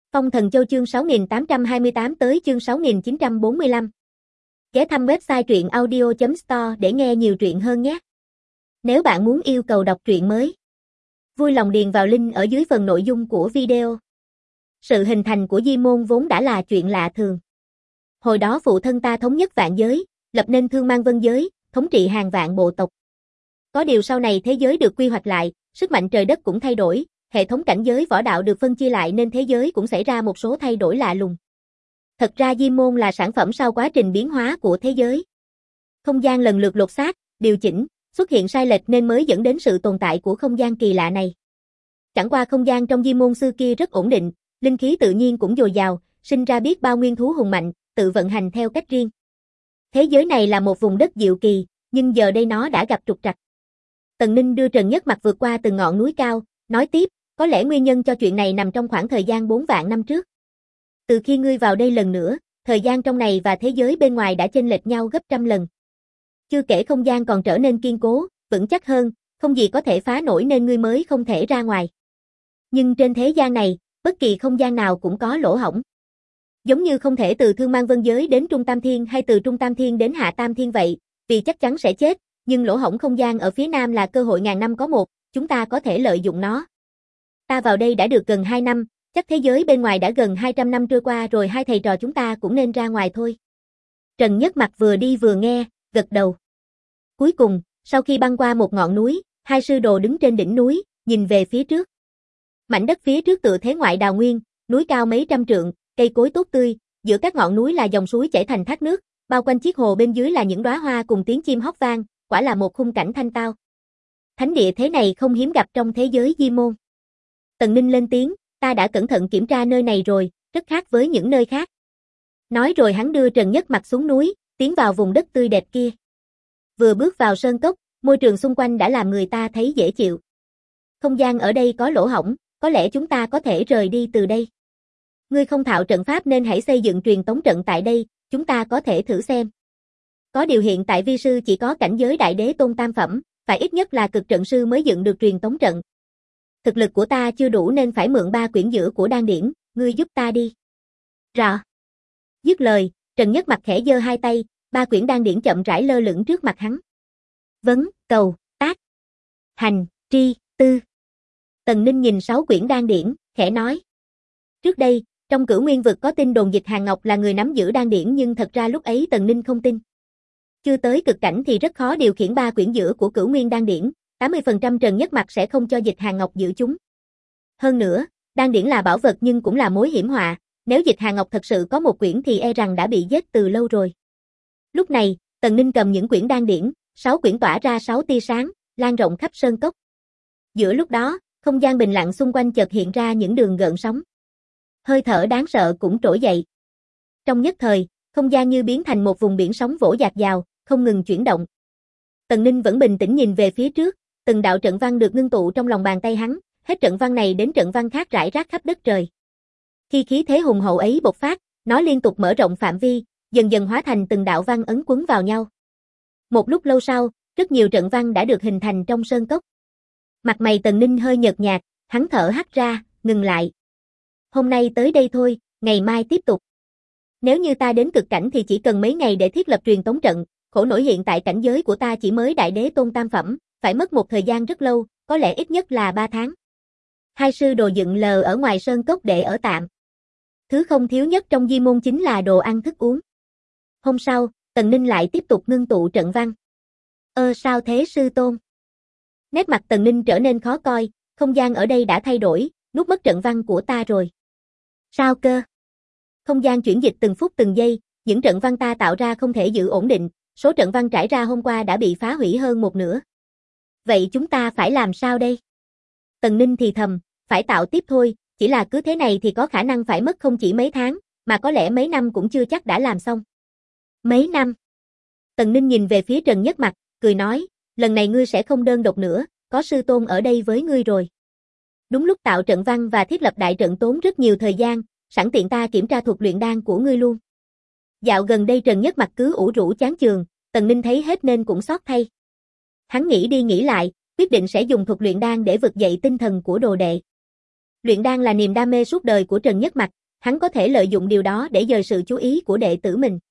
Phong Thần Châu chương 6828 tới chương 6945. Ghé thăm website truyện audio.store để nghe nhiều truyện hơn nhé. Nếu bạn muốn yêu cầu đọc truyện mới, vui lòng điền vào link ở dưới phần nội dung của video. Sự hình thành của Di Môn vốn đã là chuyện lạ thường. Hồi đó phụ thân ta thống nhất vạn giới, lập nên Thương Mang Vân giới, thống trị hàng vạn bộ tộc. Có điều sau này thế giới được quy hoạch lại, sức mạnh trời đất cũng thay đổi, hệ thống cảnh giới võ đạo được phân chia lại nên thế giới cũng xảy ra một số thay đổi lạ lùng. Thật ra Di Môn là sản phẩm sau quá trình biến hóa của thế giới. Không gian lần lượt lột xác, điều chỉnh, xuất hiện sai lệch nên mới dẫn đến sự tồn tại của không gian kỳ lạ này. Chẳng qua không gian trong Di Môn xưa kia rất ổn định, linh khí tự nhiên cũng dồi dào, sinh ra biết bao nguyên thú hùng mạnh, tự vận hành theo cách riêng. Thế giới này là một vùng đất diệu kỳ, nhưng giờ đây nó đã gặp trục trặc. Tần Ninh đưa Trần Nhất Mặc vượt qua từng ngọn núi cao, nói tiếp, có lẽ nguyên nhân cho chuyện này nằm trong khoảng thời gian 4 vạn năm trước. Từ khi ngươi vào đây lần nữa, thời gian trong này và thế giới bên ngoài đã chênh lệch nhau gấp trăm lần. Chưa kể không gian còn trở nên kiên cố, vững chắc hơn, không gì có thể phá nổi nên ngươi mới không thể ra ngoài. Nhưng trên thế gian này, bất kỳ không gian nào cũng có lỗ hổng. Giống như không thể từ Thương Mang Vân giới đến Trung Tam Thiên hay từ Trung Tam Thiên đến Hạ Tam Thiên vậy, vì chắc chắn sẽ chết, nhưng lỗ hổng không gian ở phía nam là cơ hội ngàn năm có một, chúng ta có thể lợi dụng nó. Ta vào đây đã được gần 2 năm, chắc thế giới bên ngoài đã gần 200 năm trôi qua rồi, hai thầy trò chúng ta cũng nên ra ngoài thôi. Trần Nhất Mặc vừa đi vừa nghe, gật đầu. Cuối cùng, sau khi băng qua một ngọn núi, hai sư đồ đứng trên đỉnh núi, nhìn về phía trước. Mảnh đất phía trước tựa thế ngoại đào nguyên, núi cao mấy trăm trượng, cây cối tốt tươi, giữa các ngọn núi là dòng suối chảy thành thác nước, bao quanh chiếc hồ bên dưới là những đóa hoa cùng tiếng chim hót vang, quả là một khung cảnh thanh tao. Thánh địa thế này không hiếm gặp trong thế giới Di Môn. Tần Ninh lên tiếng, ta đã cẩn thận kiểm tra nơi này rồi, rất khác với những nơi khác. Nói rồi hắn đưa Trần Nhất Mặc xuống núi, tiến vào vùng đất tươi đẹp kia. Vừa bước vào sơn cốc, môi trường xung quanh đã làm người ta thấy dễ chịu. Không gian ở đây có lỗ hổng, có lẽ chúng ta có thể rời đi từ đây. Ngươi không thạo trận pháp nên hãy xây dựng truyền tống trận tại đây, chúng ta có thể thử xem. Có điều hiện tại vi sư chỉ có cảnh giới đại đế tôn tam phẩm, phải ít nhất là cực trận sư mới dựng được truyền tống trận. Thực lực của ta chưa đủ nên phải mượn 3 quyển giữa của đan điển, ngươi giúp ta đi. Rõ. Dứt lời, Trần Nhất Mặc khẽ giơ hai tay, 3 quyển đan điển chậm rãi lơ lửng trước mặt hắn. Vấn, cầu, tác, hành, tri, tư. Tần Ninh nhìn 6 quyển đan điển, khẽ nói. Trước đây, trong Cửu Nguyên vực có tin đồn Dịch Hàn Ngọc là người nắm giữ đan điển nhưng thật ra lúc ấy Tần Ninh không tin. Chưa tới cực cảnh thì rất khó điều khiển 3 quyển giữa của Cửu Nguyên đan điển, 80% Trần Nhất Mặc sẽ không cho Dịch Hàn Ngọc giữ chúng. Hơn nữa, đan điển là bảo vật nhưng cũng là mối hiểm họa, nếu Dịch Hàn Ngọc thật sự có một quyển thì e rằng đã bị giết từ lâu rồi. Lúc này, Tần Ninh cầm những quyển đan điển, 6 quyển tỏa ra 6 tia sáng, lan rộng khắp sơn cốc. Giữa lúc đó, không gian bình lặng xung quanh chợt hiện ra những đường gợn sóng. Hơi thở đáng sợ cũng trỗi dậy. Trong nhất thời, không gian như biến thành một vùng biển sóng vỗ dạt dào, không ngừng chuyển động. Tần Ninh vẫn bình tĩnh nhìn về phía trước, từng đạo trận văn được ngưng tụ trong lòng bàn tay hắn, hết trận văn này đến trận văn khác rải rác khắp đất trời. Khi khí thế hùng hậu ấy bộc phát, nó liên tục mở rộng phạm vi, dần dần hóa thành từng đạo văn ấn quấn vào nhau. Một lúc lâu sau, rất nhiều trận văn đã được hình thành trong sơn cốc. Mặt mày Tần Ninh hơi nhợt nhạt, hắn thở hắt ra, ngừng lại. Hôm nay tới đây thôi, ngày mai tiếp tục. Nếu như ta đến cực cảnh thì chỉ cần mấy ngày để thiết lập truyền tống trận, khổ nổi hiện tại cảnh giới của ta chỉ mới đại đế tôn tam phẩm, phải mất một thời gian rất lâu, có lẽ ít nhất là 3 tháng. Hai sư đồ dựng lều ở ngoài sơn cốc để ở tạm. Thứ không thiếu nhất trong Di Môn chính là đồ ăn thức uống. Hôm sau, Tần Ninh lại tiếp tục ngưng tụ trận văn. Sao thế sư tôn? Nét mặt Tần Ninh trở nên khó coi, không gian ở đây đã thay đổi, nuốt mất trận văn của ta rồi. Sao cơ? Không gian chuyển dịch từng phút từng giây, những trận văn ta tạo ra không thể giữ ổn định, số trận văn trải ra hôm qua đã bị phá hủy hơn một nửa. Vậy chúng ta phải làm sao đây? Tần Ninh thì thầm, phải tạo tiếp thôi, chỉ là cứ thế này thì có khả năng phải mất không chỉ mấy tháng, mà có lẽ mấy năm cũng chưa chắc đã làm xong. Mấy năm? Tần Ninh nhìn về phía Trần Nhất Mặc, cười nói, lần này ngươi sẽ không đơn độc nữa, có sư tôn ở đây với ngươi rồi. Đúng lúc tạo trận văn và thiết lập đại trận tốn rất nhiều thời gian, sẵn tiện ta kiểm tra thuật luyện đan của ngươi luôn. Dạo gần đây Trần Nhất Mặc cứ ủ rũ chán chường, Tần Ninh thấy hết nên cũng xót thay. Hắn nghĩ đi nghĩ lại, quyết định sẽ dùng thuật luyện đan để vực dậy tinh thần của đồ đệ. Luyện đan là niềm đam mê suốt đời của Trần Nhất Mặc, hắn có thể lợi dụng điều đó để dời sự chú ý của đệ tử mình.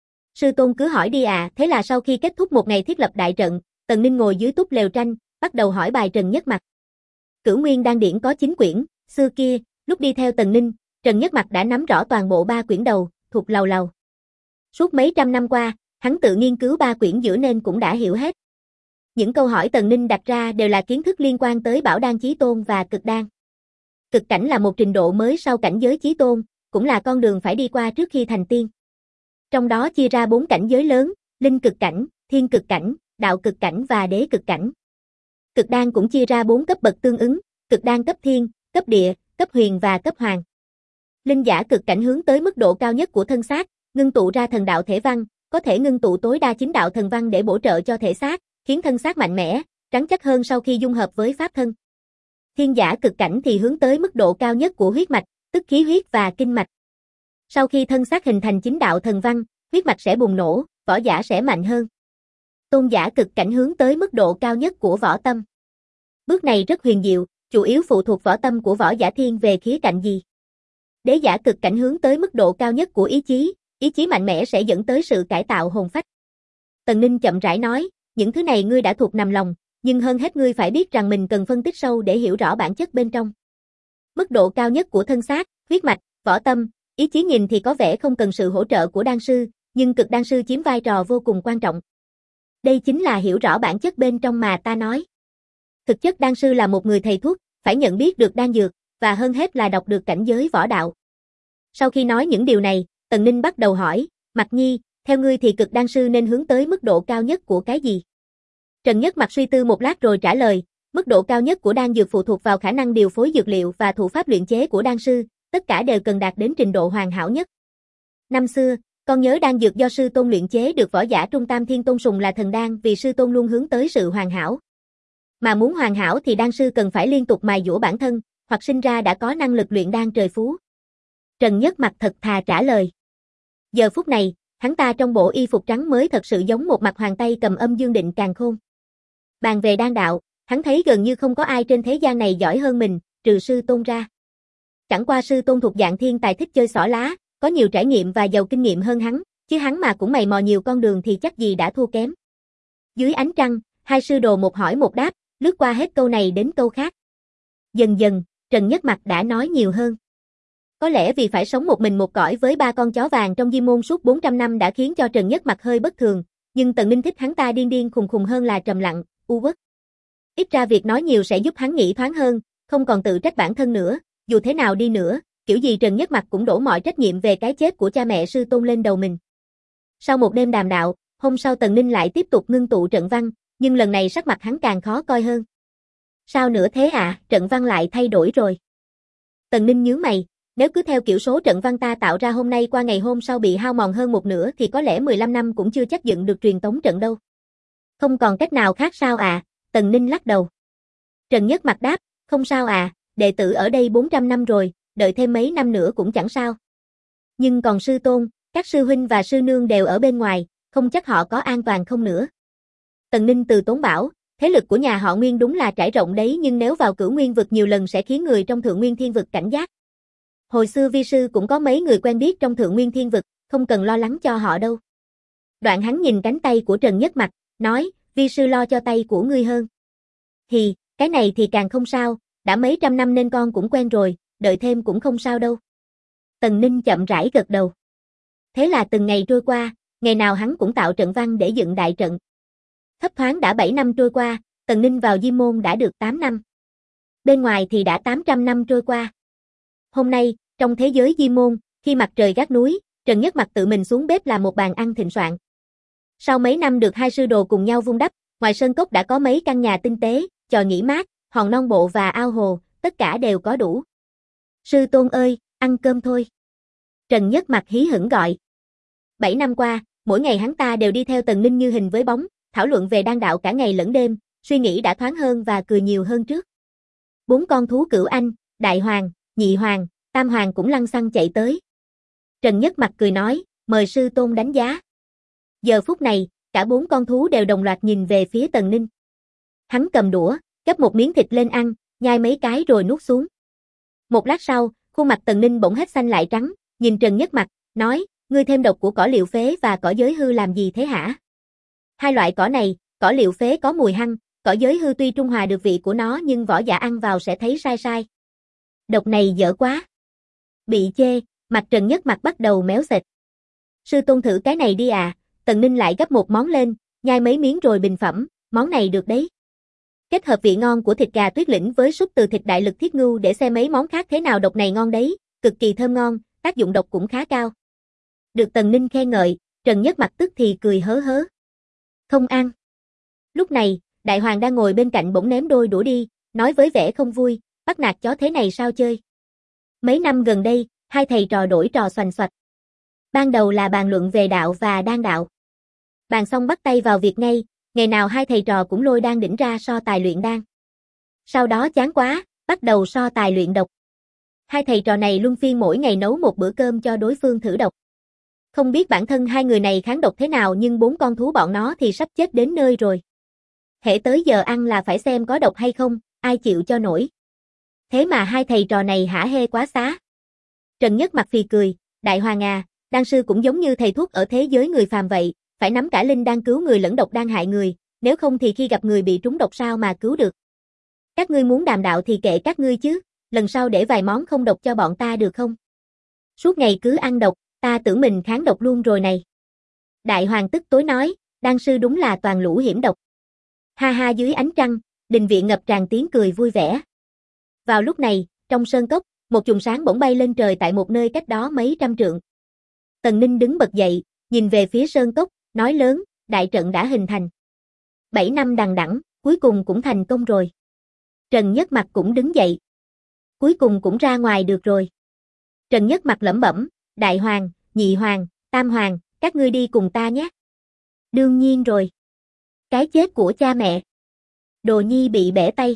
Sư tôn cứ hỏi đi à, thế là sau khi kết thúc một ngày thiết lập đại trận, Tần Ninh ngồi dưới túp lều tranh, bắt đầu hỏi bài Trần Nhất Mặc. Cửu Nguyên Đan Điển có 9 quyển, xưa kia, lúc đi theo Tần Ninh, Trần Nhất Mặc đã nắm rõ toàn bộ 3 quyển đầu, thuộc lầu lầu. Suốt mấy trăm năm qua, hắn tự nghiên cứu 3 quyển giữa nên cũng đã hiểu hết. Những câu hỏi Tần Ninh đặt ra đều là kiến thức liên quan tới Bảo Đan Chí Tôn và Cực Đan. Cực cảnh là một trình độ mới sau cảnh giới Chí Tôn, cũng là con đường phải đi qua trước khi thành tiên. Trong đó chia ra 4 cảnh giới lớn, linh cực cảnh, thiên cực cảnh, đạo cực cảnh và đế cực cảnh. Cực đan cũng chia ra 4 cấp bậc tương ứng, cực đan cấp thiên, cấp địa, cấp huyền và cấp hoàng. Linh giả cực cảnh hướng tới mức độ cao nhất của thân xác, ngưng tụ ra thần đạo thể văn, có thể ngưng tụ tối đa 9 đạo thần văn để bổ trợ cho thể xác, khiến thân xác mạnh mẽ, rắn chắc hơn sau khi dung hợp với pháp thân. Thiên giả cực cảnh thì hướng tới mức độ cao nhất của huyết mạch, tức khí huyết và kinh mạch. Sau khi thân xác hình thành 9 đạo thần văn, huyết mạch sẽ bùng nổ, võ giả sẽ mạnh hơn. Tôn giả cực cảnh hướng tới mức độ cao nhất của võ tâm. Bước này rất huyền diệu, chủ yếu phụ thuộc võ tâm của võ giả thiên về khía cạnh gì. Đế giả cực cảnh hướng tới mức độ cao nhất của ý chí mạnh mẽ sẽ dẫn tới sự cải tạo hồn phách. Tần Ninh chậm rãi nói, những thứ này ngươi đã thuộc nằm lòng, nhưng hơn hết ngươi phải biết rằng mình cần phân tích sâu để hiểu rõ bản chất bên trong. Mức độ cao nhất của thân xác, huyết mạch, võ tâm, ý chí nhìn thì có vẻ không cần sự hỗ trợ của đan sư, nhưng cực đan sư chiếm vai trò vô cùng quan trọng. Đây chính là hiểu rõ bản chất bên trong mà ta nói. Thực chất đan sư là một người thầy thuốc, phải nhận biết được đan dược, và hơn hết là đọc được cảnh giới võ đạo. Sau khi nói những điều này, Tần Ninh bắt đầu hỏi, Mặc Nhi, theo ngươi thì cực đan sư nên hướng tới mức độ cao nhất của cái gì? Trần Nhất Mặc suy tư một lát rồi trả lời, mức độ cao nhất của đan dược phụ thuộc vào khả năng điều phối dược liệu và thủ pháp luyện chế của đan sư, tất cả đều cần đạt đến trình độ hoàn hảo nhất. Năm xưa, con nhớ đan dược do sư tôn luyện chế được võ giả Trung Tam Thiên tôn sùng là thần đan vì sư tôn luôn hướng tới sự hoàn hảo. Mà muốn hoàn hảo thì đan sư cần phải liên tục mài dũa bản thân, hoặc sinh ra đã có năng lực luyện đan trời phú. Trần Nhất Mặc thật thà trả lời. Giờ phút này, hắn ta trong bộ y phục trắng mới thật sự giống một mặt hoàng tay cầm âm dương định càn khôn. Bàn về đan đạo, hắn thấy gần như không có ai trên thế gian này giỏi hơn mình, trừ sư tôn ra. Chẳng qua sư tôn thuộc dạng thiên tài thích chơi xỏ lá, có nhiều trải nghiệm và giàu kinh nghiệm hơn hắn, chứ hắn mà cũng mày mò nhiều con đường thì chắc gì đã thua kém. Dưới ánh trăng, hai sư đồ một hỏi một đáp, lướt qua hết câu này đến câu khác. Dần dần, Trần Nhất Mặc đã nói nhiều hơn. Có lẽ vì phải sống một mình một cõi với 3 con chó vàng trong Diêm Môn suốt 400 năm đã khiến cho Trần Nhất Mặc hơi bất thường, nhưng Tần Ninh thích hắn ta điên điên khùng khùng hơn là trầm lặng, u uất. Ít ra việc nói nhiều sẽ giúp hắn nghĩ thoáng hơn, không còn tự trách bản thân nữa, dù thế nào đi nữa, kiểu gì Trần Nhất Mặc cũng đổ mọi trách nhiệm về cái chết của cha mẹ sư tôn lên đầu mình. Sau một đêm đàm đạo, hôm sau Tần Ninh lại tiếp tục ngưng tụ trận văn, nhưng lần này sắc mặt hắn càng khó coi hơn. Sao nữa thế à, trận văn lại thay đổi rồi. Tần Ninh nhướng mày, nếu cứ theo kiểu số trận văn ta tạo ra hôm nay qua ngày hôm sau bị hao mòn hơn một nửa thì có lẽ 15 năm cũng chưa chắc dựng được truyền tống trận đâu. Không còn cách nào khác sao à, Tần Ninh lắc đầu. Trần Nhất Mặc đáp, không sao à, đệ tử ở đây 400 năm rồi, đợi thêm mấy năm nữa cũng chẳng sao. Nhưng còn sư tôn, các sư huynh và sư nương đều ở bên ngoài, không chắc họ có an toàn không nữa. Tần Ninh từ tốn bảo, thế lực của nhà họ Nguyên đúng là trải rộng đấy nhưng nếu vào Cửu Nguyên vực nhiều lần sẽ khiến người trong Thượng Nguyên Thiên vực cảnh giác. Hồi xưa vi sư cũng có mấy người quen biết trong Thượng Nguyên Thiên vực, không cần lo lắng cho họ đâu. Đoạn hắn nhìn cánh tay của Trần Nhất Mặc, nói, vi sư lo cho tay của ngươi hơn. Thì, cái này thì càng không sao, đã mấy trăm năm nên con cũng quen rồi, đợi thêm cũng không sao đâu. Tần Ninh chậm rãi gật đầu. Thế là từng ngày trôi qua, ngày nào hắn cũng tạo trận văn để dựng đại trận. Thấp thoáng đã 7 năm trôi qua, Tần Ninh vào Diêm Môn đã được 8 năm. Bên ngoài thì đã 800 năm trôi qua. Hôm nay, trong thế giới Diêm Môn, khi mặt trời gác núi, Trần Nhất Mặc tự mình xuống bếp làm một bàn ăn thịnh soạn. Sau mấy năm được hai sư đồ cùng nhau vun đắp, ngoài sơn cốc đã có mấy căn nhà tinh tế, trò nghỉ mát, hòn non bộ và ao hồ, tất cả đều có đủ. Sư tôn ơi, ăn cơm thôi. Trần Nhất Mặc hí hửng gọi. 7 năm qua, mỗi ngày hắn ta đều đi theo Tần Ninh như hình với bóng, thảo luận về đan đạo cả ngày lẫn đêm, suy nghĩ đã thoáng hơn và cười nhiều hơn trước. 4 con thú Cửu Anh, Đại Hoàng, Nhị Hoàng, Tam Hoàng cũng lăng xăng chạy tới. Trần Nhất Mặc cười nói, mời sư tôn đánh giá. Giờ phút này, cả 4 con thú đều đồng loạt nhìn về phía Tần Ninh. Hắn cầm đũa, gấp một miếng thịt lên ăn, nhai mấy cái rồi nuốt xuống. Một lát sau, khuôn mặt Tần Ninh bỗng hết xanh lại trắng, nhìn Trần Nhất Mặc, nói, ngươi thêm độc của cỏ liệu phế và cỏ giới hư làm gì thế hả? Hai loại cỏ này, cỏ liệu phế có mùi hăng, cỏ giới hư tuy trung hòa được vị của nó nhưng võ giả ăn vào sẽ thấy sai sai. Độc này dở quá. Bị chê, mặt Trần Nhất Mặc bắt đầu méo sệt. Sư tôn thử cái này đi à, Tần Ninh lại gấp một món lên, nhai mấy miếng rồi bình phẩm, món này được đấy. Kết hợp vị ngon của thịt gà Tuyết Lĩnh với súp từ thịt đại lực thiết ngưu để xem mấy món khác thế nào, độc này ngon đấy, cực kỳ thơm ngon, tác dụng độc cũng khá cao. Được Tần Ninh khen ngợi, Trần Nhất Mặc tức thì cười hớ hớ. Không ăn. Lúc này, Đại Hoàng đang ngồi bên cạnh bỗng ném đôi đũa đi, nói với vẻ không vui, bắt nạt chó thế này sao chơi. Mấy năm gần đây, hai thầy trò đổi trò xoành xoạch. Ban đầu là bàn luận về đạo và đan đạo. Bàn xong bắt tay vào việc ngay, ngày nào hai thầy trò cũng lôi đan đỉnh ra so tài luyện đan. Sau đó chán quá, bắt đầu so tài luyện độc. Hai thầy trò này luân phiên mỗi ngày nấu một bữa cơm cho đối phương thử độc. Không biết bản thân hai người này kháng độc thế nào nhưng bốn con thú bọn nó thì sắp chết đến nơi rồi. Hễ tới giờ ăn là phải xem có độc hay không, ai chịu cho nổi. Thế mà hai thầy trò này hả hê quá xá. Trần Nhất Mặc phì cười, Đại Hoàng à, đan sư cũng giống như thầy thuốc ở thế giới người phàm vậy, phải nắm cả linh đan cứu người lẫn độc đang hại người, nếu không thì khi gặp người bị trúng độc sao mà cứu được. Các ngươi muốn đàm đạo thì kệ các ngươi chứ, lần sau để vài món không độc cho bọn ta được không? Suốt ngày cứ ăn độc, ta tưởng mình kháng độc luôn rồi này. Đại Hoàng tức tối nói, đan sư đúng là toàn lũ hiểm độc. Ha ha, dưới ánh trăng, đình viện ngập tràn tiếng cười vui vẻ. Vào lúc này, trong sơn cốc, một chùm sáng bỗng bay lên trời tại một nơi cách đó mấy trăm trượng. Tần Ninh đứng bật dậy, nhìn về phía sơn cốc, nói lớn, đại trận đã hình thành. 7 năm đằng đẵng, cuối cùng cũng thành công rồi. Trần Nhất Mặc cũng đứng dậy. Cuối cùng cũng ra ngoài được rồi. Trần Nhất Mặc lẩm bẩm, Đại Hoàng, Nhị Hoàng, Tam Hoàng, các ngươi đi cùng ta nhé. Đương nhiên rồi. Cái chết của cha mẹ. Đồ nhi bị bẻ tay.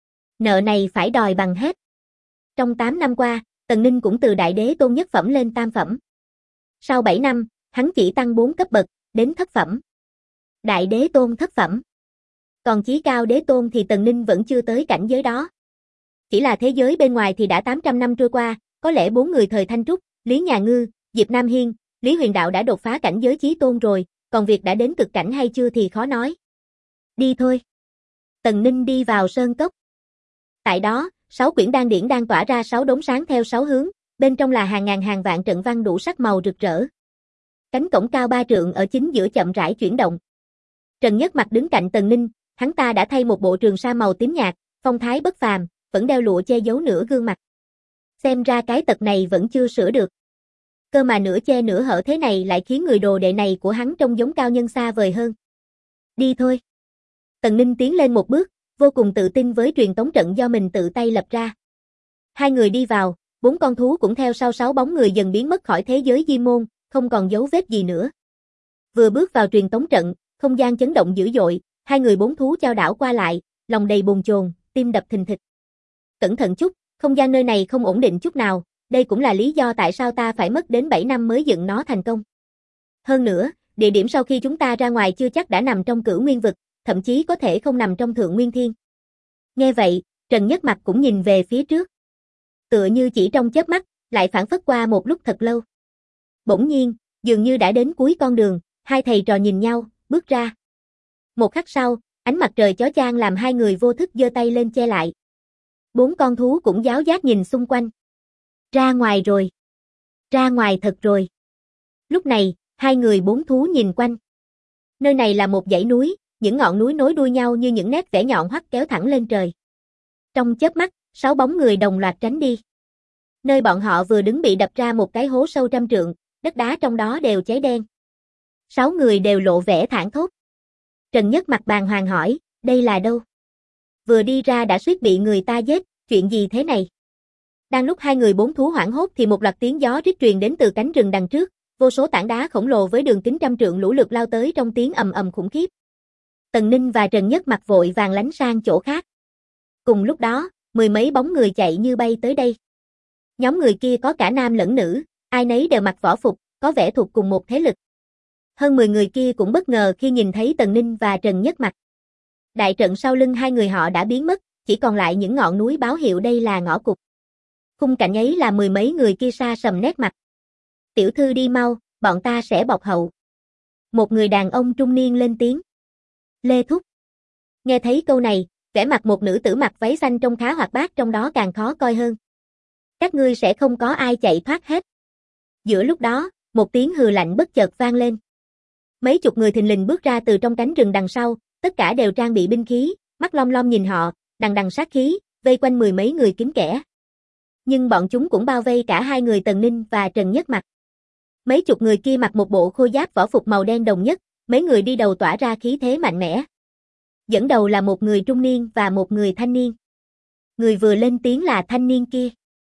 Nợ này phải đòi bằng hết. Trong 8 năm qua, Tần Ninh cũng từ đại đế tôn nhất phẩm lên tam phẩm. Sau 7 năm, hắn chỉ tăng 4 cấp bậc, đến thất phẩm. Đại đế tôn thất phẩm. Còn chí cao đế tôn thì Tần Ninh vẫn chưa tới cảnh giới đó. Chỉ là thế giới bên ngoài thì đã 800 năm trôi qua, có lẽ 4 người thời Thanh Trúc, Lý Nhà Ngư, Diệp Nam Hiên, Lý Huyền Đạo đã đột phá cảnh giới chí tôn rồi, còn việc đã đến cực cảnh hay chưa thì khó nói. Đi thôi. Tần Ninh đi vào sơn cốc. Tại đó, 6 quyển đan điển đang tỏa ra 6 đốm sáng theo 6 hướng, bên trong là hàng ngàn hàng vạn trận văn đủ sắc màu rực rỡ. Cánh cổng cao 3 trượng ở chính giữa chậm rãi chuyển động. Trần Nhất Mặc đứng cạnh Tần Ninh, hắn ta đã thay một bộ trường sa màu tím nhạt, phong thái bất phàm, vẫn đeo lụa che giấu nửa gương mặt. Xem ra cái tật này vẫn chưa sửa được. Cơ mà nửa che nửa hở thế này lại khiến người đồ đệ này của hắn trông giống cao nhân xa vời hơn. Đi thôi. Tần Ninh tiến lên một bước, vô cùng tự tin với truyền tống trận do mình tự tay lập ra. Hai người đi vào, 4 con thú cũng theo sau 6 bóng người dần biến mất khỏi thế giới Diêm Môn, không còn dấu vết gì nữa. Vừa bước vào truyền tống trận, không gian chấn động dữ dội, hai người 4 thú chao đảo qua lại, lòng đầy bồn chồn, tim đập thình thịch. Cẩn thận chút, không gian nơi này không ổn định chút nào, đây cũng là lý do tại sao ta phải mất đến 7 năm mới dựng nó thành công. Hơn nữa, địa điểm sau khi chúng ta ra ngoài chưa chắc đã nằm trong Cửu Nguyên vực, thậm chí có thể không nằm trong Thượng Nguyên Thiên. Nghe vậy, Trần Nhất Mặc cũng nhìn về phía trước. Tựa như chỉ trong chớp mắt, lại phảng phất qua một lúc thật lâu. Bỗng nhiên, dường như đã đến cuối con đường, hai thầy trò nhìn nhau, bước ra. Một khắc sau, ánh mặt trời chói chang làm hai người vô thức giơ tay lên che lại. 4 con thú cũng giáo giác nhìn xung quanh. Ra ngoài rồi. Ra ngoài thật rồi. Lúc này, hai người 4 thú nhìn quanh. Nơi này là một dãy núi, những ngọn núi nối đuôi nhau như những nét vẽ nhọn hoắt kéo thẳng lên trời. Trong chớp mắt, 6 bóng người đồng loạt tránh đi. Nơi bọn họ vừa đứng bị đập ra một cái hố sâu trăm trượng, đất đá trong đó đều cháy đen. 6 người đều lộ vẻ thảng thốt. Trần Nhất Mặc bàng hoàng hỏi, đây là đâu? Vừa đi ra đã suýt bị người ta giết, chuyện gì thế này? Đang lúc hai người 4 thú hoảng hốt thì một loạt tiếng gió rít truyền đến từ cánh rừng đằng trước, vô số tảng đá khổng lồ với đường kính trăm trượng lũ lượt lao tới trong tiếng ầm ầm khủng khiếp. Tần Ninh và Trần Nhất Mặc vội vàng lánh sang chỗ khác. Cùng lúc đó, 10 mấy bóng người chạy như bay tới đây. Nhóm người kia có cả nam lẫn nữ, ai nấy đều mặc võ phục, có vẻ thuộc cùng một thế lực. Hơn 10 người kia cũng bất ngờ khi nhìn thấy Tần Ninh và Trần Nhất Mặc. Đại trận sau lưng hai người họ đã biến mất, chỉ còn lại những ngọn núi báo hiệu đây là ngõ cụt. khung cảnh ấy là mười mấy người kia sa sầm nét mặt. Tiểu thư đi mau, bọn ta sẽ bọc hậu. Một người đàn ông trung niên lên tiếng. Lê Thúc. Nghe thấy câu này, vẻ mặt một nữ tử mặc váy xanh trông khá hoạt bát, trong đó càng khó coi hơn. Các ngươi sẽ không có ai chạy thoát hết. Giữa lúc đó, một tiếng hừ lạnh bất chợt vang lên. Mấy chục người thình lình bước ra từ trong cánh rừng đằng sau, tất cả đều trang bị binh khí, mắt long long nhìn họ, đằng đằng sát khí, vây quanh mười mấy người kín kẽ. Nhưng bọn chúng cũng bao vây cả hai người Tần Ninh và Trần Nhất Mặc. Mấy chục người kia mặc một bộ khôi giáp võ phục màu đen đồng nhất, mấy người đi đầu tỏa ra khí thế mạnh mẽ. Dẫn đầu là một người trung niên và một người thanh niên. Người vừa lên tiếng là thanh niên kia.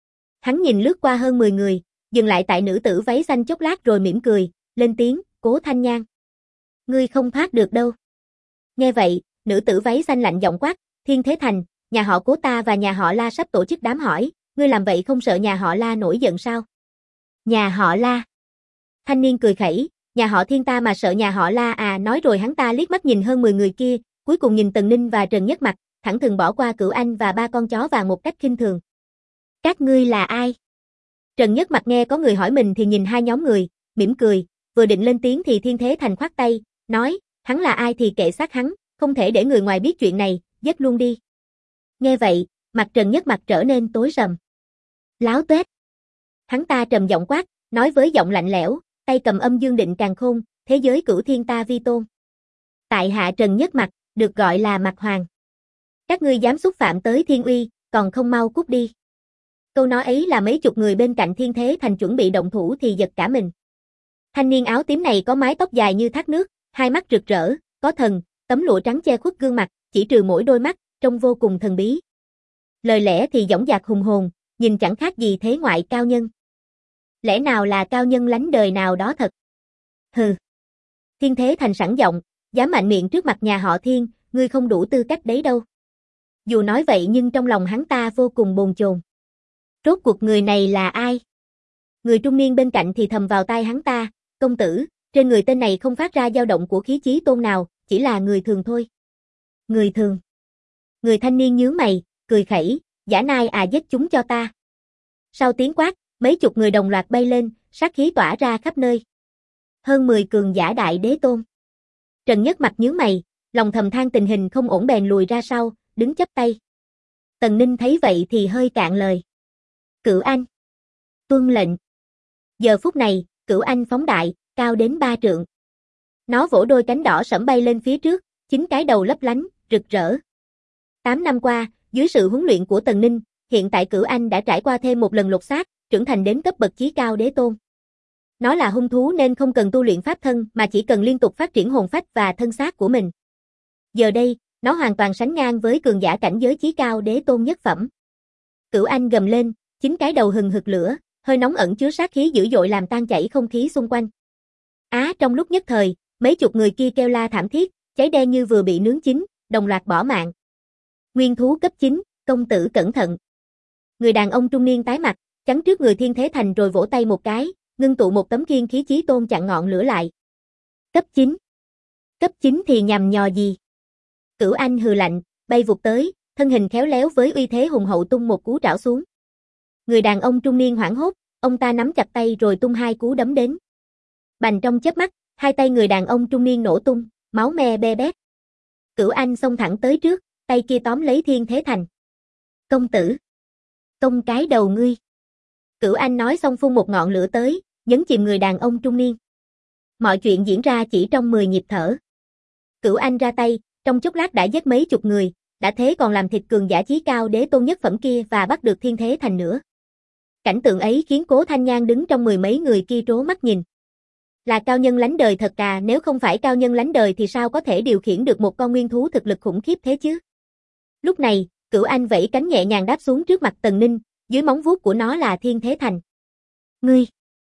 Hắn nhìn lướt qua hơn 10 người, dừng lại tại nữ tử váy xanh chốc lát rồi mỉm cười, lên tiếng, Cố Thanh Nhan. Ngươi không thoát được đâu. Nghe vậy, nữ tử váy xanh lạnh giọng quát, Thiên Thế Thành, nhà họ Cố ta và nhà họ La sắp tổ chức đám hỏi, ngươi làm vậy không sợ nhà họ La nổi giận sao? Nhà họ La. Thanh niên cười khẩy, nhà họ Thiên ta mà sợ nhà họ La à, nói rồi hắn ta liếc mắt nhìn hơn 10 người kia, cuối cùng nhìn Tần Ninh và Trần Nhất Mặc, thẳng thừng bỏ qua Cửu Anh và ba con chó vàng một cách khinh thường. Các ngươi là ai? Trần Nhất Mặc nghe có người hỏi mình thì nhìn hai nhóm người, mỉm cười, vừa định lên tiếng thì Thiên Thế Thành khoát tay, nói, hắn là ai thì kệ xác hắn, không thể để người ngoài biết chuyện này, giết luôn đi. Nghe vậy, mặt Trần Nhất Mặc trở nên tối sầm. Láo tuét. Hắn ta trầm giọng quát, nói với giọng lạnh lẽo, tay cầm âm dương định càn khôn, thế giới cửu thiên ta vi tôn. Tại hạ Trần Nhất Mặc, được gọi là Mặc Hoàng. Các ngươi dám xúc phạm tới thiên uy, còn không mau cút đi. Câu nói ấy là mấy chục người bên cạnh Thiên Thế Thành chuẩn bị động thủ thì giật cả mình. Thanh niên áo tím này có mái tóc dài như thác nước, hai mắt rực rỡ, có thần, tấm lụa trắng che khuất gương mặt, chỉ trừ mỗi đôi mắt, trông vô cùng thần bí. Lời lẽ thì dõng dạc hùng hồn, nhìn chẳng khác gì thế ngoại cao nhân. Lẽ nào là cao nhân lánh đời nào đó thật? Hừ. Thiên Thế Thành sẵn giọng, dám mạnh miệng trước mặt nhà họ Thiên, ngươi không đủ tư cách đấy đâu. Dù nói vậy nhưng trong lòng hắn ta vô cùng bồn chồn. Rốt cuộc người này là ai? Người trung niên bên cạnh thì thầm vào tai hắn ta, công tử, trên người tên này không phát ra dao động của khí chí tôn nào, chỉ là người thường thôi. Người thường. Người thanh niên nhướng mày, cười khẩy, giả nai à, giết chúng cho ta. Sau tiếng quát, mấy chục người đồng loạt bay lên, sát khí tỏa ra khắp nơi. Hơn 10 cường giả đại đế tôn. Trần Nhất Mặc nhướng mày, lòng thầm than tình hình không ổn bèn lùi ra sau, đứng chắp tay. Tần Ninh thấy vậy thì hơi cạn lời. Cửu Anh. Tuân lệnh. Giờ phút này, Cửu Anh phóng đại, cao đến 3 trượng. Nó vỗ đôi cánh đỏ sẫm bay lên phía trước, 9 cái đầu lấp lánh, rực rỡ. 8 năm qua, dưới sự huấn luyện của Tần Ninh, hiện tại Cửu Anh đã trải qua thêm một lần lột xác, trưởng thành đến cấp bậc chí cao đế tôn. Nó là hung thú nên không cần tu luyện pháp thân mà chỉ cần liên tục phát triển hồn phách và thân xác của mình. Giờ đây, nó hoàn toàn sánh ngang với cường giả cảnh giới chí cao đế tôn nhất phẩm. Cửu Anh gầm lên, 9 cái đầu hừng hực lửa, hơi nóng ẩn chứa sát khí dữ dội làm tan chảy không khí xung quanh. Trong lúc nhất thời, mấy chục người kia kêu la thảm thiết, cháy đen như vừa bị nướng chín, đồng loạt bỏ mạng. Nguyên thú cấp 9, công tử cẩn thận. Người đàn ông trung niên tái mặt, chắn trước người Thiên Thế Thành rồi vỗ tay một cái, ngưng tụ một tấm khiên khí chí tôn chặn ngọn lửa lại. Cấp 9. Cấp 9 thì nhằm nhò gì? Cửu Anh hừ lạnh, bay vụt tới, thân hình khéo léo với uy thế hùng hậu tung một cú trảo xuống. Người đàn ông trung niên hoảng hốt, ông ta nắm chặt tay rồi tung hai cú đấm đến. Bành trong chớp mắt, hai tay người đàn ông trung niên nổ tung, máu me be bét. Cửu Anh xông thẳng tới trước, tay kia tóm lấy Thiên Thế Thành. Công tử! Công cái đầu ngươi! Cửu Anh nói xong phun một ngọn lửa tới, nhấn chìm người đàn ông trung niên. Mọi chuyện diễn ra chỉ trong 10 nhịp thở. Cửu Anh ra tay, trong chốc lát đã giết mấy chục người, đã thế còn làm thịt cường giả chí cao đế tôn nhất phẩm kia và bắt được Thiên Thế Thành nữa. Cảnh tượng ấy khiến Cố Thanh Nhan đứng trong mười mấy người kia trố mắt nhìn. Là cao nhân lánh đời thật à, nếu không phải cao nhân lánh đời thì sao có thể điều khiển được một con nguyên thú thực lực khủng khiếp thế chứ? Lúc này, Cửu Anh vẫy cánh nhẹ nhàng đáp xuống trước mặt Tần Ninh, dưới móng vuốt của nó là Thiên Thế Thành. Ngươi!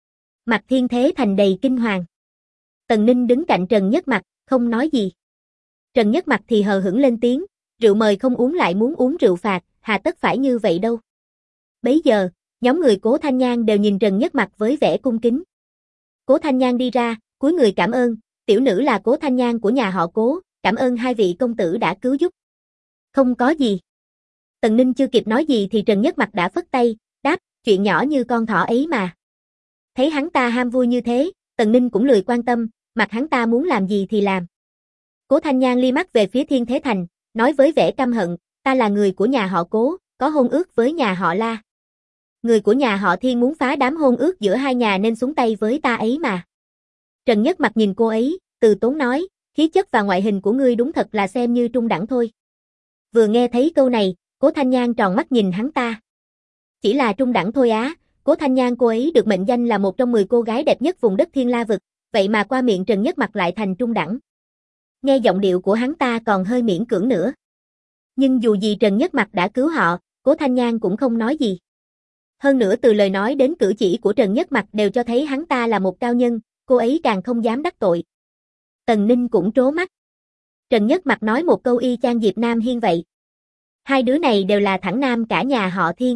Mặt Thiên Thế Thành đầy kinh hoàng. Tần Ninh đứng cạnh Trần Nhất Mặc, không nói gì. Trần Nhất Mặc thì hờ hững lên tiếng, rượu mời không uống lại muốn uống rượu phạt, hà tất phải như vậy đâu. Bấy giờ, nhóm người Cố Thanh Nhan đều nhìn Trần Nhất Mặc với vẻ cung kính. Cố Thanh Nhan đi ra, cúi người cảm ơn, tiểu nữ là Cố Thanh Nhan của nhà họ Cố, cảm ơn hai vị công tử đã cứu giúp. Không có gì. Tần Ninh chưa kịp nói gì thì Trần Nhất Mặc đã phất tay, đáp, chuyện nhỏ như con thỏ ấy mà. Thấy hắn ta ham vui như thế, Tần Ninh cũng lười quan tâm, mặc hắn ta muốn làm gì thì làm. Cố Thanh Nhan lia mắt về phía Thiên Thế Thành, nói với vẻ căm hận, ta là người của nhà họ Cố, có hôn ước với nhà họ La. Người của nhà họ Thiên muốn phá đám hôn ước giữa hai nhà nên xuống tay với ta ấy mà. Trần Nhất Mặc nhìn cô ấy, từ tốn nói, khí chất và ngoại hình của ngươi đúng thật là xem như trung đẳng thôi. Vừa nghe thấy câu này, Cố Thanh Nhan tròn mắt nhìn hắn ta. Chỉ là trung đẳng thôi á, Cố Thanh Nhan cô ấy được mệnh danh là một trong 10 cô gái đẹp nhất vùng đất Thiên La vực, vậy mà qua miệng Trần Nhất Mặc lại thành trung đẳng. Nghe giọng điệu của hắn ta còn hơi miễn cưỡng nữa. Nhưng dù gì Trần Nhất Mặc đã cứu họ, Cố Thanh Nhan cũng không nói gì. Hơn nữa từ lời nói đến cử chỉ của Trần Nhất Mặc đều cho thấy hắn ta là một cao nhân, cô ấy càng không dám đắc tội. Tần Ninh cũng trố mắt. Trần Nhất Mặc nói một câu y chang Diệp Nam Hiên vậy. Hai đứa này đều là thẳng nam cả nhà họ Thiên.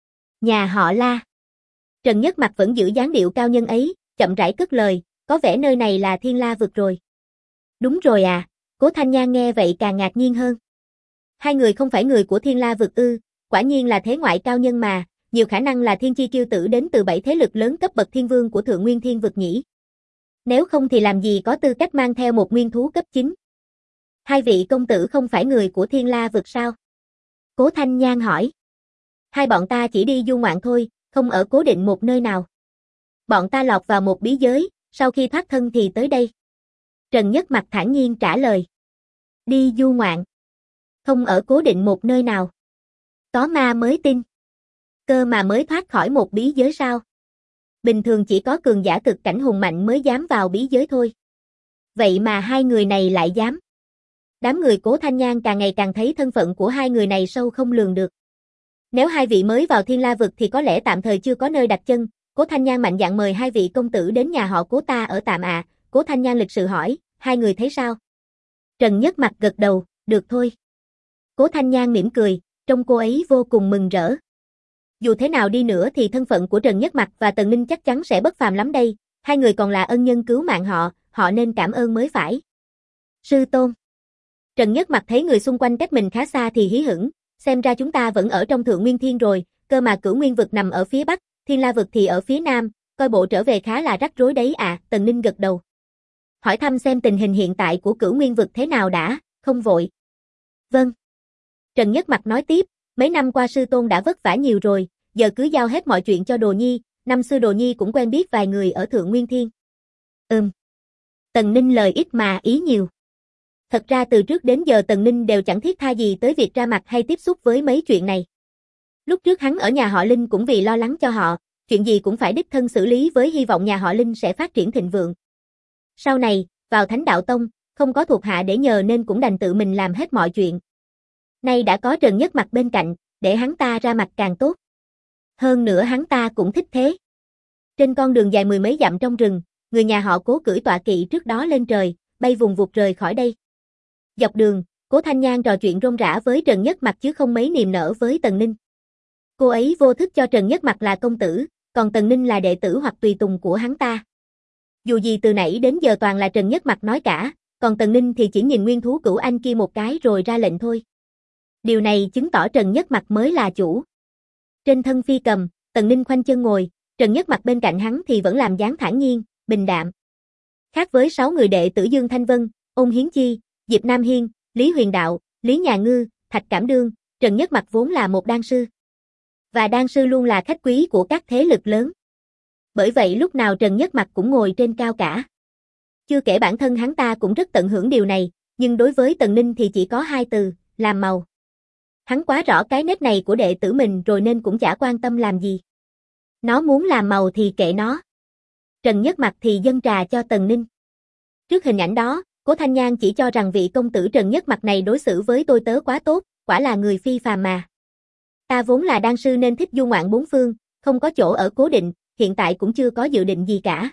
Nhà họ La. Trần Nhất Mặc vẫn giữ dáng điệu cao nhân ấy, chậm rãi cất lời, có vẻ nơi này là Thiên La vực rồi. Đúng rồi à, Cố Thanh Nhan nghe vậy càng ngạc nhiên hơn. Hai người không phải người của Thiên La vực ư, quả nhiên là thế ngoại cao nhân mà, nhiều khả năng là thiên chi kiêu tử đến từ 7 thế lực lớn cấp bậc thiên vương của Thượng Nguyên Thiên vực nhỉ. Nếu không thì làm gì có tư cách mang theo một nguyên thú cấp 9. Hai vị công tử không phải người của Thiên La vực sao? Cố Thanh Nhan hỏi. Hai bọn ta chỉ đi du ngoạn thôi, không ở cố định một nơi nào. Bọn ta lọt vào một bí giới, sau khi thoát thân thì tới đây. Trần Nhất Mặc thản nhiên trả lời. Đi du ngoạn. Không ở cố định một nơi nào. Có ma mới tin. Cơ mà mới thoát khỏi một bí giới sao? Bình thường chỉ có cường giả cực cảnh hùng mạnh mới dám vào bí giới thôi. Vậy mà hai người này lại dám. Đám người Cố Thanh Nhan càng ngày càng thấy thân phận của hai người này sâu không lường được. Nếu hai vị mới vào Thiên La vực thì có lẽ tạm thời chưa có nơi đặt chân. Cố Thanh Nhan mạnh dạn mời hai vị công tử đến nhà họ Cố ta ở tạm ạ. Cố Thanh Nhan lịch sự hỏi, hai người thấy sao? Trần Nhất Mặc gật đầu, được thôi. Cố Thanh Nhan mỉm cười, trông cô ấy vô cùng mừng rỡ. Dù thế nào đi nữa thì thân phận của Trần Nhất Mặc và Tần Ninh chắc chắn sẽ bất phàm lắm đây, hai người còn là ân nhân cứu mạng họ nên cảm ơn mới phải. Sư tôn. Trần Nhất Mặc thấy người xung quanh cách mình khá xa thì hí hửng, xem ra chúng ta vẫn ở trong Thượng Nguyên Thiên rồi, cơ mà Cửu Nguyên vực nằm ở phía bắc, Thiên La vực thì ở phía nam, coi bộ trở về khá là rắc rối đấy à, Tần Ninh gật đầu. Hỏi thăm xem tình hình hiện tại của Cửu Nguyên vực thế nào đã, không vội. Vâng. Trần Nhất Mặc nói tiếp, mấy năm qua sư tôn đã vất vả nhiều rồi, giờ cứ giao hết mọi chuyện cho Đồ Nhi, năm xưa Đồ Nhi cũng quen biết vài người ở Thượng Nguyên Thiên. Tần Ninh lời ít mà ý nhiều. Thật ra từ trước đến giờ Tần Ninh đều chẳng thiết tha gì tới việc ra mặt hay tiếp xúc với mấy chuyện này. Lúc trước hắn ở nhà họ Linh cũng vì lo lắng cho họ, chuyện gì cũng phải đích thân xử lý với hy vọng nhà họ Linh sẽ phát triển thịnh vượng. Sau này, vào Thánh Đạo Tông, không có thuộc hạ để nhờ nên cũng đành tự mình làm hết mọi chuyện. Nay đã có Trần Nhất Mặc bên cạnh, để hắn ta ra mặt càng tốt. Hơn nữa hắn ta cũng thích thế. Trên con đường dài 10 mấy dặm trong rừng, người nhà họ Cố cưỡi tọa kỵ trước đó lên trời, bay vùng vụt rời khỏi đây. Dọc đường, Cố Thanh Nhan trò chuyện rôm rả với Trần Nhất Mặc chứ không mấy niềm nở với Tần Ninh. Cô ấy vô thức cho Trần Nhất Mặc là công tử, còn Tần Ninh là đệ tử hoặc tùy tùng của hắn ta. Dù gì từ nãy đến giờ toàn là Trần Nhất Mặc nói cả, còn Tần Ninh thì chỉ nhìn nguyên thú cửu anh kia một cái rồi ra lệnh thôi. Điều này chứng tỏ Trần Nhất Mặc mới là chủ. Trên thân phi cầm, Tần Ninh khoanh chân ngồi, Trần Nhất Mặc bên cạnh hắn thì vẫn làm dáng thản nhiên, bình đạm. Khác với 6 người đệ tử Dương Thanh Vân, Ôn Hiến Chi, Diệp Nam Hiên, Lý Huyền Đạo, Lý Nhà Ngư, Thạch Cảm Đương, Trần Nhất Mặc vốn là một đan sư. Và đan sư luôn là khách quý của các thế lực lớn. Bởi vậy lúc nào Trần Nhất Mặc cũng ngồi trên cao cả. Chưa kể bản thân hắn ta cũng rất tận hưởng điều này, nhưng đối với Tần Ninh thì chỉ có hai từ, làm màu. Hắn quá rõ cái nết này của đệ tử mình rồi nên cũng chả quan tâm làm gì. Nó muốn làm màu thì kệ nó. Trần Nhất Mặc thì dâng trà cho Tần Ninh. Trước hình ảnh đó, Cố Thanh Nhan chỉ cho rằng vị công tử Trần Nhất Mặc này đối xử với tôi tớ quá tốt, quả là người phi phàm mà. Ta vốn là đan sư nên thích du ngoạn bốn phương, không có chỗ ở cố định, hiện tại cũng chưa có dự định gì cả.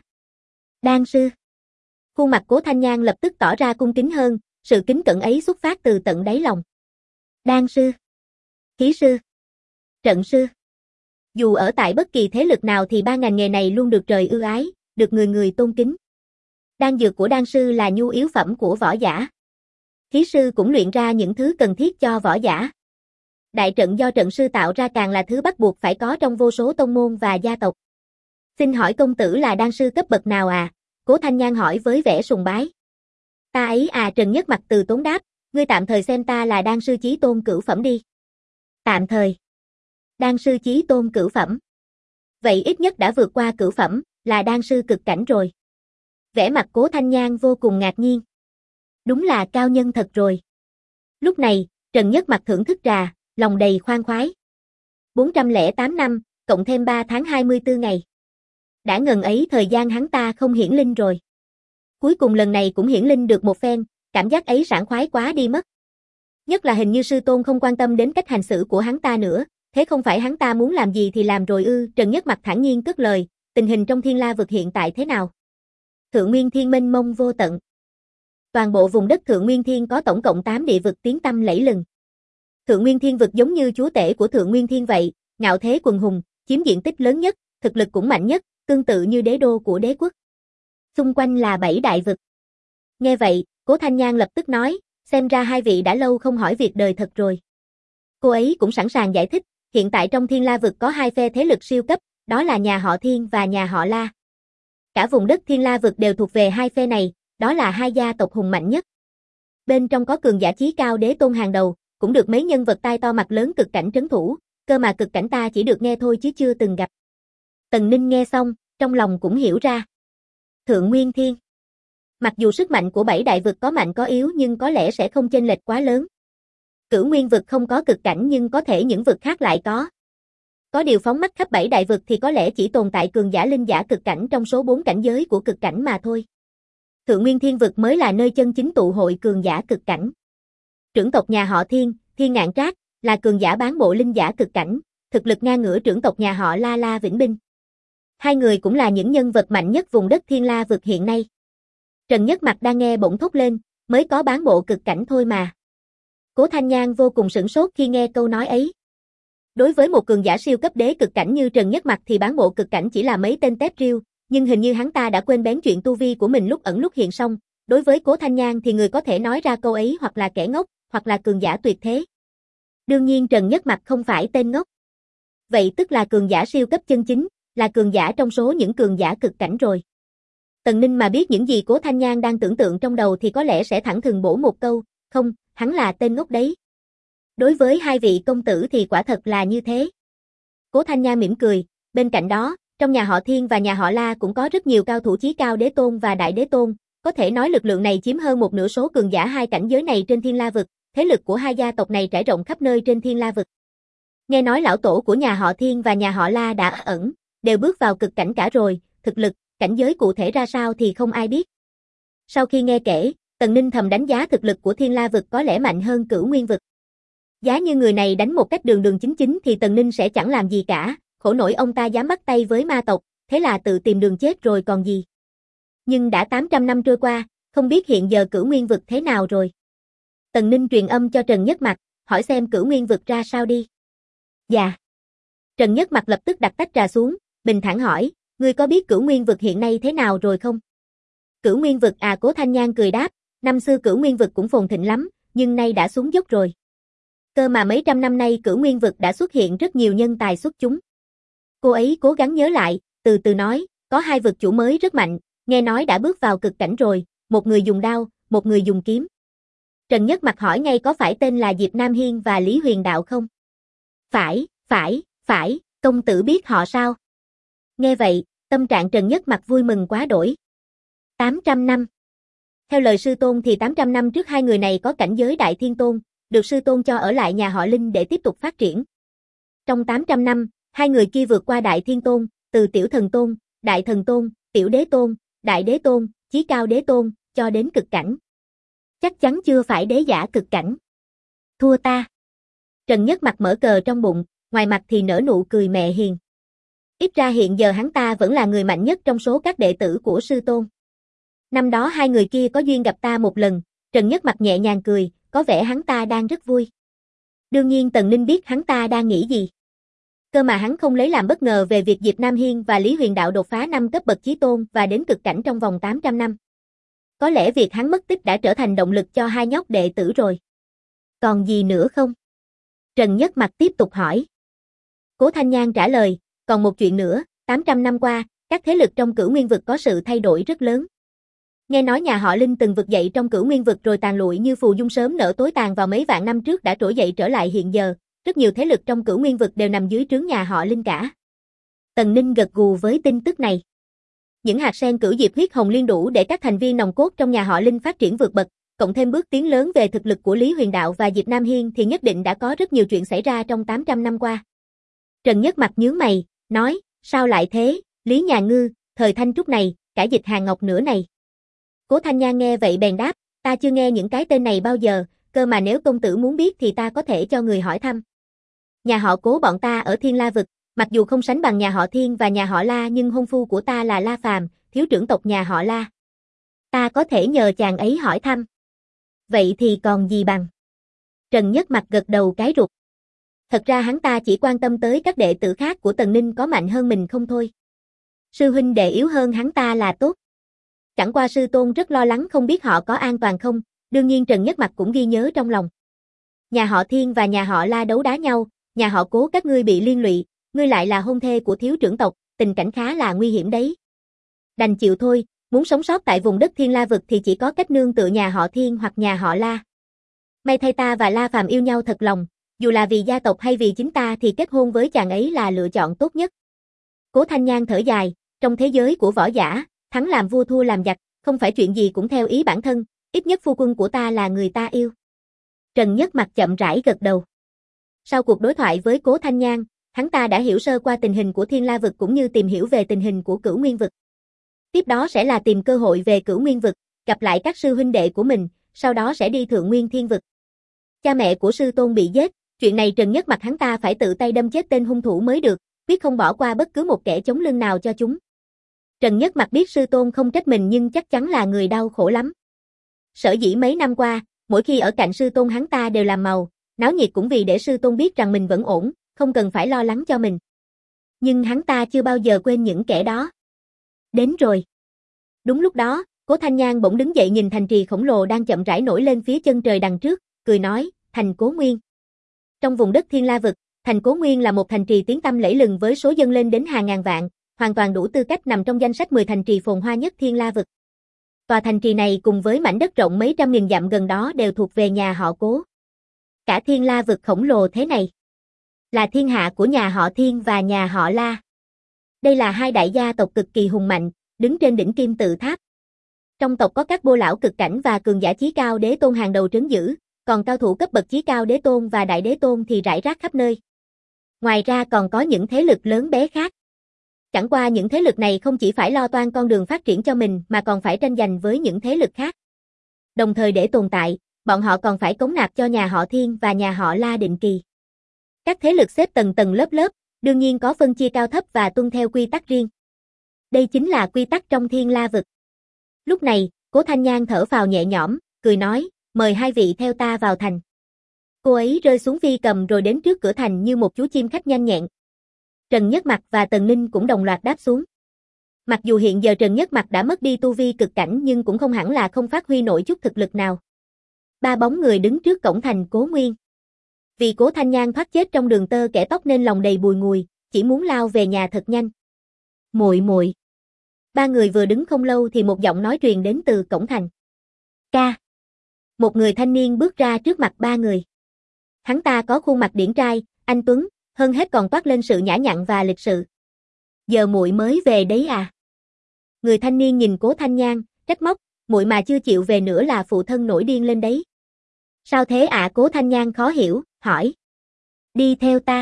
Đan sư. Khuôn mặt Cố Thanh Nhan lập tức tỏ ra cung kính hơn, sự kính cẩn ấy xuất phát từ tận đáy lòng. Đan sư, khí sư, trận sư. Dù ở tại bất kỳ thế lực nào thì ba ngành nghề này luôn được trời ưu ái, được người người tôn kính. Đan dược của đan sư là nhu yếu phẩm của võ giả. Khí sư cũng luyện ra những thứ cần thiết cho võ giả. Đại trận do trận sư tạo ra càng là thứ bắt buộc phải có trong vô số tông môn và gia tộc. Xin hỏi công tử là đan sư cấp bậc nào à? Cố Thanh Nhan hỏi với vẻ sùng bái. Ta ấy à, Trần Nhất Mặc từ tốn đáp, ngươi tạm thời xem ta là đan sư chí tôn cửu phẩm đi. Tạm thời. Đan sư chí tôn cửu phẩm. Vậy ít nhất đã vượt qua cửu phẩm, là đan sư cực cảnh rồi. Vẻ mặt Cố Thanh Nhan vô cùng ngạc nhiên. Đúng là cao nhân thật rồi. Lúc này, Trần Nhất Mặc thưởng thức trà, lòng đầy khoan khoái. 408 năm, cộng thêm 3 tháng 24 ngày. Đã ngần ấy thời gian hắn ta không hiển linh rồi. Cuối cùng lần này cũng hiển linh được một phen, cảm giác ấy sảng khoái quá đi mất. Nhất là hình như sư tôn không quan tâm đến cách hành xử của hắn ta nữa, thế không phải hắn ta muốn làm gì thì làm rồi ư? Trần Nhất Mặc thản nhiên cất lời, tình hình trong Thiên La vực hiện tại thế nào? Thượng Nguyên Thiên mênh mông vô tận. Toàn bộ vùng đất Thượng Nguyên Thiên có tổng cộng 8 địa vực tiếng tăm lẫy lừng. Thượng Nguyên Thiên vực giống như chúa tể của Thượng Nguyên Thiên vậy, ngạo thế quần hùng, chiếm diện tích lớn nhất, thực lực cũng mạnh nhất, tương tự như đế đô của đế quốc. Xung quanh là 7 đại vực. Nghe vậy, Cố Thanh Nhan lập tức nói, xem ra hai vị đã lâu không hỏi việc đời thật rồi. Cô ấy cũng sẵn sàng giải thích, hiện tại trong Thiên La vực có hai phe thế lực siêu cấp, đó là nhà họ Thiên và nhà họ La. Cả vùng đất Thiên La vực đều thuộc về hai phe này, đó là hai gia tộc hùng mạnh nhất. Bên trong có cường giả chí cao đế tôn hàng đầu, cũng được mấy nhân vật tai to mặt lớn cực cảnh trấn thủ, cơ mà cực cảnh ta chỉ được nghe thôi chứ chưa từng gặp. Tần Ninh nghe xong, trong lòng cũng hiểu ra. Thượng Nguyên Thiên. Mặc dù sức mạnh của 7 đại vực có mạnh có yếu nhưng có lẽ sẽ không chênh lệch quá lớn. Cửu Nguyên vực không có cực cảnh nhưng có thể những vực khác lại có. Có điều phóng mắt khắp 7 đại vực thì có lẽ chỉ tồn tại cường giả linh giả cực cảnh trong số 4 cảnh giới của cực cảnh mà thôi. Thượng Nguyên Thiên vực mới là nơi chân chính tụ hội cường giả cực cảnh. Trưởng tộc nhà họ Thiên, Thiên Ngạn Trác, là cường giả bán bộ linh giả cực cảnh, thực lực ngang ngửa trưởng tộc nhà họ La La Vĩnh Binh. Hai người cũng là những nhân vật mạnh nhất vùng đất Thiên La vực hiện nay. Trần Nhất Mặc đang nghe bỗng thốt lên, mới có bán bộ cực cảnh thôi mà. Cố Thanh Nhan vô cùng sửng sốt khi nghe câu nói ấy. Đối với một cường giả siêu cấp đế cực cảnh như Trần Nhất Mặc thì bán bộ cực cảnh chỉ là mấy tên tép riêu, nhưng hình như hắn ta đã quên bén chuyện tu vi của mình lúc ẩn lúc hiện xong. Đối với Cố Thanh Nhan thì người có thể nói ra câu ấy hoặc là kẻ ngốc, hoặc là cường giả tuyệt thế. Đương nhiên Trần Nhất Mặc không phải tên ngốc. Vậy tức là cường giả siêu cấp chân chính, là cường giả trong số những cường giả cực cảnh rồi. Tần Ninh mà biết những gì Cố Thanh Nhan đang tưởng tượng trong đầu thì có lẽ sẽ thẳng thừng bổ một câu, không, hắn là tên ngốc đấy. Đối với hai vị công tử thì quả thật là như thế. Cố Thanh Nhan mỉm cười, bên cạnh đó, trong nhà họ Thiên và nhà họ La cũng có rất nhiều cao thủ chí cao đế tôn và đại đế tôn, có thể nói lực lượng này chiếm hơn một nửa số cường giả hai cảnh giới này trên Thiên La vực, thế lực của hai gia tộc này trải rộng khắp nơi trên Thiên La vực. Nghe nói lão tổ của nhà họ Thiên và nhà họ La đã ẩn, đều bước vào cực cảnh cả rồi, thực lực, cảnh giới cụ thể ra sao thì không ai biết. Sau khi nghe kể, Tần Ninh thầm đánh giá thực lực của Thiên La vực có lẽ mạnh hơn Cửu Nguyên vực. Giá như người này đánh một cách đường đường chính chính thì Tần Ninh sẽ chẳng làm gì cả, khổ nổi ông ta dám bắt tay với ma tộc, thế là tự tìm đường chết rồi còn gì. Nhưng đã 800 năm trôi qua, không biết hiện giờ Cửu Nguyên vực thế nào rồi. Tần Ninh truyền âm cho Trần Nhất Mặc, hỏi xem Cửu Nguyên vực ra sao đi. Dạ. Trần Nhất Mặc lập tức đặt tách trà xuống, bình thản hỏi, ngươi có biết Cửu Nguyên vực hiện nay thế nào rồi không? Cửu Nguyên vực à? Cố Thanh Nhan cười đáp, năm xưa Cửu Nguyên vực cũng phồn thịnh lắm, nhưng nay đã xuống dốc rồi. Cơ mà mấy trăm năm nay Cửu Nguyên vực đã xuất hiện rất nhiều nhân tài xuất chúng. Cô ấy cố gắng nhớ lại, từ từ nói, có hai vực chủ mới rất mạnh, nghe nói đã bước vào cực cảnh rồi, một người dùng đao, một người dùng kiếm. Trần Nhất Mặc hỏi ngay có phải tên là Diệp Nam Hiên và Lý Huyền Đạo không? Phải, công tử biết họ sao? Nghe vậy, tâm trạng Trần Nhất Mặc vui mừng quá đổi. 800 năm. Theo lời sư tôn thì 800 năm trước hai người này có cảnh giới Đại Thiên Tôn, được sư tôn cho ở lại nhà họ Linh để tiếp tục phát triển. Trong 800 năm, hai người kia vượt qua Đại Thiên Tôn, từ Tiểu Thần Tôn, Đại Thần Tôn, Tiểu Đế Tôn, Đại Đế Tôn, Chí Cao Đế Tôn, cho đến cực cảnh. Chắc chắn chưa phải đế giả cực cảnh. Thua ta. Trần Nhất Mặc mở cờ trong bụng, ngoài mặt thì nở nụ cười mẹ hiền. Ít ra hiện giờ hắn ta vẫn là người mạnh nhất trong số các đệ tử của sư tôn. Năm đó hai người kia có duyên gặp ta một lần, Trần Nhất Mặc nhẹ nhàng cười, có vẻ hắn ta đang rất vui. Đương nhiên Tần Ninh biết hắn ta đang nghĩ gì. Cơ mà hắn không lấy làm bất ngờ về việc Diệp Nam Hiên và Lý Huyền Đạo đột phá 5 cấp bậc chí tôn và đến cực cảnh trong vòng 800 năm. Có lẽ việc hắn mất tích đã trở thành động lực cho hai nhóc đệ tử rồi. Còn gì nữa không? Trần Nhất Mặc tiếp tục hỏi. Cố Thanh Nhan trả lời, còn một chuyện nữa, 800 năm qua, các thế lực trong Cửu Nguyên vực có sự thay đổi rất lớn. Nghe nói nhà họ Linh từng vực dậy trong Cửu Nguyên vực rồi tàn lụi như phù dung sớm nở tối tàn vào mấy vạn năm trước đã trỗi dậy trở lại hiện giờ, rất nhiều thế lực trong Cửu Nguyên vực đều nằm dưới trướng nhà họ Linh cả. Tần Ninh gật gù với tin tức này. Những hạt sen cửu diệp huyết hồng liên đủ để các thành viên nòng cốt trong nhà họ Linh phát triển vượt bậc, cộng thêm bước tiến lớn về thực lực của Lý Huyền Đạo và Diệp Nam Hiên thì nhất định đã có rất nhiều chuyện xảy ra trong 800 năm qua. Trần Nhất Mặc nhướng mày, nói, sao lại thế, Lý Nhà Ngư, thời Thanh Trúc này, cả Dịch Hàng Ngọc nữa này. Cố Thanh Nhan nghe vậy bèn đáp, ta chưa nghe những cái tên này bao giờ, cơ mà nếu công tử muốn biết thì ta có thể cho người hỏi thăm. Nhà họ Cố bọn ta ở Thiên La vực, mặc dù không sánh bằng nhà họ Thiên và nhà họ La nhưng hôn phu của ta là La Phàm, thiếu trưởng tộc nhà họ La. Ta có thể nhờ chàng ấy hỏi thăm. Vậy thì còn gì bằng? Trần Nhất Mặc gật đầu cái rụt. Thật ra hắn ta chỉ quan tâm tới các đệ tử khác của Tần Ninh có mạnh hơn mình không thôi. Sư huynh đệ yếu hơn hắn ta là tốt. Chẳng qua sư tôn rất lo lắng không biết họ có an toàn không, đương nhiên Trần Nhất Mặc cũng ghi nhớ trong lòng. Nhà họ Thiên và nhà họ La đấu đá nhau, nhà họ Cố các ngươi bị liên lụy, ngươi lại là hôn thê của thiếu trưởng tộc, tình cảnh khá là nguy hiểm đấy. Đành chịu thôi, muốn sống sót tại vùng đất Thiên La vực thì chỉ có cách nương tựa nhà họ Thiên hoặc nhà họ La. May thay ta và La Phàm yêu nhau thật lòng, dù là vì gia tộc hay vì chính ta thì kết hôn với chàng ấy là lựa chọn tốt nhất. Cố Thanh Nhan thở dài, trong thế giới của võ giả, thắng làm vua thua làm giặc, không phải chuyện gì cũng theo ý bản thân, ít nhất phu quân của ta là người ta yêu. Trần Nhất Mặc chậm rãi gật đầu. Sau cuộc đối thoại với Cố Thanh Nhan, hắn ta đã hiểu sơ qua tình hình của Thiên La vực cũng như tìm hiểu về tình hình của Cửu Nguyên vực. Tiếp đó sẽ là tìm cơ hội về Cửu Nguyên vực, gặp lại các sư huynh đệ của mình, sau đó sẽ đi Thượng Nguyên Thiên vực. Cha mẹ của sư tôn bị giết, chuyện này Trần Nhất Mặc hắn ta phải tự tay đâm chết tên hung thủ mới được, quyết không bỏ qua bất cứ một kẻ chống lưng nào cho chúng. Trần Nhất Mặc biết sư tôn không trách mình nhưng chắc chắn là người đau khổ lắm. Sở dĩ mấy năm qua, mỗi khi ở cạnh sư tôn hắn ta đều làm màu, náo nhiệt cũng vì để sư tôn biết rằng mình vẫn ổn, không cần phải lo lắng cho mình. Nhưng hắn ta chưa bao giờ quên những kẻ đó. Đến rồi. Đúng lúc đó, Cố Thanh Nhan bỗng đứng dậy nhìn thành trì khổng lồ đang chậm rãi nổi lên phía chân trời đằng trước, cười nói, thành Cố Nguyên. Trong vùng đất Thiên La vực, thành Cố Nguyên là một thành trì tiếng tăm lẫy lừng với số dân lên đến hàng ngàn vạn, hoàn toàn đủ tư cách nằm trong danh sách 10 thành trì phồn hoa nhất Thiên La vực. Tòa thành trì này cùng với mảnh đất rộng mấy trăm nghìn dặm gần đó đều thuộc về nhà họ Cố. Cả Thiên La vực khổng lồ thế này là thiên hạ của nhà họ Thiên và nhà họ La. Đây là hai đại gia tộc cực kỳ hùng mạnh, đứng trên đỉnh kim tự tháp. Trong tộc có các bô lão cực cảnh và cường giả chí cao đế tôn hàng đầu trấn giữ, còn cao thủ cấp bậc chí cao đế tôn và đại đế tôn thì rải rác khắp nơi. Ngoài ra còn có những thế lực lớn bé khác. Chẳng qua những thế lực này không chỉ phải lo toan con đường phát triển cho mình mà còn phải tranh giành với những thế lực khác. Đồng thời để tồn tại, bọn họ còn phải cống nạp cho nhà họ Thiên và nhà họ La định kỳ. Các thế lực xếp tầng tầng lớp lớp, đương nhiên có phân chia cao thấp và tuân theo quy tắc riêng. Đây chính là quy tắc trong Thiên La vực. Lúc này, Cố Thanh Nhan thở phào nhẹ nhõm, cười nói, mời hai vị theo ta vào thành. Cô ấy rơi xuống phi cầm rồi đến trước cửa thành như một chú chim khách nhanh nhẹn. Trần Nhất Mặc và Tần Ninh cũng đồng loạt đáp xuống. Mặc dù hiện giờ Trần Nhất Mặc đã mất đi tu vi cực cảnh nhưng cũng không hẳn là không phát huy nổi chút thực lực nào. Ba bóng người đứng trước cổng thành Cố Nguyên. Vì Cố Thanh Nhan thoát chết trong đường tơ kẻ tóc nên lòng đầy bùi ngùi, chỉ muốn lao về nhà thật nhanh. Muội muội. Ba người vừa đứng không lâu thì một giọng nói truyền đến từ cổng thành. Ca. Một người thanh niên bước ra trước mặt ba người. Hắn ta có khuôn mặt điển trai, anh tuấn, hơn hết còn toát lên sự nhã nhặn và lịch sự. Giờ muội mới về đấy à? Người thanh niên nhìn Cố Thanh Nhan, trách móc, muội mà chưa chịu về nữa là phụ thân nổi điên lên đấy. Sao thế ạ? Cố Thanh Nhan khó hiểu, hỏi. Đi theo ta.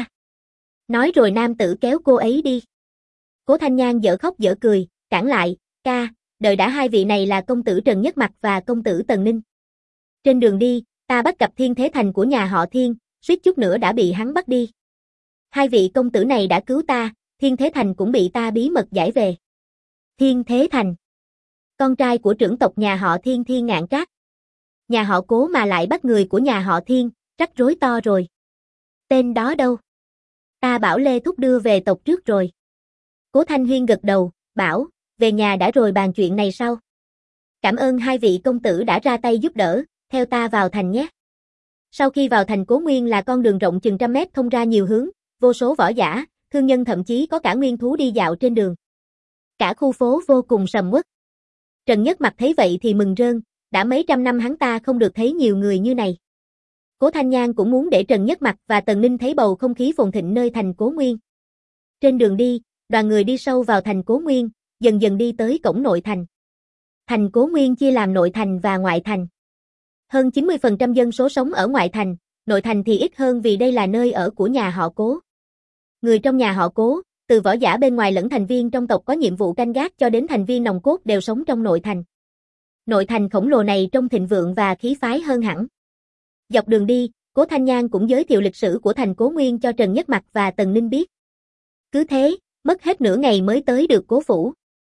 Nói rồi nam tử kéo cô ấy đi. Cố Thanh Nhan dở khóc dở cười, cản lại, ca, đợi đã, hai vị này là công tử Trần Nhất Mặc và công tử Tần Ninh. Trên đường đi, ta bắt gặp Thiên Thế Thành của nhà họ Thiên, suýt chút nữa đã bị hắn bắt đi. Hai vị công tử này đã cứu ta, Thiên Thế Thành cũng bị ta bí mật giải về. Thiên Thế Thành. Con trai của trưởng tộc nhà họ Thiên Thiên Ngạn Trác. Nhà họ Cố mà lại bắt người của nhà họ Thiên, rắc rối to rồi. Tên đó đâu? Ta bảo Lê Thúc đưa về tộc trước rồi. Cố Thanh Huyên gật đầu, bảo, về nhà đã rồi bàn chuyện này sau. Cảm ơn hai vị công tử đã ra tay giúp đỡ, theo ta vào thành nhé. Sau khi vào thành Cố Nguyên là con đường rộng chừng trăm mét thông ra nhiều hướng, vô số võ giả, thương nhân thậm chí có cả nguyên thú đi dạo trên đường. Cả khu phố vô cùng sầm uất. Trần Nhất Mặc thấy vậy thì mừng rơn, đã mấy trăm năm hắn ta không được thấy nhiều người như này. Cố Thanh Nhan cũng muốn để Trần Nhất Mặc và Tần Ninh thấy bầu không khí phồn thịnh nơi thành Cố Nguyên. Trên đường đi, đoàn người đi sâu vào thành Cố Nguyên, dần dần đi tới cổng nội thành. Thành Cố Nguyên chia làm nội thành và ngoại thành. Hơn 90% dân số sống ở ngoại thành, nội thành thì ít hơn vì đây là nơi ở của nhà họ Cố. Người trong nhà họ Cố, từ võ giả bên ngoài lẫn thành viên trong tộc có nhiệm vụ canh gác cho đến thành viên nòng cốt đều sống trong nội thành. Nội thành khổng lồ này trông thịnh vượng và khí phái hơn hẳn. Dọc đường đi, Cố Thanh Nhan cũng giới thiệu lịch sử của thành Cố Nguyên cho Trần Nhất Mặc và Tần Ninh biết. Cứ thế, mất hết nửa ngày mới tới được Cố Phủ.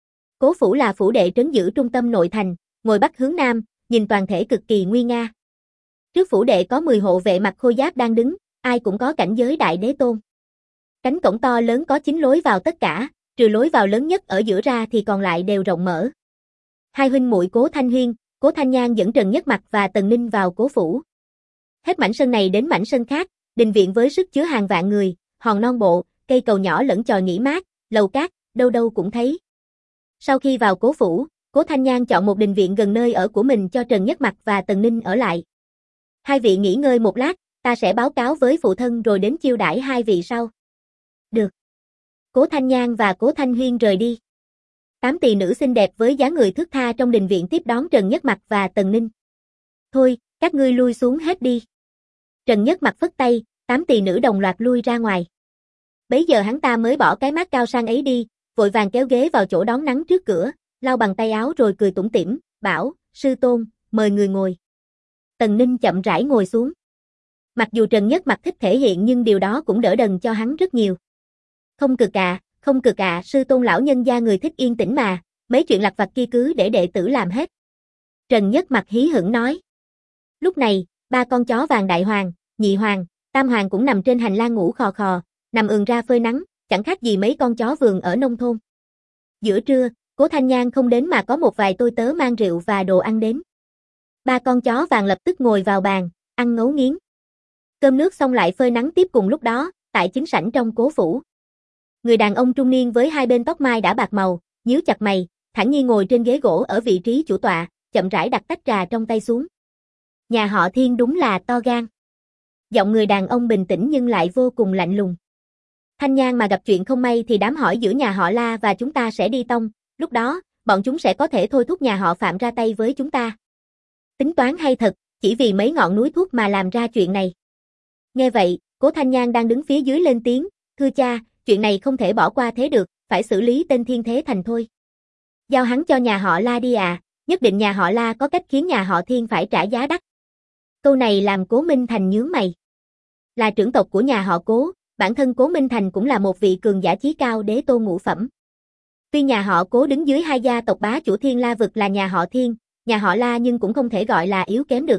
Cố Phủ là phủ đệ trấn giữ trung tâm nội thành, ngồi bắc hướng nam, nhìn toàn thể cực kỳ nguy nga. Trước phủ đệ có 10 hộ vệ mặc khôi giáp đang đứng, ai cũng có cảnh giới đại đế tôn. Cánh cổng to lớn có 9 lối vào tất cả, trừ lối vào lớn nhất ở giữa ra thì còn lại đều rộng mở. Hai huynh muội Cố Thanh Huyên, Cố Thanh Nhan dẫn Trần Nhất Mặc và Tần Ninh vào Cố Phủ. Hết mảnh sân này đến mảnh sân khác, đình viện với sức chứa hàng vạn người, hòn non bộ, cây cầu nhỏ lẫn chòi nghỉ mát, lầu cát, đâu đâu cũng thấy. Sau khi vào Cố Phủ, Cố Thanh Nhan chọn một đình viện gần nơi ở của mình cho Trần Nhất Mặc và Tần Ninh ở lại. Hai vị nghỉ ngơi một lát, ta sẽ báo cáo với phụ thân rồi đến chiêu đãi hai vị sau. Được. Cố Thanh Nhan và Cố Thanh Huyên rời đi. 8 tỳ nữ xinh đẹp với dáng người thướt tha trong đình viện tiếp đón Trần Nhất Mặc và Tần Ninh. Thôi, các ngươi lui xuống hết đi. Trần Nhất Mặc phất tay, 8 tỳ nữ đồng loạt lui ra ngoài. Bấy giờ hắn ta mới bỏ cái mát cao sang ấy đi, vội vàng kéo ghế vào chỗ đón nắng trước cửa, lau bằng tay áo rồi cười tủm tỉm, bảo, sư tôn, mời người ngồi. Tần Ninh chậm rãi ngồi xuống. Mặc dù Trần Nhất Mặc thích thể hiện nhưng điều đó cũng đỡ đần cho hắn rất nhiều. Không cực ạ, sư tôn lão nhân gia người thích yên tĩnh mà, mấy chuyện lặt vặt kia cứ để đệ tử làm hết. Trần Nhất Mặc hí hửng nói. Lúc này, 3 con chó vàng đại hoàng, nhị hoàng, tam hoàng cũng nằm trên hành lang ngủ khò khò, nằm ườn ra phơi nắng, chẳng khác gì mấy con chó vườn ở nông thôn. Giữa trưa, Cố Thanh Nhan không đến mà có một vài tôi tớ mang rượu và đồ ăn đến. 3 con chó vàng lập tức ngồi vào bàn, ăn ngấu nghiến. Cơm nước xong lại phơi nắng tiếp cùng lúc đó, tại chính sảnh trong Cố Phủ. Người đàn ông trung niên với hai bên tóc mai đã bạc màu, nhíu chặt mày, thản nhiên ngồi trên ghế gỗ ở vị trí chủ tọa, chậm rãi đặt tách trà trong tay xuống. Nhà họ Thiên đúng là to gan. Giọng người đàn ông bình tĩnh nhưng lại vô cùng lạnh lùng. Thanh Nhan mà gặp chuyện không may thì đám hỏi giữa nhà họ La và chúng ta sẽ đi tông, lúc đó, bọn chúng sẽ có thể thôi thúc nhà họ Phạm ra tay với chúng ta. Tính toán hay thật, chỉ vì mấy ngọn núi thuốc mà làm ra chuyện này. Nghe vậy, Cố Thanh Nhan đang đứng phía dưới lên tiếng, thưa cha, chuyện này không thể bỏ qua thế được, phải xử lý tên Thiên Thế Thành thôi. Giao hắn cho nhà họ La đi à, nhất định nhà họ La có cách khiến nhà họ Thiên phải trả giá đắt. Câu này làm Cố Minh Thành nhướng mày. Là trưởng tộc của nhà họ Cố, bản thân Cố Minh Thành cũng là một vị cường giả chí cao đế tôn ngũ phẩm. Tuy nhà họ Cố đứng dưới hai gia tộc bá chủ Thiên La vực là nhà họ Thiên, nhà họ La nhưng cũng không thể gọi là yếu kém được.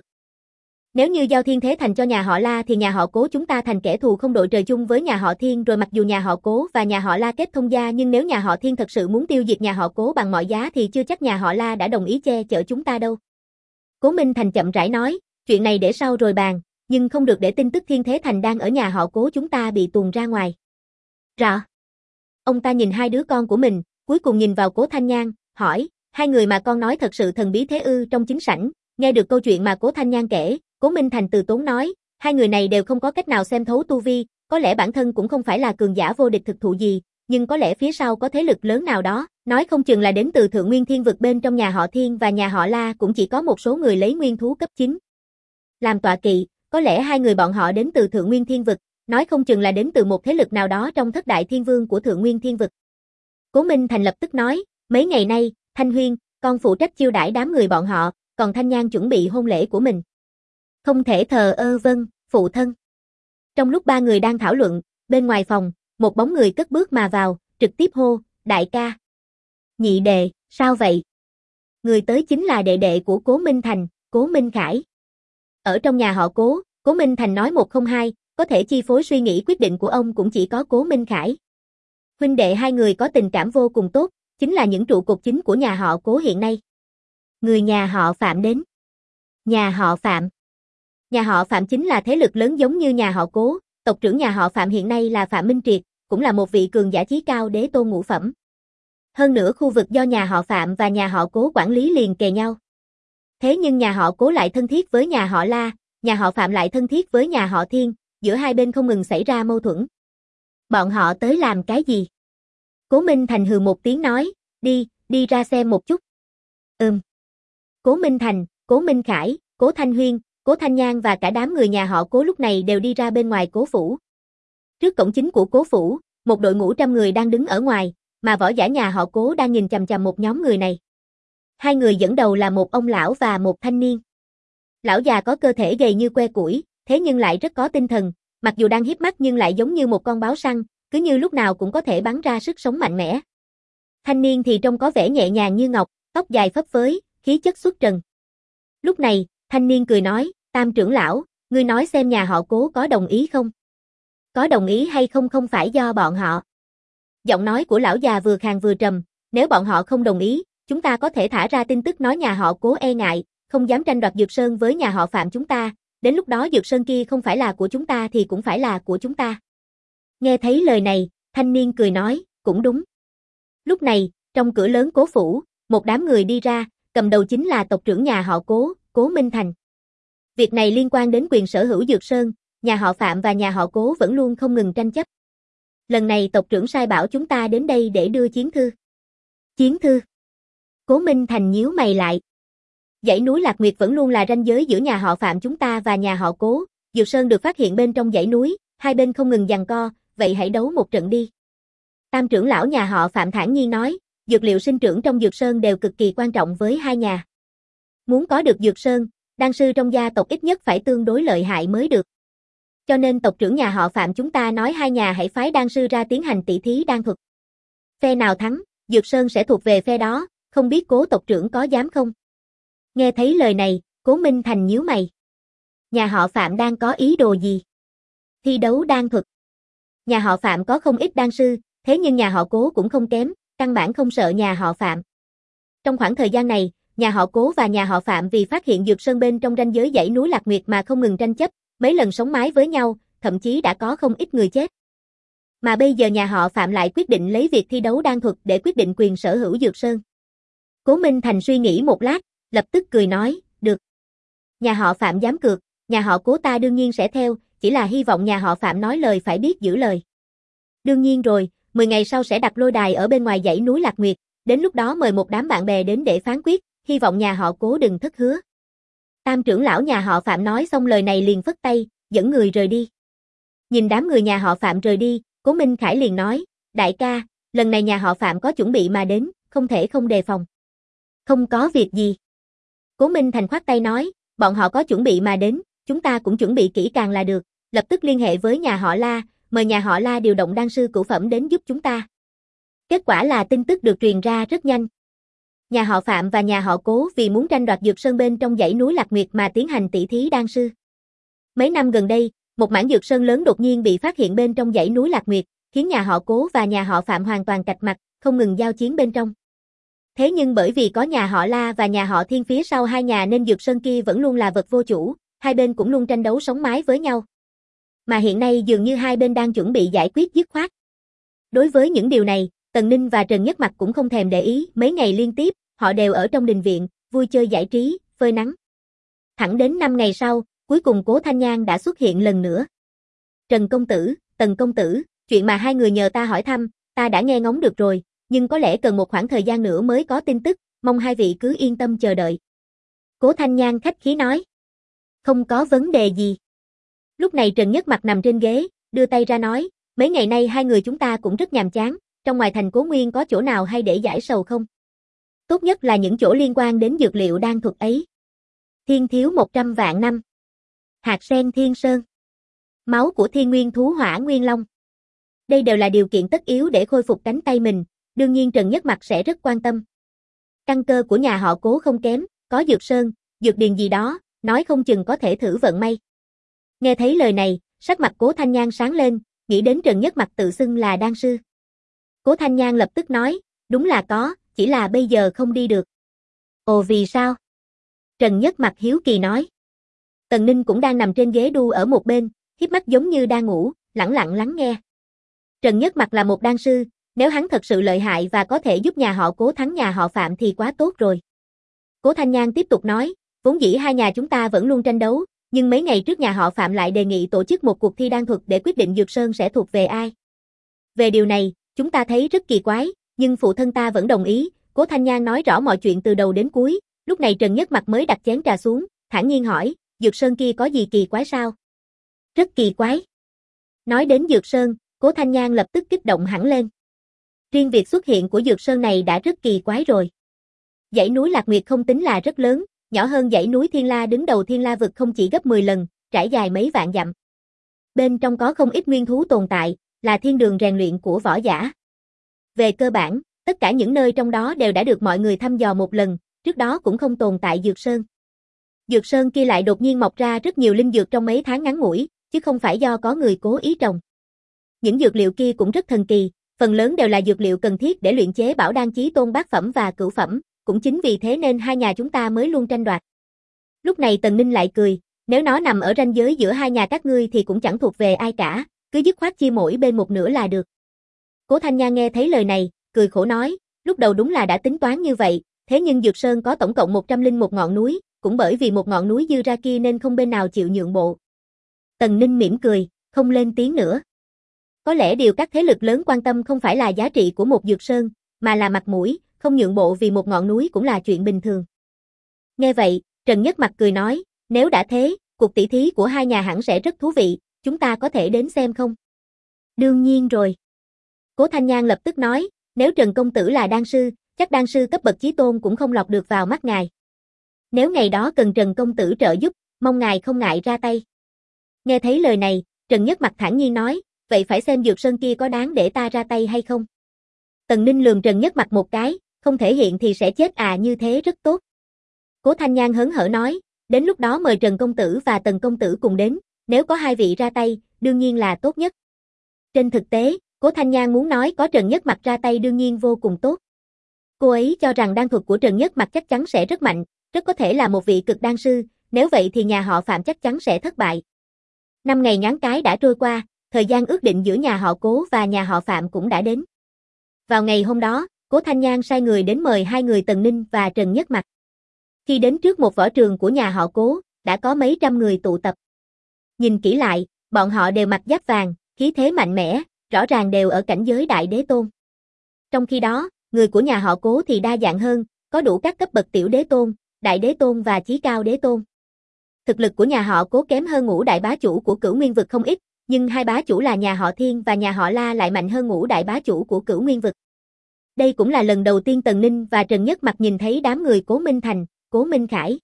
Nếu như giao Thiên Thế Thành cho nhà họ La thì nhà họ Cố chúng ta thành kẻ thù không đội trời chung với nhà họ Thiên rồi, mặc dù nhà họ Cố và nhà họ La kết thông gia nhưng nếu nhà họ Thiên thật sự muốn tiêu diệt nhà họ Cố bằng mọi giá thì chưa chắc nhà họ La đã đồng ý che chở chúng ta đâu. Cố Minh Thành chậm rãi nói, chuyện này để sau rồi bàn, nhưng không được để tin tức Thiên Thế Thành đang ở nhà họ Cố chúng ta bị tuồn ra ngoài. Rõ. Ông ta nhìn hai đứa con của mình, cuối cùng nhìn vào Cố Thanh Nhan, hỏi, hai người mà con nói thật sự thần bí thế ư? Trong chính sảnh, nghe được câu chuyện mà Cố Thanh Nhan kể, Cố Minh Thành từ tốn nói, hai người này đều không có cách nào xem thấu tu vi, có lẽ bản thân cũng không phải là cường giả vô địch thực thụ gì, nhưng có lẽ phía sau có thế lực lớn nào đó, nói không chừng là đến từ Thượng Nguyên Thiên vực. Bên trong nhà họ Thiên và nhà họ La cũng chỉ có một số người lấy nguyên thú cấp 9 làm tọa kỵ, có lẽ hai người bọn họ đến từ Thượng Nguyên Thiên vực, nói không chừng là đến từ một thế lực nào đó trong thất đại thiên vương của Thượng Nguyên Thiên vực. Cố Minh Thành lập tức nói, mấy ngày nay, Thanh Huyên, con phụ trách chiêu đãi đám người bọn họ, còn Thanh Nhan chuẩn bị hôn lễ của mình. Không thể thờ ơ. Vâng, phụ thân. Trong lúc ba người đang thảo luận, bên ngoài phòng, một bóng người cất bước mà vào, trực tiếp hô, đại ca. Nhị đệ, sao vậy? Người tới chính là đệ đệ của Cố Minh Thành, Cố Minh Khải. Ở trong nhà họ Cố, Cố Minh Thành nói một không hai, có thể chi phối suy nghĩ quyết định của ông cũng chỉ có Cố Minh Khải. Huynh đệ hai người có tình cảm vô cùng tốt, chính là những trụ cột chính của nhà họ Cố hiện nay. Người nhà họ Phạm đến. Nhà họ Phạm. Nhà họ Phạm chính là thế lực lớn giống như nhà họ Cố, tộc trưởng nhà họ Phạm hiện nay là Phạm Minh Triệt, cũng là một vị cường giả chí cao đế tôn ngũ phẩm. Hơn nữa khu vực do nhà họ Phạm và nhà họ Cố quản lý liền kề nhau. Thế nhưng nhà họ Cố lại thân thiết với nhà họ La, nhà họ Phạm lại thân thiết với nhà họ Thiên, giữa hai bên không ngừng xảy ra mâu thuẫn. Bọn họ tới làm cái gì? Cố Minh Thành hừ một tiếng nói, đi ra xem một chút. Cố Minh Thành, Cố Minh Khải, Cố Thanh Huyên, Cố Thanh Nhan và cả đám người nhà họ Cố lúc này đều đi ra bên ngoài Cố phủ. Trước cổng chính của Cố phủ, một đội ngũ trăm người đang đứng ở ngoài, mà võ giả nhà họ Cố đang nhìn chằm chằm một nhóm người này. Hai người dẫn đầu là một ông lão và một thanh niên. Lão già có cơ thể gầy như que củi, thế nhưng lại rất có tinh thần, mặc dù đang híp mắt nhưng lại giống như một con báo săn, cứ như lúc nào cũng có thể bắn ra sức sống mạnh mẽ. Thanh niên thì trông có vẻ nhẹ nhàng như ngọc, tóc dài phấp phới, khí chất xuất trần. Lúc này, thanh niên cười nói, Tam trưởng lão, ngươi nói xem nhà họ Cố có đồng ý không? Có đồng ý hay không không phải do bọn họ. Giọng nói của lão già vừa khàn vừa trầm, nếu bọn họ không đồng ý, chúng ta có thể thả ra tin tức nói nhà họ Cố e ngại, không dám tranh đoạt Dược Sơn với nhà họ Phạm chúng ta, đến lúc đó Dược Sơn kia không phải là của chúng ta thì cũng phải là của chúng ta. Nghe thấy lời này, thanh niên cười nói, cũng đúng. Lúc này, trong cửa lớn Cố phủ, một đám người đi ra, cầm đầu chính là tộc trưởng nhà họ Cố, Cố Minh Thành. Việc này liên quan đến quyền sở hữu Dược Sơn, nhà họ Phạm và nhà họ Cố vẫn luôn không ngừng tranh chấp. Lần này tộc trưởng sai bảo chúng ta đến đây để đưa chiến thư. Chiến thư? Cố Minh Thành nhíu mày lại. Dãy núi Lạc Nguyệt vẫn luôn là ranh giới giữa nhà họ Phạm chúng ta và nhà họ Cố, Dược Sơn được phát hiện bên trong dãy núi, hai bên không ngừng giằng co, vậy hãy đấu một trận đi. Tam trưởng lão nhà họ Phạm thản nhiên nói, dược liệu sinh trưởng trong Dược Sơn đều cực kỳ quan trọng với hai nhà. Muốn có được Dược Sơn, đan sư trong gia tộc ít nhất phải tương đối lợi hại mới được. Cho nên tộc trưởng nhà họ Phạm chúng ta nói hai nhà hãy phái đan sư ra tiến hành tỷ thí đan thuật. Phe nào thắng, Dược Sơn sẽ thuộc về phe đó, không biết Cố tộc trưởng có dám không? Nghe thấy lời này, Cố Minh Thành nhíu mày. Nhà họ Phạm đang có ý đồ gì? Thi đấu đan thuật. Nhà họ Phạm có không ít đan sư, thế nhưng nhà họ Cố cũng không kém, căn bản không sợ nhà họ Phạm. Trong khoảng thời gian này, nhà họ Cố và nhà họ Phạm vì phát hiện Dược Sơn bên trong ranh giới dãy núi Lạc Nguyệt mà không ngừng tranh chấp, mấy lần sống mái với nhau, thậm chí đã có không ít người chết. Mà bây giờ nhà họ Phạm lại quyết định lấy việc thi đấu đan thuật để quyết định quyền sở hữu Dược Sơn. Cố Minh Thành suy nghĩ một lát, lập tức cười nói, được. Nhà họ Phạm dám cược, nhà họ Cố ta đương nhiên sẽ theo, chỉ là hy vọng nhà họ Phạm nói lời phải biết giữ lời. Đương nhiên rồi, 10 ngày sau sẽ đặt lôi đài ở bên ngoài dãy núi Lạc Nguyệt, đến lúc đó mời một đám bạn bè đến để phán quyết, hy vọng nhà họ Cố đừng thất hứa. Tam trưởng lão nhà họ Phạm nói xong lời này liền phất tay, dẫn người rời đi. Nhìn đám người nhà họ Phạm rời đi, Cố Minh Khải liền nói, đại ca, lần này nhà họ Phạm có chuẩn bị mà đến, không thể không đề phòng. Không có việc gì. Cố Minh Thành khoát tay nói, bọn họ có chuẩn bị mà đến, chúng ta cũng chuẩn bị kỹ càng là được, lập tức liên hệ với nhà họ La, mời nhà họ La điều động đan sư cửu phẩm đến giúp chúng ta. Kết quả là tin tức được truyền ra rất nhanh. Nhà họ Phạm và nhà họ Cố vì muốn tranh đoạt Dược Sơn bên trong dãy núi Lạc Nguyệt mà tiến hành tỷ thí đan sư. Mấy năm gần đây, một mảng Dược Sơn lớn đột nhiên bị phát hiện bên trong dãy núi Lạc Nguyệt, khiến nhà họ Cố và nhà họ Phạm hoàn toàn cạch mặt, không ngừng giao chiến bên trong. Thế nhưng bởi vì có nhà họ La và nhà họ Thiên phía sau hai nhà nên Dược Sơn kia vẫn luôn là vật vô chủ, hai bên cũng luôn tranh đấu sống mái với nhau. Mà hiện nay dường như hai bên đang chuẩn bị giải quyết dứt khoát. Đối với những điều này, Tần Ninh và Trần Nhất Mặc cũng không thèm để ý, mấy ngày liên tiếp, họ đều ở trong đình viện, vui chơi giải trí, phơi nắng. Thẳng đến 5 ngày sau, cuối cùng Cố Thanh Nhan đã xuất hiện lần nữa. Trần công tử, Tần công tử, chuyện mà hai người nhờ ta hỏi thăm, ta đã nghe ngóng được rồi, nhưng có lẽ cần một khoảng thời gian nữa mới có tin tức, mong hai vị cứ yên tâm chờ đợi. Cố Thanh Nhan khách khí nói. Không có vấn đề gì. Lúc này Trần Nhất Mặc nằm trên ghế, đưa tay ra nói, mấy ngày nay hai người chúng ta cũng rất nhàm chán, trong ngoài thành Cố Nguyên có chỗ nào hay để giải sầu không? Tốt nhất là những chỗ liên quan đến dược liệu đan thuật ấy. Thiên thiếu 100 vạn năm. Hạt sen thiên sơn. Máu của thiên nguyên thú hỏa nguyên long. Đây đều là điều kiện tất yếu để khôi phục cánh tay mình, đương nhiên Trần Nhất Mặc sẽ rất quan tâm. Căn cơ của nhà họ Cố không kém, có dược sơn, dược điền gì đó, nói không chừng có thể thử vận may. Nghe thấy lời này, sắc mặt Cố Thanh Nhan sáng lên, nghĩ đến Trần Nhất Mặc tự xưng là đan sư. Cố Thanh Nhan lập tức nói, đúng là có, chỉ là bây giờ không đi được. Ồ vì sao? Trần Nhất Mặc hiếu kỳ nói. Tần Ninh cũng đang nằm trên ghế đu ở một bên, híp mắt giống như đang ngủ, lẳng lặng lắng nghe. Trần Nhất Mặc là một đan sư, nếu hắn thật sự lợi hại và có thể giúp nhà họ Cố thắng nhà họ Phạm thì quá tốt rồi. Cố Thanh Nhan tiếp tục nói, vốn dĩ hai nhà chúng ta vẫn luôn tranh đấu, nhưng mấy ngày trước nhà họ Phạm lại đề nghị tổ chức một cuộc thi đan thuật để quyết định Dược Sơn sẽ thuộc về ai. Về điều này, chúng ta thấy rất kỳ quái, nhưng phụ thân ta vẫn đồng ý. Cố Thanh Nhan nói rõ mọi chuyện từ đầu đến cuối, lúc này Trần Nhất Mặc mới đặt chén trà xuống, thản nhiên hỏi, Dược Sơn kia có gì kỳ quái sao? Rất kỳ quái. Nói đến Dược Sơn, Cố Thanh Nhan lập tức kích động hẳn lên. Riêng việc xuất hiện của Dược Sơn này đã rất kỳ quái rồi. Dãy núi Lạc Nguyệt không tính là rất lớn, nhỏ hơn dãy núi Thiên La đứng đầu Thiên La vực không chỉ gấp 10 lần, trải dài mấy vạn dặm. Bên trong có không ít nguyên thú tồn tại, là thiên đường rèn luyện của võ giả. Về cơ bản, tất cả những nơi trong đó đều đã được mọi người thăm dò một lần, trước đó cũng không tồn tại Dược Sơn. Dược Sơn kia lại đột nhiên mọc ra rất nhiều linh dược trong mấy tháng ngắn ngủi, chứ không phải do có người cố ý trồng. Những dược liệu kia cũng rất thần kỳ, phần lớn đều là dược liệu cần thiết để luyện chế bảo đan chí tôn bát phẩm và cửu phẩm, cũng chính vì thế nên hai nhà chúng ta mới luôn tranh đoạt. Lúc này Tần Ninh lại cười, nếu nó nằm ở ranh giới giữa hai nhà các ngươi thì cũng chẳng thuộc về ai cả, cứ dứt khoát chia mỗi bên một nửa là được. Cố Thanh Nha nghe thấy lời này, cười khổ nói, lúc đầu đúng là đã tính toán như vậy, thế nhưng Dược Sơn có tổng cộng 101 ngọn núi, cũng bởi vì một ngọn núi dư ra kia nên không bên nào chịu nhượng bộ. Tần Ninh mỉm cười, không lên tiếng nữa. Có lẽ điều các thế lực lớn quan tâm không phải là giá trị của một Dược Sơn, mà là mặt mũi, không nhượng bộ vì một ngọn núi cũng là chuyện bình thường. Nghe vậy, Trần Nhất Mặc cười nói, nếu đã thế, cuộc tỷ thí của hai nhà hẳn sẽ rất thú vị, chúng ta có thể đến xem không? Đương nhiên rồi. Cố Thanh Nhan lập tức nói, nếu Trần công tử là đan sư, chắc đan sư cấp bậc chí tôn cũng không lọt được vào mắt ngài. Nếu ngày đó cần Trần công tử trợ giúp, mong ngài không ngại ra tay. Nghe thấy lời này, Trần Nhất Mặc thản nhiên nói, vậy phải xem Dược Sơn kia có đáng để ta ra tay hay không? Tần Ninh lườm Trần Nhất Mặc một cái, không thể hiện thì sẽ chết à, như thế rất tốt. Cố Thanh Nhan hớn hở nói, đến lúc đó mời Trần công tử và Tần công tử cùng đến, nếu có hai vị ra tay, đương nhiên là tốt nhất. Trên thực tế, Cố Thanh Nhan muốn nói có Trần Nhất Mặc ra tay đương nhiên vô cùng tốt. Cô ấy cho rằng đan thuật của Trần Nhất Mặc chắc chắn sẽ rất mạnh, rất có thể là một vị cực đan sư, nếu vậy thì nhà họ Phạm chắc chắn sẽ thất bại. 5 ngày nhoáng cái đã trôi qua, thời gian ước định giữa nhà họ Cố và nhà họ Phạm cũng đã đến. Vào ngày hôm đó, Cố Thanh Nhan sai người đến mời hai người Tần Ninh và Trần Nhất Mặc. Khi đến trước một võ trường của nhà họ Cố, đã có mấy trăm người tụ tập. Nhìn kỹ lại, bọn họ đều mặc giáp vàng, khí thế mạnh mẽ, rõ ràng đều ở cảnh giới đại đế tôn. Trong khi đó, người của nhà họ Cố thì đa dạng hơn, có đủ các cấp bậc tiểu đế tôn, đại đế tôn và chí cao đế tôn. Thực lực của nhà họ Cố kém hơn ngũ đại bá chủ của Cửu Nguyên vực không ít, nhưng hai bá chủ là nhà họ Thiên và nhà họ La lại mạnh hơn ngũ đại bá chủ của Cửu Nguyên vực. Đây cũng là lần đầu tiên Tần Ninh và Trần Nhất Mặc nhìn thấy đám người Cố Minh Thành, Cố Minh Khải.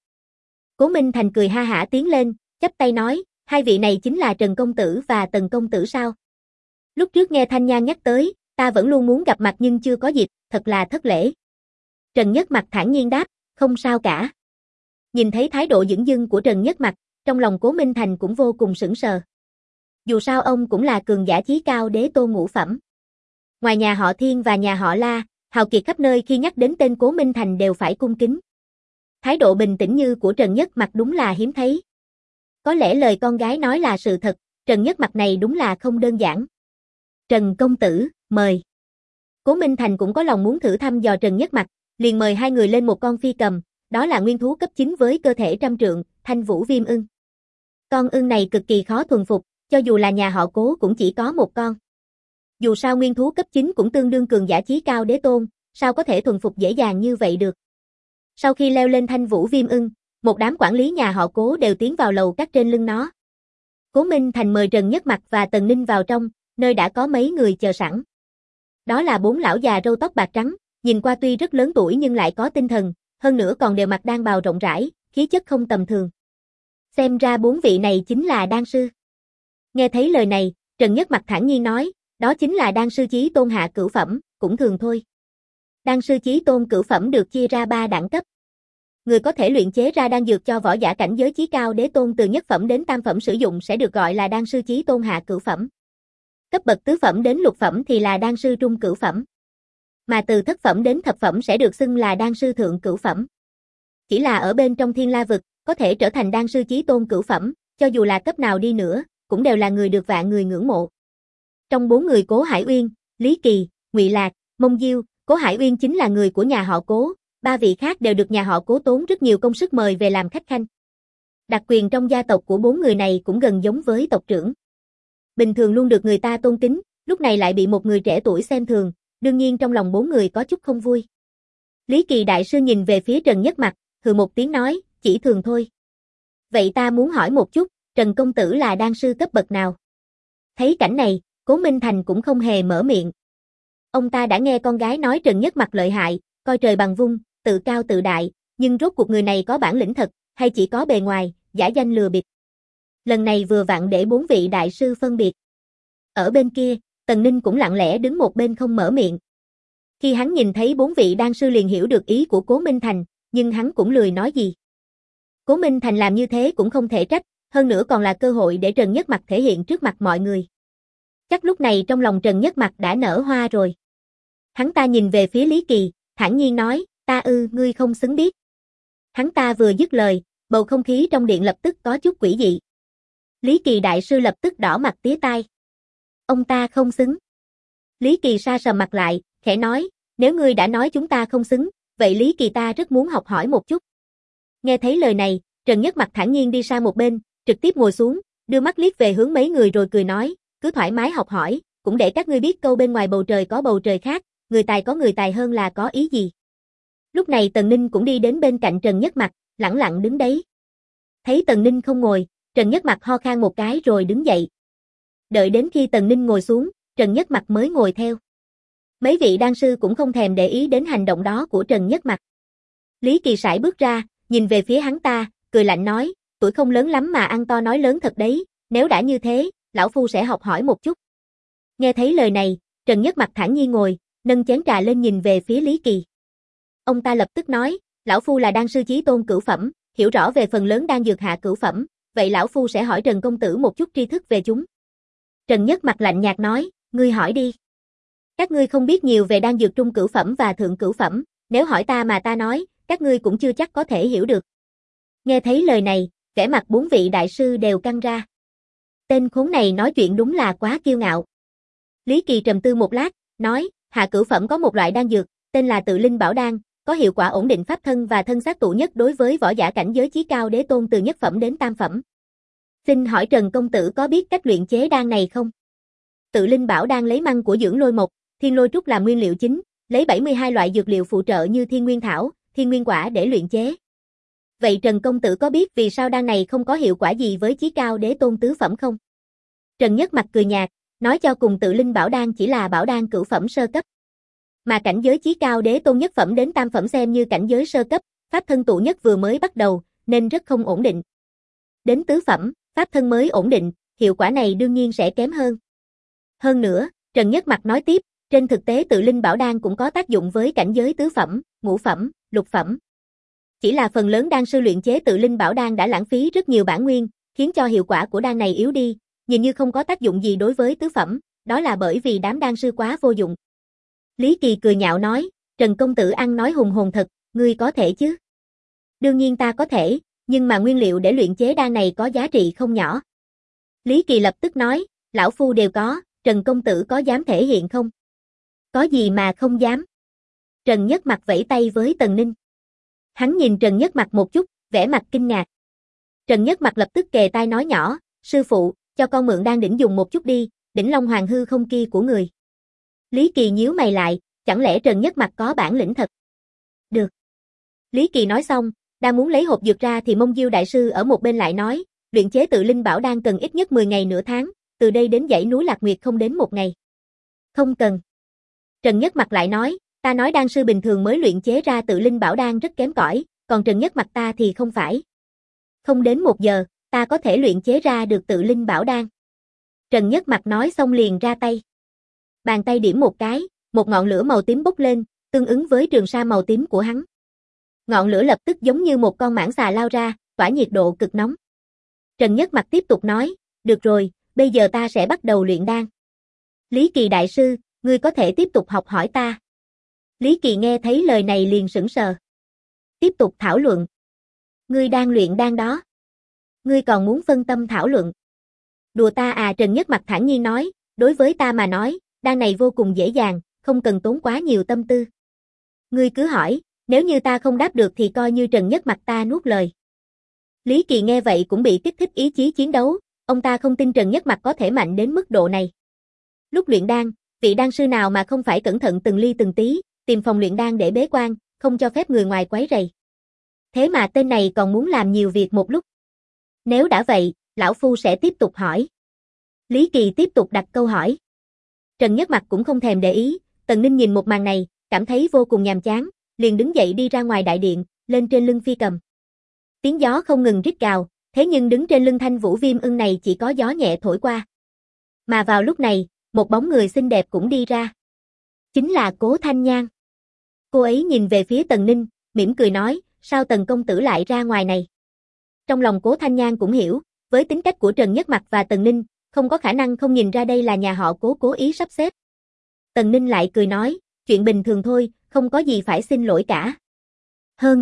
Cố Minh Thành cười ha hả tiến lên, chắp tay nói, hai vị này chính là Trần công tử và Tần công tử sao? Lúc trước nghe Thanh Nhan nhắc tới, ta vẫn luôn muốn gặp mặt nhưng chưa có dịp, thật là thất lễ. Trần Nhất Mặc thản nhiên đáp, không sao cả. Nhìn thấy thái độ dửng dưng của Trần Nhất Mặc, trong lòng Cố Minh Thành cũng vô cùng sững sờ. Dù sao ông cũng là cường giả chí cao đế tôn ngũ phẩm. Ngoài nhà họ Thiên và nhà họ La, hào kiệt khắp nơi khi nhắc đến tên Cố Minh Thành đều phải cung kính. Thái độ bình tĩnh như của Trần Nhất Mặc đúng là hiếm thấy. Có lẽ lời con gái nói là sự thật, Trần Nhất Mặc này đúng là không đơn giản. Trần công tử, mời. Cố Minh Thành cũng có lòng muốn thử thăm dò Trần Nhất Mặc, liền mời hai người lên một con phi cầm, đó là nguyên thú cấp 9 với cơ thể trăm trượng, Thanh Vũ Viêm Ưng. Con ưng này cực kỳ khó thuần phục, cho dù là nhà họ Cố cũng chỉ có một con. Dù sao nguyên thú cấp 9 cũng tương đương cường giả chí cao đế tôn, sao có thể thuần phục dễ dàng như vậy được. Sau khi leo lên Thanh Vũ Viêm Ưng, một đám quản lý nhà họ Cố đều tiến vào lầu các trên lưng nó. Cố Minh Thành mời Trần Nhất Mặc và Tần Ninh vào trong, nơi đã có mấy người chờ sẵn. Đó là 4 lão già râu tóc bạc trắng, nhìn qua tuy rất lớn tuổi nhưng lại có tinh thần, hơn nữa còn đều mặc đan bào rộng rãi, khí chất không tầm thường. Xem ra 4 vị này chính là đan sư. Nghe thấy lời này, Trần Nhất Mặc thản nhiên nói, đó chính là đan sư chí tôn hạ cửu phẩm, cũng thường thôi. Đan sư chí tôn cửu phẩm được chia ra 3 đẳng cấp. Người có thể luyện chế ra đan dược cho võ giả cảnh giới chí cao đế tôn từ nhất phẩm đến tam phẩm sử dụng sẽ được gọi là đan sư chí tôn hạ cửu phẩm. Cấp bậc tứ phẩm đến lục phẩm thì là đan sư trung cửu phẩm. Mà từ thất phẩm đến thập phẩm sẽ được xưng là đan sư thượng cửu phẩm. Chỉ là ở bên trong Thiên La vực, có thể trở thành đan sư chí tôn cửu phẩm, cho dù là cấp nào đi nữa, cũng đều là người được vạn người ngưỡng mộ. Trong 4 người Cố Hải Uyên, Lý Kỳ, Ngụy Lạc, Mông Diêu, Cố Hải Uyên chính là người của nhà họ Cố, 3 vị khác đều được nhà họ Cố tốn rất nhiều công sức mời về làm khách khanh. Đặc quyền trong gia tộc của 4 người này cũng gần giống với tộc trưởng. Bình thường luôn được người ta tôn kính, lúc này lại bị một người trẻ tuổi xem thường, đương nhiên trong lòng 4 người có chút không vui. Lý Kỳ đại sư nhìn về phía Trần Nhất Mặc, hừ một tiếng nói, chỉ thường thôi. Vậy ta muốn hỏi một chút, Trần công tử là đan sư cấp bậc nào? Thấy cảnh này, Cố Minh Thành cũng không hề mở miệng. Ông ta đã nghe con gái nói Trần Nhất Mặc lợi hại, coi trời bằng vung, tự cao tự đại, nhưng rốt cuộc người này có bản lĩnh thật, hay chỉ có bề ngoài, giả danh lừa bịp. Lần này vừa vặn để 4 vị đại sư phân biệt. Ở bên kia, Tần Ninh cũng lặng lẽ đứng một bên không mở miệng. Khi hắn nhìn thấy 4 vị đan sư liền hiểu được ý của Cố Minh Thành, nhưng hắn cũng lười nói gì. Cố Minh Thành làm như thế cũng không thể trách, hơn nữa còn là cơ hội để Trần Nhất Mặc thể hiện trước mặt mọi người. Chắc lúc này trong lòng Trần Nhất Mặc đã nở hoa rồi. Hắn ta nhìn về phía Lý Kỳ, thản nhiên nói, ngươi không xứng biết. Hắn ta vừa dứt lời, bầu không khí trong điện lập tức có chút quỷ dị. Lý Kỳ đại sư lập tức đỏ mặt tía tai. Ông ta không xứng. Lý Kỳ sa sầm mặt lại, khẽ nói, nếu ngươi đã nói chúng ta không xứng, vậy Lý Kỳ ta rất muốn học hỏi một chút. Nghe thấy lời này, Trần Nhất Mặc thản nhiên đi sang một bên, trực tiếp ngồi xuống, đưa mắt liếc về hướng mấy người rồi cười nói, cứ thoải mái học hỏi, cũng để các ngươi biết câu bên ngoài bầu trời có bầu trời khác, người tài có người tài hơn là có ý gì. Lúc này Tần Ninh cũng đi đến bên cạnh Trần Nhất Mặc, lẳng lặng đứng đấy. Thấy Tần Ninh không ngồi, Trần Nhất Mặc ho khan một cái rồi đứng dậy. Đợi đến khi Tần Ninh ngồi xuống, Trần Nhất Mặc mới ngồi theo. Mấy vị đan sư cũng không thèm để ý đến hành động đó của Trần Nhất Mặc. Lý Kỳ sải bước ra, nhìn về phía hắn ta, cười lạnh nói, tuổi không lớn lắm mà ăn to nói lớn thật đấy, nếu đã như thế, lão phu sẽ học hỏi một chút. Nghe thấy lời này, Trần Nhất Mặc thản nhiên ngồi, nâng chén trà lên nhìn về phía Lý Kỳ. Ông ta lập tức nói, lão phu là đan sư chí tôn cửu phẩm, hiểu rõ về phần lớn đan dược hạ cửu phẩm, vậy lão phu sẽ hỏi Trần công tử một chút tri thức về chúng. Trần Nhất Mặc lạnh nhạt nói, ngươi hỏi đi. Các ngươi không biết nhiều về đan dược trung cửu phẩm và thượng cửu phẩm, nếu hỏi ta mà ta nói, các ngươi cũng chưa chắc có thể hiểu được. Nghe thấy lời này, vẻ mặt 4 vị đại sư đều căng ra. Tên khốn này nói chuyện đúng là quá kiêu ngạo. Lý Kỳ trầm tư một lát, nói, hạ cửu phẩm có một loại đan dược, tên là Tự Linh Bảo Đan, có hiệu quả ổn định pháp thân và thân xác tụ nhất đối với võ giả cảnh giới chí cao đế tôn từ nhất phẩm đến tam phẩm. Xin hỏi Trần công tử có biết cách luyện chế đan này không? Tự Linh Bảo Đan lấy măng của dưỡng lôi mộc, thiên lôi trúc làm nguyên liệu chính, lấy 72 loại dược liệu phụ trợ như thiên nguyên thảo, thiên nguyên quả để luyện chế. Vậy Trần công tử có biết vì sao đan này không có hiệu quả gì với chí cao đế tôn tứ phẩm không? Trần Nhất Mặc cười nhạt, nói cho cùng Tự Linh Bảo Đan chỉ là bảo đan cửu phẩm sơ cấp. Mà cảnh giới chí cao đế tôn nhất phẩm đến tam phẩm xem như cảnh giới sơ cấp, pháp thân tụ nhất vừa mới bắt đầu, nên rất không ổn định. Đến tứ phẩm, pháp thân mới ổn định, hiệu quả này đương nhiên sẽ kém hơn. Hơn nữa, Trần Nhất Mặc nói tiếp, trên thực tế Tự Linh Bảo Đan cũng có tác dụng với cảnh giới tứ phẩm, ngũ phẩm, lục phẩm. Chỉ là phần lớn đan sư luyện chế Tự Linh Bảo Đan đã lãng phí rất nhiều bản nguyên, khiến cho hiệu quả của đan này yếu đi, nhìn như không có tác dụng gì đối với tứ phẩm, đó là bởi vì đám đan sư quá vô dụng. Lý Kỳ cười nhạo nói, Trần công tử ăn nói hùng hồn thật, ngươi có thể chứ? Đương nhiên ta có thể, nhưng mà nguyên liệu để luyện chế đan này có giá trị không nhỏ. Lý Kỳ lập tức nói, lão phu đều có, Trần công tử có dám thể hiện không? Có gì mà không dám? Trần Nhất Mặc vẫy tay với Tần Ninh. Hắn nhìn Trần Nhất Mặc một chút, vẻ mặt kinh ngạc. Trần Nhất Mặc lập tức kề tai nói nhỏ, sư phụ, cho con mượn đan đỉnh dùng một chút đi, đỉnh Long Hoàng hư không kia của người. Lý Kỳ nhíu mày lại, chẳng lẽ Trần Nhất Mặc có bản lĩnh thật? Được. Lý Kỳ nói xong, đang muốn lấy hộp dược ra thì Mông Diêu đại sư ở một bên lại nói, luyện chế Tự Linh Bảo Đan cần ít nhất 10 ngày nửa tháng, từ đây đến dãy núi Lạc Nguyệt không đến một ngày. Không cần. Trần Nhất Mặc lại nói, ta nói đan sư bình thường mới luyện chế ra Tự Linh Bảo Đan rất kém cỏi, còn Trần Nhất Mặc ta thì không phải. Không đến 1 giờ, ta có thể luyện chế ra được Tự Linh Bảo Đan. Trần Nhất Mặc nói xong liền ra tay. Bàn tay điểm một cái, một ngọn lửa màu tím bốc lên, tương ứng với trường sa màu tím của hắn. Ngọn lửa lập tức giống như một con mãng xà lao ra, tỏa nhiệt độ cực nóng. Trần Nhất Mặc tiếp tục nói, được rồi, bây giờ ta sẽ bắt đầu luyện đan. Lý Kỳ đại sư, ngươi có thể tiếp tục học hỏi ta. Lý Kỳ nghe thấy lời này liền sững sờ. Tiếp tục thảo luận. Ngươi đang luyện đan đó. Ngươi còn muốn phân tâm thảo luận. Đùa ta à, Trần Nhất Mặc thản nhiên nói, đối với ta mà nói, đan này vô cùng dễ dàng, không cần tốn quá nhiều tâm tư. Ngươi cứ hỏi, nếu như ta không đáp được thì coi như Trần Nhất Mặc ta nuốt lời. Lý Kỳ nghe vậy cũng bị kích thích ý chí chiến đấu, ông ta không tin Trần Nhất Mặc có thể mạnh đến mức độ này. Lúc luyện đan, vị đan sư nào mà không phải cẩn thận từng ly từng tí, tìm phòng luyện đan để bế quan, không cho phép người ngoài quấy rầy. Thế mà tên này còn muốn làm nhiều việc một lúc. Nếu đã vậy, lão phu sẽ tiếp tục hỏi. Lý Kỳ tiếp tục đặt câu hỏi. Trần Nhất Mặc cũng không thèm để ý, Tần Ninh nhìn một màn này, cảm thấy vô cùng nhàm chán, liền đứng dậy đi ra ngoài đại điện, lên trên lưng phi cầm. Tiếng gió không ngừng rít gào, thế nhưng đứng trên lưng Thanh Vũ Viêm Ưng này chỉ có gió nhẹ thổi qua. Mà vào lúc này, một bóng người xinh đẹp cũng đi ra. Chính là Cố Thanh Nhan. Cô ấy nhìn về phía Tần Ninh, mỉm cười nói, sao Tần công tử lại ra ngoài này? Trong lòng Cố Thanh Nhan cũng hiểu, với tính cách của Trần Nhất Mặc và Tần Ninh, không có khả năng không nhìn ra đây là nhà họ Cố cố ý sắp xếp. Tần Ninh lại cười nói, chuyện bình thường thôi, không có gì phải xin lỗi cả. Hơn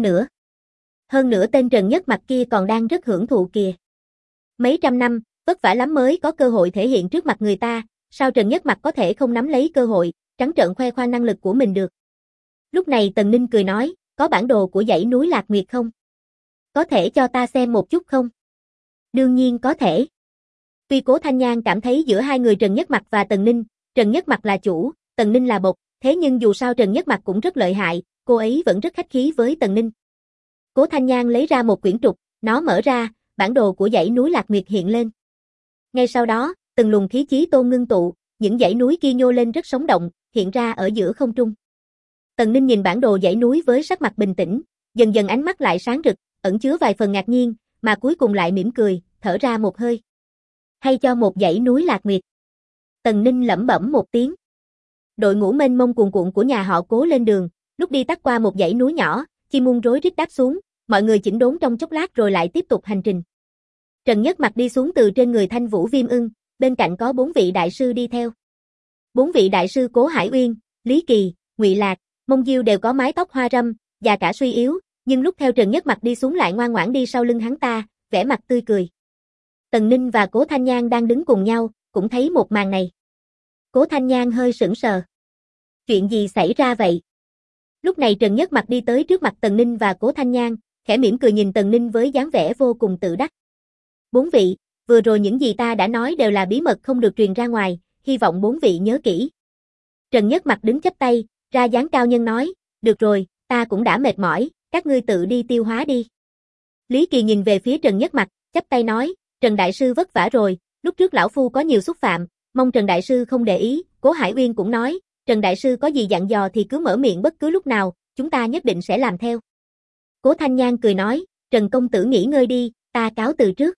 nữa tên Trần Nhất Mặc kia còn đang rất hưởng thụ kìa. Mấy trăm năm, vất vả lắm mới có cơ hội thể hiện trước mặt người ta, sao Trần Nhất Mặc có thể không nắm lấy cơ hội, trắng trợn khoe khoang năng lực của mình được. Lúc này Tần Ninh cười nói, có bản đồ của dãy núi Lạc Nguyệt không? Có thể cho ta xem một chút không? Đương nhiên có thể. Tuy Cố Thanh Nhan cảm thấy giữa hai người Trần Nhất Mặc và Tần Ninh, Trần Nhất Mặc là chủ, Tần Ninh là bột, thế nhưng dù sao Trần Nhất Mặc cũng rất lợi hại, cô ấy vẫn rất khách khí với Tần Ninh. Cố Thanh Nhan lấy ra một quyển trục, nó mở ra, bản đồ của dãy núi Lạc Nguyệt hiện lên. Ngay sau đó, từng luồng khí chí tôn ngưng tụ, những dãy núi kia nhô lên rất sống động, hiện ra ở giữa không trung. Tần Ninh nhìn bản đồ dãy núi với sắc mặt bình tĩnh, dần dần ánh mắt lại sáng rực, ẩn chứa vài phần ngạc nhiên, mà cuối cùng lại mỉm cười, thở ra một hơi. Hay cho một dãy núi Lạc Nguyệt. Tần Ninh lẩm bẩm một tiếng. Đội ngũ mênh mông cuồn cuộn của nhà họ Cố lên đường, lúc đi tắt qua một dãy núi nhỏ, chim muôn rối rít đáp xuống, mọi người chỉnh đốn trong chốc lát rồi lại tiếp tục hành trình. Trần Nhất Mặc đi xuống từ trên người Thanh Vũ Viêm Ưng, bên cạnh có 4 vị đại sư đi theo. 4 vị đại sư Cố Hải Uyên, Lý Kỳ, Ngụy Lạc, Mông Diêu đều có mái tóc hoa râm, già cả suy yếu, nhưng lúc theo Trần Nhất Mặc đi xuống lại ngoan ngoãn đi sau lưng hắn ta, vẻ mặt tươi cười. Tần Ninh và Cố Thanh Nhan đang đứng cùng nhau, cũng thấy một màn này. Cố Thanh Nhan hơi sững sờ. Chuyện gì xảy ra vậy? Lúc này Trần Nhất Mặc đi tới trước mặt Tần Ninh và Cố Thanh Nhan, khẽ mỉm cười nhìn Tần Ninh với dáng vẻ vô cùng tự đắc. 4 vị, vừa rồi những gì ta đã nói đều là bí mật không được truyền ra ngoài, hy vọng 4 vị nhớ kỹ. Trần Nhất Mặc đứng chắp tay, ra dáng cao nhân nói, được rồi, ta cũng đã mệt mỏi, các ngươi tự đi tiêu hóa đi. Lý Kỳ nhìn về phía Trần Nhất Mặc, chắp tay nói, Trần Đại Sư vất vả rồi, lúc trước lão phu có nhiều xúc phạm, mong Trần Đại Sư không để ý. Cố Hải Uyên cũng nói, Trần Đại Sư có gì dặn dò thì cứ mở miệng bất cứ lúc nào, chúng ta nhất định sẽ làm theo. Cố Thanh Nhan cười nói, Trần công tử nghỉ ngơi đi, ta cáo từ trước.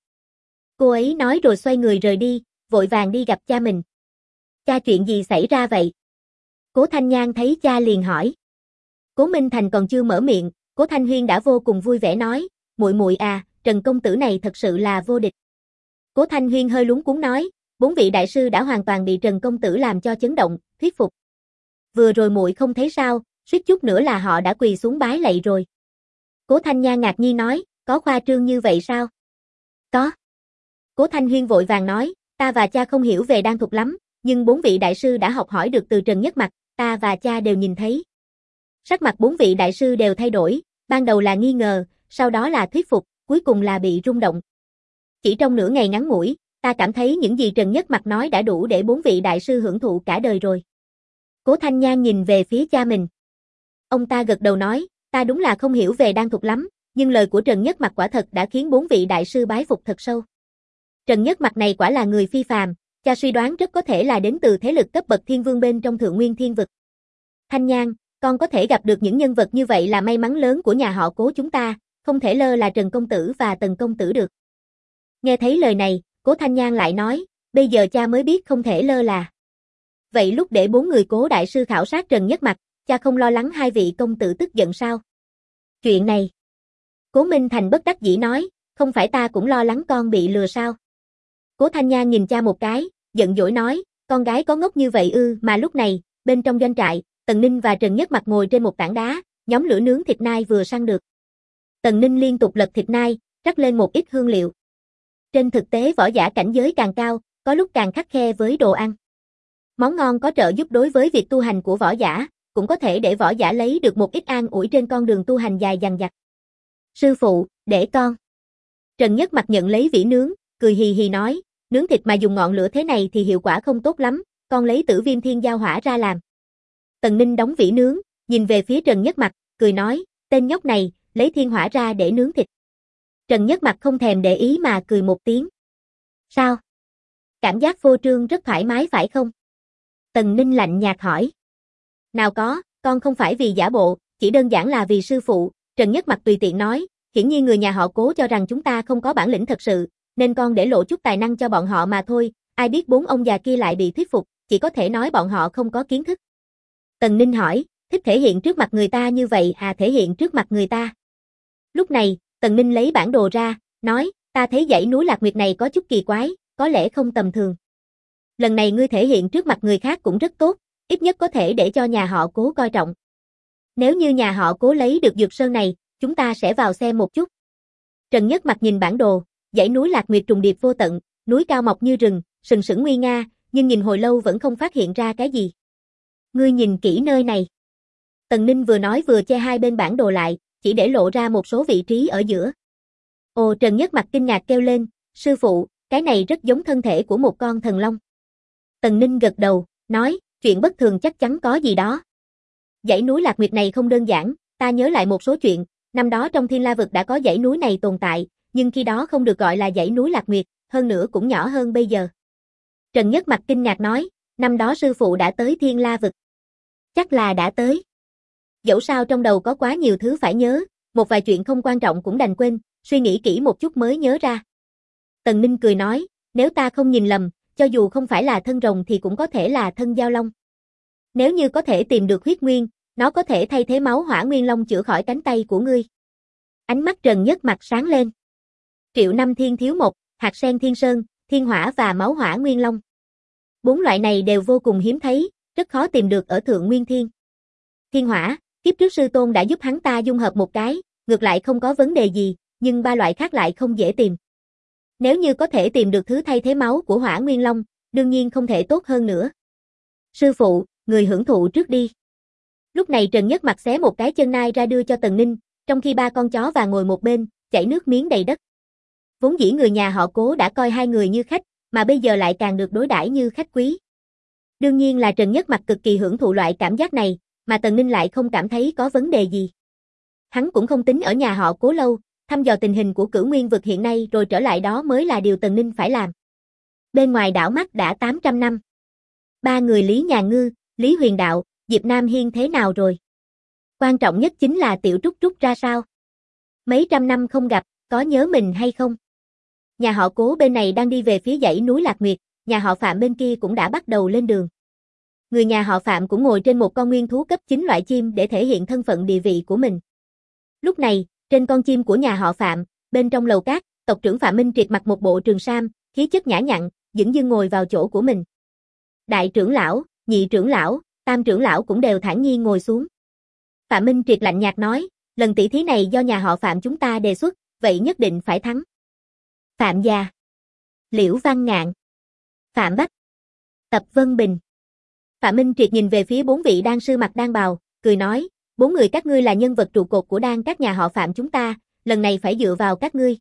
Cô ấy nói rồi xoay người rời đi, vội vàng đi gặp cha mình. Cha, chuyện gì xảy ra vậy? Cố Thanh Nhan thấy cha liền hỏi. Cố Minh Thành còn chưa mở miệng, Cố Thanh Huyên đã vô cùng vui vẻ nói, muội muội à, Trần công tử này thật sự là vô địch. Cố Thanh Huyên hơi luống cuống nói, 4 vị đại sư đã hoàn toàn bị Trần công tử làm cho chấn động, thuyết phục. Vừa rồi muội không thấy sao, suýt chút nữa là họ đã quỳ xuống bái lạy rồi. Cố Thanh Nhan ngạc nhiên nói, có khoa trương như vậy sao? Có. Cố Thanh Huyên vội vàng nói, ta và cha không hiểu về đan thuật lắm, nhưng 4 vị đại sư đã học hỏi được từ Trần Nhất Mặc, ta và cha đều nhìn thấy. Sắc mặt 4 vị đại sư đều thay đổi, ban đầu là nghi ngờ, sau đó là thuyết phục, cuối cùng là bị rung động. Chỉ trong nửa ngày ngắn ngủi, ta cảm thấy những gì Trần Nhất Mặc nói đã đủ để 4 vị đại sư hưởng thụ cả đời rồi. Cố Thanh Nhan nhìn về phía cha mình. Ông ta gật đầu nói, ta đúng là không hiểu về đan thuật lắm, nhưng lời của Trần Nhất Mặc quả thật đã khiến 4 vị đại sư bái phục thật sâu. Trần Nhất Mặc này quả là người phi phàm, cha suy đoán rất có thể là đến từ thế lực cấp bậc thiên vương bên trong Thượng Nguyên Thiên Vực. Thanh Nhan, con có thể gặp được những nhân vật như vậy là may mắn lớn của nhà họ Cố chúng ta, không thể lơ là Trần công tử và Tần công tử được. Nghe thấy lời này, Cố Thanh Nhan lại nói, bây giờ cha mới biết không thể lơ là. Vậy lúc để 4 người Cố đại sư khảo sát Trần Nhất Mặc, cha không lo lắng hai vị công tử tức giận sao? Chuyện này. Cố Minh Thành bất đắc dĩ nói, không phải ta cũng lo lắng con bị lừa sao? Cố Thanh Nhan nhìn cha một cái, giận dỗi nói, con gái có ngốc như vậy ư? Mà lúc này, bên trong doanh trại, Tần Ninh và Trần Nhất Mặc ngồi trên một tảng đá, nhóm lửa nướng thịt nai vừa săn được. Tần Ninh liên tục lật thịt nai, rắc lên một ít hương liệu. Trên thực tế võ giả cảnh giới càng cao, có lúc càng khắt khe với đồ ăn. Món ngon có trợ giúp đối với việc tu hành của võ giả, cũng có thể để võ giả lấy được một ít an ủi trên con đường tu hành dài dằng dặc. Sư phụ, để con. Trần Nhất Mặc nhận lấy vỉ nướng, cười hì hì nói, nướng thịt mà dùng ngọn lửa thế này thì hiệu quả không tốt lắm, con lấy Tử Viêm Thiên Giao Hỏa ra làm. Tần Ninh đóng vỉ nướng, nhìn về phía Trần Nhất Mặc, cười nói, tên nhóc này, lấy thiên hỏa ra để nướng thịt. Trần Nhất Mặc không thèm để ý mà cười một tiếng. Sao? Cảm giác phô trương rất thoải mái phải không? Tần Ninh lạnh nhạt hỏi. Nào có, con không phải vì giả bộ, chỉ đơn giản là vì sư phụ, Trần Nhất Mặc tùy tiện nói, hiển nhiên người nhà họ Cố cho rằng chúng ta không có bản lĩnh thật sự, nên con để lộ chút tài năng cho bọn họ mà thôi, ai biết bốn ông già kia lại bị thuyết phục, chỉ có thể nói bọn họ không có kiến thức. Tần Ninh hỏi, thích thể hiện trước mặt người ta như vậy à, thể hiện trước mặt người ta? Lúc này, Tần Ninh lấy bản đồ ra, nói, ta thấy dãy núi Lạc Nguyệt này có chút kỳ quái, có lẽ không tầm thường. Lần này ngươi thể hiện trước mặt người khác cũng rất tốt, ít nhất có thể để cho nhà họ Cố coi trọng. Nếu như nhà họ Cố lấy được Dược Sơn này, chúng ta sẽ vào xem một chút. Trần Nhất Mặc nhìn bản đồ, dãy núi Lạc Nguyệt trùng điệp vô tận, núi cao mọc như rừng, sừng sững nguy nga, nhưng nhìn hồi lâu vẫn không phát hiện ra cái gì. Ngươi nhìn kỹ nơi này. Tần Ninh vừa nói vừa che hai bên bản đồ lại, chỉ để lộ ra một số vị trí ở giữa. Ồ, Trần Nhất Mặc kinh ngạc kêu lên, sư phụ, cái này rất giống thân thể của một con thần long. Tần Ninh gật đầu, nói, chuyện bất thường chắc chắn có gì đó. Dãy núi Lạc Nguyệt này không đơn giản, ta nhớ lại một số chuyện, năm đó trong Thiên La Vực đã có dãy núi này tồn tại, nhưng khi đó không được gọi là dãy núi Lạc Nguyệt, hơn nữa cũng nhỏ hơn bây giờ. Trần Nhất Mặc kinh ngạc nói, năm đó sư phụ đã tới Thiên La Vực. Chắc là đã tới. Dẫu sao trong đầu có quá nhiều thứ phải nhớ, một vài chuyện không quan trọng cũng đành quên, suy nghĩ kỹ một chút mới nhớ ra. Tần Ninh cười nói, nếu ta không nhìn lầm, cho dù không phải là thân rồng thì cũng có thể là thân giao long. Nếu như có thể tìm được huyết nguyên, nó có thể thay thế máu hỏa nguyên long chữa khỏi cánh tay của ngươi. Ánh mắt Trần Nhất Mặc sáng lên. Triệu năm thiên thiếu một, hạt sen thiên sơn, thiên hỏa và máu hỏa nguyên long. Bốn loại này đều vô cùng hiếm thấy, rất khó tìm được ở Thượng Nguyên Thiên. Thiên hỏa, kiếp trước sư tôn đã giúp hắn ta dung hợp một cái, ngược lại không có vấn đề gì, nhưng ba loại khác lại không dễ tìm. Nếu như có thể tìm được thứ thay thế máu của hỏa nguyên long, đương nhiên không thể tốt hơn nữa. Sư phụ, người hưởng thụ trước đi. Lúc này Trần Nhất Mặc xé một cái chân nai ra đưa cho Tần Ninh, trong khi ba con chó và ngồi một bên, chảy nước miếng đầy đất. Vốn dĩ người nhà họ Cố đã coi hai người như khách, mà bây giờ lại càng được đối đãi như khách quý. Đương nhiên là Trần Nhất Mặc cực kỳ hưởng thụ loại cảm giác này, mà Tần Ninh lại không cảm thấy có vấn đề gì. Hắn cũng không tính ở nhà họ Cố lâu, thăm dò tình hình của Cửu Nguyên Vực hiện nay rồi trở lại đó mới là điều Tần Ninh phải làm. Bên ngoài đảo mắt đã 800 năm. Ba người Lý Nhà Ngư, Lý Huyền Đạo, Diệp Nam Hiên thế nào rồi? Quan trọng nhất chính là Tiểu Trúc Trúc ra sao? Mấy trăm năm không gặp, có nhớ mình hay không? Nhà họ Cố bên này đang đi về phía dãy núi Lạc Nguyệt, nhà họ Phạm bên kia cũng đã bắt đầu lên đường. Người nhà họ Phạm cũng ngồi trên một con nguyên thú cấp 9 loại chim để thể hiện thân phận địa vị của mình. Lúc này, trên con chim của nhà họ Phạm, bên trong lầu cát, tộc trưởng Phạm Minh Triệt mặc một bộ trường sam, khí chất nhã nhặn, dửng dưng ngồi vào chỗ của mình. Đại trưởng lão, nhị trưởng lão, tam trưởng lão cũng đều thản nhiên ngồi xuống. Phạm Minh Triệt lạnh nhạt nói, lần tỷ thí này do nhà họ Phạm chúng ta đề xuất, vậy nhất định phải thắng. Phạm Gia, Liễu Văn Ngạn, Phạm Bách, Tập Vân Bình. Phạm Minh Triệt nhìn về phía bốn vị đan sư mặc đan bào, cười nói, bốn người các ngươi là nhân vật trụ cột của đan các nhà họ Phạm chúng ta, lần này phải dựa vào các ngươi.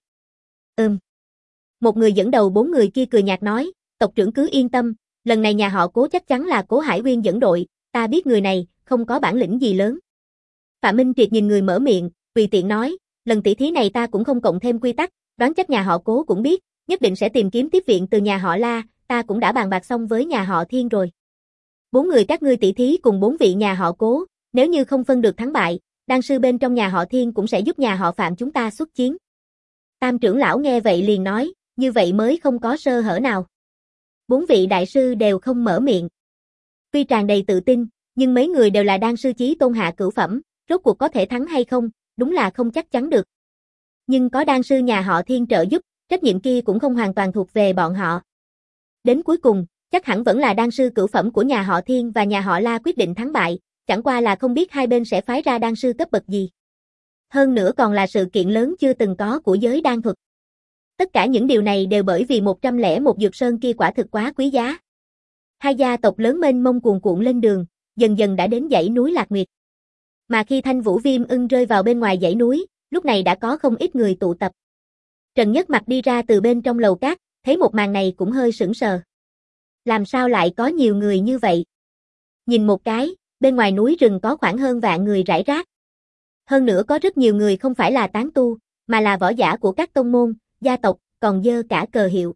Một người dẫn đầu bốn người kia cười nhạt nói, tộc trưởng cứ yên tâm, lần này nhà họ Cố chắc chắn là Cố Hải Uyên dẫn đội, ta biết người này, không có bản lĩnh gì lớn. Phạm Minh Triệt nhìn người mở miệng, tùy tiện nói, lần tỷ thí này ta cũng không cộng thêm quy tắc, đoán chắc nhà họ Cố cũng biết, nhất định sẽ tìm kiếm tiếp viện từ nhà họ La, ta cũng đã bàn bạc xong với nhà họ Thiên rồi. Bốn người các ngươi tỷ thí cùng bốn vị nhà họ Cố, nếu như không phân được thắng bại, đan sư bên trong nhà họ Thiên cũng sẽ giúp nhà họ Phạm chúng ta xuất chiến. Tam trưởng lão nghe vậy liền nói, như vậy mới không có sơ hở nào. Bốn vị đại sư đều không mở miệng. Tuy tràn đầy tự tin, nhưng mấy người đều là đan sư chí tôn hạ cửu phẩm, rốt cuộc có thể thắng hay không, đúng là không chắc chắn được. Nhưng có đan sư nhà họ Thiên trợ giúp, trách nhiệm kia cũng không hoàn toàn thuộc về bọn họ. Đến cuối cùng, chắc hẳn vẫn là đan sư cửu phẩm của nhà họ Thiên và nhà họ La quyết định thắng bại, chẳng qua là không biết hai bên sẽ phái ra đan sư cấp bậc gì. Hơn nữa còn là sự kiện lớn chưa từng có của giới đan thuật. Tất cả những điều này đều bởi vì 101 dược sơn kia quả thực quá quý giá. Hai gia tộc lớn mênh mông cuồn cuộn lên đường, dần dần đã đến dãy núi Lạc Nguyệt. Mà khi Thanh Vũ Viêm Ưng rơi vào bên ngoài dãy núi, lúc này đã có không ít người tụ tập. Trần Nhất Mặc đi ra từ bên trong lầu cát, thấy một màn này cũng hơi sững sờ. Làm sao lại có nhiều người như vậy? Nhìn một cái, bên ngoài núi rừng có khoảng hơn vạn người rải rác. Hơn nữa có rất nhiều người không phải là tán tu, mà là võ giả của các tông môn, gia tộc, còn giơ cả cờ hiệu.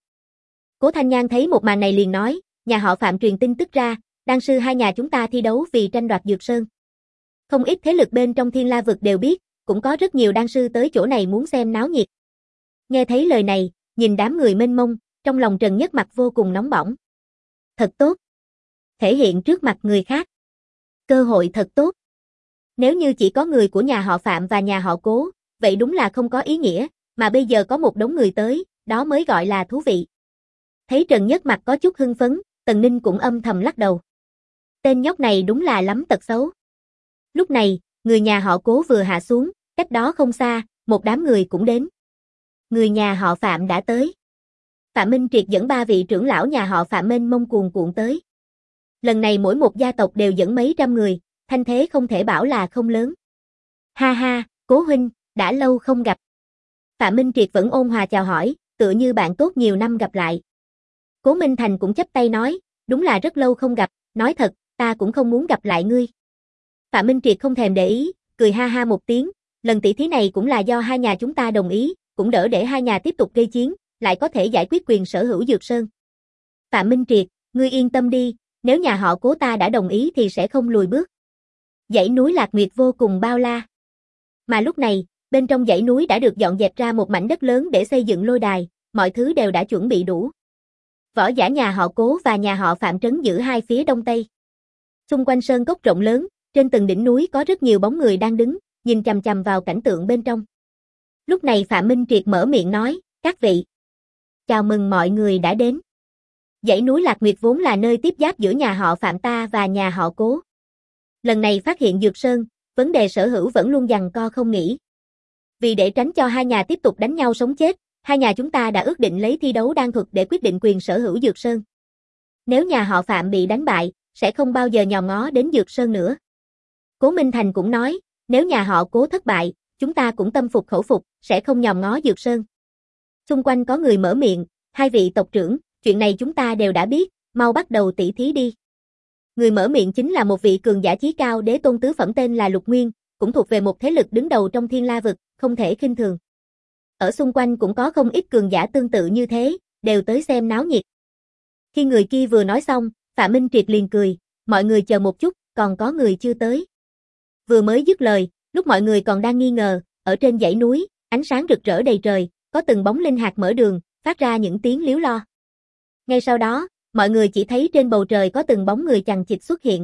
Cố Thanh Nhan thấy một màn này liền nói, nhà họ Phạm truyền tin tức ra, đan sư hai nhà chúng ta thi đấu vì tranh đoạt dược sơn. Không ít thế lực bên trong Thiên La vực đều biết, cũng có rất nhiều đan sư tới chỗ này muốn xem náo nhiệt. Nghe thấy lời này, nhìn đám người mênh mông, trong lòng Trần Nhất Mặc vô cùng nóng bỏng. Thật tốt. Thể hiện trước mặt người khác. Cơ hội thật tốt. Nếu như chỉ có người của nhà họ Phạm và nhà họ Cố, vậy đúng là không có ý nghĩa, mà bây giờ có một đống người tới, đó mới gọi là thú vị. Thấy Trần Nhất Mặc có chút hưng phấn, Tần Ninh cũng âm thầm lắc đầu. Tên nhóc này đúng là lắm tật xấu. Lúc này, người nhà họ Cố vừa hạ xuống, cách đó không xa, một đám người cũng đến. Người nhà họ Phạm đã tới. Phạm Minh Triệt dẫn 3 vị trưởng lão nhà họ Phạm mênh mông cuồn cuộn tới. Lần này mỗi một gia tộc đều dẫn mấy trăm người, thanh thế không thể bảo là không lớn. Ha ha, Cố huynh, đã lâu không gặp. Phạm Minh Triệt vẫn ôn hòa chào hỏi, tựa như bạn tốt nhiều năm gặp lại. Cố Minh Thành cũng chắp tay nói, đúng là rất lâu không gặp, nói thật, ta cũng không muốn gặp lại ngươi. Phạm Minh Triệt không thèm để ý, cười ha ha một tiếng, lần tỷ thí này cũng là do hai nhà chúng ta đồng ý, cũng đỡ để hai nhà tiếp tục gây chiến, lại có thể giải quyết quyền sở hữu dược sơn. Phạm Minh Triệt, ngươi yên tâm đi, nếu nhà họ Cố ta đã đồng ý thì sẽ không lùi bước. Dãy núi Lạc Nguyệt vô cùng bao la. Mà lúc này, bên trong dãy núi đã được dọn dẹp ra một mảnh đất lớn để xây dựng lôi đài, mọi thứ đều đã chuẩn bị đủ. Võ giả nhà họ Cố và nhà họ Phạm trấn giữ hai phía đông tây. Xung quanh sơn cốc rộng lớn, trên từng đỉnh núi có rất nhiều bóng người đang đứng, nhìn chằm chằm vào cảnh tượng bên trong. Lúc này Phạm Minh Triệt mở miệng nói, các vị, chào mừng mọi người đã đến. Dãy núi Lạc Nguyệt vốn là nơi tiếp giáp giữa nhà họ Phạm ta và nhà họ Cố. Lần này phát hiện dược sơn, vấn đề sở hữu vẫn luôn giằng co không nghỉ. Vì để tránh cho hai nhà tiếp tục đánh nhau sống chết, hai nhà chúng ta đã ước định lấy thi đấu đan thuật để quyết định quyền sở hữu dược sơn. Nếu nhà họ Phạm bị đánh bại, sẽ không bao giờ nhòm ngó đến dược sơn nữa. Cố Minh Thành cũng nói, nếu nhà họ Cố thất bại, chúng ta cũng tâm phục khẩu phục, sẽ không nhòm ngó dược sơn. Xung quanh có người mở miệng, hai vị tộc trưởng, chuyện này chúng ta đều đã biết, mau bắt đầu tỷ thí đi. Người mở miệng chính là một vị cường giả chí cao đế tôn tứ phẩm tên là Lục Nguyên, cũng thuộc về một thế lực đứng đầu trong Thiên La vực, không thể khinh thường. Ở xung quanh cũng có không ít cường giả tương tự như thế, đều tới xem náo nhiệt. Khi người kia vừa nói xong, Phạm Minh Triệt liền cười, mọi người chờ một chút, còn có người chưa tới. Vừa mới dứt lời, lúc mọi người còn đang nghi ngờ, ở trên dãy núi, ánh sáng rực rỡ đầy trời, có từng bóng linh hạt mở đường, phát ra những tiếng líu lo. Ngay sau đó, mọi người chỉ thấy trên bầu trời có từng bóng người chằng chịt xuất hiện.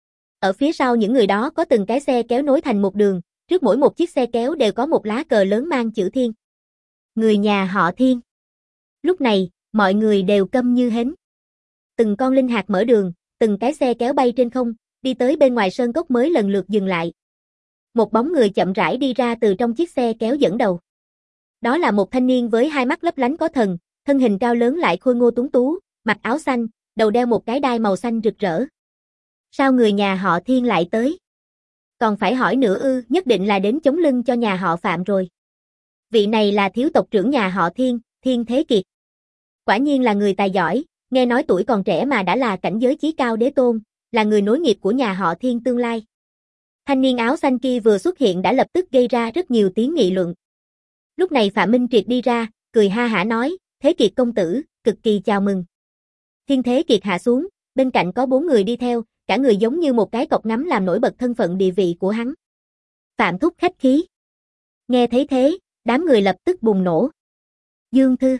Ở phía sau những người đó có từng cái xe kéo nối thành một đường, trước mỗi một chiếc xe kéo đều có một lá cờ lớn mang chữ Thiên. Người nhà họ Thiên. Lúc này, mọi người đều câm như hến. Từng con linh hạt mở đường, từng cái xe kéo bay trên không, đi tới bên ngoài sơn cốc mới lần lượt dừng lại. Một bóng người chậm rãi đi ra từ trong chiếc xe kéo dẫn đầu. Đó là một thanh niên với hai mắt lấp lánh có thần, thân hình cao lớn lại khôi ngô tuấn tú, mặc áo xanh, đầu đeo một cái đai màu xanh rực rỡ. Sao người nhà họ Thiên lại tới? Còn phải hỏi nữa ư, nhất định là đến chống lưng cho nhà họ Phạm rồi. Vị này là thiếu tộc trưởng nhà họ Thiên, Thiên Thế Kiệt. Quả nhiên là người tài giỏi, nghe nói tuổi còn trẻ mà đã là cảnh giới chí cao đế tôn, là người nối nghiệp của nhà họ Thiên tương lai. Thanh niên áo xanh kia vừa xuất hiện đã lập tức gây ra rất nhiều tiếng nghị luận. Lúc này Phạm Minh Triệt đi ra, cười ha hả nói, Thế Kiệt công tử, cực kỳ chào mừng. Thiên Thế Kiệt hạ xuống, bên cạnh có 4 người đi theo, cả người giống như một cái cọc nắm làm nổi bật thân phận địa vị của hắn. Phạm thúc khách khí. Nghe thấy thế, đám người lập tức bùng nổ. Dương Thư.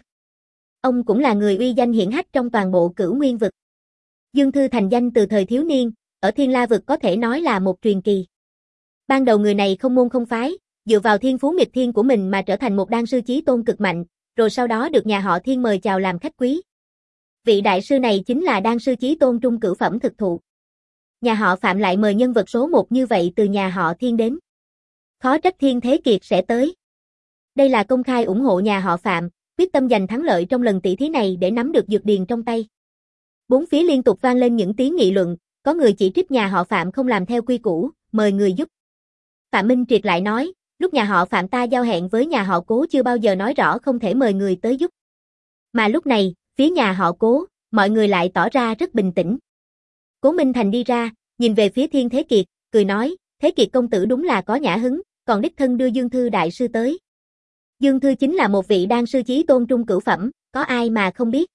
Ông cũng là người uy danh hiển hách trong toàn bộ Cửu Nguyên vực. Dương Thư thành danh từ thời thiếu niên, ở Thiên La vực có thể nói là một truyền kỳ. Ban đầu người này không môn không phái, dựa vào thiên phú nghịch thiên của mình mà trở thành một đan sư chí tôn cực mạnh, rồi sau đó được nhà họ Thiên mời chào làm khách quý. Vị đại sư này chính là đan sư chí tôn trung cửu phẩm thực thụ. Nhà họ Phạm lại mời nhân vật số 1 như vậy từ nhà họ Thiên đến. Khó trách Thiên Thế Kiệt sẽ tới. Đây là công khai ủng hộ nhà họ Phạm, quyết tâm giành thắng lợi trong lần tỷ thí này để nắm được dược điền trong tay. Bốn phía liên tục vang lên những tiếng nghị luận, có người chỉ trích nhà họ Phạm không làm theo quy củ, mời người giúp. Phạm Minh Triệt lại nói, lúc nhà họ Phạm ta giao hẹn với nhà họ Cố chưa bao giờ nói rõ không thể mời người tới giúp. Mà lúc này, phía nhà họ Cố, mọi người lại tỏ ra rất bình tĩnh. Cố Minh Thành đi ra, nhìn về phía Thiên Thế Kiệt, cười nói, Thế Kiệt công tử đúng là có nhã hứng, còn đích thân đưa Dương Thư đại sư tới. Dương Thư chính là một vị đan sư chí tôn trung cửu phẩm, có ai mà không biết.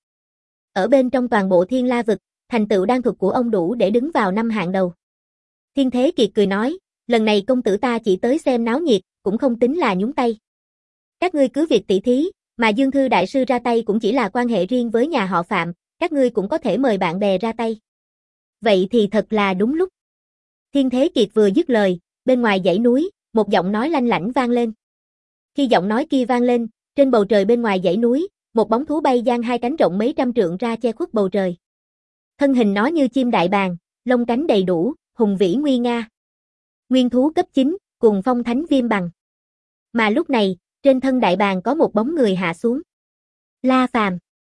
Ở bên trong toàn bộ Thiên La vực, thành tựu đan thuật của ông đủ để đứng vào năm hạng đầu. Thiên Thế Kiệt cười nói, lần này công tử ta chỉ tới xem náo nhiệt, cũng không tính là nhúng tay. Các ngươi cứ việc tỷ thí, mà Dương Thư đại sư ra tay cũng chỉ là quan hệ riêng với nhà họ Phạm, các ngươi cũng có thể mời bạn bè ra tay. Vậy thì thật là đúng lúc. Thiên Thế Kiệt vừa dứt lời, bên ngoài dãy núi, một giọng nói lanh lảnh vang lên. Khi giọng nói kia vang lên, trên bầu trời bên ngoài dãy núi, một bóng thú bay dang hai cánh rộng mấy trăm trượng ra che khuất bầu trời. Thân hình nó như chim đại bàng, lông cánh đầy đủ, hùng vĩ nguy nga. Nguyên thú cấp 9, cùng phong thánh viêm bằng. Mà lúc này, trên thân đại bàng có một bóng người hạ xuống. La Phàm.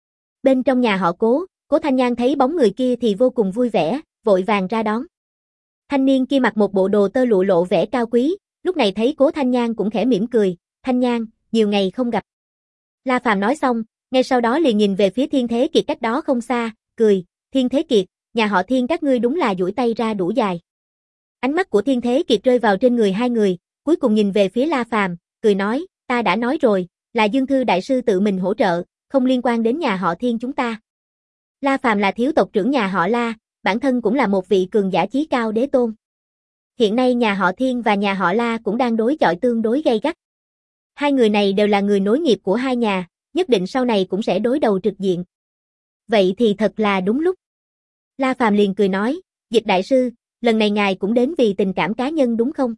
Bên trong nhà họ Cố, Cố Thanh Nhan thấy bóng người kia thì vô cùng vui vẻ, vội vàng ra đón. Thanh niên kia mặc một bộ đồ tơ lụa lộ vẻ cao quý, lúc này thấy Cố Thanh Nhan cũng khẽ mỉm cười, Thanh Nhan, nhiều ngày không gặp. La Phàm nói xong, ngay sau đó liền nhìn về phía Thiên Thế Kiệt cách đó không xa, cười, Thiên Thế Kiệt, nhà họ Thiên các ngươi đúng là duỗi tay ra đủ dài. Ánh mắt của Thiên Thế Kiệt rơi vào trên người hai người, cuối cùng nhìn về phía La Phàm, cười nói, ta đã nói rồi, là Dương Thư đại sư tự mình hỗ trợ, không liên quan đến nhà họ Thiên chúng ta. La Phàm là thiếu tộc trưởng nhà họ La, bản thân cũng là một vị cường giả chí cao đế tôn. Hiện nay nhà họ Thiên và nhà họ La cũng đang đối chọi tương đối gay gắt. Hai người này đều là người nối nghiệp của hai nhà, nhất định sau này cũng sẽ đối đầu trực diện. Vậy thì thật là đúng lúc. La Phàm liền cười nói, Dịch đại sư, lần này ngài cũng đến vì tình cảm cá nhân đúng không?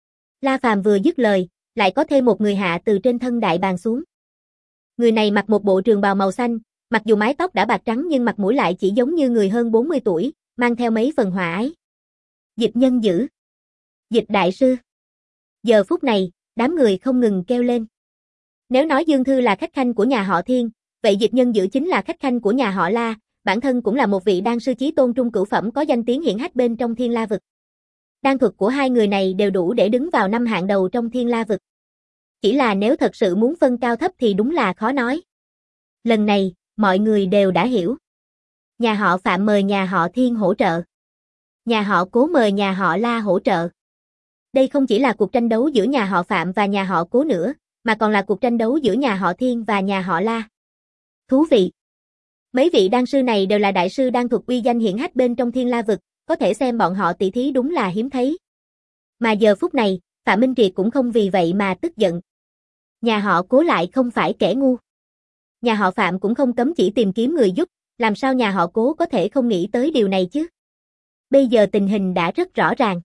La Phàm vừa dứt lời, lại có thêm một người hạ từ trên thân đại bàng xuống. Người này mặc một bộ trường bào màu xanh, mặc dù mái tóc đã bạc trắng nhưng mặt mũi lại chỉ giống như người hơn 40 tuổi, mang theo mấy phần hòa ái. Dịch nhân dữ. Dịch đại sư. Giờ phút này, đám người không ngừng kêu lên. Nếu nói Dương Thư là khách khanh của nhà họ Thiên, vậy Dịch nhân dữ chính là khách khanh của nhà họ La, bản thân cũng là một vị đan sư chí tôn trung cửu phẩm có danh tiếng hiển hách bên trong Thiên La vực. Đan thuật của hai người này đều đủ để đứng vào năm hạng đầu trong Thiên La vực. Chỉ là nếu thật sự muốn phân cao thấp thì đúng là khó nói. Lần này, mọi người đều đã hiểu. Nhà họ Phạm mời nhà họ Thiên hỗ trợ. Nhà họ Cố mời nhà họ La hỗ trợ. Đây không chỉ là cuộc tranh đấu giữa nhà họ Phạm và nhà họ Cố nữa, mà còn là cuộc tranh đấu giữa nhà họ Thiên và nhà họ La. Thú vị. Mấy vị đan sư này đều là đại sư đan thuật uy danh hiển hách bên trong Thiên La vực, có thể xem bọn họ tỷ thí đúng là hiếm thấy. Mà giờ phút này, Phạm Minh Triệt cũng không vì vậy mà tức giận. Nhà họ Cố lại không phải kẻ ngu. Nhà họ Phạm cũng không cấm chỉ tìm kiếm người giúp, làm sao nhà họ Cố có thể không nghĩ tới điều này chứ? Bây giờ tình hình đã rất rõ ràng.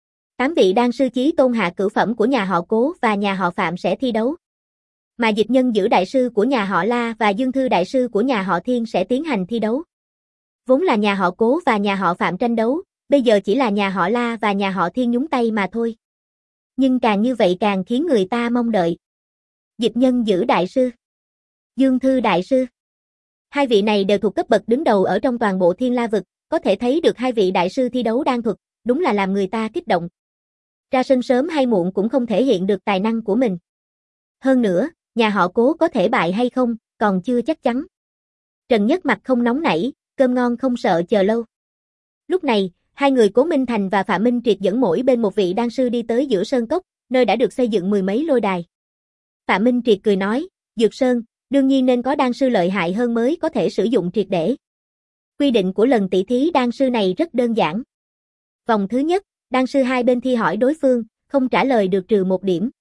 8 vị đan sư chí tôn hạ cửu phẩm của nhà họ Cố và nhà họ Phạm sẽ thi đấu. Mà Dịch nhân dữ đại sư của nhà họ La và Dương Thư đại sư của nhà họ Thiên sẽ tiến hành thi đấu. Vốn là nhà họ Cố và nhà họ Phạm tranh đấu, bây giờ chỉ là nhà họ La và nhà họ Thiên nhúng tay mà thôi. Nhưng càng như vậy càng khiến người ta mong đợi. Dịch nhân dữ đại sư, Dương Thư đại sư. Hai vị này đều thuộc cấp bậc đứng đầu ở trong toàn bộ Thiên La vực, có thể thấy được hai vị đại sư thi đấu đan thuật, đúng là làm người ta kích động. Ra sân sớm hay muộn cũng không thể hiện được tài năng của mình. Hơn nữa, nhà họ Cố có thể bại hay không, còn chưa chắc chắn. Trần Nhất mặt không nóng nảy, cơm ngon không sợ chờ lâu. Lúc này, hai người Cố Minh Thành và Phạm Minh Triệt dẫn mỗi bên một vị đan sư đi tới giữa sơn cốc, nơi đã được xây dựng mười mấy lôi đài. Phạm Minh Triệt cười nói, Dược Sơn, đương nhiên nên có đan sư lợi hại hơn mới có thể sử dụng triệt để. Quy định của lần tỷ thí đan sư này rất đơn giản. Vòng thứ nhất, đan sư hai bên thi hỏi đối phương, không trả lời được trừ 1 điểm.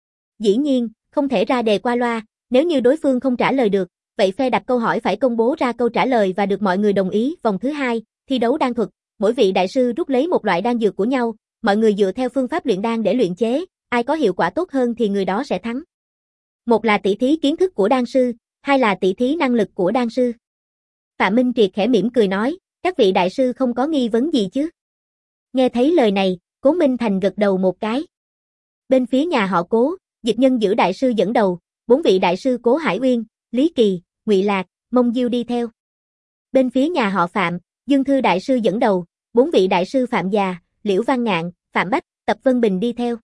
Dĩ nhiên, không thể ra đề qua loa, nếu như đối phương không trả lời được, vậy phe đặt câu hỏi phải công bố ra câu trả lời và được mọi người đồng ý. Vòng thứ hai, thi đấu đan thuật, mỗi vị đại sư rút lấy một loại đan dược của nhau, mọi người dựa theo phương pháp luyện đan để luyện chế, ai có hiệu quả tốt hơn thì người đó sẽ thắng. Một là tỷ thí kiến thức của đan sư, hai là tỷ thí năng lực của đan sư. Phạm Minh Triệt khẽ mỉm cười nói, các vị đại sư không có nghi vấn gì chứ? Nghe thấy lời này, Cố Minh Thành gật đầu một cái. Bên phía nhà họ Cố, Dịch Nhân Dữ đại sư dẫn đầu, 4 vị đại sư Cố Hải Uyên, Lý Kỳ, Ngụy Lạc, Mông Diêu đi theo. Bên phía nhà họ Phạm, Dương Thư đại sư dẫn đầu, 4 vị đại sư Phạm Già, Liễu Văn Ngạn, Phạm Bách, Tập Vân Bình đi theo.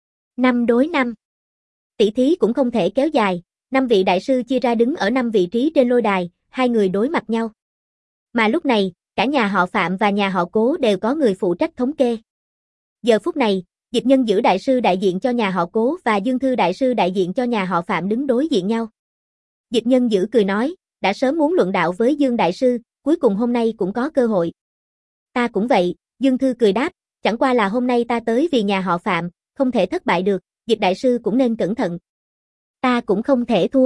5 đối 5. Tỷ thí cũng không thể kéo dài, 5 vị đại sư chia ra đứng ở 5 vị trí trên lôi đài, hai người đối mặt nhau. Mà lúc này, cả nhà họ Phạm và nhà họ Cố đều có người phụ trách thống kê. Giờ phút này, Dịch Nhân Dữ đại sư đại diện cho nhà họ Cố và Dương Thư đại sư đại diện cho nhà họ Phạm đứng đối diện nhau. Dịch Nhân Dữ cười nói, đã sớm muốn luận đạo với Dương đại sư, cuối cùng hôm nay cũng có cơ hội. Ta cũng vậy, Dương Thư cười đáp, chẳng qua là hôm nay ta tới vì nhà họ Phạm, không thể thất bại được, Dịch đại sư cũng nên cẩn thận. Ta cũng không thể thua.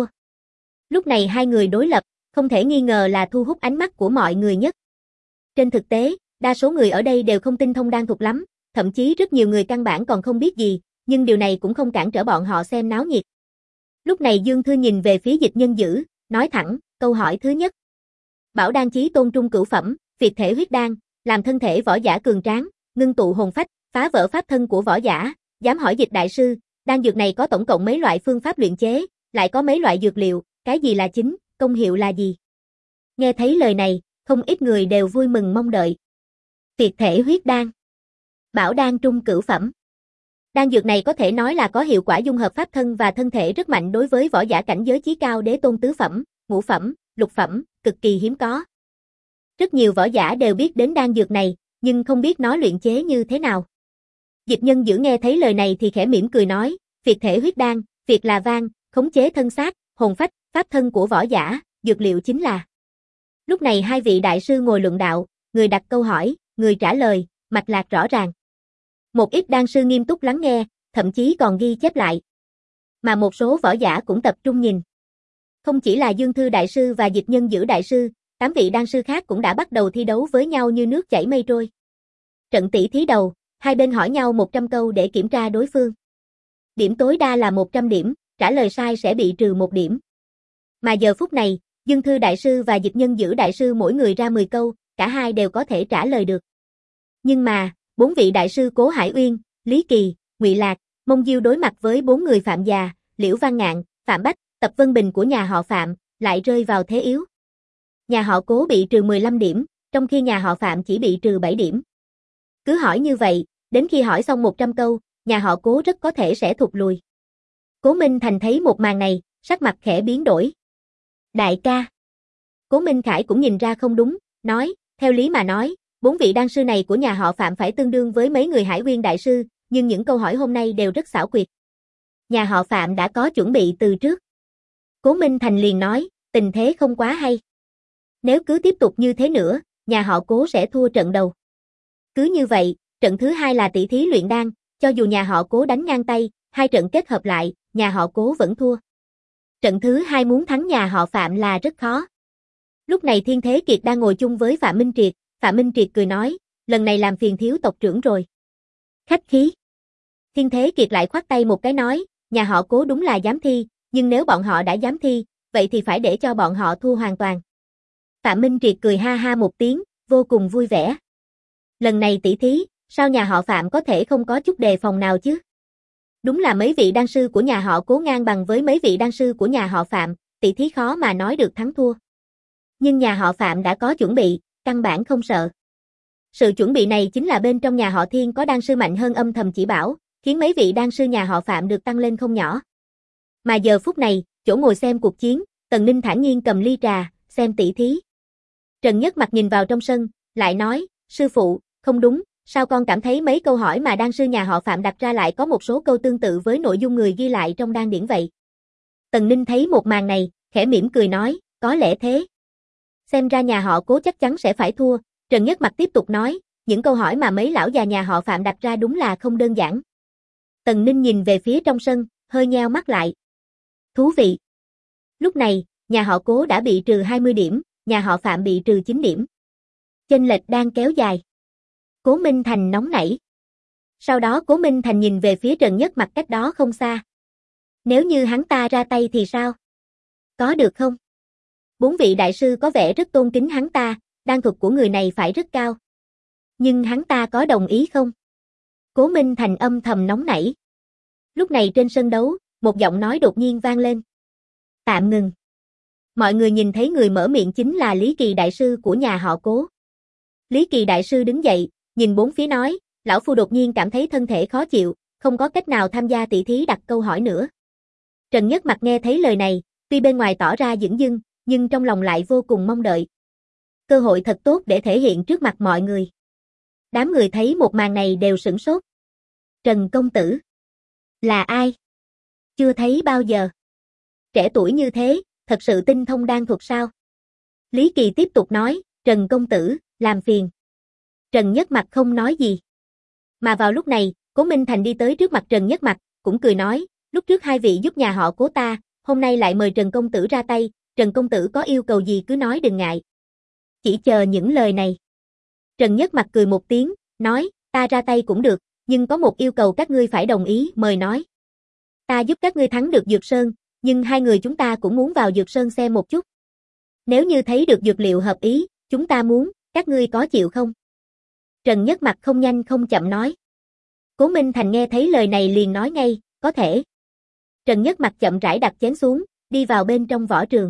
Lúc này hai người đối lập, không thể nghi ngờ là thu hút ánh mắt của mọi người nhất. Trên thực tế, đa số người ở đây đều không tinh thông đan thuật lắm, thậm chí rất nhiều người căn bản còn không biết gì, nhưng điều này cũng không cản trở bọn họ xem náo nhiệt. Lúc này Dương Thư nhìn về phía Dịch Nhân Dữ, nói thẳng, câu hỏi thứ nhất. Bảo đan chí tôn trung cửu phẩm, việt thể huyết đan, làm thân thể võ giả cường tráng, ngưng tụ hồn phách, phá vỡ pháp thân của võ giả, dám hỏi Dịch đại sư, đan dược này có tổng cộng mấy loại phương pháp luyện chế, lại có mấy loại dược liệu, cái gì là chính, công hiệu là gì? Nghe thấy lời này, không ít người đều vui mừng mong đợi. Việt thể huyết đan, bảo đan trung cửu phẩm. Đan dược này có thể nói là có hiệu quả dung hợp pháp thân và thân thể rất mạnh đối với võ giả cảnh giới chí cao đế tôn tứ phẩm, ngũ phẩm, lục phẩm, cực kỳ hiếm có. Rất nhiều võ giả đều biết đến đan dược này, nhưng không biết nó luyện chế như thế nào. Dịch Nhân Dữ nghe thấy lời này thì khẽ mỉm cười nói, Việt thể huyết đan, Việt là vang, khống chế thân xác, hồn phách, pháp thân của võ giả, dược liệu chính là. Lúc này hai vị đại sư ngồi luận đạo, người đặt câu hỏi, người trả lời, mạch lạc rõ ràng. Một ít đan sư nghiêm túc lắng nghe, thậm chí còn ghi chép lại. Mà một số võ giả cũng tập trung nhìn. Không chỉ là Dương Thư đại sư và Dịch Nhân Dữ đại sư, 8 vị đan sư khác cũng đã bắt đầu thi đấu với nhau như nước chảy mây trôi. Trận tỷ thí đầu, hai bên hỏi nhau 100 câu để kiểm tra đối phương. Điểm tối đa là 100 điểm, trả lời sai sẽ bị trừ 1 điểm. Mà giờ phút này, Dương Thư đại sư và Dịch Nhân Dữ đại sư mỗi người ra 10 câu, cả hai đều có thể trả lời được. Nhưng mà, 4 vị đại sư Cố Hải Uyên, Lý Kỳ, Ngụy Lạc, Mông Diêu đối mặt với 4 người Phạm Già, Liễu Văn Ngạn, Phạm Bách, Tập Vân Bình của nhà họ Phạm, lại rơi vào thế yếu. Nhà họ Cố bị trừ 15 điểm, trong khi nhà họ Phạm chỉ bị trừ 7 điểm. Cứ hỏi như vậy, đến khi hỏi xong 100 câu, nhà họ Cố rất có thể sẽ thụt lùi. Cố Minh Thành thấy một màn này, sắc mặt khẽ biến đổi. Đại ca. Cố Minh Khải cũng nhìn ra không đúng, nói, theo lý mà nói, 4 vị đan sư này của nhà họ Phạm phải tương đương với mấy người Hải Uyên đại sư, nhưng những câu hỏi hôm nay đều rất xảo quyệt. Nhà họ Phạm đã có chuẩn bị từ trước. Cố Minh Thành liền nói, tình thế không quá hay. Nếu cứ tiếp tục như thế nữa, nhà họ Cố sẽ thua trận đầu. Cứ như vậy, trận thứ hai là tỷ thí luyện đan, cho dù nhà họ Cố đánh ngang tay, hai trận kết hợp lại, nhà họ Cố vẫn thua. Trận thứ hai muốn thắng nhà họ Phạm là rất khó. Lúc này Thiên Thế Kiệt đang ngồi chung với Phạm Minh Triệt, Phạm Minh Triệt cười nói, lần này làm phiền thiếu tộc trưởng rồi. Khách khí. Thiên Thế Kiệt lại khoát tay một cái nói, nhà họ Cố đúng là dám thi, nhưng nếu bọn họ đã dám thi, vậy thì phải để cho bọn họ thua hoàn toàn. Phạm Minh Triệt cười ha ha một tiếng, vô cùng vui vẻ. Lần này tỷ thí, sao nhà họ Phạm có thể không có chút đề phòng nào chứ? Đúng là mấy vị đan sư của nhà họ Cố ngang bằng với mấy vị đan sư của nhà họ Phạm, tỷ thí khó mà nói được thắng thua. Nhưng nhà họ Phạm đã có chuẩn bị, căn bản không sợ. Sự chuẩn bị này chính là bên trong nhà họ Thiên có đan sư mạnh hơn âm thầm chỉ bảo, khiến mấy vị đan sư nhà họ Phạm được tăng lên không nhỏ. Mà giờ phút này, chỗ ngồi xem cuộc chiến, Tần Ninh thản nhiên cầm ly trà, xem tỷ thí. Trần Nhất Mặc nhìn vào trong sân, lại nói, sư phụ, không đúng, sao con cảm thấy mấy câu hỏi mà đan sư nhà họ Phạm đặt ra lại có một số câu tương tự với nội dung người ghi lại trong đan điển vậy. Tần Ninh thấy một màn này, khẽ mỉm cười nói, có lẽ thế. Xem ra nhà họ Cố chắc chắn sẽ phải thua, Trần Nhất Mặc tiếp tục nói, những câu hỏi mà mấy lão già nhà họ Phạm đặt ra đúng là không đơn giản. Tần Ninh nhìn về phía trong sân, hơi nheo mắt lại. Thú vị. Lúc này, nhà họ Cố đã bị trừ 20 điểm, nhà họ Phạm bị trừ 9 điểm. Chênh lệch đang kéo dài. Cố Minh Thành nóng nảy. Sau đó Cố Minh Thành nhìn về phía Trần Nhất Mặc cách đó không xa. Nếu như hắn ta ra tay thì sao? Có được không? 4 vị đại sư có vẻ rất tôn kính hắn ta, đan thuật của người này phải rất cao. Nhưng hắn ta có đồng ý không? Cố Minh Thành âm thầm nóng nảy. Lúc này trên sân đấu, một giọng nói đột nhiên vang lên. Tạm ngừng. Mọi người nhìn thấy người mở miệng chính là Lý Kỳ đại sư của nhà họ Cố. Lý Kỳ đại sư đứng dậy, nhìn bốn phía nói, lão phu đột nhiên cảm thấy thân thể khó chịu, không có cách nào tham gia tỷ thí đặt câu hỏi nữa. Trần Nhất Mặc nghe thấy lời này, tuy bên ngoài tỏ ra dửng dưng, nhưng trong lòng lại vô cùng mong đợi. Cơ hội thật tốt để thể hiện trước mặt mọi người. Đám người thấy một màn này đều sửng sốt. Trần công tử? Là ai? Chưa thấy bao giờ. Trẻ tuổi như thế, thật sự tinh thông đan thuật sao? Lý Kỳ tiếp tục nói, Trần công tử, làm phiền. Trần Nhất Mặc không nói gì. Mà vào lúc này, Cố Minh Thành đi tới trước mặt Trần Nhất Mặc, cũng cười nói, lúc trước hai vị giúp nhà họ Cố ta, hôm nay lại mời Trần công tử ra tay, Trần công tử có yêu cầu gì cứ nói đừng ngại. Chỉ chờ những lời này. Trần Nhất Mặc cười một tiếng, nói, ta ra tay cũng được, nhưng có một yêu cầu các ngươi phải đồng ý, mời nói. Ta giúp các ngươi thắng được Dược Sơn, nhưng hai người chúng ta cũng muốn vào Dược Sơn xem một chút. Nếu như thấy được dược liệu hợp ý, chúng ta muốn, các ngươi có chịu không? Trần Nhất Mặc không nhanh không chậm nói. Cố Minh Thành nghe thấy lời này liền nói ngay, có thể. Trần Nhất Mặc chậm rãi đặt chén xuống, đi vào bên trong võ trường.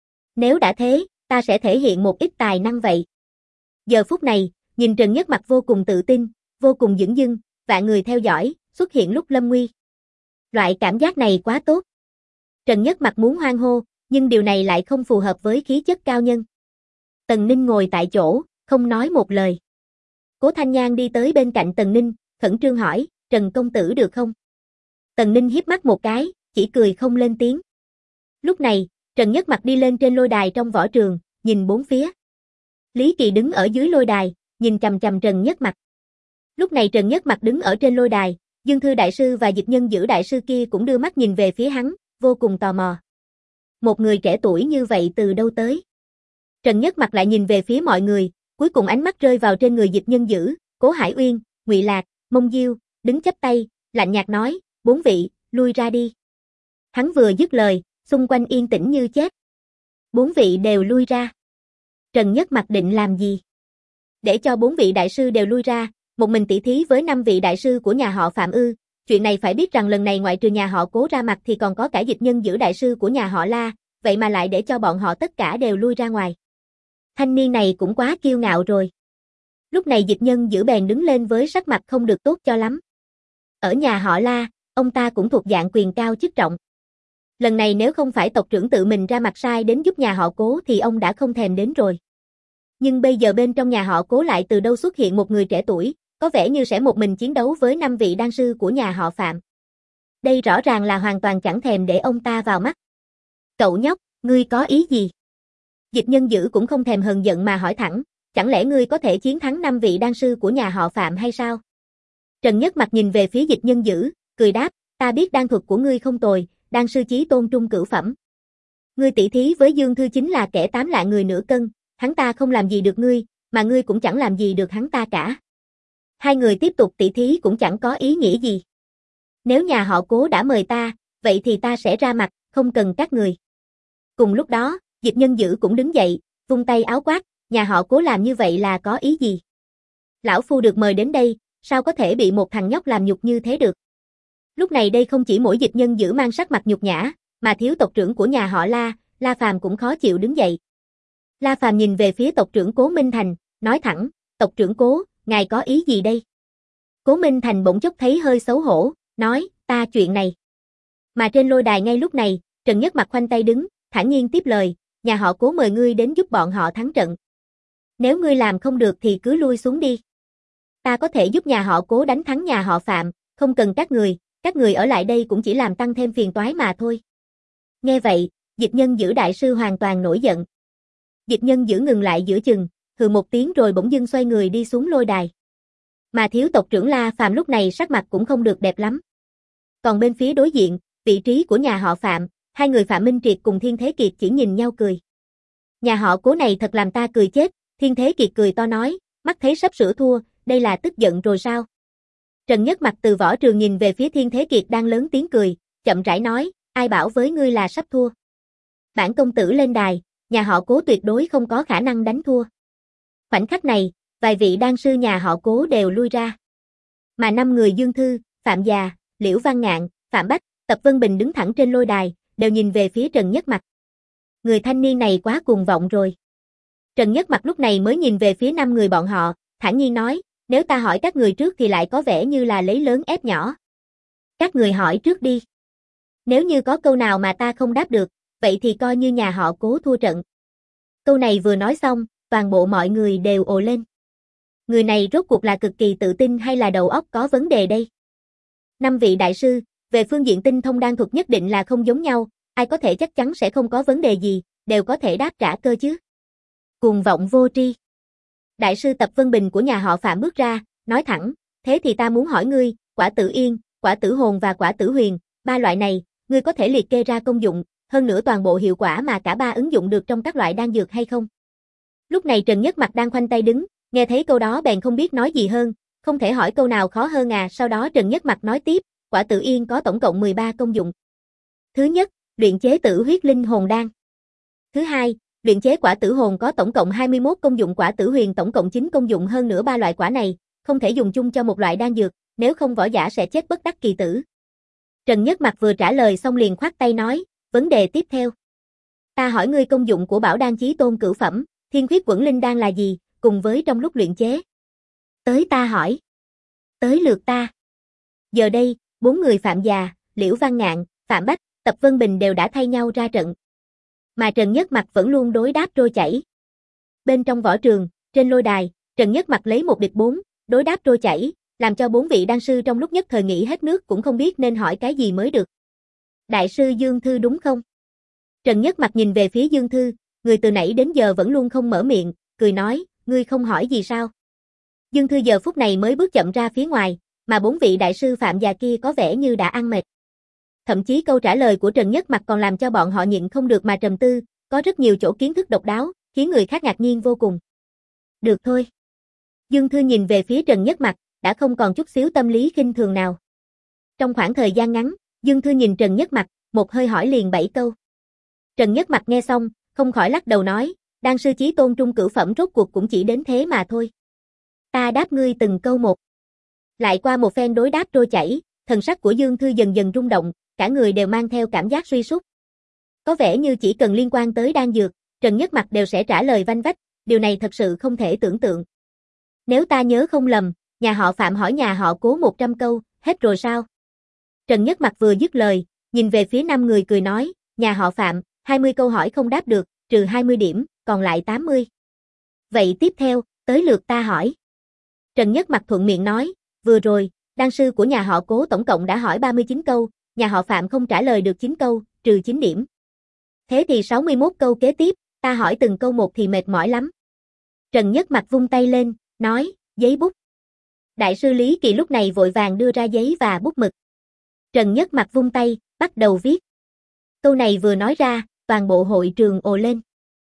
Nếu đã thế, ta sẽ thể hiện một ít tài năng vậy. Giờ phút này, nhìn Trần Nhất Mặc vô cùng tự tin, vô cùng dửng dưng, vạn người theo dõi, xuất hiện lúc lâm nguy. Loại cảm giác này quá tốt. Trần Nhất Mặc muốn hoan hô, nhưng điều này lại không phù hợp với khí chất cao nhân. Tần Ninh ngồi tại chỗ, không nói một lời. Cố Thanh Nhan đi tới bên cạnh Tần Ninh, khẩn trương hỏi, Trần công tử được không? Tần Ninh híp mắt một cái, chỉ cười không lên tiếng. Lúc này, Trần Nhất Mặc đi lên trên lôi đài trong võ trường, nhìn bốn phía. Lý Kỳ đứng ở dưới lôi đài, nhìn chằm chằm Trần Nhất Mặc. Lúc này Trần Nhất Mặc đứng ở trên lôi đài, Dương Thư đại sư và Dịch Nhân Dữ đại sư kia cũng đưa mắt nhìn về phía hắn, vô cùng tò mò. Một người trẻ tuổi như vậy từ đâu tới? Trần Nhất Mặc lại nhìn về phía mọi người, cuối cùng ánh mắt rơi vào trên người Dịch Nhân Dữ, Cố Hải Uyên, Ngụy Lạc, Mông Diêu, đứng chắp tay, lạnh nhạt nói, bốn vị, lui ra đi. Hắn vừa dứt lời, xung quanh yên tĩnh như chết. Bốn vị đều lui ra. Trần Nhất Mặc định làm gì? Để cho bốn vị đại sư đều lui ra, một mình tỷ thí với 5 vị đại sư của nhà họ Phạm ư? Chuyện này phải biết rằng lần này ngoại trừ nhà họ Cố ra mặt thì còn có cả Dịch Nhân Dữ đại sư của nhà họ La, vậy mà lại để cho bọn họ tất cả đều lui ra ngoài. Thanh niên này cũng quá kiêu ngạo rồi. Lúc này Dịch Nhân Dữ bèn đứng lên với sắc mặt không được tốt cho lắm. Ở nhà họ La, ông ta cũng thuộc dạng quyền cao chức trọng. Lần này nếu không phải tộc trưởng tự mình ra mặt sai đến giúp nhà họ Cố thì ông đã không thèm đến rồi. Nhưng bây giờ bên trong nhà họ Cố lại từ đâu xuất hiện một người trẻ tuổi, có vẻ như sẽ một mình chiến đấu với 5 vị đan sư của nhà họ Phạm. Đây rõ ràng là hoàn toàn chẳng thèm để ông ta vào mắt. Cậu nhóc, ngươi có ý gì? Dịch Nhân Dữ cũng không thèm hờn giận mà hỏi thẳng, chẳng lẽ ngươi có thể chiến thắng 5 vị đan sư của nhà họ Phạm hay sao? Trần Nhất Mặc nhìn về phía Dịch Nhân Dữ, cười đáp, ta biết đan thuật của ngươi không tồi, đan sư chí tôn trung cửu phẩm. Ngươi tỷ thí với Dương Thư chính là kẻ 8 lạng người nửa cân, hắn ta không làm gì được ngươi, mà ngươi cũng chẳng làm gì được hắn ta cả. Hai người tiếp tục tỷ thí cũng chẳng có ý nghĩa gì. Nếu nhà họ Cố đã mời ta, vậy thì ta sẽ ra mặt, không cần các người. Cùng lúc đó, Dịch Nhân Dữ cũng đứng dậy, vung tay áo quát, nhà họ Cố làm như vậy là có ý gì? Lão phu được mời đến đây, sao có thể bị một thằng nhóc làm nhục như thế được? Lúc này đây không chỉ mỗi Dịch Nhân Dữ mang sắc mặt nhục nhã, mà thiếu tộc trưởng của nhà họ La, La Phàm cũng khó chịu đứng dậy. La Phàm nhìn về phía tộc trưởng Cố Minh Thành, nói thẳng, tộc trưởng Cố, ngài có ý gì đây? Cố Minh Thành bỗng chốc thấy hơi xấu hổ, nói, ta chuyện này. Mà trên lôi đài ngay lúc này, Trần Nhất Mặc khoanh tay đứng, thản nhiên tiếp lời, nhà họ Cố mời ngươi đến giúp bọn họ thắng trận. Nếu ngươi làm không được thì cứ lui xuống đi. Ta có thể giúp nhà họ Cố đánh thắng nhà họ Phạm, không cần các người ở lại đây cũng chỉ làm tăng thêm phiền toái mà thôi. Nghe vậy, Dịch Nhân Dữ đại sư hoàn toàn nổi giận. Dịch Nhân Dữ ngừng lại giữa chừng, hừ một tiếng rồi bỗng dưng xoay người đi xuống lôi đài. Mà thiếu tộc trưởng La Phàm lúc này sắc mặt cũng không được đẹp lắm. Còn bên phía đối diện, vị trí của nhà họ Phạm, hai người Phạm Minh Triệt cùng Thiên Thế Kiệt chỉ nhìn nhau cười. Nhà họ Cố này thật làm ta cười chết, Thiên Thế Kiệt cười to nói, mắt thấy sắp sửa thua, đây là tức giận rồi sao? Trần Nhất Mặc từ võ trường nhìn về phía Thiên Thế Kiệt đang lớn tiếng cười, chậm rãi nói, ai bảo với ngươi là sắp thua. Bản công tử lên đài, nhà họ Cố tuyệt đối không có khả năng đánh thua. Khoảnh khắc này, vài vị đan sư nhà họ Cố đều lui ra. Mà 5 người Dương Thư, Phạm Già, Liễu Văn Ngạn, Phạm Bách, Tập Vân Bình đứng thẳng trên lôi đài, đều nhìn về phía Trần Nhất Mặc. Người thanh niên này quá cuồng vọng rồi. Trần Nhất Mặc lúc này mới nhìn về phía 5 người bọn họ, thản nhiên nói, nếu ta hỏi các người trước thì lại có vẻ như là lấy lớn ép nhỏ. Các người hỏi trước đi. Nếu như có câu nào mà ta không đáp được, vậy thì coi như nhà họ Cố thua trận. Câu này vừa nói xong, toàn bộ mọi người đều ồ lên. Người này rốt cuộc là cực kỳ tự tin hay là đầu óc có vấn đề đây? 5 vị đại sư, về phương diện tinh thông đan thuật nhất định là không giống nhau, ai có thể chắc chắn sẽ không có vấn đề gì, đều có thể đáp trả cơ chứ. Cuồng vọng vô tri. Đại sư Tập Vân Bình của nhà họ Phạm bước ra, nói thẳng, thế thì ta muốn hỏi ngươi, quả tử yên, quả tử hồn và quả tử huyền, 3 loại này, ngươi có thể liệt kê ra công dụng, hơn nữa toàn bộ hiệu quả mà cả 3 ứng dụng được trong các loại đan dược hay không? Lúc này Trần Nhất Mặc đang khoanh tay đứng, nghe thấy câu đó bèn không biết nói gì hơn, không thể hỏi câu nào khó hơn à. Sau đó Trần Nhất Mặc nói tiếp, quả tử yên có tổng cộng 13 công dụng. Thứ nhất, luyện chế tử huyết linh hồn đan. Thứ hai, luyện chế quả tử hồn có tổng cộng 21 công dụng, quả tử huyền tổng cộng 9 công dụng, hơn nữa 3 loại quả này không thể dùng chung cho một loại đan dược, nếu không võ giả sẽ chết bất đắc kỳ tử. Trần Nhất Mặc vừa trả lời xong liền khoát tay nói, vấn đề tiếp theo. Ta hỏi ngươi công dụng của bảo đan chí tôn cửu phẩm, thiên huyết quẩn linh đan là gì, cùng với trong lúc luyện chế. Tới ta hỏi. Tới lượt ta. Giờ đây, 4 người Phạm Già, Liễu Văn Ngạn, Phạm Bách, Tập Vân Bình đều đã thay nhau ra trận. Mà Trần Nhất Mặc vẫn luôn đối đáp trôi chảy. Bên trong võ trường, trên lôi đài, Trần Nhất Mặc lấy 1 địch 4, đối đáp trôi chảy, làm cho 4 vị đan sư trong lúc nhất thời nghĩ hết nước cũng không biết nên hỏi cái gì mới được. Đại sư Dương Thư đúng không? Trần Nhất Mặc nhìn về phía Dương Thư, người từ nãy đến giờ vẫn luôn không mở miệng, cười nói, ngươi không hỏi gì sao? Dương Thư giờ phút này mới bước chậm ra phía ngoài, mà 4 vị đại sư Phạm Già kia có vẻ như đã ăn mệt. Thậm chí câu trả lời của Trần Nhất Mặc còn làm cho bọn họ nhịn không được mà trầm tư, có rất nhiều chỗ kiến thức độc đáo, khiến người khác ngạc nhiên vô cùng. Được thôi. Dương Thư nhìn về phía Trần Nhất Mặc, đã không còn chút xíu tâm lý khinh thường nào. Trong khoảng thời gian ngắn, Dương Thư nhìn Trần Nhất Mặc, một hơi hỏi liền 7 câu. Trần Nhất Mặc nghe xong, không khỏi lắc đầu nói, đan sư chí tôn trung cửu phẩm rốt cuộc cũng chỉ đến thế mà thôi. Ta đáp ngươi từng câu một. Lại qua một phen đối đáp trôi chảy, thần sắc của Dương Thư dần dần rung động, cả người đều mang theo cảm giác suy sút. Có vẻ như chỉ cần liên quan tới đan dược, Trần Nhất Mặc đều sẽ trả lời vanh vách, điều này thật sự không thể tưởng tượng. Nếu ta nhớ không lầm, nhà họ Phạm hỏi nhà họ Cố 100 câu, hết rồi sao? Trần Nhất Mặc vừa dứt lời, nhìn về phía 5 người cười nói, nhà họ Phạm, 20 câu hỏi không đáp được, trừ 20 điểm, còn lại 80. Vậy tiếp theo, tới lượt ta hỏi. Trần Nhất Mặc thuận miệng nói, vừa rồi, đan sư của nhà họ Cố tổng cộng đã hỏi 39 câu, nhà họ Phạm không trả lời được 9 câu, trừ 9 điểm. Thế thì 61 câu kế tiếp, ta hỏi từng câu một thì mệt mỏi lắm. Trần Nhất Mặc vung tay lên, nói, giấy bút. Đại sư Lý Kỳ lúc này vội vàng đưa ra giấy và bút mực. Trần Nhất Mặc vung tay, bắt đầu viết. Câu này vừa nói ra, toàn bộ hội trường ồ lên.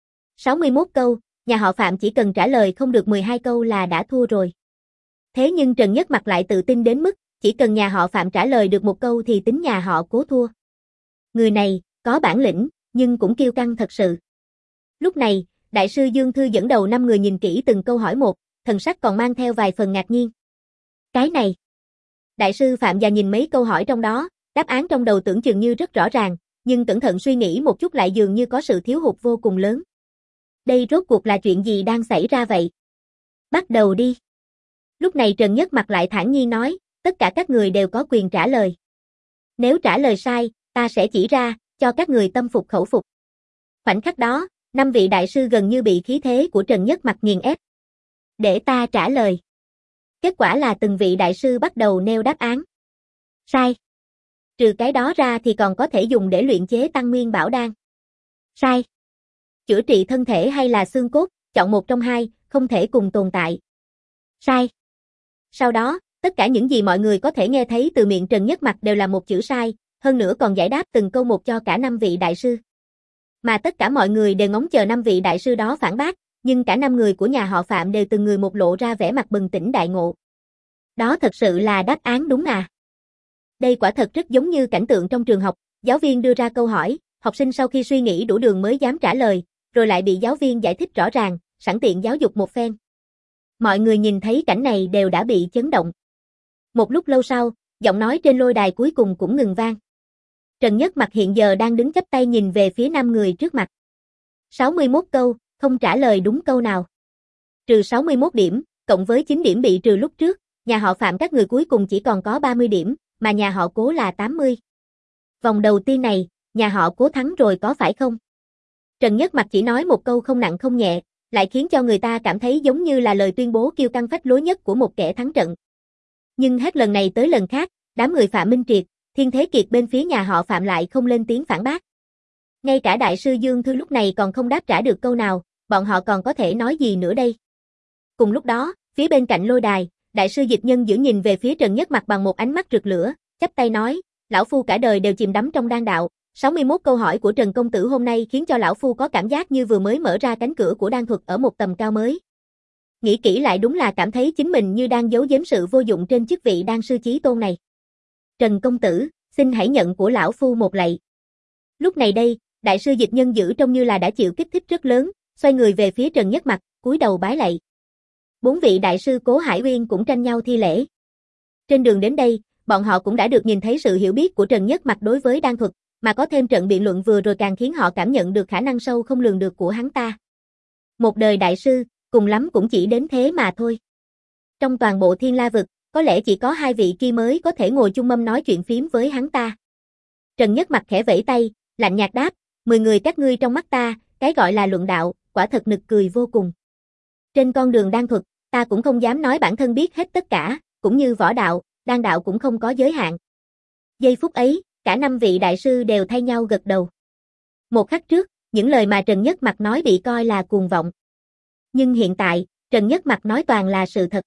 61 câu, nhà họ Phạm chỉ cần trả lời không được 12 câu là đã thua rồi. Thế nhưng Trần Nhất Mặc lại tự tin đến mức, chỉ cần nhà họ Phạm trả lời được 1 câu thì tính nhà họ Cố thua. Người này, có bản lĩnh, nhưng cũng kiêu căng thật sự. Lúc này, đại sư Dương Thư dẫn đầu 5 người nhìn kỹ từng câu hỏi một, thần sắc còn mang theo vài phần ngạc nhiên. Cái này. Đại sư Phạm Già nhìn mấy câu hỏi trong đó, đáp án trong đầu tưởng chừng như rất rõ ràng, nhưng cẩn thận suy nghĩ một chút lại dường như có sự thiếu hụt vô cùng lớn. Đây rốt cuộc là chuyện gì đang xảy ra vậy? Bắt đầu đi. Lúc này Trần Nhất Mặc lại thản nhiên nói, tất cả các người đều có quyền trả lời. Nếu trả lời sai, ta sẽ chỉ ra, cho các người tâm phục khẩu phục. Khoảnh khắc đó, 5 vị đại sư gần như bị khí thế của Trần Nhất Mặc nghiền ép. Để ta trả lời. Kết quả là từng vị đại sư bắt đầu nêu đáp án. Sai. Trừ cái đó ra thì còn có thể dùng để luyện chế tăng nguyên bảo đan. Sai. Chữa trị thân thể hay là xương cốt, chọn một trong hai, không thể cùng tồn tại. Sai. Sau đó, tất cả những gì mọi người có thể nghe thấy từ miệng Trần Nhất Mặc đều là một chữ sai, hơn nữa còn giải đáp từng câu một cho cả 5 vị đại sư. Mà tất cả mọi người đều ngóng chờ 5 vị đại sư đó phản bác, nhưng cả 5 người của nhà họ Phạm đều từng người một lộ ra vẻ mặt bừng tỉnh đại ngộ. Đó thật sự là đáp án đúng à? Đây quả thật rất giống như cảnh tượng trong trường học, giáo viên đưa ra câu hỏi, học sinh sau khi suy nghĩ đủ đường mới dám trả lời, rồi lại bị giáo viên giải thích rõ ràng, sẵn tiện giáo dục một phen. Mọi người nhìn thấy cảnh này đều đã bị chấn động. Một lúc lâu sau, giọng nói trên lôi đài cuối cùng cũng ngừng vang. Trần Nhất Mặc hiện giờ đang đứng chắp tay nhìn về phía 5 người trước mặt. 61 câu, không trả lời đúng câu nào. Trừ 61 điểm, cộng với 9 điểm bị trừ lúc trước, nhà họ Phạm các người cuối cùng chỉ còn có 30 điểm, mà nhà họ Cố là 80. Vòng đầu tiên này, nhà họ Cố thắng rồi có phải không? Trần Nhất Mặc chỉ nói một câu không nặng không nhẹ, lại khiến cho người ta cảm thấy giống như là lời tuyên bố kiêu căng phách lối nhất của một kẻ thắng trận. Nhưng hết lần này tới lần khác, đám người Phạm Minh Triệt, Thiên Thế Kiệt bên phía nhà họ Phạm lại không lên tiếng phản bác. Ngay cả đại sư Dương Thư lúc này còn không đáp trả được câu nào, bọn họ còn có thể nói gì nữa đây? Cùng lúc đó, phía bên cạnh lôi đài, đại sư Dịch Nhân giữ nhìn về phía Trần Nhất Mặc bằng một ánh mắt rực lửa, chắp tay nói, lão phu cả đời đều chìm đắm trong đan đạo, 61 câu hỏi của Trần công tử hôm nay khiến cho lão phu có cảm giác như vừa mới mở ra cánh cửa của đan thuật ở một tầm cao mới. Nghĩ kỹ lại đúng là cảm thấy chính mình như đang giấu giếm sự vô dụng trên chức vị đan sư chí tôn này. Trần công tử, xin hãy nhận của lão phu một lạy. Lúc này đây, đại sư Dịch Nhân giữ trông như là đã chịu kích thích rất lớn, xoay người về phía Trần Nhất Mặc, cúi đầu bái lạy. 4 vị đại sư Cố Hải Uyên cũng tranh nhau thi lễ. Trên đường đến đây, bọn họ cũng đã được nhìn thấy sự hiểu biết của Trần Nhất Mặc đối với đan thuật, mà có thêm trận biện luận vừa rồi càng khiến họ cảm nhận được khả năng sâu không lường được của hắn ta. Một đời đại sư, cùng lắm cũng chỉ đến thế mà thôi. Trong toàn bộ Thiên La vực, có lẽ chỉ có 2 vị kia mới có thể ngồi chung mâm nói chuyện phím với hắn ta. Trần Nhất Mặc khẽ vẫy tay, lạnh nhạt đáp, 10 người các ngươi trong mắt ta, cái gọi là luận đạo, quả thật nực cười vô cùng. Trên con đường đan thuật, ta cũng không dám nói bản thân biết hết tất cả, cũng như võ đạo, đan đạo cũng không có giới hạn. Giây phút ấy, cả 5 vị đại sư đều thay nhau gật đầu. Một khắc trước, những lời mà Trần Nhất Mặc nói bị coi là cuồng vọng. Nhưng hiện tại, Trần Nhất Mặc nói toàn là sự thật.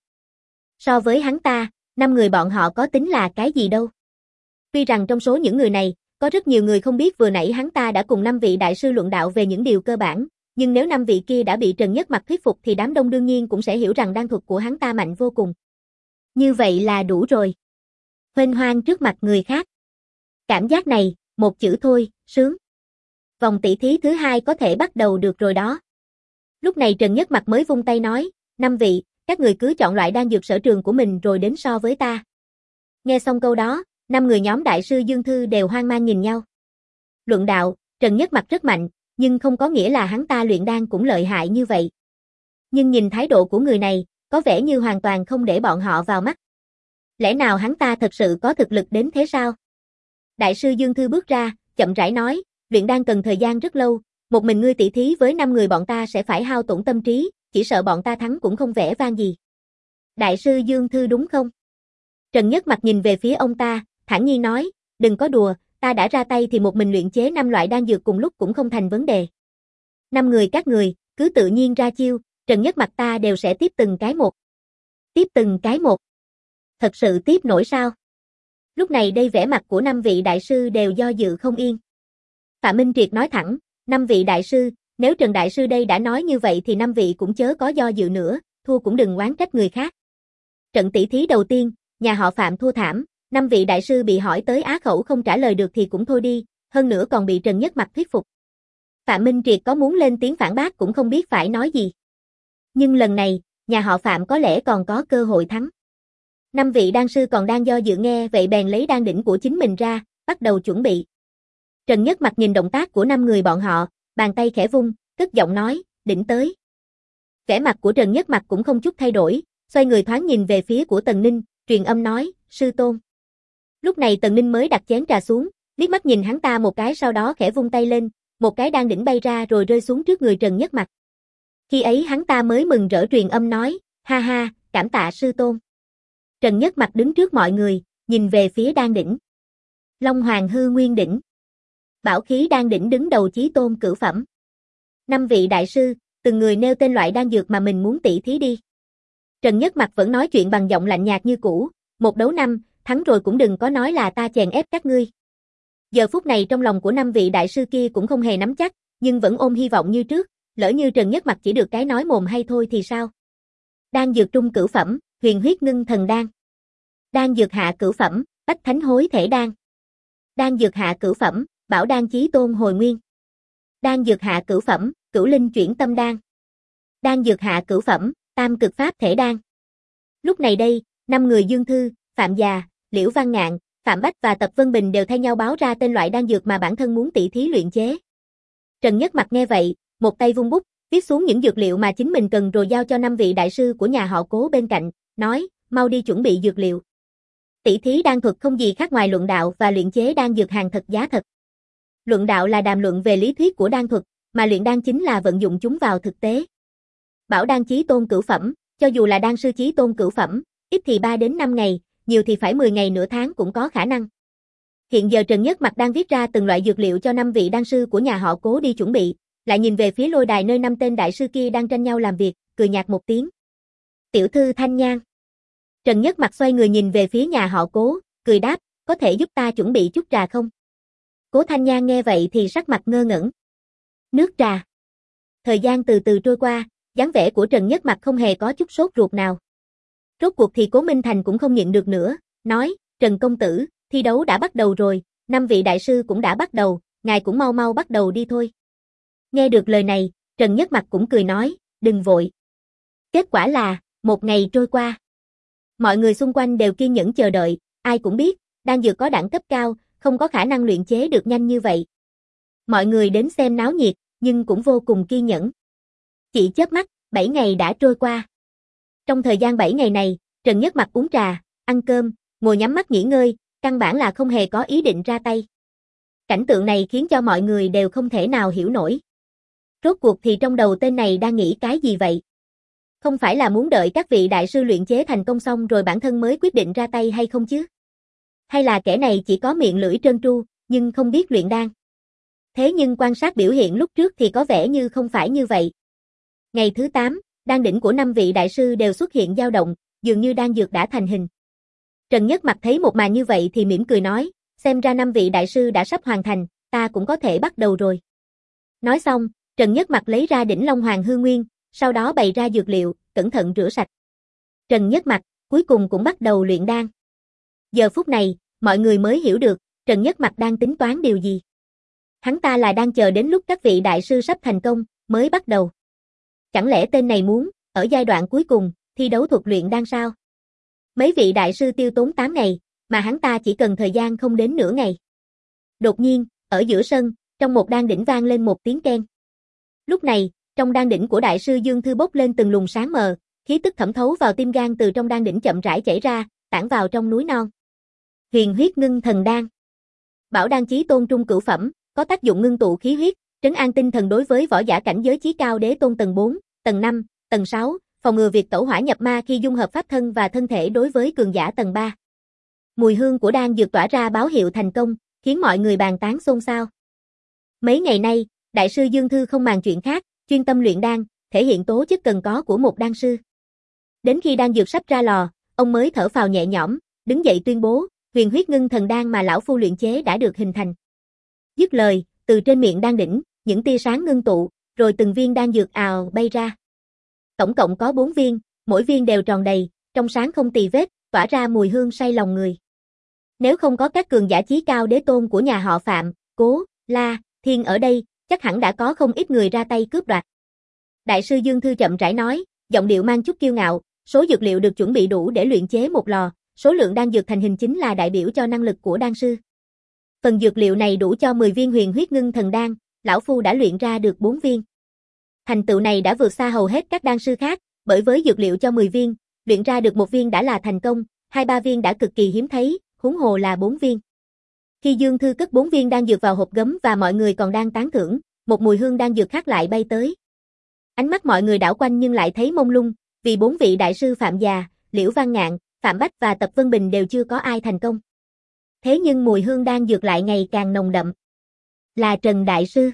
So với hắn ta, 5 người bọn họ có tính là cái gì đâu. Tuy rằng trong số những người này, có rất nhiều người không biết vừa nãy hắn ta đã cùng 5 vị đại sư luận đạo về những điều cơ bản, nhưng nếu 5 vị kia đã bị Trần Nhất Mặc thuyết phục thì đám đông đương nhiên cũng sẽ hiểu rằng đan thuật của hắn ta mạnh vô cùng. Như vậy là đủ rồi. Huênh hoang trước mặt người khác. Cảm giác này, một chữ thôi, sướng. Vòng tỷ thí thứ 2 có thể bắt đầu được rồi đó. Lúc này Trần Nhất Mặc mới vung tay nói, 5 vị, các người cứ chọn loại đan dược sở trường của mình rồi đến so với ta. Nghe xong câu đó, 5 người nhóm đại sư Dương Thư đều hoang mang nhìn nhau. Luận đạo, Trần Nhất Mặc rất mạnh, nhưng không có nghĩa là hắn ta luyện đan cũng lợi hại như vậy. Nhưng nhìn thái độ của người này, có vẻ như hoàn toàn không để bọn họ vào mắt. Lẽ nào hắn ta thật sự có thực lực đến thế sao? Đại sư Dương Thư bước ra, chậm rãi nói, luyện đan cần thời gian rất lâu, một mình ngươi tỷ thí với 5 người bọn ta sẽ phải hao tổn tâm trí, chỉ sợ bọn ta thắng cũng không vẻ vang gì. Đại sư Dương Thư đúng không? Trần Nhất Mặc nhìn về phía ông ta, thản nhiên nói, đừng có đùa, ta đã ra tay thì một mình luyện chế 5 loại đan dược cùng lúc cũng không thành vấn đề. 5 người các người, cứ tự nhiên ra chiêu, Trần Nhất Mặc ta đều sẽ tiếp từng cái một. Tiếp từng cái một. Thật sự tiếp nổi sao? Lúc này đây vẻ mặt của 5 vị đại sư đều do dự không yên. Phạm Minh Triệt nói thẳng, 5 vị đại sư, nếu Trần đại sư đây đã nói như vậy thì 5 vị cũng chớ có do dự nữa, thua cũng đừng oán trách người khác. Trận tỷ thí đầu tiên, nhà họ Phạm thua thảm, 5 vị đại sư bị hỏi tới á khẩu không trả lời được thì cũng thôi đi, hơn nữa còn bị Trần Nhất Mặc thuyết phục. Phạm Minh Triệt có muốn lên tiếng phản bác cũng không biết phải nói gì. Nhưng lần này, nhà họ Phạm có lẽ còn có cơ hội thắng. 5 vị đan sư còn đang do dự nghe vậy bèn lấy đan đỉnh của chính mình ra, bắt đầu chuẩn bị. Trần Nhất Mặc nhìn động tác của 5 người bọn họ, bàn tay khẽ vung, cất giọng nói, đỉnh tới. Vẻ mặt của Trần Nhất Mặc cũng không chút thay đổi, xoay người thoáng nhìn về phía của Tần Ninh, truyền âm nói, sư tôn. Lúc này Tần Ninh mới đặt chén trà xuống, liếc mắt nhìn hắn ta một cái sau đó khẽ vung tay lên, một cái đan đỉnh bay ra rồi rơi xuống trước người Trần Nhất Mặc. Khi ấy hắn ta mới mừng rỡ truyền âm nói, ha ha, cảm tạ sư tôn. Trần Nhất Mặc đứng trước mọi người, nhìn về phía đan đỉnh. Long Hoàng Hư Nguyên đỉnh. Bảo khí đan đỉnh đứng đầu chí tôn cửu phẩm. 5 vị đại sư, từng người nêu tên loại đan dược mà mình muốn tỷ thí đi. Trần Nhất Mặc vẫn nói chuyện bằng giọng lạnh nhạt như cũ, 1 đấu 5, thắng rồi cũng đừng có nói là ta chèn ép các ngươi. Giờ phút này trong lòng của 5 vị đại sư kia cũng không hề nắm chắc, nhưng vẫn ôm hy vọng như trước, lỡ như Trần Nhất Mặc chỉ được cái nói mồm hay thôi thì sao? Đan dược trung cửu phẩm, Huyền Huyết Ngưng Thần Đan. Đan dược hạ cửu phẩm, Bách Thánh Hối Thể Đan. Đan dược hạ cửu phẩm, Bảo Đan Chí Tôn Hồi Nguyên. Đan dược hạ cửu phẩm, Cửu Linh Chuyển Tâm Đan. Đan dược hạ cửu phẩm, Tam Cực Pháp Thể Đan. Lúc này đây, 5 người Dương Thư, Phạm Già, Liễu Văn Ngạn, Phạm Bách và Tập Vân Bình đều thay nhau báo ra tên loại đan dược mà bản thân muốn tỉ thí luyện chế. Trần Nhất Mặc nghe vậy, một tay vung bút, viết xuống những dược liệu mà chính mình cần rồi giao cho 5 vị đại sư của nhà họ Cố bên cạnh, nói, mau đi chuẩn bị dược liệu. Tỉ thí đan thuật không gì khác ngoài luận đạo và luyện chế đan dược hàng thật giá thật. Luận đạo là đàm luận về lý thuyết của đan thuật, mà luyện đan chính là vận dụng chúng vào thực tế. Bảo đan chí tôn cửu phẩm, cho dù là đan sư chí tôn cửu phẩm, ít thì 3 đến 5 ngày, nhiều thì phải 10 ngày nửa tháng cũng có khả năng. Hiện giờ Trần Nhất Mặc đang viết ra từng loại dược liệu cho 5 vị đan sư của nhà họ Cố đi chuẩn bị, lại nhìn về phía lôi đài nơi 5 tên đại sư kia đang tranh nhau làm việc, cười nhạt một tiếng. Tiểu thư Thanh Nhan. Trần Nhất Mặc xoay người nhìn về phía nhà họ Cố, cười đáp, có thể giúp ta chuẩn bị chút trà không? Cố Thanh Nhan nghe vậy thì sắc mặt ngơ ngẩn. Nước trà. Thời gian từ từ trôi qua, dáng vẻ của Trần Nhất Mặc không hề có chút sốt ruột nào. Rốt cuộc thì Cố Minh Thành cũng không nhịn được nữa, nói, Trần công tử, thi đấu đã bắt đầu rồi, 5 vị đại sư cũng đã bắt đầu, ngài cũng mau mau bắt đầu đi thôi. Nghe được lời này, Trần Nhất Mặc cũng cười nói, đừng vội. Kết quả là, một ngày trôi qua. Mọi người xung quanh đều kiên nhẫn chờ đợi, ai cũng biết, đan dược có đẳng cấp cao, không có khả năng luyện chế được nhanh như vậy. Mọi người đến xem náo nhiệt, nhưng cũng vô cùng kiên nhẫn. Chỉ chớp mắt, 7 ngày đã trôi qua. Trong thời gian 7 ngày này, Trần Nhất Mặc uống trà, ăn cơm, ngồi nhắm mắt nghỉ ngơi, căn bản là không hề có ý định ra tay. Cảnh tượng này khiến cho mọi người đều không thể nào hiểu nổi. Rốt cuộc thì trong đầu tên này đang nghĩ cái gì vậy? Không phải là muốn đợi các vị đại sư luyện chế thành công xong rồi bản thân mới quyết định ra tay hay không chứ? Hay là kẻ này chỉ có miệng lưỡi trơn tru, nhưng không biết luyện đan? Thế nhưng quan sát biểu hiện lúc trước thì có vẻ như không phải như vậy. Ngày thứ 8, đan đỉnh của 5 vị đại sư đều xuất hiện dao động, dường như đan dược đã thành hình. Trần Nhất Mặc thấy một màn như vậy thì mỉm cười nói, xem ra 5 vị đại sư đã sắp hoàn thành, ta cũng có thể bắt đầu rồi. Nói xong, Trần Nhất Mặc lấy ra đỉnh Long Hoàng Hư Nguyên, sau đó bày ra dược liệu, cẩn thận rửa sạch. Trần Nhất Mặc, cuối cùng cũng bắt đầu luyện đan. Giờ phút này, mọi người mới hiểu được, Trần Nhất Mặc đang tính toán điều gì. Hắn ta là đang chờ đến lúc các vị đại sư sắp thành công, mới bắt đầu. Chẳng lẽ tên này muốn, ở giai đoạn cuối cùng, thi đấu thuật luyện đan sao? Mấy vị đại sư tiêu tốn 8 ngày, mà hắn ta chỉ cần thời gian không đến nửa ngày. Đột nhiên, ở giữa sân, trong một đan đỉnh vang lên một tiếng keng. Lúc này, trong đan đỉnh của đại sư Dương Thư bốc lên từng luồng sáng mờ, khí tức thẩm thấu vào tim gan từ trong đan đỉnh chậm rãi chảy ra, tản vào trong núi non. Huyền huyết ngưng thần đan. Bảo đan chí tôn trung cửu phẩm, có tác dụng ngưng tụ khí huyết, trấn an tinh thần đối với võ giả cảnh giới chí cao đế tôn tầng 4, tầng 5, tầng 6, phòng ngừa việc tẩu hỏa nhập ma khi dung hợp pháp thân và thân thể đối với cường giả tầng 3. Mùi hương của đan dược tỏa ra báo hiệu thành công, khiến mọi người bàn tán xôn xao. Mấy ngày nay, đại sư Dương Thư không màng chuyện khác, chuyên tâm luyện đan, thể hiện tố chất cần có của một đan sư. Đến khi đan dược sắp ra lò, ông mới thở phào nhẹ nhõm, đứng dậy tuyên bố, huyền huyết ngưng thần đan mà lão phu luyện chế đã được hình thành. Dứt lời, từ trên miệng đan đỉnh, những tia sáng ngưng tụ, rồi từng viên đan dược ào bay ra. Tổng cộng có 4 viên, mỗi viên đều tròn đầy, trong sáng không tì vết, tỏa ra mùi hương say lòng người. Nếu không có các cường giả chí cao đế tôn của nhà họ Phạm, Cố, La, Thiên ở đây, chắc hẳn đã có không ít người ra tay cướp đoạt. Đại sư Dương Thư chậm rãi nói, giọng điệu mang chút kiêu ngạo, số dược liệu được chuẩn bị đủ để luyện chế một lò, số lượng đan dược thành hình chính là đại biểu cho năng lực của đan sư. Phần dược liệu này đủ cho 10 viên huyền huyết ngưng thần đan, lão phu đã luyện ra được 4 viên. Thành tựu này đã vượt xa hầu hết các đan sư khác, bởi với dược liệu cho 10 viên, luyện ra được 1 viên đã là thành công, 2-3 viên đã cực kỳ hiếm thấy, huống hồ là 4 viên. Khi Dương Thư cất 4 viên đan dược vào hộp gấm và mọi người còn đang tán thưởng, một mùi hương đan dược khác lại bay tới. Ánh mắt mọi người đảo quanh nhưng lại thấy mông lung, vì 4 vị đại sư Phạm Già, Liễu Văn Ngạn, Phạm Bách và Tập Vân Bình đều chưa có ai thành công. Thế nhưng mùi hương đan dược lại ngày càng nồng đậm. Là Trần Đại Sư.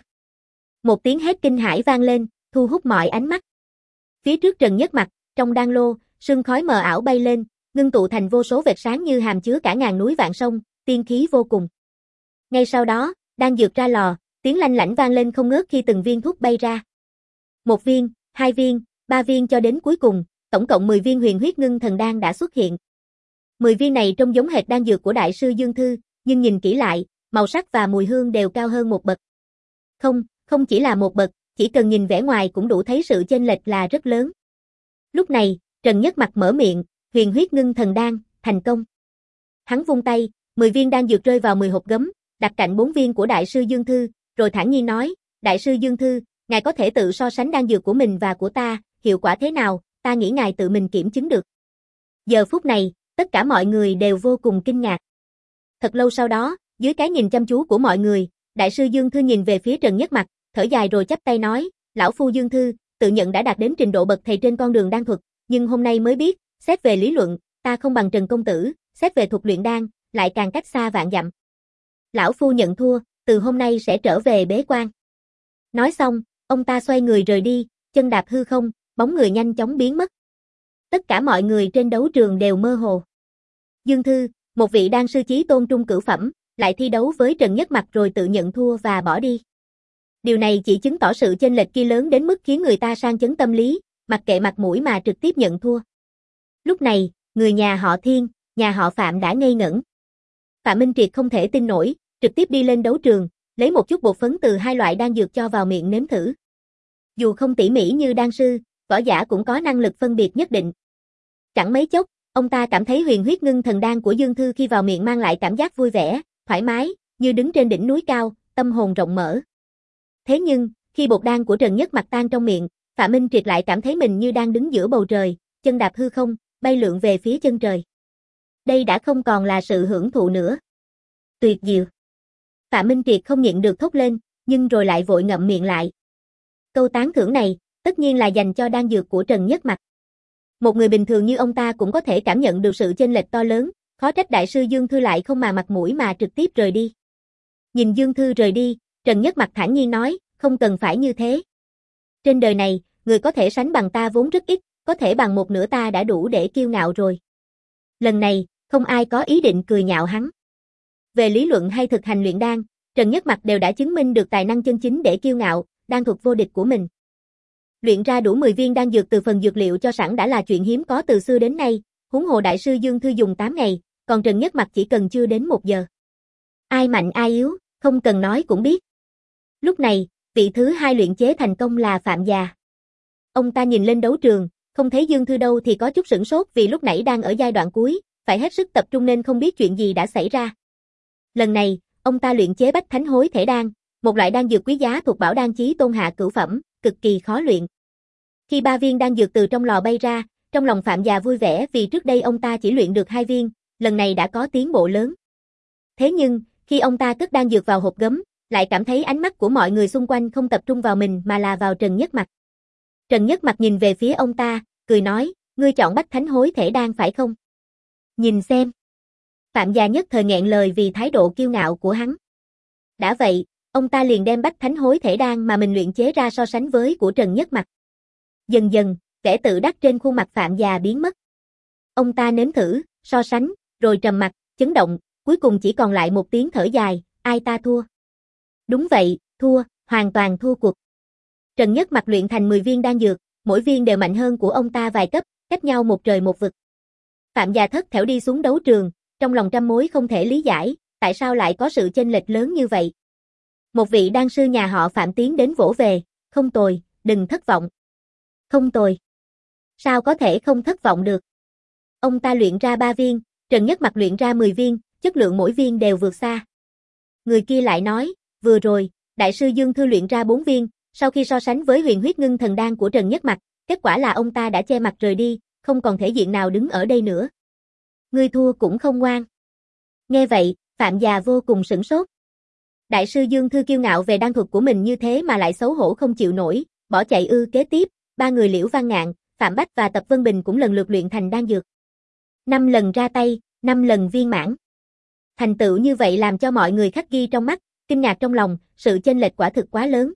Một tiếng hét kinh hãi vang lên, thu hút mọi ánh mắt. Phía trước Trần Nhất Mặc, trong đan lô, sương khói mờ ảo bay lên, ngưng tụ thành vô số vệt sáng như hàm chứa cả ngàn núi vạn sông, tiên khí vô cùng. Ngay sau đó, đan dược ra lò, tiếng lanh lảnh vang lên không ngớt khi từng viên thuốc bay ra. 1 viên, 2 viên, 3 viên cho đến cuối cùng, tổng cộng 10 viên huyền huyết ngưng thần đan đã xuất hiện. 10 viên này trông giống hệt đan dược của đại sư Dương Thư, nhưng nhìn kỹ lại, màu sắc và mùi hương đều cao hơn một bậc. Không chỉ là một bậc, chỉ cần nhìn vẻ ngoài cũng đủ thấy sự chênh lệch là rất lớn. Lúc này, Trần Nhất Mặc mở miệng, huyền huyết ngưng thần đan, thành công. Hắn vung tay, 10 viên đan dược rơi vào 10 hộp gấm, đặt cạnh 4 viên của Đại sư Dương Thư, rồi thản nhiên nói, Đại sư Dương Thư, ngài có thể tự so sánh đan dược của mình và của ta, hiệu quả thế nào, ta nghĩ ngài tự mình kiểm chứng được. Giờ phút này, tất cả mọi người đều vô cùng kinh ngạc. Thật lâu sau đó, dưới cái nhìn chăm chú của mọi người, Đại sư Dương Thư nhìn về phía Trần Nhất Mặc, thở dài rồi chắp tay nói, lão phu Dương Thư, tự nhận đã đạt đến trình độ bậc thầy trên con đường đan thuật, nhưng hôm nay mới biết, xét về lý luận, ta không bằng Trần công tử, xét về thuật luyện đan, lại càng cách xa vạn dặm. Lão phu nhận thua, từ hôm nay sẽ trở về bế quan. Nói xong, ông ta xoay người rời đi, chân đạp hư không, bóng người nhanh chóng biến mất. Tất cả mọi người trên đấu trường đều mơ hồ. Dương Thư, một vị đan sư chí tôn trung cửu phẩm, lại thi đấu với Trần Nhất Mặc rồi tự nhận thua và bỏ đi. Điều này chỉ chứng tỏ sự chênh lệch kia lớn đến mức khiến người ta sang chấn tâm lý, mặc kệ mặt mũi mà trực tiếp nhận thua. Lúc này, người nhà họ Thiên, nhà họ Phạm đã ngây ngẩn. Phạm Minh Triệt không thể tin nổi, trực tiếp đi lên đấu trường, lấy một chút bột phấn từ hai loại đan dược cho vào miệng nếm thử. Dù không tỉ mỉ như đan sư, võ giả cũng có năng lực phân biệt nhất định. Chẳng mấy chốc, ông ta cảm thấy huyền huyết ngưng thần đan của Dương Thư khi vào miệng mang lại cảm giác vui vẻ, thoải mái, như đứng trên đỉnh núi cao, tâm hồn rộng mở. Thế nhưng, khi bột đan của Trần Nhất Mặc tan trong miệng, Phạm Minh Triệt lại cảm thấy mình như đang đứng giữa bầu trời, chân đạp hư không, bay lượn về phía chân trời. Đây đã không còn là sự hưởng thụ nữa. Tuyệt diệu. Phạm Minh Triệt không nhịn được thốt lên, nhưng rồi lại vội ngậm miệng lại. Câu tán thưởng này, tất nhiên là dành cho đan dược của Trần Nhất Mặc. Một người bình thường như ông ta cũng có thể cảm nhận được sự chênh lệch to lớn, khó trách Đại sư Dương Thư lại không màng mặt mũi mà trực tiếp rời đi. Nhìn Dương Thư rời đi, Trần Nhất Mặc thản nhiên nói, không cần phải như thế. Trên đời này, người có thể sánh bằng ta vốn rất ít, có thể bằng một nửa ta đã đủ để kiêu ngạo rồi. Lần này, không ai có ý định cười nhạo hắn. Về lý luận hay thực hành luyện đan, Trần Nhất Mặc đều đã chứng minh được tài năng chân chính để kiêu ngạo, đan thuật vô địch của mình. Luyện ra đủ 10 viên đan dược từ phần dược liệu cho sẵn đã là chuyện hiếm có từ xưa đến nay, huống hồ Đại sư Dương Thư dùng 8 ngày, còn Trần Nhất Mặc chỉ cần chưa đến 1 giờ. Ai mạnh ai yếu, không cần nói cũng biết. Lúc này, vị thứ hai luyện chế thành công là Phạm Già. Ông ta nhìn lên đấu trường, không thấy Dương Thư đâu thì có chút sửng sốt vì lúc nãy đang ở giai đoạn cuối, phải hết sức tập trung nên không biết chuyện gì đã xảy ra. Lần này, ông ta luyện chế Bách Thánh Hối Thể Đan, một loại đan dược quý giá thuộc bảo đan chí tôn hạ cửu phẩm, cực kỳ khó luyện. Khi 3 viên đan dược từ trong lò bay ra, trong lòng Phạm Già vui vẻ vì trước đây ông ta chỉ luyện được 2 viên, lần này đã có tiến bộ lớn. Thế nhưng, khi ông ta cất đan dược vào hộp gấm, lại cảm thấy ánh mắt của mọi người xung quanh không tập trung vào mình mà là vào Trần Nhất Mặc. Trần Nhất Mặc nhìn về phía ông ta, cười nói, ngươi chọn Bách Thánh Hối Thể Đan phải không? Nhìn xem. Phạm Già nhất thời nghẹn lời vì thái độ kiêu ngạo của hắn. Đã vậy, ông ta liền đem Bách Thánh Hối Thể Đan mà mình luyện chế ra so sánh với của Trần Nhất Mặc. Dần dần, vẻ tự đắc trên khuôn mặt Phạm Già biến mất. Ông ta nếm thử, so sánh, rồi trầm mặc, chấn động, cuối cùng chỉ còn lại một tiếng thở dài, ai ta thua. Đúng vậy, thua, hoàn toàn thua cuộc. Trần Nhất Mặc luyện thành 10 viên đan dược, mỗi viên đều mạnh hơn của ông ta vài cấp, cách nhau một trời một vực. Phạm Già thất thểu đi xuống đấu trường, trong lòng trăm mối không thể lý giải, tại sao lại có sự chênh lệch lớn như vậy. Một vị đan sư nhà họ Phạm tiến đến vỗ về, không tồi, đừng thất vọng. Không tồi. Sao có thể không thất vọng được? Ông ta luyện ra 3 viên, Trần Nhất Mặc luyện ra 10 viên, chất lượng mỗi viên đều vượt xa. Người kia lại nói, vừa rồi, Đại sư Dương Thư luyện ra 4 viên, sau khi so sánh với huyền huyết ngưng thần đan của Trần Nhất Mặc, kết quả là ông ta đã che mặt rời đi, không còn thể diện nào đứng ở đây nữa. Ngươi thua cũng không ngoan. Nghe vậy, Phạm Già vô cùng sửng sốt. Đại sư Dương Thư kiêu ngạo về đan thuật của mình như thế mà lại xấu hổ không chịu nổi, bỏ chạy ư? Kế tiếp, 3 người Liễu Văn Ngạn, Phạm Bách và Tập Vân Bình cũng lần lượt luyện thành đan dược. 5 lần ra tay, 5 lần viên mãn. Thành tựu như vậy làm cho mọi người khắc ghi trong mắt, kinh ngạc trong lòng, sự chênh lệch quả thực quá lớn.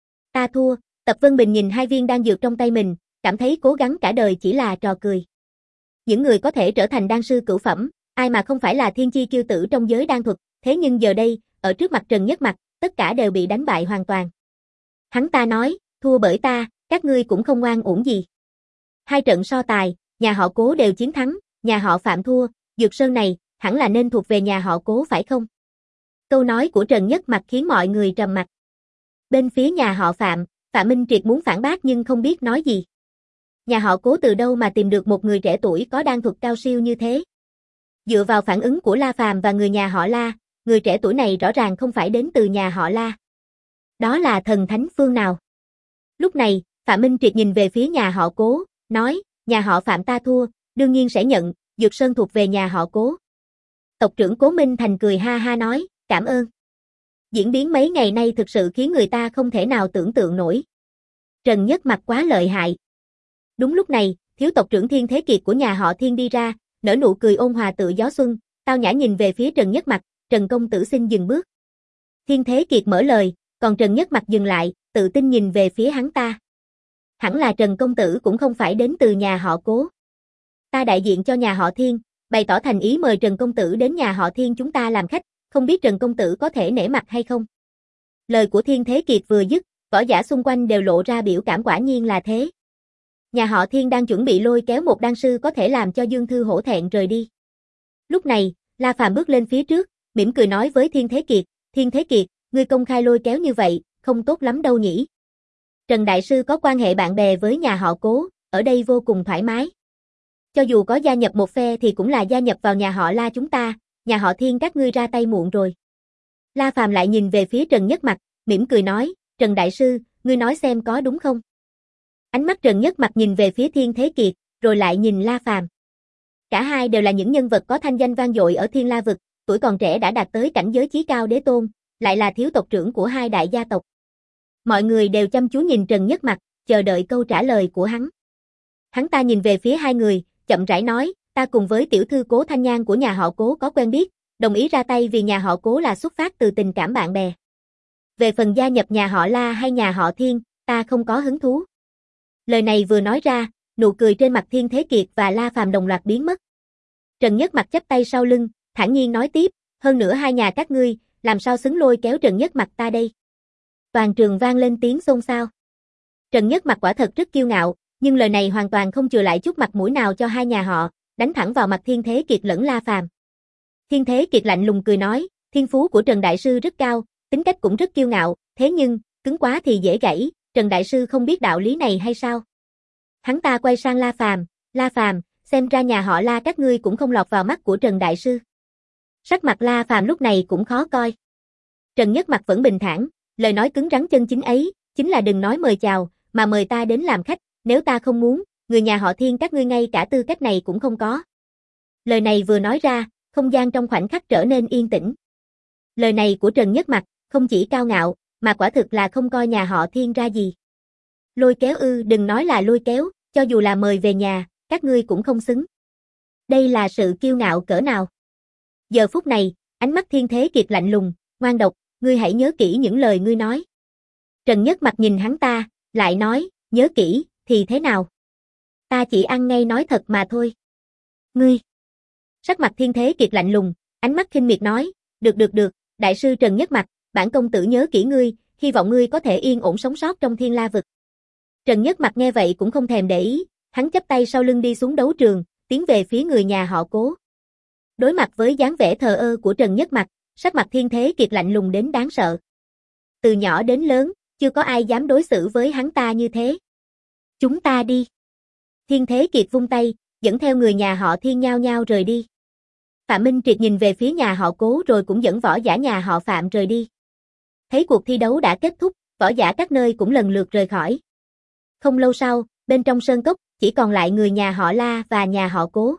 Ta thua, Tập Vân Bình nhìn 2 viên đan dược trong tay mình, cảm thấy cố gắng cả đời chỉ là trò cười. Những người có thể trở thành đan sư cửu phẩm, ai mà không phải là thiên chi kiêu tử trong giới đan thuật, thế nhưng giờ đây, ở trước mặt Trần Nhất Mặc, tất cả đều bị đánh bại hoàn toàn. Hắn ta nói, thua bởi ta, các ngươi cũng không ngoan uổng gì. 2 trận so tài, nhà họ Cố đều chiến thắng, nhà họ Phạm thua, Dược Sơn này, hẳn là nên thuộc về nhà họ Cố phải không? Câu nói của Trần Nhất Mặc khiến mọi người trầm mặc. Bên phía nhà họ Phạm, Phạm Minh Triệt muốn phản bác nhưng không biết nói gì. Nhà họ Cố từ đâu mà tìm được một người trẻ tuổi có đan thuật cao siêu như thế? Dựa vào phản ứng của La Phàm và người nhà họ La, người trẻ tuổi này rõ ràng không phải đến từ nhà họ La. Đó là thần thánh phương nào? Lúc này, Phạm Minh Triệt nhìn về phía nhà họ Cố, nói, nhà họ Phạm ta thua, đương nhiên sẽ nhận, Dược Sơn thuộc về nhà họ Cố. Tộc trưởng Cố Minh Thành cười ha ha nói, cảm ơn. Diễn biến mấy ngày nay thực sự khiến người ta không thể nào tưởng tượng nổi. Trần Nhất Mặc quá lợi hại. Đúng lúc này, thiếu tộc trưởng Thiên Thế Kiệt của nhà họ Thiên đi ra, nở nụ cười ôn hòa tựa gió xuân, tao nhã nhìn về phía Trần Nhất Mặc, Trần công tử xin dừng bước. Thiên Thế Kiệt mở lời, còn Trần Nhất Mặc dừng lại, tự tin nhìn về phía hắn ta. Hẳn là Trần công tử cũng không phải đến từ nhà họ Cố. Ta đại diện cho nhà họ Thiên, bày tỏ thành ý mời Trần công tử đến nhà họ Thiên chúng ta làm khách, không biết Trần công tử có thể nể mặt hay không. Lời của Thiên Thế Kiệt vừa dứt, võ giả xung quanh đều lộ ra biểu cảm quả nhiên là thế. Nhà họ Thiên đang chuẩn bị lôi kéo một đan sư có thể làm cho Dương Thư hổ thẹn rời đi. Lúc này, La Phàm bước lên phía trước, mỉm cười nói với Thiên Thế Kiệt, ngươi công khai lôi kéo như vậy, không tốt lắm đâu nhỉ. Trần Đại Sư có quan hệ bạn bè với nhà họ Cố, ở đây vô cùng thoải mái. Cho dù có gia nhập một phe thì cũng là gia nhập vào nhà họ La chúng ta, nhà họ Thiên các ngươi ra tay muộn rồi. La Phàm lại nhìn về phía Trần Nhất Mặc, mỉm cười nói, Trần Đại Sư, ngươi nói xem có đúng không? Ánh mắt Trần Nhất Mặc nhìn về phía Thiên Thế Kiệt, rồi lại nhìn La Phàm. Cả hai đều là những nhân vật có thanh danh vang dội ở Thiên La vực, tuổi còn trẻ đã đạt tới cảnh giới chí cao đế tôn, lại là thiếu tộc trưởng của hai đại gia tộc. Mọi người đều chăm chú nhìn Trần Nhất Mặc, chờ đợi câu trả lời của hắn. Hắn ta nhìn về phía hai người, chậm rãi nói, ta cùng với tiểu thư Cố Thanh Nhan của nhà họ Cố có quen biết, đồng ý ra tay vì nhà họ Cố là xuất phát từ tình cảm bạn bè. Về phần gia nhập nhà họ La hay nhà họ Thiên, ta không có hứng thú. Lời này vừa nói ra, nụ cười trên mặt Thiên Thế Kiệt và La Phàm đồng loạt biến mất. Trần Nhất Mặc chắp tay sau lưng, thản nhiên nói tiếp, hơn nữa hai nhà các ngươi, làm sao xứng lôi kéo Trần Nhất Mặc ta đây? Toàn trường vang lên tiếng xôn xao. Trần Nhất Mặc quả thật rất kiêu ngạo, nhưng lời này hoàn toàn không chừa lại chút mặt mũi nào cho hai nhà họ, đánh thẳng vào mặt Thiên Thế Kiệt lẫn La Phàm. Thiên Thế Kiệt lạnh lùng cười nói, thiên phú của Trần Đại Sư rất cao, tính cách cũng rất kiêu ngạo, thế nhưng, cứng quá thì dễ gãy, Trần Đại Sư không biết đạo lý này hay sao? Hắn ta quay sang La Phàm, xem ra nhà họ La các ngươi cũng không lọt vào mắt của Trần Đại Sư. Sắc mặt La Phàm lúc này cũng khó coi. Trần Nhất Mặc vẫn bình thản, lời nói cứng rắn chân chính ấy, chính là đừng nói mời chào, mà mời ta đến làm khách, nếu ta không muốn, người nhà họ Thiên các ngươi ngay cả tư cách này cũng không có. Lời này vừa nói ra, không gian trong khoảnh khắc trở nên yên tĩnh. Lời này của Trần Nhất Mặc, không chỉ cao ngạo, mà quả thực là không coi nhà họ Thiên ra gì. Lôi kéo ư, đừng nói là lôi kéo, cho dù là mời về nhà, các ngươi cũng không xứng. Đây là sự kiêu ngạo cỡ nào? Giờ phút này, ánh mắt Thiên Thế Kiệt lạnh lùng, ngoan độc, ngươi hãy nhớ kỹ những lời ngươi nói. Trần Nhất Mặc nhìn hắn ta, lại nói, nhớ kỹ, thì thế nào? Ta chỉ ăn ngay nói thật mà thôi. Ngươi. Sắc mặt Thiên Thế Kiệt lạnh lùng, ánh mắt khinh miệt nói, được, Đại sư Trần Nhất Mặc, bản công tử nhớ kỹ ngươi, hy vọng ngươi có thể yên ổn sống sót trong Thiên La vực. Trần Nhất Mặc nghe vậy cũng không thèm để ý, hắn chắp tay sau lưng đi xuống đấu trường, tiến về phía người nhà họ Cố. Đối mặt với dáng vẻ thờ ơ của Trần Nhất Mặc, sắc mặt Thiên Thế Kiệt lạnh lùng đến đáng sợ. Từ nhỏ đến lớn, chưa có ai dám đối xử với hắn ta như thế. Chúng ta đi. Thiên Thế Kiệt vung tay, dẫn theo người nhà họ Thiên nhao nhao rời đi. Phạm Minh Triệt nhìn về phía nhà họ Cố rồi cũng dẫn võ giả nhà họ Phạm rời đi. Thấy cuộc thi đấu đã kết thúc, võ giả các nơi cũng lần lượt rời khỏi. Không lâu sau, bên trong sơn cốc, chỉ còn lại người nhà họ La và nhà họ Cố.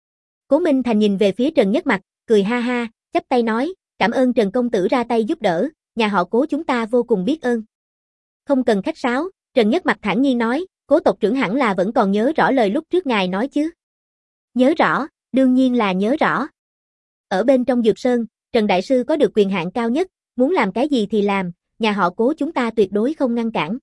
Cố Minh Thành nhìn về phía Trần Nhất Mặc, cười ha ha, chắp tay nói, cảm ơn Trần công tử ra tay giúp đỡ, nhà họ Cố chúng ta vô cùng biết ơn. Không cần khách sáo, Trần Nhất Mặc thản nhiên nói, Cố tộc trưởng hẳn là vẫn còn nhớ rõ lời lúc trước ngài nói chứ. Nhớ rõ, đương nhiên là nhớ rõ. Ở bên trong Dược Sơn, Trần Đại Sư có được quyền hạn cao nhất, muốn làm cái gì thì làm, nhà họ Cố chúng ta tuyệt đối không ngăn cản.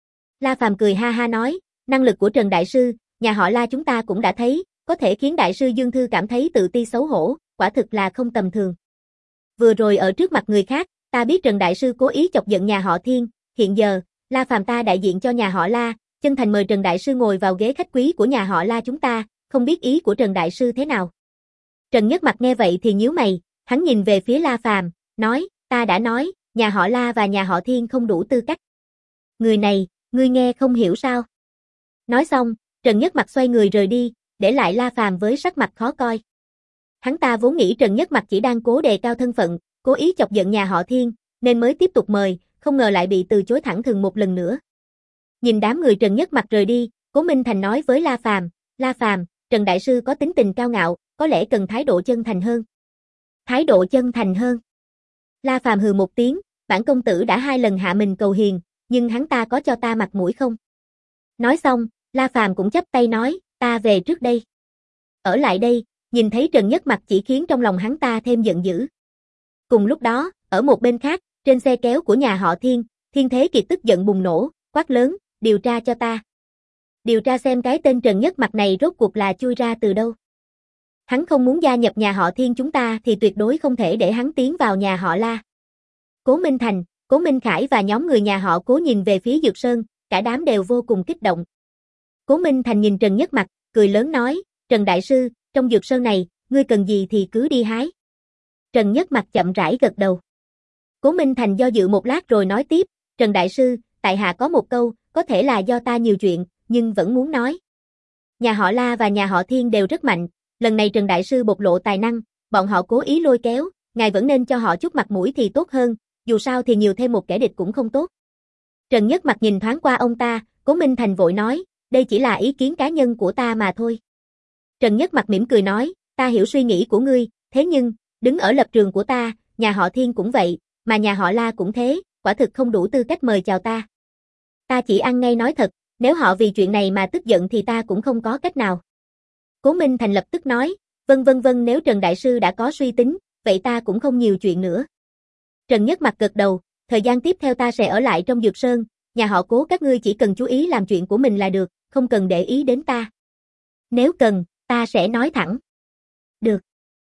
La Phàm cười ha ha nói, năng lực của Trần Đại Sư, nhà họ La chúng ta cũng đã thấy, có thể khiến Đại Sư Dương Thư cảm thấy tự ti xấu hổ, quả thực là không tầm thường. Vừa rồi ở trước mặt người khác, ta biết Trần Đại Sư cố ý chọc giận nhà họ Thiên, hiện giờ, La Phàm ta đại diện cho nhà họ La, chân thành mời Trần Đại Sư ngồi vào ghế khách quý của nhà họ La chúng ta, không biết ý của Trần Đại Sư thế nào. Trần Nhất Mặc nghe vậy thì nhíu mày, hắn nhìn về phía La Phàm, nói, ta đã nói, nhà họ La và nhà họ Thiên không đủ tư cách. Người này, ngươi nghe không hiểu sao? Nói xong, Trần Nhất Mặc xoay người rời đi, để lại La Phàm với sắc mặt khó coi. Hắn ta vốn nghĩ Trần Nhất Mặc chỉ đang cố đề cao thân phận, cố ý chọc giận nhà họ Thiên, nên mới tiếp tục mời, không ngờ lại bị từ chối thẳng thừng một lần nữa. Nhìn đám người Trần Nhất Mặc rời đi, Cố Minh Thành nói với La Phàm, Trần Đại Sư có tính tình cao ngạo, có lẽ cần thái độ chân thành hơn. Thái độ chân thành hơn. La Phàm hừ một tiếng, bản công tử đã 2 lần hạ mình cầu hiền, nhưng hắn ta có cho ta mặt mũi không? Nói xong, La Phàm cũng chắp tay nói, ta về trước đây. Ở lại đây, nhìn thấy Trần Nhất Mặc chỉ khiến trong lòng hắn ta thêm giận dữ. Cùng lúc đó, ở một bên khác, trên xe kéo của nhà họ Thiên, Thiên Thế Kiệt tức giận bùng nổ, quát lớn, điều tra cho ta. Điều tra xem cái tên Trần Nhất Mặc này rốt cuộc là chui ra từ đâu. Hắn không muốn gia nhập nhà họ Thiên chúng ta thì tuyệt đối không thể để hắn tiến vào nhà họ La. Cố Minh Thành, Cố Minh Khải và nhóm người nhà họ Cố nhìn về phía Dược Sơn, cả đám đều vô cùng kích động. Cố Minh Thành nhìn Trần Nhất Mặc, cười lớn nói, Trần Đại Sư, trong Dược Sơn này, ngươi cần gì thì cứ đi hái. Trần Nhất Mặc chậm rãi gật đầu. Cố Minh Thành do dự một lát rồi nói tiếp, Trần Đại Sư, tại hạ có một câu, có thể là do ta nhiều chuyện, nhưng vẫn muốn nói. Nhà họ La và nhà họ Thiên đều rất mạnh, lần này Trần Đại Sư bộc lộ tài năng, bọn họ cố ý lôi kéo, ngài vẫn nên cho họ chút mặt mũi thì tốt hơn, dù sao thì nhiều thêm một kẻ địch cũng không tốt. Trần Nhất Mặc nhìn thoáng qua ông ta, Cố Minh Thành vội nói, đây chỉ là ý kiến cá nhân của ta mà thôi. Trần Nhất Mặc mỉm cười nói, ta hiểu suy nghĩ của ngươi, thế nhưng, đứng ở lập trường của ta, nhà họ Thiên cũng vậy, mà nhà họ La cũng thế, quả thực không đủ tư cách mời chào ta. Ta chỉ ăn ngay nói thật, nếu họ vì chuyện này mà tức giận thì ta cũng không có cách nào. Cố Minh Thành lập tức nói, vâng, nếu Trần Đại Sư đã có suy tính, vậy ta cũng không nhiều chuyện nữa. Trần Nhất Mặc gật đầu, thời gian tiếp theo ta sẽ ở lại trong Dược Sơn, nhà họ Cố các ngươi chỉ cần chú ý làm chuyện của mình là được, không cần để ý đến ta. Nếu cần, ta sẽ nói thẳng. Được.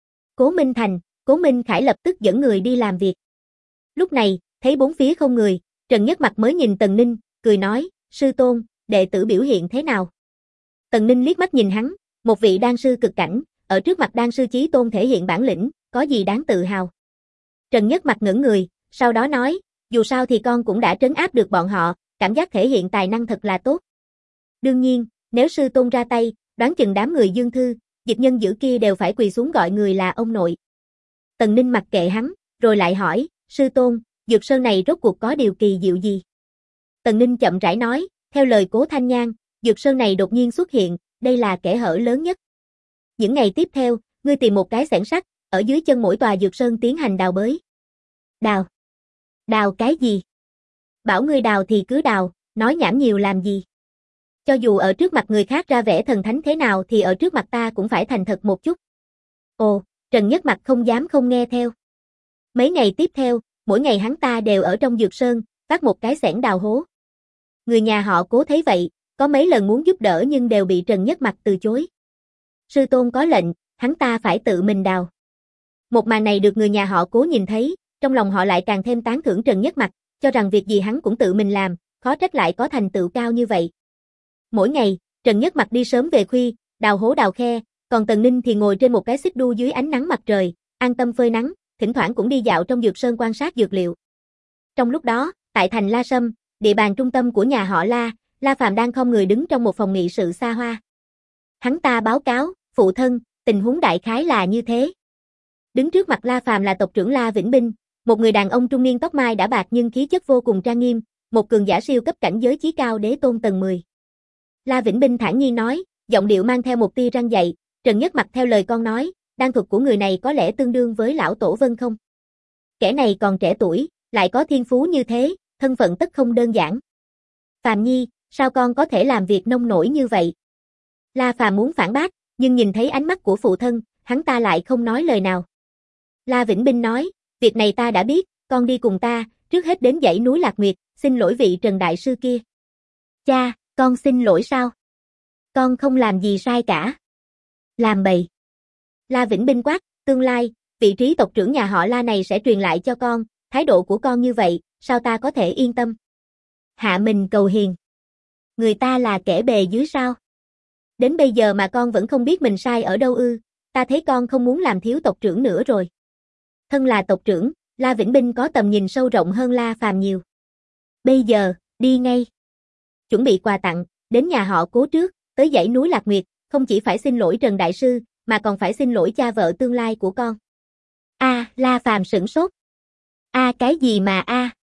Cố Minh Thành, Cố Minh Khải lập tức dẫn người đi làm việc. Lúc này, thấy bốn phía không người, Trần Nhất Mặc mới nhìn Tần Ninh, cười nói, sư tôn, đệ tử biểu hiện thế nào? Tần Ninh liếc mắt nhìn hắn, một vị đan sư cực cảnh, ở trước mặt đan sư chí tôn thể hiện bản lĩnh, có gì đáng tự hào. Trần Nhất Mặc ngẩng người, sau đó nói, dù sao thì con cũng đã trấn áp được bọn họ, cảm giác thể hiện tài năng thật là tốt. Đương nhiên, nếu sư tôn ra tay, đoán chừng đám người Dương Thư, Dịch Nhân Dữ kia đều phải quỳ xuống gọi người là ông nội. Tần Ninh mặc kệ hắn, rồi lại hỏi, sư tôn, Dược Sơn này rốt cuộc có điều kỳ diệu gì? Tần Ninh chậm rãi nói, theo lời Cố Thanh Nhan, Dược Sơn này đột nhiên xuất hiện, đây là kẽ hở lớn nhất. Những ngày tiếp theo, ngươi tìm một cái xẻng sắt, ở dưới chân mỗi tòa Dược Sơn tiến hành đào bới. Đào? Đào cái gì? Bảo ngươi đào thì cứ đào, nói nhảm nhiều làm gì? Cho dù ở trước mặt người khác ra vẻ thần thánh thế nào thì ở trước mặt ta cũng phải thành thật một chút. Ồ, Trần Nhất Mặc không dám không nghe theo. Mấy ngày tiếp theo, mỗi ngày hắn ta đều ở trong Dược Sơn, vác một cái xẻng đào hố. Người nhà họ Cố thấy vậy, có mấy lần muốn giúp đỡ nhưng đều bị Trần Nhất Mặc từ chối. Sư tôn có lệnh, hắn ta phải tự mình đào. Một màn này được người nhà họ Cố nhìn thấy, trong lòng họ lại càng thêm tán thưởng Trần Nhất Mặc, cho rằng việc gì hắn cũng tự mình làm, khó trách lại có thành tựu cao như vậy. Mỗi ngày, Trần Nhất Mặc đi sớm về khuya, đào hố đào khe, còn Tần Ninh thì ngồi trên một cái xích đu dưới ánh nắng mặt trời, an tâm phơi nắng, thỉnh thoảng cũng đi dạo trong Dược Sơn quan sát dược liệu. Trong lúc đó, tại thành La Sâm, địa bàn trung tâm của nhà họ La, La Phàm đang khom người đứng trong một phòng nghị sự xa hoa. Hắn ta báo cáo, phụ thân, tình huống đại khái là như thế. Đứng trước mặt La Phàm là tộc trưởng La Vĩnh Binh, một người đàn ông trung niên tóc mai đã bạc nhưng khí chất vô cùng trang nghiêm, một cường giả siêu cấp cảnh giới chí cao đế tôn tầng 10. La Vĩnh Binh thản nhiên nói, giọng điệu mang theo một tia răn dạy, Trần Nhất Mặc theo lời con nói, đan thuật của người này có lẽ tương đương với lão tổ Vân không? Kẻ này còn trẻ tuổi, lại có thiên phú như thế, thân phận tất không đơn giản. Phàm Nhi, sao con có thể làm việc nông nổi như vậy? La Phàm muốn phản bác, nhưng nhìn thấy ánh mắt của phụ thân, hắn ta lại không nói lời nào. La Vĩnh Binh nói, việc này ta đã biết, con đi cùng ta, trước hết đến dãy núi Lạc Nguyệt, xin lỗi vị Trần Đại Sư kia. Cha, con xin lỗi sao? Con không làm gì sai cả. Làm bậy. La Vĩnh Binh quát, tương lai, vị trí tộc trưởng nhà họ La này sẽ truyền lại cho con, thái độ của con như vậy, sao ta có thể yên tâm? Hạ mình cầu hiền. Người ta là kẻ bề dưới sao? Đến bây giờ mà con vẫn không biết mình sai ở đâu ư, ta thấy con không muốn làm thiếu tộc trưởng nữa rồi. Thân là tộc trưởng, La Vĩnh Binh có tầm nhìn sâu rộng hơn La Phàm nhiều. Bây giờ, đi ngay. Chuẩn bị quà tặng, đến nhà họ Cố trước, tới dãy núi Lạc Nguyệt, không chỉ phải xin lỗi Trần Đại Sư, mà còn phải xin lỗi cha vợ tương lai của con. La Phàm sửng sốt. Cái gì mà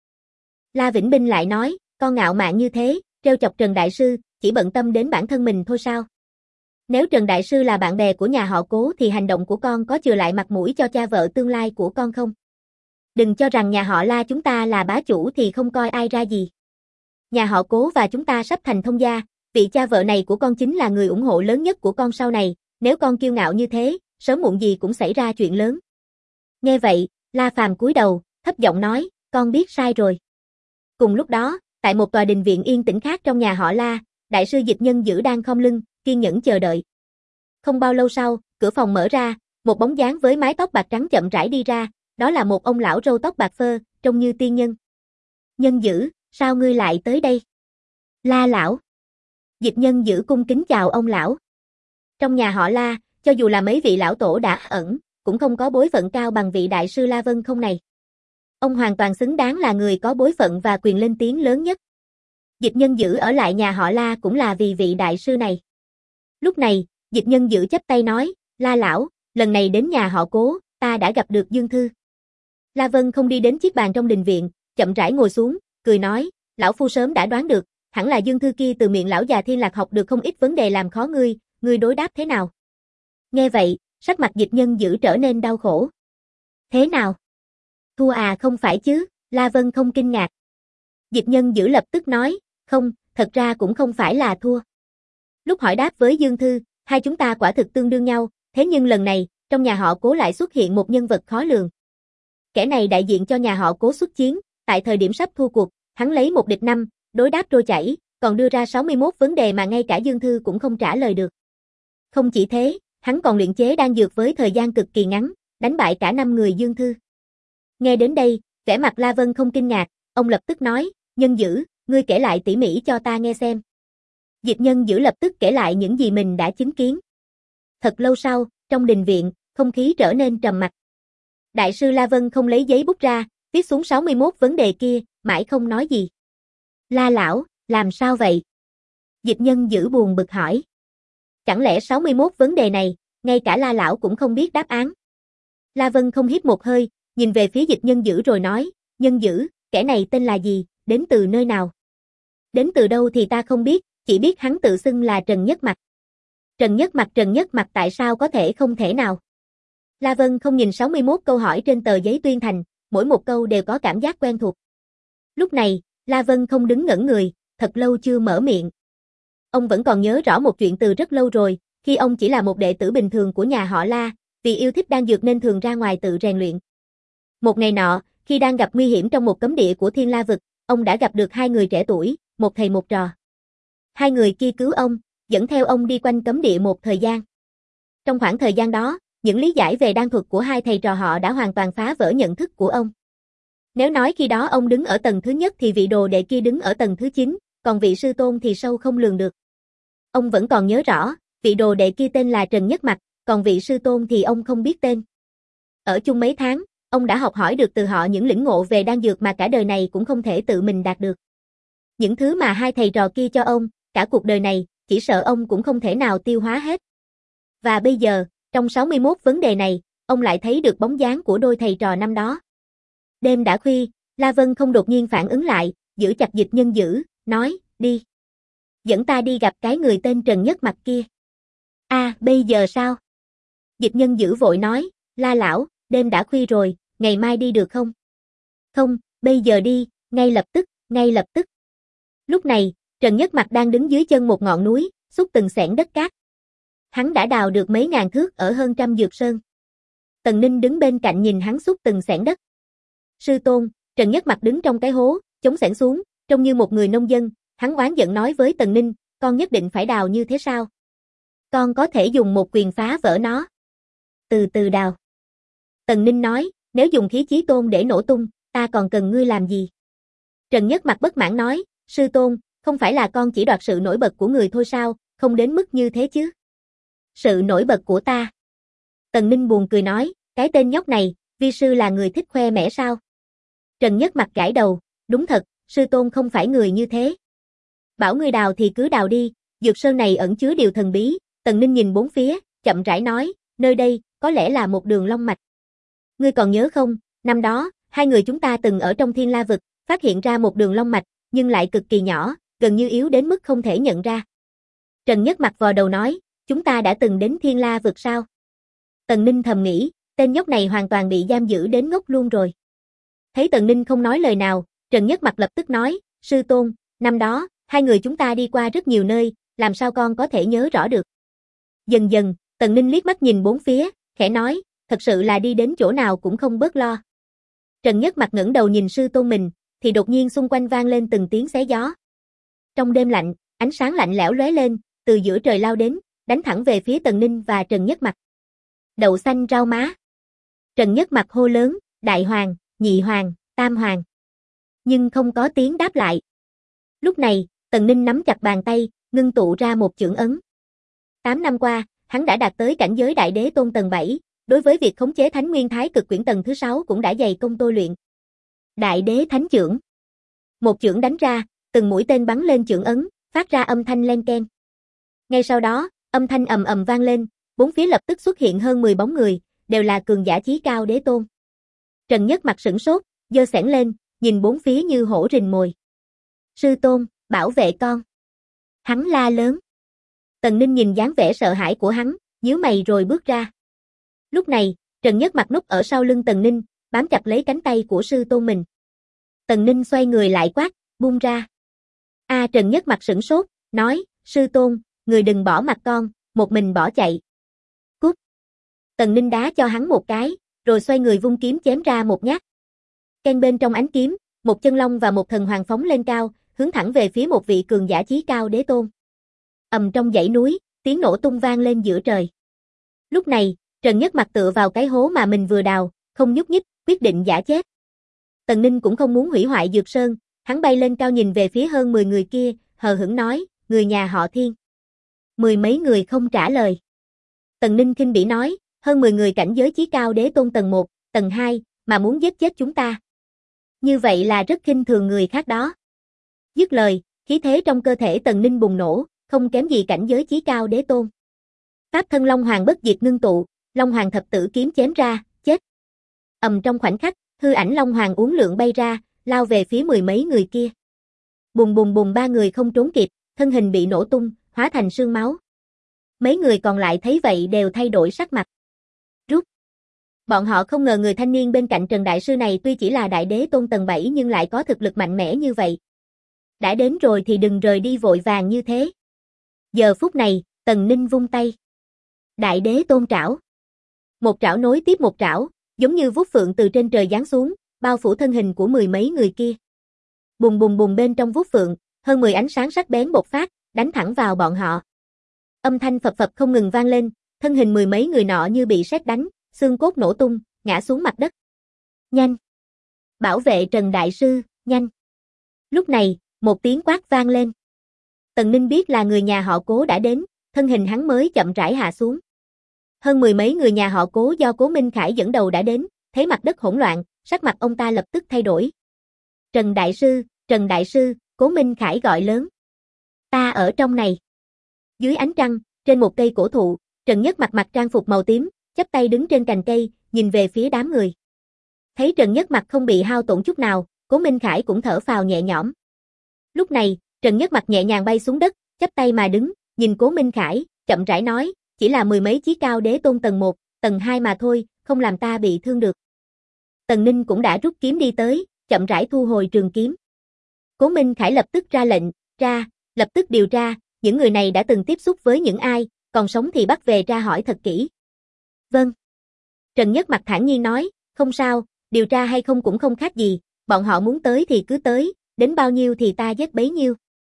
La Vĩnh Binh lại nói, con ngạo mạn như thế, trêu chọc Trần Đại Sư, chỉ bận tâm đến bản thân mình thôi sao? Nếu Trần Đại Sư là bạn bè của nhà họ Cố thì hành động của con có chừa lại mặt mũi cho cha vợ tương lai của con không? Đừng cho rằng nhà họ La chúng ta là bá chủ thì không coi ai ra gì. Nhà họ Cố và chúng ta sắp thành thông gia, vị cha vợ này của con chính là người ủng hộ lớn nhất của con sau này, nếu con kiêu ngạo như thế, sớm muộn gì cũng xảy ra chuyện lớn. Nghe vậy, La Phàm cúi đầu, thấp giọng nói, con biết sai rồi. Cùng lúc đó, tại một tòa đình viện yên tĩnh khác trong nhà họ La, Đại sư Dịch Nhân Dữ đang khom lưng, kiên nhẫn chờ đợi. Không bao lâu sau, cửa phòng mở ra, một bóng dáng với mái tóc bạc trắng chậm rãi đi ra, đó là một ông lão râu tóc bạc phơ, trông như tiên nhân. Nhân Dữ, sao ngươi lại tới đây? La lão. Dịch Nhân Dữ cung kính chào ông lão. Trong nhà họ La, cho dù là mấy vị lão tổ đã ẩn, cũng không có bối phận cao bằng vị đại sư La Vân Không này. Ông hoàn toàn xứng đáng là người có bối phận và quyền lên tiếng lớn nhất. Dịch Nhân Dữ ở lại nhà họ La cũng là vì vị đại sư này. Lúc này, Dịch Nhân Dữ chắp tay nói, La lão, lần này đến nhà họ Cố, ta đã gặp được Dương Thư. La Vân Không đi đến chiếc bàn trong đình viện, chậm rãi ngồi xuống, cười nói, lão phu sớm đã đoán được, hẳn là Dương Thư kia từ miệng lão già Thiên Lạc học được không ít vấn đề làm khó ngươi đối đáp thế nào? Nghe vậy, sắc mặt Dịch Nhân Dữ trở nên đau khổ. Thế nào? Thua không phải chứ, La Vân Không kinh ngạc. Dịch Nhân Dữ lập tức nói, không, thật ra cũng không phải là thua. Lúc hỏi đáp với Dương Thư, hai chúng ta quả thực tương đương nhau, thế nhưng lần này, trong nhà họ Cố lại xuất hiện một nhân vật khó lường. Kẻ này đại diện cho nhà họ Cố xuất chiến, tại thời điểm sắp thua cuộc, hắn lấy 1-5, đối đáp trôi chảy, còn đưa ra 61 vấn đề mà ngay cả Dương Thư cũng không trả lời được. Không chỉ thế, hắn còn luyện chế đan dược với thời gian cực kỳ ngắn, đánh bại cả 5 người Dương Thư. Nghe đến đây, vẻ mặt La Vân Không kinh ngạc, ông lập tức nói, Nhân Dữ, ngươi kể lại tỉ mỉ cho ta nghe xem. Dịch Nhân Dữ lập tức kể lại những gì mình đã chứng kiến. Thật lâu sau, trong đình viện, không khí trở nên trầm mặc. Đại sư La Vân Không lấy giấy bút ra, viết xuống 61 vấn đề kia, mãi không nói gì. La lão, làm sao vậy? Dịch Nhân Dữ buồn bực hỏi. Chẳng lẽ 61 vấn đề này, ngay cả La lão cũng không biết đáp án? La Vân Không hít một hơi, nhìn về phía Dịch Nhân Dữ rồi nói, Nhân Dữ, kẻ này tên là gì, đến từ nơi nào? Đến từ đâu thì ta không biết, chỉ biết hắn tự xưng là Trần Nhất Mặc. Trần Nhất Mặc tại sao có thể không thể nào? La Vân Không nhìn 61 câu hỏi trên tờ giấy tuyên thành, mỗi một câu đều có cảm giác quen thuộc. Lúc này, La Vân Không đứng ngẩn người, thật lâu chưa mở miệng. Ông vẫn còn nhớ rõ một chuyện từ rất lâu rồi, khi ông chỉ là một đệ tử bình thường của nhà họ La, vì yêu thích đan dược nên thường ra ngoài tự rèn luyện. Một ngày nọ, khi đang gặp nguy hiểm trong một cấm địa của Thiên La Vực, ông đã gặp được hai người trẻ tuổi, một thầy một trò. Hai người kia cứu ông, dẫn theo ông đi quanh cấm địa một thời gian. Trong khoảng thời gian đó, những lý giải về đan thuật của hai thầy trò họ đã hoàn toàn phá vỡ nhận thức của ông. Nếu nói khi đó ông đứng ở tầng thứ nhất thì vị đồ đệ kia đứng ở tầng thứ 9, còn vị sư tôn thì sâu không lường được. Ông vẫn còn nhớ rõ, vị đồ đệ kia tên là Trần Nhất Mặc, còn vị sư tôn thì ông không biết tên. Ở chung mấy tháng, ông đã học hỏi được từ họ những lĩnh ngộ về đan dược mà cả đời này cũng không thể tự mình đạt được. Những thứ mà hai thầy trò kia cho ông, cả cuộc đời này, chỉ sợ ông cũng không thể nào tiêu hóa hết. Và bây giờ, trong 61 vấn đề này, ông lại thấy được bóng dáng của đôi thầy trò năm đó. Đêm đã khuya, La Vân Không đột nhiên phản ứng lại, giữ chặt Dịch Nhân Dữ, nói, đi. Dẫn ta đi gặp cái người tên Trần Nhất Mặc kia. Bây giờ sao? Dịch Nhân Dữ vội nói, La lão, đêm đã khuya rồi, ngày mai đi được không? Không, bây giờ đi, ngay lập tức. Lúc này, Trần Nhất Mặc đang đứng dưới chân một ngọn núi, xúc từng xẻng đất cát. Hắn đã đào được mấy ngàn thước ở hơn trăm dược sơn. Tần Ninh đứng bên cạnh nhìn hắn xúc từng xẻng đất. Sư tôn, Trần Nhất Mặc đứng trong cái hố, chống xẻng xuống, trông như một người nông dân, hắn oán giận nói với Tần Ninh, con nhất định phải đào như thế sao? Con có thể dùng một quyền phá vỡ nó. Từ từ đào. Tần Ninh nói, nếu dùng khí chí tôn để nổ tung, ta còn cần ngươi làm gì? Trần Nhất Mặc bất mãn nói, sư tôn, không phải là con chỉ đoạt sự nổi bật của người thôi sao, không đến mức như thế chứ. Sự nổi bật của ta. Tần Ninh buồn cười nói, cái tên nhóc này, vi sư là người thích khoe mẽ sao? Trần Nhất Mặc gãi đầu, đúng thật, sư tôn không phải người như thế. Bảo ngươi đào thì cứ đào đi, dược sơn này ẩn chứa điều thần bí. Tần Ninh nhìn bốn phía, chậm rãi nói, nơi đây, có lẽ là một đường long mạch. Ngươi còn nhớ không, năm đó, hai người chúng ta từng ở trong Thiên La vực, phát hiện ra một đường long mạch, nhưng lại cực kỳ nhỏ, gần như yếu đến mức không thể nhận ra. Trần Nhất mặt vò đầu nói, chúng ta đã từng đến Thiên La vực sao? Tần Ninh thầm nghĩ, tên nhóc này hoàn toàn bị giam giữ đến ngốc luôn rồi. Thấy Tần Ninh không nói lời nào, Trần Nhất mặt lập tức nói, sư tôn, năm đó, hai người chúng ta đi qua rất nhiều nơi, làm sao con có thể nhớ rõ được. Dần dần, Tần Ninh liếc mắt nhìn bốn phía, khẽ nói, thật sự là đi đến chỗ nào cũng không bớt lo. Trần Nhất mặt ngẩng đầu nhìn sư tôn mình, thì đột nhiên xung quanh vang lên từng tiếng xé gió. Trong đêm lạnh, ánh sáng lạnh lẽo lóe lên, từ giữa trời lao đến, đánh thẳng về phía Tần Ninh và Trần Nhất mặt. Đậu xanh rau má. Trần Nhất mặt hô lớn, đại hoàng, nhị hoàng, tam hoàng. Nhưng không có tiếng đáp lại. Lúc này, Tần Ninh nắm chặt bàn tay, ngưng tụ ra một chưởng ấn. 8 năm qua, hắn đã đạt tới cảnh giới đại đế tôn tầng 7, đối với việc khống chế Thánh Nguyên Thái Cực Quyển tầng thứ 6 cũng đã dày công tôi luyện. Đại đế thánh chưởng. Một chưởng đánh ra, từng mũi tên bắn lên chưởng ấn, phát ra âm thanh len keng. Ngay sau đó, âm thanh ầm ầm vang lên, bốn phía lập tức xuất hiện hơn 10 bóng người, đều là cường giả chí cao đế tôn. Trần Nhất mặt sửng sốt, giơ xẻng lên, nhìn bốn phía như hổ rình mồi. Sư tôn, bảo vệ con. Hắn la lớn. Tần Ninh nhìn dáng vẻ sợ hãi của hắn, nhíu mày rồi bước ra. Lúc này, Trần Nhất mặt núp ở sau lưng Tần Ninh, bám chặt lấy cánh tay của sư tôn mình. Tần Ninh xoay người lại quát, buông ra. Trần Nhất mặt sửng sốt, nói, sư tôn, người đừng bỏ mặt con, một mình bỏ chạy. Cút. Tần Ninh đá cho hắn một cái, rồi xoay người vung kiếm chém ra một nhát. Keng bên trong ánh kiếm, một chân long và một thần hoàng phóng lên cao, hướng thẳng về phía một vị cường giả chí cao đế tôn. Ầm trong dãy núi, tiếng nổ tung vang lên giữa trời. Lúc này, Trần Nhất mặt tựa vào cái hố mà mình vừa đào, không nhúc nhích, quyết định giả chết. Tần Ninh cũng không muốn hủy hoại Dược Sơn, hắn bay lên cao nhìn về phía hơn 10 người kia, hờ hững nói, người nhà họ Thiên. 10 mấy người không trả lời. Tần Ninh khinh bỉ nói, hơn 10 người cảnh giới chí cao đế tôn tầng 1, tầng 2, mà muốn giết chết chúng ta. Như vậy là rất khinh thường người khác đó. Dứt lời, khí thế trong cơ thể Tần Ninh bùng nổ, không kém gì cảnh giới chí cao đế tôn. Pháp thân Long Hoàng bất diệt ngưng tụ, Long Hoàng thập tử kiếm chém ra, chết. Trong khoảnh khắc, hư ảnh Long Hoàng uốn lượn bay ra, lao về phía 10 mấy người kia. Bùng bùng bùng, ba người không trốn kịp, thân hình bị nổ tung, hóa thành sương máu. Mấy người còn lại thấy vậy đều thay đổi sắc mặt. Rút. Bọn họ không ngờ người thanh niên bên cạnh Trần Đại Sư này tuy chỉ là đại đế tôn tầng 7 nhưng lại có thực lực mạnh mẽ như vậy. Đã đến rồi thì đừng rời đi vội vàng như thế. Giờ phút này, Tần Ninh vung tay. Đại đế tôn trảo. Một trảo nối tiếp một trảo, giống như vuốt phượng từ trên trời giáng xuống, bao phủ thân hình của 10 mấy người kia. Bùng bùng bùng, bên trong vuốt phượng, hơn 10 ánh sáng sắc bén bộc phát, đánh thẳng vào bọn họ. Âm thanh phập phập không ngừng vang lên, thân hình 10 mấy người nọ như bị sét đánh, xương cốt nổ tung, ngã xuống mặt đất. Nhanh! Bảo vệ Trần Đại Sư, nhanh! Lúc này, một tiếng quát vang lên. Tần Ninh biết là người nhà họ Cố đã đến, thân hình hắn mới chậm rãi hạ xuống. Hơn 10 mấy người nhà họ Cố do Cố Minh Khải dẫn đầu đã đến, thấy mặt đất hỗn loạn, sắc mặt ông ta lập tức thay đổi. Trần Đại Sư, Cố Minh Khải gọi lớn. Ta ở trong này. Dưới ánh trăng, trên một cây cổ thụ, Trần Nhất mặc trang phục màu tím, chắp tay đứng trên cành cây, nhìn về phía đám người. Thấy Trần Nhất không bị hao tổn chút nào, Cố Minh Khải cũng thở phào nhẹ nhõm. Lúc này, Trần Nhất nhẹ nhàng bay xuống đất, chắp tay mà đứng, nhìn Cố Minh Khải, chậm rãi nói, chỉ là 10 mấy chí cao đế tôn tầng 1, tầng 2 mà thôi, không làm ta bị thương được. Tần Ninh cũng đã rút kiếm đi tới, chậm rãi thu hồi trường kiếm. Cố Minh Khải lập tức ra lệnh, lập tức điều tra, những người này đã từng tiếp xúc với những ai, còn sống thì bắt về tra hỏi thật kỹ. Vâng. Trần Nhất thản nhiên nói, không sao, điều tra hay không cũng không khác gì, bọn họ muốn tới thì cứ tới, đến bao nhiêu thì ta giết bấy nhiêu.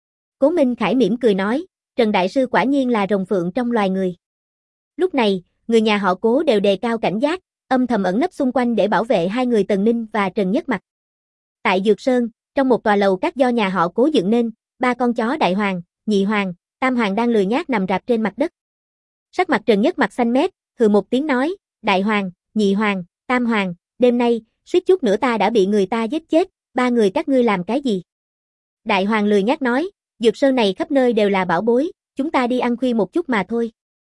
Cố Minh Khải mỉm cười nói, Trần Đại Sư quả nhiên là rồng phượng trong loài người. Lúc này, người nhà họ Cố đều đề cao cảnh giác, âm thầm ẩn nấp xung quanh để bảo vệ hai người Tần Ninh và Trần Nhất. Tại Dược Sơn, trong một tòa lầu các do nhà họ Cố dựng nên, 3 con chó đại hoàng, nhị hoàng, tam hoàng đang lười nhác nằm rạp trên mặt đất. Sắc mặt Trần Nhất xanh mét, hừ một tiếng nói, đại hoàng, nhị hoàng, tam hoàng, đêm nay, suýt chút nữa ta đã bị người ta giết chết, 3 người các ngươi làm cái gì? Đại hoàng lười nhác nói, Dược Sơn này khắp nơi đều là bảo bối, chúng ta đi ăn khuya một chút mà thôi.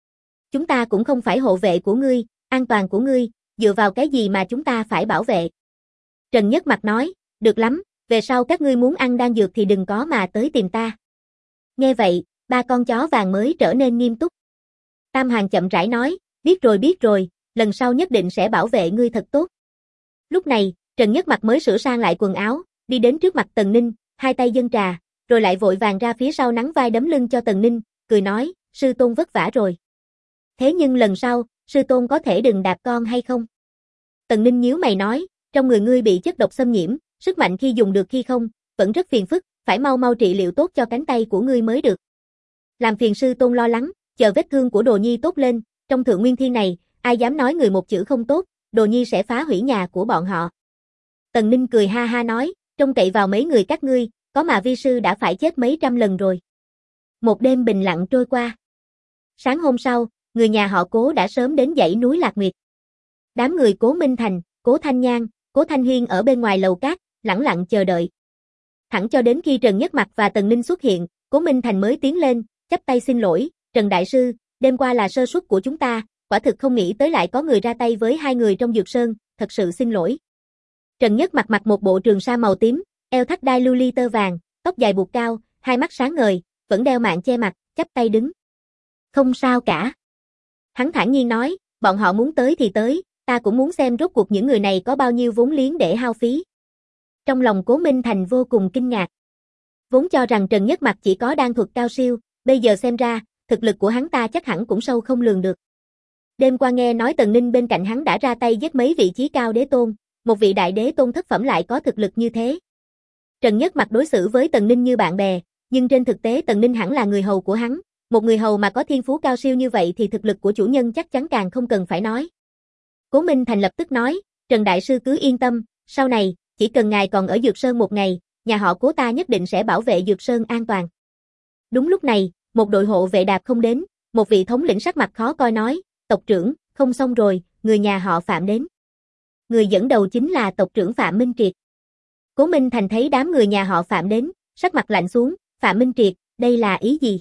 Chúng ta cũng không phải hộ vệ của ngươi, an toàn của ngươi, dựa vào cái gì mà chúng ta phải bảo vệ? Trần Nhất Mặc nói, được lắm, về sau các ngươi muốn ăn đan dược thì đừng có mà tới tìm ta. Nghe vậy, ba con chó vàng mới trở nên nghiêm túc. Tam Hoàng chậm rãi nói, biết rồi, lần sau nhất định sẽ bảo vệ ngươi thật tốt. Lúc này, Trần Nhất Mặc mới sửa sang lại quần áo, đi đến trước mặt Tần Ninh, hai tay dâng trà, rồi lại vội vàng ra phía sau nắng vai đấm lưng cho Tần Ninh, cười nói, sư tôn vất vả rồi. Thế nhưng lần sau, sư tôn có thể đừng đạp con hay không? Tần Ninh nhíu mày nói, trong người ngươi bị chất độc xâm nhiễm, sức mạnh khi dùng được khi không, vẫn rất phiền phức, phải mau mau trị liệu tốt cho cánh tay của ngươi mới được. Làm phiền sư tôn lo lắng, chờ vết thương của Đồ Nhi tốt lên, trong Thượng Nguyên Thiên này, ai dám nói người một chữ không tốt, Đồ Nhi sẽ phá hủy nhà của bọn họ. Tần Ninh cười ha ha nói, trông cậy vào mấy người các ngươi, có mà vi sư đã phải chết mấy trăm lần rồi. Một đêm bình lặng trôi qua. Sáng hôm sau, người nhà họ Cố đã sớm đến dãy núi Lạc Nguyệt. Đám người Cố Minh Thành, Cố Thanh Nhan, Cố Thanh Huyên ở bên ngoài lầu cát, lẳng lặng chờ đợi. Thẳng cho đến khi Trần Nhất Mặc và Tần Ninh xuất hiện, Cố Minh Thành mới tiến lên, chắp tay xin lỗi, Trần Đại Sư, đêm qua là sơ suất của chúng ta, quả thực không nghĩ tới lại có người ra tay với hai người trong Dược Sơn, thật sự xin lỗi. Trần Nhất Mặc mặc một bộ trường sa màu tím, eo thắt đai lưu ly tơ vàng, tóc dài buộc cao, hai mắt sáng ngời, vẫn đeo mạng che mặt, chắp tay đứng. Không sao cả. Hắn thản nhiên nói, bọn họ muốn tới thì tới, ta cũng muốn xem rốt cuộc những người này có bao nhiêu vốn liếng để hao phí. Trong lòng Cố Minh Thành vô cùng kinh ngạc. Vốn cho rằng Trần Nhất Mặc chỉ có đan thuật cao siêu, bây giờ xem ra, thực lực của hắn ta chắc hẳn cũng sâu không lường được. Đêm qua nghe nói Tần Ninh bên cạnh hắn đã ra tay giết mấy vị chí cao đế tôn, một vị đại đế tôn thất phẩm lại có thực lực như thế. Trần Nhất Mặc đối xử với Tần Ninh như bạn bè, nhưng trên thực tế Tần Ninh hẳn là người hầu của hắn, một người hầu mà có thiên phú cao siêu như vậy thì thực lực của chủ nhân chắc chắn càng không cần phải nói. Cố Minh Thành lập tức nói, Trần Đại Sư cứ yên tâm, sau này, chỉ cần ngài còn ở Dược Sơn một ngày, nhà họ Cố ta nhất định sẽ bảo vệ Dược Sơn an toàn. Đúng lúc này, một đội hộ vệ đạp không đến, một vị thống lĩnh sắc mặt khó coi nói, tộc trưởng, không xong rồi, người nhà họ Phạm đến. Người dẫn đầu chính là tộc trưởng Phạm Minh Triệt. Cố Minh Thành thấy đám người nhà họ Phạm đến, sắc mặt lạnh xuống, Phạm Minh Triệt, đây là ý gì?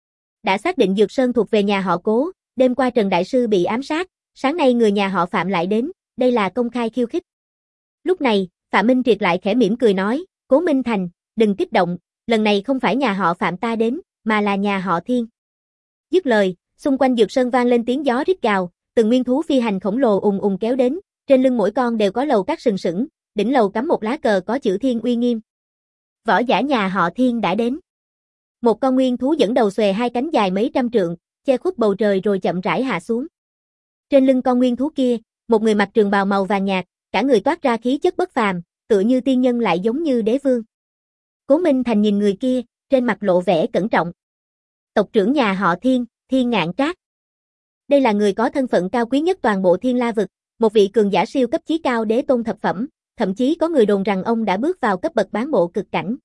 Đã xác định Dược Sơn thuộc về nhà họ Cố, đêm qua Trần Đại Sư bị ám sát, sáng nay người nhà họ Phạm lại đến, đây là công khai khiêu khích. Lúc này, Phạm Minh Triệt lại khẽ mỉm cười nói, Cố Minh Thành, đừng kích động, lần này không phải nhà họ Phạm ta đến, mà là nhà họ Thiên. Dứt lời, xung quanh Dược Sơn vang lên tiếng gió rít gào, từng nguyên thú phi hành khổng lồ ùng ùng kéo đến, trên lưng mỗi con đều có lầu các sừng sững, đỉnh lầu cắm một lá cờ có chữ Thiên uy nghiêm. Võ giả nhà họ Thiên đã đến. Một con nguyên thú dẫn đầu xòe hai cánh dài mấy trăm trượng, che khuất bầu trời rồi chậm rãi hạ xuống. Trên lưng con nguyên thú kia, một người mặc trường bào màu vàng nhạt, cả người toát ra khí chất bất phàm, tựa như tiên nhân lại giống như đế vương. Cố Minh Thành nhìn người kia, trên mặt lộ vẻ cẩn trọng. Tộc trưởng nhà họ Thiên, Thiên Ngạn Trác. Đây là người có thân phận cao quý nhất toàn bộ Thiên La vực, một vị cường giả siêu cấp chí cao đế tôn thập phẩm, thậm chí có người đồn rằng ông đã bước vào cấp bậc bán bộ cực cảnh.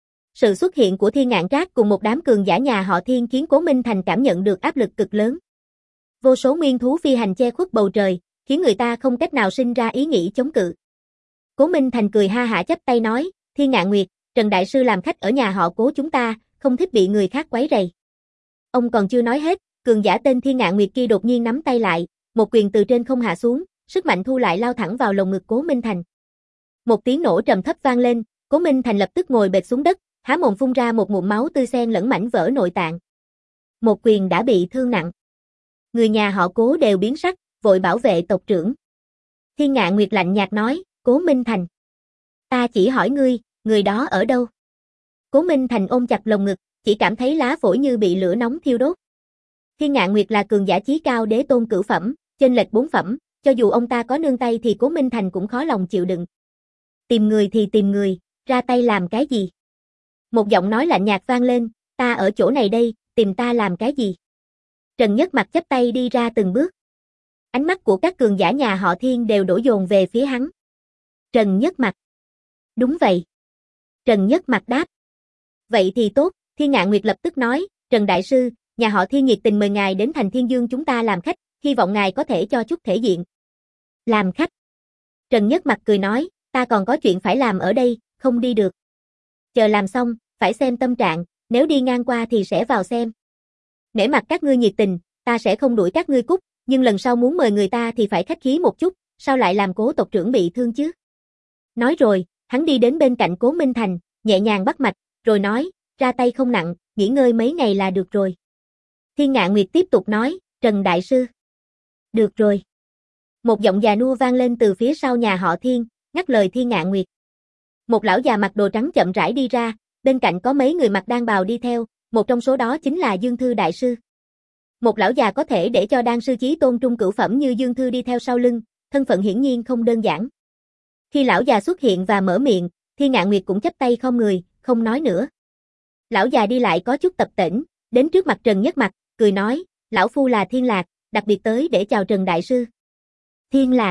Sự xuất hiện của Thiên Ngạn Trác cùng một đám cường giả nhà họ Thiên khiến Cố Minh Thành cảm nhận được áp lực cực lớn. Vô số nguyên thú phi hành che khuất bầu trời, khiến người ta không cách nào sinh ra ý nghĩ chống cự. Cố Minh Thành cười ha hả chắp tay nói, Thiên Ngạn Nguyệt, Trần Đại Sư làm khách ở nhà họ Cố chúng ta, không thích bị người khác quấy rầy. Ông còn chưa nói hết, cường giả tên Thiên Ngạn Nguyệt kia đột nhiên nắm tay lại, một quyền từ trên không hạ xuống, sức mạnh thu lại lao thẳng vào lồng ngực Cố Minh Thành. Một tiếng nổ trầm thấp vang lên, Cố Minh Thành lập tức ngồi bệt xuống đất, há mồm phun ra một ngụm máu tươi xen lẫn mảnh vỡ nội tạng. Một quyền đã bị thương nặng. Người nhà họ Cố đều biến sắc, vội bảo vệ tộc trưởng. Thiên Ngạn Nguyệt lạnh nhạt nói, Cố Minh Thành. Ta chỉ hỏi ngươi, người đó ở đâu? Cố Minh Thành ôm chặt lồng ngực, chỉ cảm thấy lá phổi như bị lửa nóng thiêu đốt. Thiên Ngạn Nguyệt là cường giả chí cao đế tôn cửu phẩm, chênh lệch 4 phẩm, cho dù ông ta có nương tay thì Cố Minh Thành cũng khó lòng chịu đựng. Tìm người thì tìm người, ra tay làm cái gì? Một giọng nói lạnh nhạt vang lên, ta ở chỗ này đây, tìm ta làm cái gì? Trần Nhất Mặc chắp tay đi ra từng bước. Ánh mắt của các cường giả nhà họ Thiên đều đổ dồn về phía hắn. Trần Nhất Mặc. Đúng vậy. Trần Nhất Mặc đáp. Vậy thì tốt, Thiên Ngạn Nguyệt lập tức nói, Trần Đại Sư, nhà họ Thiên nhiệt tình mời ngài đến thành Thiên Dương chúng ta làm khách, hy vọng ngài có thể cho chút thể diện. Làm khách. Trần Nhất Mặc cười nói, ta còn có chuyện phải làm ở đây, không đi được. Chờ làm xong, phải xem tâm trạng, nếu đi ngang qua thì sẽ vào xem. Nể mặt các ngươi nhiệt tình, ta sẽ không đuổi các ngươi cút, nhưng lần sau muốn mời người ta thì phải khách khí một chút, sao lại làm Cố tộc trưởng bị thương chứ? Nói rồi, hắn đi đến bên cạnh Cố Minh Thành, nhẹ nhàng bắt mạch, rồi nói, ra tay không nặng, nghỉ ngơi mấy ngày là được rồi. Thiên Ngạn Nguyệt tiếp tục nói, Trần Đại Sư. Được rồi. Một giọng già nua vang lên từ phía sau nhà họ Thiên, ngắt lời Thiên Ngạn Nguyệt. Một lão già mặc đồ trắng chậm rãi đi ra, bên cạnh có mấy người mặc đan bào đi theo, một trong số đó chính là Dương Thư Đại Sư. Một lão già có thể để cho đan sư chí tôn trung cửu phẩm như Dương Thư đi theo sau lưng, thân phận hiển nhiên không đơn giản. Khi lão già xuất hiện và mở miệng, Thiên Ngạn Nguyệt cũng chắp tay không người, không nói nữa. Lão già đi lại có chút tập tễnh, đến trước mặt Trần Nhất Mặc, cười nói, lão phu là Thiên Lạc, đặc biệt tới để chào Trần Đại Sư. Thiên Lạc.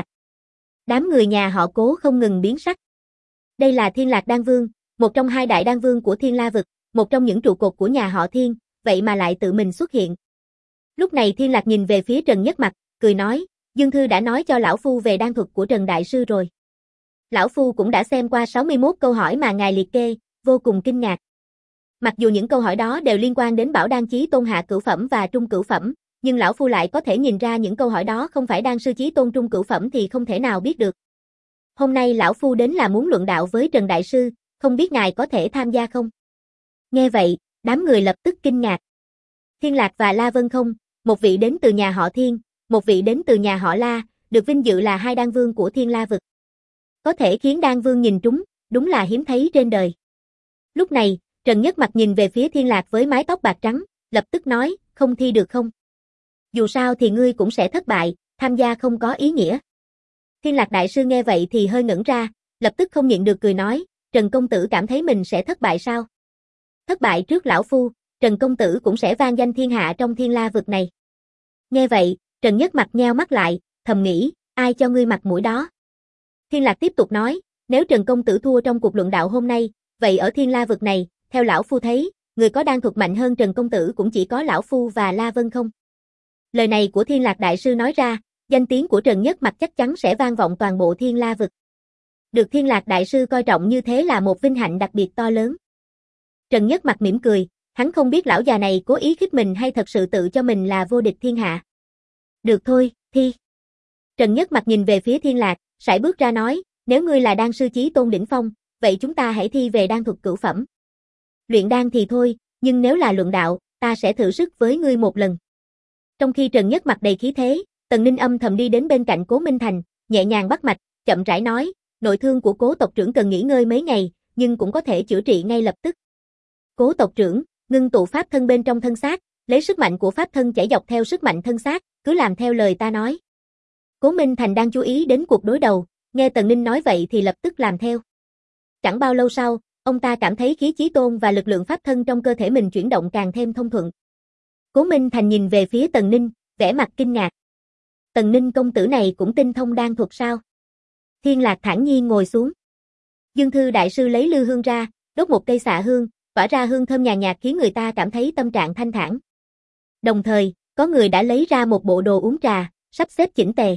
Đám người nhà họ Cố không ngừng biến sắc. Đây là Thiên Lạc Đan Vương, một trong hai đại đan vương của Thiên La Vực, một trong những trụ cột của nhà họ Thiên, vậy mà lại tự mình xuất hiện. Lúc này Thiên Lạc nhìn về phía Trần Nhất Mặc, cười nói, Dương Thư đã nói cho lão phu về đan thuật của Trần Đại Sư rồi. Lão phu cũng đã xem qua 61 câu hỏi mà ngài liệt kê, vô cùng kinh ngạc. Mặc dù những câu hỏi đó đều liên quan đến bảo đan chí tôn hạ cửu phẩm và trung cửu phẩm, nhưng lão phu lại có thể nhìn ra những câu hỏi đó không phải đan sư chí tôn trung cửu phẩm thì không thể nào biết được. Hôm nay lão phu đến là muốn luận đạo với Trần Đại Sư, không biết ngài có thể tham gia không? Nghe vậy, đám người lập tức kinh ngạc. Thiên Lạc và La Vân Không, một vị đến từ nhà họ Thiên, một vị đến từ nhà họ La, được vinh dự là hai đan vương của Thiên La Vực. Có thể khiến đan vương nhìn trúng, đúng là hiếm thấy trên đời. Lúc này, Trần Nhất Mặc nhìn về phía Thiên Lạc với mái tóc bạc trắng, lập tức nói, không thi được không? Dù sao thì ngươi cũng sẽ thất bại, tham gia không có ý nghĩa. Thiên Lạc Đại Sư nghe vậy thì hơi ngẩn ra, lập tức không nhịn được cười nói, Trần Công Tử cảm thấy mình sẽ thất bại sao? Thất bại trước lão phu, Trần Công Tử cũng sẽ vang danh thiên hạ trong Thiên La Vực này. Nghe vậy, Trần Nhất Mặc nheo mắt lại, thầm nghĩ, ai cho ngươi mặt mũi đó? Thiên Lạc tiếp tục nói, nếu Trần Công Tử thua trong cuộc luận đạo hôm nay, vậy ở Thiên La Vực này, theo lão phu thấy, người có đan thuật mạnh hơn Trần Công Tử cũng chỉ có lão phu và La Vân Không. Lời này của Thiên Lạc Đại Sư nói ra, danh tiếng của Trần Nhất Mặc chắc chắn sẽ vang vọng toàn bộ Thiên La Vực. Được Thiên Lạc Đại Sư coi trọng như thế là một vinh hạnh đặc biệt to lớn. Trần Nhất Mặc mỉm cười, hắn không biết lão già này cố ý khích mình hay thật sự tự cho mình là vô địch thiên hạ. Được thôi, thi. Trần Nhất Mặc nhìn về phía Thiên Lạc, sải bước ra nói, nếu ngươi là đan sư chí tôn đỉnh phong, vậy chúng ta hãy thi về đan thuật cửu phẩm. Luyện đan thì thôi, nhưng nếu là luận đạo, ta sẽ thử sức với ngươi một lần. Trong khi Trần Nhất Mặc đầy khí thế, Tần Ninh âm thầm đi đến bên cạnh Cố Minh Thành, nhẹ nhàng bắt mạch, chậm rãi nói, nội thương của Cố tộc trưởng cần nghỉ ngơi mấy ngày, nhưng cũng có thể chữa trị ngay lập tức. Cố tộc trưởng, ngưng tụ pháp thân bên trong thân xác, lấy sức mạnh của pháp thân chảy dọc theo sức mạnh thân xác, cứ làm theo lời ta nói. Cố Minh Thành đang chú ý đến cuộc đối đầu, nghe Tần Ninh nói vậy thì lập tức làm theo. Chẳng bao lâu sau, ông ta cảm thấy khí chí tôn và lực lượng pháp thân trong cơ thể mình chuyển động càng thêm thông thuận. Cố Minh Thành nhìn về phía Tần Ninh, vẻ mặt kinh ngạc. Tần Ninh công tử này cũng tinh thông đan thuật sao? Thiên Lạc thản nhiên ngồi xuống. Dương Thư Đại Sư lấy lư hương ra, đốt một cây xạ hương, tỏa ra hương thơm nhàn nhạt khiến người ta cảm thấy tâm trạng thanh thản. Đồng thời, có người đã lấy ra một bộ đồ uống trà, sắp xếp chỉnh tề.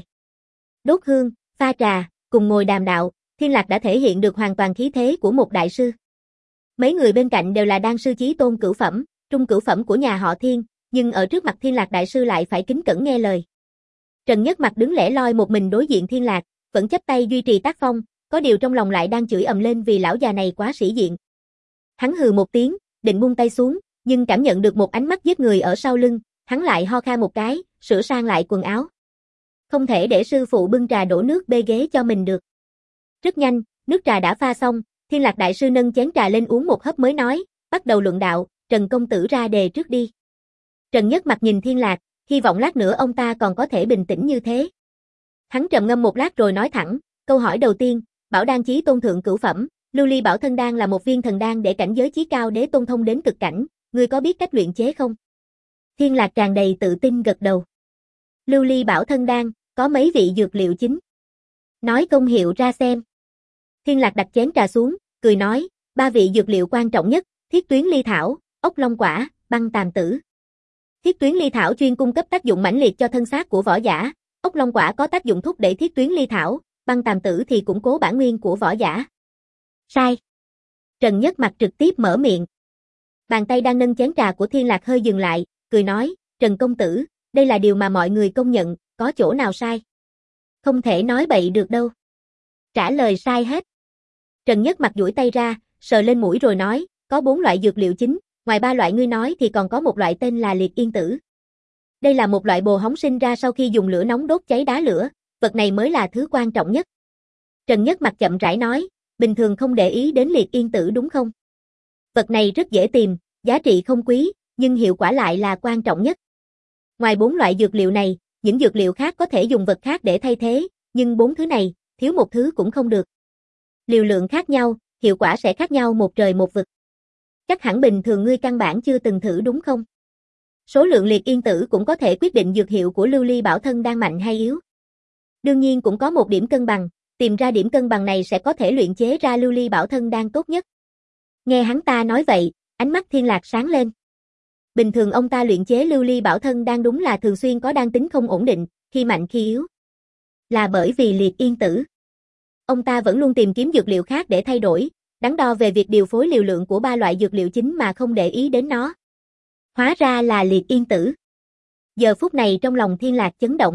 Đốt hương, pha trà, cùng ngồi đàm đạo, Thiên Lạc đã thể hiện được hoàn toàn khí thế của một đại sư. Mấy người bên cạnh đều là đan sư chí tôn cửu phẩm, trung cửu phẩm của nhà họ Thiên, nhưng ở trước mặt Thiên Lạc Đại Sư lại phải kính cẩn nghe lời. Trần Nhất Mặc đứng lẻ loi một mình đối diện Thiên Lạc, vẫn chắp tay duy trì tác phong, có điều trong lòng lại đang chửi ầm lên vì lão già này quá sĩ diện. Hắn hừ một tiếng, định buông tay xuống, nhưng cảm nhận được một ánh mắt giết người ở sau lưng, hắn lại ho khan một cái, sửa sang lại quần áo. Không thể để sư phụ bưng trà đổ nước bê ghế cho mình được. Rất nhanh, nước trà đã pha xong, Thiên Lạc Đại Sư nâng chén trà lên uống một hớp mới nói, bắt đầu luận đạo, Trần công tử ra đề trước đi. Trần Nhất Mặc nhìn Thiên Lạc, hy vọng lát nữa ông ta còn có thể bình tĩnh như thế. Hắn trầm ngâm một lát rồi nói thẳng, câu hỏi đầu tiên, bảo đan chí tôn thượng cửu phẩm, Lưu Ly Bảo Thân Đan là một viên thần đan để cảnh giới chí cao đế tôn thông đến cực cảnh, ngươi có biết cách luyện chế không? Thiên Lạc tràn đầy tự tin gật đầu. Lưu Ly Bảo Thân Đan, có mấy vị dược liệu chính? Nói công hiệu ra xem. Thiên Lạc đặt chén trà xuống, cười nói, 3 vị dược liệu quan trọng nhất, Thiết Tuyến Ly Thảo, Ốc Long Quả, Băng Tàm Tử. Thiết Tuyến Ly Thảo chuyên cung cấp tác dụng mãnh liệt cho thân xác của võ giả, Ốc Long Quả có tác dụng thúc đẩy Thiết Tuyến Ly Thảo, Băng Tàm Tử thì củng cố bản nguyên của võ giả. Sai. Trần Nhất Mặc trực tiếp mở miệng. Bàn tay đang nâng chén trà của Thiên Lạc hơi dừng lại, cười nói, Trần công tử, Đây là điều mà mọi người công nhận, có chỗ nào sai? Không thể nói bậy được đâu. Trả lời sai hết. Trần Nhất Mặc duỗi tay ra, sờ lên mũi rồi nói, có 4 loại dược liệu chính, ngoài 3 loại ngươi nói thì còn có một loại tên là liệt yên tử. Đây là một loại bồ hóng sinh ra sau khi dùng lửa nóng đốt cháy đá lửa, vật này mới là thứ quan trọng nhất. Trần Nhất Mặc chậm rãi nói, bình thường không để ý đến liệt yên tử đúng không? Vật này rất dễ tìm, giá trị không quý, nhưng hiệu quả lại là quan trọng nhất. Ngoài 4 loại dược liệu này, những dược liệu khác có thể dùng vật khác để thay thế, nhưng 4 thứ này, thiếu một thứ cũng không được. Liều lượng khác nhau, hiệu quả sẽ khác nhau một trời một vực. Chắc hẳn bình thường ngươi căn bản chưa từng thử đúng không? Số lượng liệt yên tử cũng có thể quyết định dược hiệu của lưu ly bảo thân đang mạnh hay yếu. Đương nhiên cũng có một điểm cân bằng, tìm ra điểm cân bằng này sẽ có thể luyện chế ra lưu ly bảo thân đang tốt nhất. Nghe hắn ta nói vậy, ánh mắt Thiên Lạc sáng lên. Bình thường ông ta luyện chế lưu ly bảo thân đang đúng là thường xuyên có đan tính không ổn định, khi mạnh khi yếu. Là bởi vì liệt yên tử. Ông ta vẫn luôn tìm kiếm dược liệu khác để thay đổi, đắn đo về việc điều phối liều lượng của 3 loại dược liệu chính mà không để ý đến nó. Hóa ra là liệt yên tử. Giờ phút này trong lòng Thiên Lạc chấn động.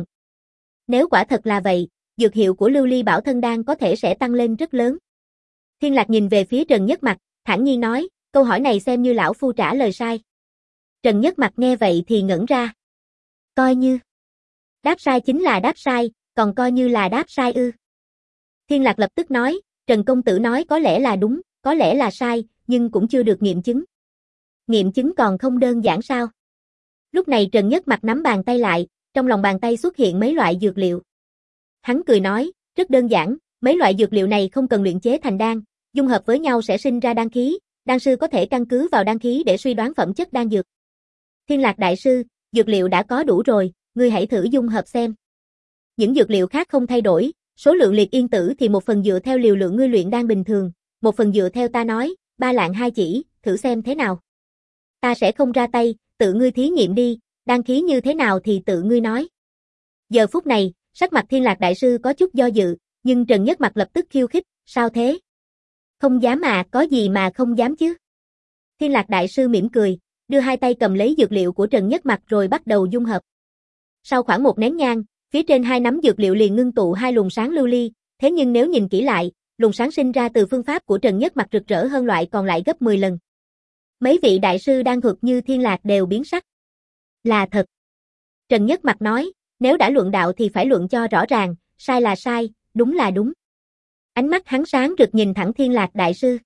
Nếu quả thật là vậy, dược hiệu của lưu ly bảo thân đan có thể sẽ tăng lên rất lớn. Thiên Lạc nhìn về phía Trần Nhất Mặc, thản nhiên nói, câu hỏi này xem như lão phu trả lời sai. Trần Nhất Mặc nghe vậy thì ngẩn ra. Coi như. Đáp sai chính là đáp sai, còn coi như là đáp sai ư. Thiên Lạc lập tức nói, Trần công tử nói có lẽ là đúng, có lẽ là sai, nhưng cũng chưa được nghiệm chứng. Nghiệm chứng còn không đơn giản sao? Lúc này Trần Nhất Mặc nắm bàn tay lại, trong lòng bàn tay xuất hiện mấy loại dược liệu. Hắn cười nói, rất đơn giản, mấy loại dược liệu này không cần luyện chế thành đan, dung hợp với nhau sẽ sinh ra đan khí, đan sư có thể căn cứ vào đan khí để suy đoán phẩm chất đan dược. Thiên Lạc đại sư, dược liệu đã có đủ rồi, ngươi hãy thử dung hợp xem. Những dược liệu khác không thay đổi, số lượng liệt yên tử thì một phần dựa theo liều lượng ngươi luyện đan bình thường, một phần dựa theo ta nói, 3 lạng 2 chỉ, thử xem thế nào. Ta sẽ không ra tay, tự ngươi thí nghiệm đi, đan khí như thế nào thì tự ngươi nói. Giờ phút này, sắc mặt Thiên Lạc đại sư có chút do dự, nhưng Trần Nhất Mặc lập tức khiêu khích, sao thế? Không dám à, có gì mà không dám chứ? Thiên Lạc đại sư mỉm cười, đưa hai tay cầm lấy dược liệu của Trần Nhất Mặc rồi bắt đầu dung hợp. Sau khoảng 1 nén nhang, phía trên 2 nắm dược liệu liền ngưng tụ 2 luồng sáng lưu ly, thế nhưng nếu nhìn kỹ lại, luồng sáng sinh ra từ phương pháp của Trần Nhất Mặc rực rỡ hơn loại còn lại gấp 10 lần. Mấy vị đại sư đan thuật như Thiên Lạc đều biến sắc. Là thật. Trần Nhất Mặc nói, nếu đã luận đạo thì phải luận cho rõ ràng, sai là sai, đúng là đúng. Ánh mắt hắn sáng rực nhìn thẳng Thiên Lạc đại sư.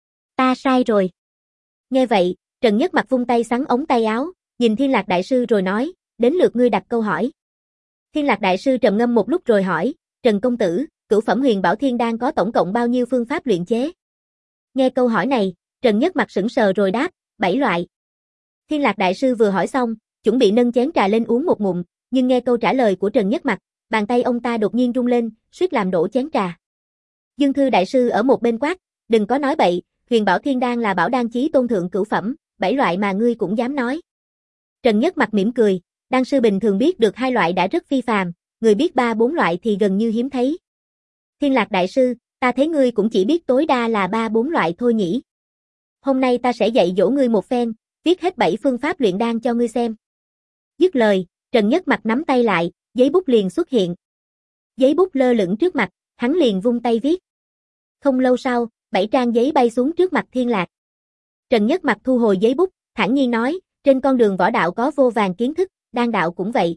Ta sai rồi. Nghe vậy, Trần Nhất Mặc vung tay xắn ống tay áo, nhìn Thiên Lạc đại sư rồi nói, đến lượt ngươi đặt câu hỏi. Thiên Lạc đại sư trầm ngâm một lúc rồi hỏi, Trần công tử, cửu phẩm huyền bảo thiên đan có tổng cộng bao nhiêu phương pháp luyện chế? Nghe câu hỏi này, Trần Nhất Mặc sững sờ rồi đáp, 7 loại. Thiên Lạc đại sư vừa hỏi xong, chuẩn bị nâng chén trà lên uống một ngụm, nhưng nghe câu trả lời của Trần Nhất Mặc, bàn tay ông ta đột nhiên rung lên, suýt làm đổ chén trà. Dương Thư đại sư ở một bên quát, đừng có nói bậy, huyền bảo thiên đan là bảo đan chí tôn thượng cửu phẩm, 7 loại mà ngươi cũng dám nói. Trần Nhất Mặc mỉm cười, đan sư bình thường biết được 2 loại đã rất phi phàm, người biết 3-4 loại thì gần như hiếm thấy. Thiên Lạc đại sư, ta thấy ngươi cũng chỉ biết tối đa là 3-4 loại thôi nhỉ. Hôm nay ta sẽ dạy dỗ ngươi một phen, viết hết 7 phương pháp luyện đan cho ngươi xem. Dứt lời, Trần Nhất Mặc nắm tay lại, giấy bút liền xuất hiện. Giấy bút lơ lửng trước mặt, hắn liền vung tay viết. Không lâu sau, 7 trang giấy bay xuống trước mặt Thiên Lạc. Trần Nhất Mặc thu hồi giấy bút, thản nhiên nói, trên con đường võ đạo có vô vàn kiến thức, đan đạo cũng vậy.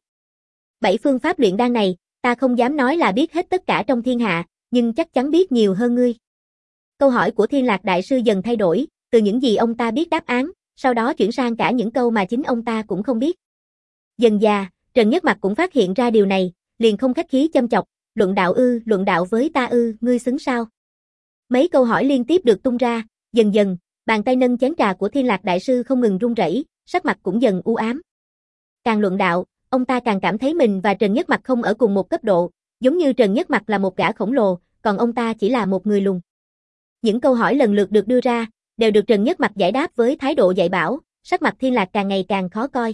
7 phương pháp luyện đan này, ta không dám nói là biết hết tất cả trong thiên hạ, nhưng chắc chắn biết nhiều hơn ngươi. Câu hỏi của Thiên Lạc đại sư dần thay đổi, từ những gì ông ta biết đáp án, sau đó chuyển sang cả những câu mà chính ông ta cũng không biết. Dần dà, Trần Nhất Mặc cũng phát hiện ra điều này, liền không khách khí châm chọc, luận đạo với ta ư, ngươi xứng sao? Mấy câu hỏi liên tiếp được tung ra, dần dần, bàn tay nâng chén trà của Thiên Lạc đại sư không ngừng run rẩy, sắc mặt cũng dần u ám. Càng luận đạo, ông ta càng cảm thấy mình và Trần Nhất Mặc không ở cùng một cấp độ, giống như Trần Nhất Mặc là một gã khổng lồ, còn ông ta chỉ là một người lùn. Những câu hỏi lần lượt được đưa ra, đều được Trần Nhất Mặc giải đáp với thái độ dạy bảo, sắc mặt Thiên Lạc càng ngày càng khó coi.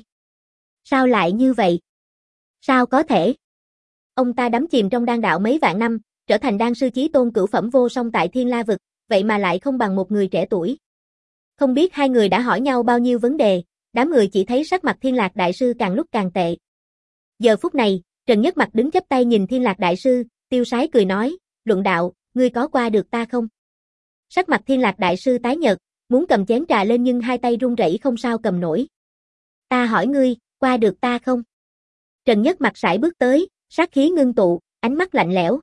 Sao lại như vậy? Sao có thể? Ông ta đắm chìm trong đan đạo mấy vạn năm, trở thành đan sư chí tôn cửu phẩm vô song tại Thiên La vực, vậy mà lại không bằng một người trẻ tuổi. Không biết hai người đã hỏi nhau bao nhiêu vấn đề, đám người chỉ thấy sắc mặt Thiên Lạc đại sư càng lúc càng tệ. Giờ phút này, Trần Nhất Mặc đứng chắp tay nhìn Thiên Lạc Đại Sư, tiêu sái cười nói, luận đạo, ngươi có qua được ta không? Sắc mặt Thiên Lạc Đại Sư tái nhợt, muốn cầm chén trà lên nhưng hai tay run rẩy không sao cầm nổi. Ta hỏi ngươi, qua được ta không? Trần Nhất Mặc sải bước tới, sát khí ngưng tụ, ánh mắt lạnh lẽo.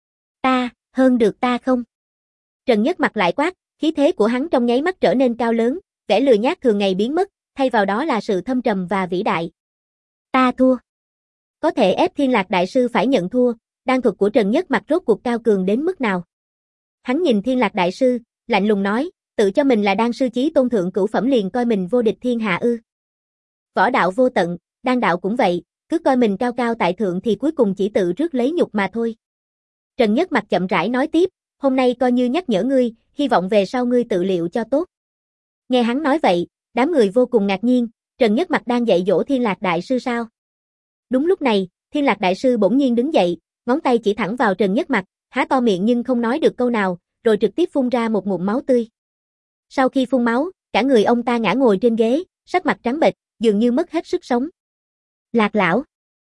Ta, hơn được ta không? Trần Nhất Mặc lại quát, khí thế của hắn trong nháy mắt trở nên cao lớn, vẻ lười nhác thường ngày biến mất, thay vào đó là sự thâm trầm và vĩ đại. Ta thua. Có thể ép Thiên Lạc Đại Sư phải nhận thua, đan thuật của Trần Nhất Mặc rốt cuộc cao cường đến mức nào? Hắn nhìn Thiên Lạc Đại Sư, lạnh lùng nói, tự cho mình là đan sư chí tôn thượng cửu phẩm liền coi mình vô địch thiên hạ ư? Võ đạo vô tận, đan đạo cũng vậy, cứ coi mình cao cao tại thượng thì cuối cùng chỉ tự rước lấy nhục mà thôi. Trần Nhất Mặc chậm rãi nói tiếp, hôm nay coi như nhắc nhở ngươi, hy vọng về sau ngươi tự liệu cho tốt. Nghe hắn nói vậy, đám người vô cùng ngạc nhiên, Trần Nhất Mặc đang dạy dỗ Thiên Lạc Đại Sư sao? Đúng lúc này, Thiên Lạc Đại Sư bỗng nhiên đứng dậy, ngón tay chỉ thẳng vào Trần Nhất Mặc, há to miệng nhưng không nói được câu nào, rồi trực tiếp phun ra một ngụm máu tươi. Sau khi phun máu, cả người ông ta ngã ngồi trên ghế, sắc mặt trắng bệch, dường như mất hết sức sống. Lạc lão!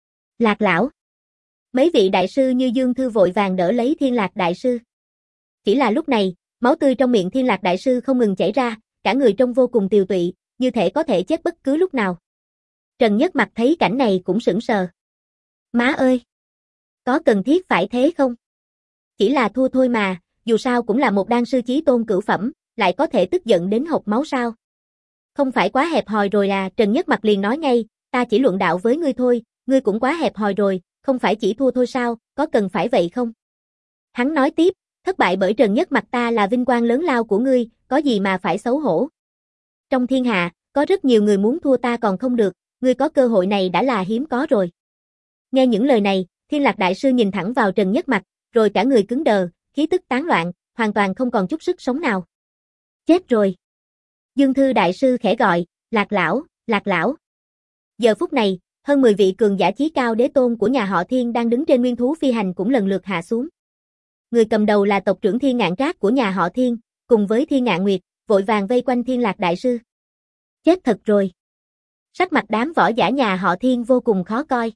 Lạc lão! Mấy vị đại sư như Dương Thư vội vàng đỡ lấy Thiên Lạc Đại Sư. Chỉ là lúc này, máu tươi trong miệng Thiên Lạc Đại Sư không ngừng chảy ra, cả người trông vô cùng tiều tụy, như thể có thể chết bất cứ lúc nào. Trần Nhất Mặc thấy cảnh này cũng sững sờ. Má ơi! Có cần thiết phải thế không? Chỉ là thua thôi mà, dù sao cũng là một đan sư chí tôn cửu phẩm, lại có thể tức giận đến hộc máu sao? Không phải quá hẹp hòi rồi à? Trần Nhất Mặc liền nói ngay, ta chỉ luận đạo với ngươi thôi, ngươi cũng quá hẹp hòi rồi, không phải chỉ thua thôi sao, có cần phải vậy không? Hắn nói tiếp, thất bại bởi Trần Nhất Mặc ta là vinh quang lớn lao của ngươi, có gì mà phải xấu hổ? Trong thiên hạ, có rất nhiều người muốn thua ta còn không được, ngươi có cơ hội này đã là hiếm có rồi. Nghe những lời này, Thiên Lạc Đại Sư nhìn thẳng vào Trần Nhất Mặc, rồi cả người cứng đờ, khí tức tán loạn, hoàn toàn không còn chút sức sống nào. Chết rồi. Dương Thư Đại Sư khẽ gọi, Lạc lão, Lạc lão. Giờ phút này, hơn 10 vị cường giả chí cao đế tôn của nhà họ Thiên đang đứng trên nguyên thú phi hành cũng lần lượt hạ xuống. Người cầm đầu là tộc trưởng Thiên Ngạn Trác của nhà họ Thiên, cùng với Thiên Ngạn Nguyệt, vội vàng vây quanh Thiên Lạc Đại Sư. Chết thật rồi. Sắc mặt đám võ giả nhà họ Thiên vô cùng khó coi.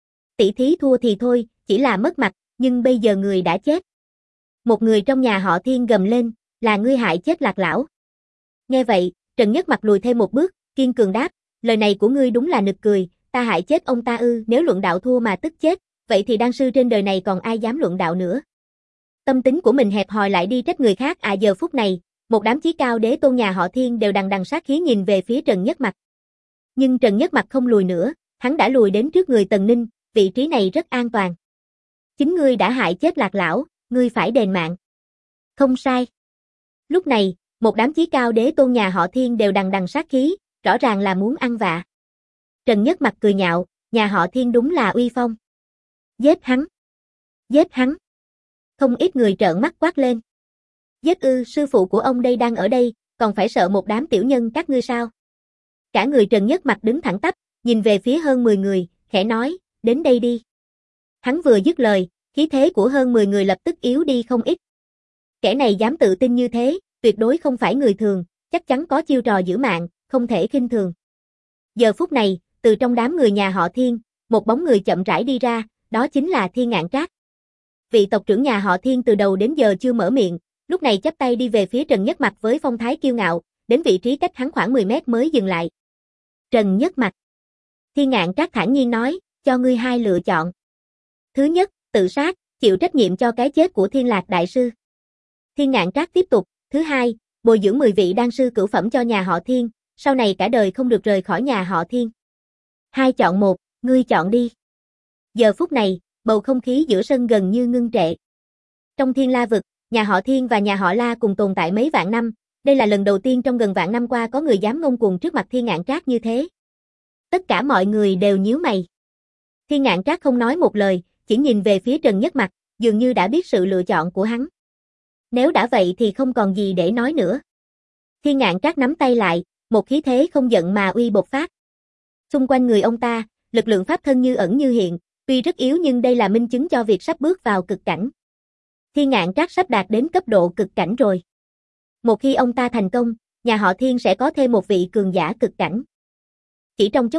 Tỷ thí thua thì thôi, chỉ là mất mặt, nhưng bây giờ người đã chết. Một người trong nhà họ Thiên gầm lên, là ngươi hại chết Lạc lão. Nghe vậy, Trần Nhất Mặc lùi thêm một bước, kiên cường đáp, lời này của ngươi đúng là nực cười, ta hại chết ông ta ư? Nếu luận đạo thua mà tức chết, vậy thì đan sư trên đời này còn ai dám luận đạo nữa? Tâm tính của mình hẹp hòi lại đi trách người khác à? Giờ phút này, một đám chí cao đế tôn nhà họ Thiên đều đằng đằng sát khí nhìn về phía Trần Nhất Mặc. Nhưng Trần Nhất Mặc không lùi nữa, hắn đã lùi đến trước người Tần Ninh, vị trí này rất an toàn. Chính ngươi đã hại chết Lạc lão, ngươi phải đền mạng. Không sai. Lúc này, một đám chí cao đế tôn nhà họ Thiên đều đằng đằng sát khí, rõ ràng là muốn ăn vạ. Trần Nhất Mặc cười nhạo, nhà họ Thiên đúng là uy phong. Giết hắn. Giết hắn. Không ít người trợn mắt quát lên. Giết ư? Sư phụ của ông đây đang ở đây, còn phải sợ một đám tiểu nhân các ngươi sao? Cả người Trần Nhất Mặc đứng thẳng tắp, nhìn về phía hơn 10 người, khẽ nói, đến đây đi. Hắn vừa dứt lời, khí thế của hơn 10 người lập tức yếu đi không ít. Kẻ này dám tự tin như thế, tuyệt đối không phải người thường, chắc chắn có chiêu trò giữ mạng, không thể khinh thường. Giờ phút này, từ trong đám người nhà họ Thiên, một bóng người chậm rãi đi ra, đó chính là Thiên Ngạn Trác. Vị tộc trưởng nhà họ Thiên từ đầu đến giờ chưa mở miệng, lúc này chắp tay đi về phía Trần Nhất Mặc với phong thái kiêu ngạo, đến vị trí cách hắn khoảng 10 mét mới dừng lại. Trần Nhất Mặc. Thiên Ngạn Trác thản nhiên nói, cho ngươi hai lựa chọn. Thứ nhất, tự sát, chịu trách nhiệm cho cái chết của Thiên Lạc Đại Sư. Thiên Ngạn Trác tiếp tục, thứ hai, bồi dưỡng 10 vị đan sư cửu phẩm cho nhà họ Thiên, sau này cả đời không được rời khỏi nhà họ Thiên. Hai chọn một, ngươi chọn đi. Giờ phút này, bầu không khí giữa sân gần như ngưng trệ. Trong Thiên La vực, nhà họ Thiên và nhà họ La cùng tồn tại mấy vạn năm, đây là lần đầu tiên trong gần vạn năm qua có người dám ngông cuồng trước mặt Thiên Ngạn Trác như thế. Tất cả mọi người đều nhíu mày. Thiên Ngạn Trác không nói một lời, chỉ nhìn về phía Trần Nhất Mặc, dường như đã biết sự lựa chọn của hắn. Nếu đã vậy thì không còn gì để nói nữa. Thiên Ngạn Trác nắm tay lại, một khí thế không giận mà uy bộc phát. Xung quanh người ông ta, lực lượng pháp thân như ẩn như hiện, tuy rất yếu nhưng đây là minh chứng cho việc sắp bước vào cực cảnh. Thiên Ngạn Trác sắp đạt đến cấp độ cực cảnh rồi. Một khi ông ta thành công, nhà họ Thiên sẽ có thêm một vị cường giả cực cảnh. Chỉ trong chốc lát,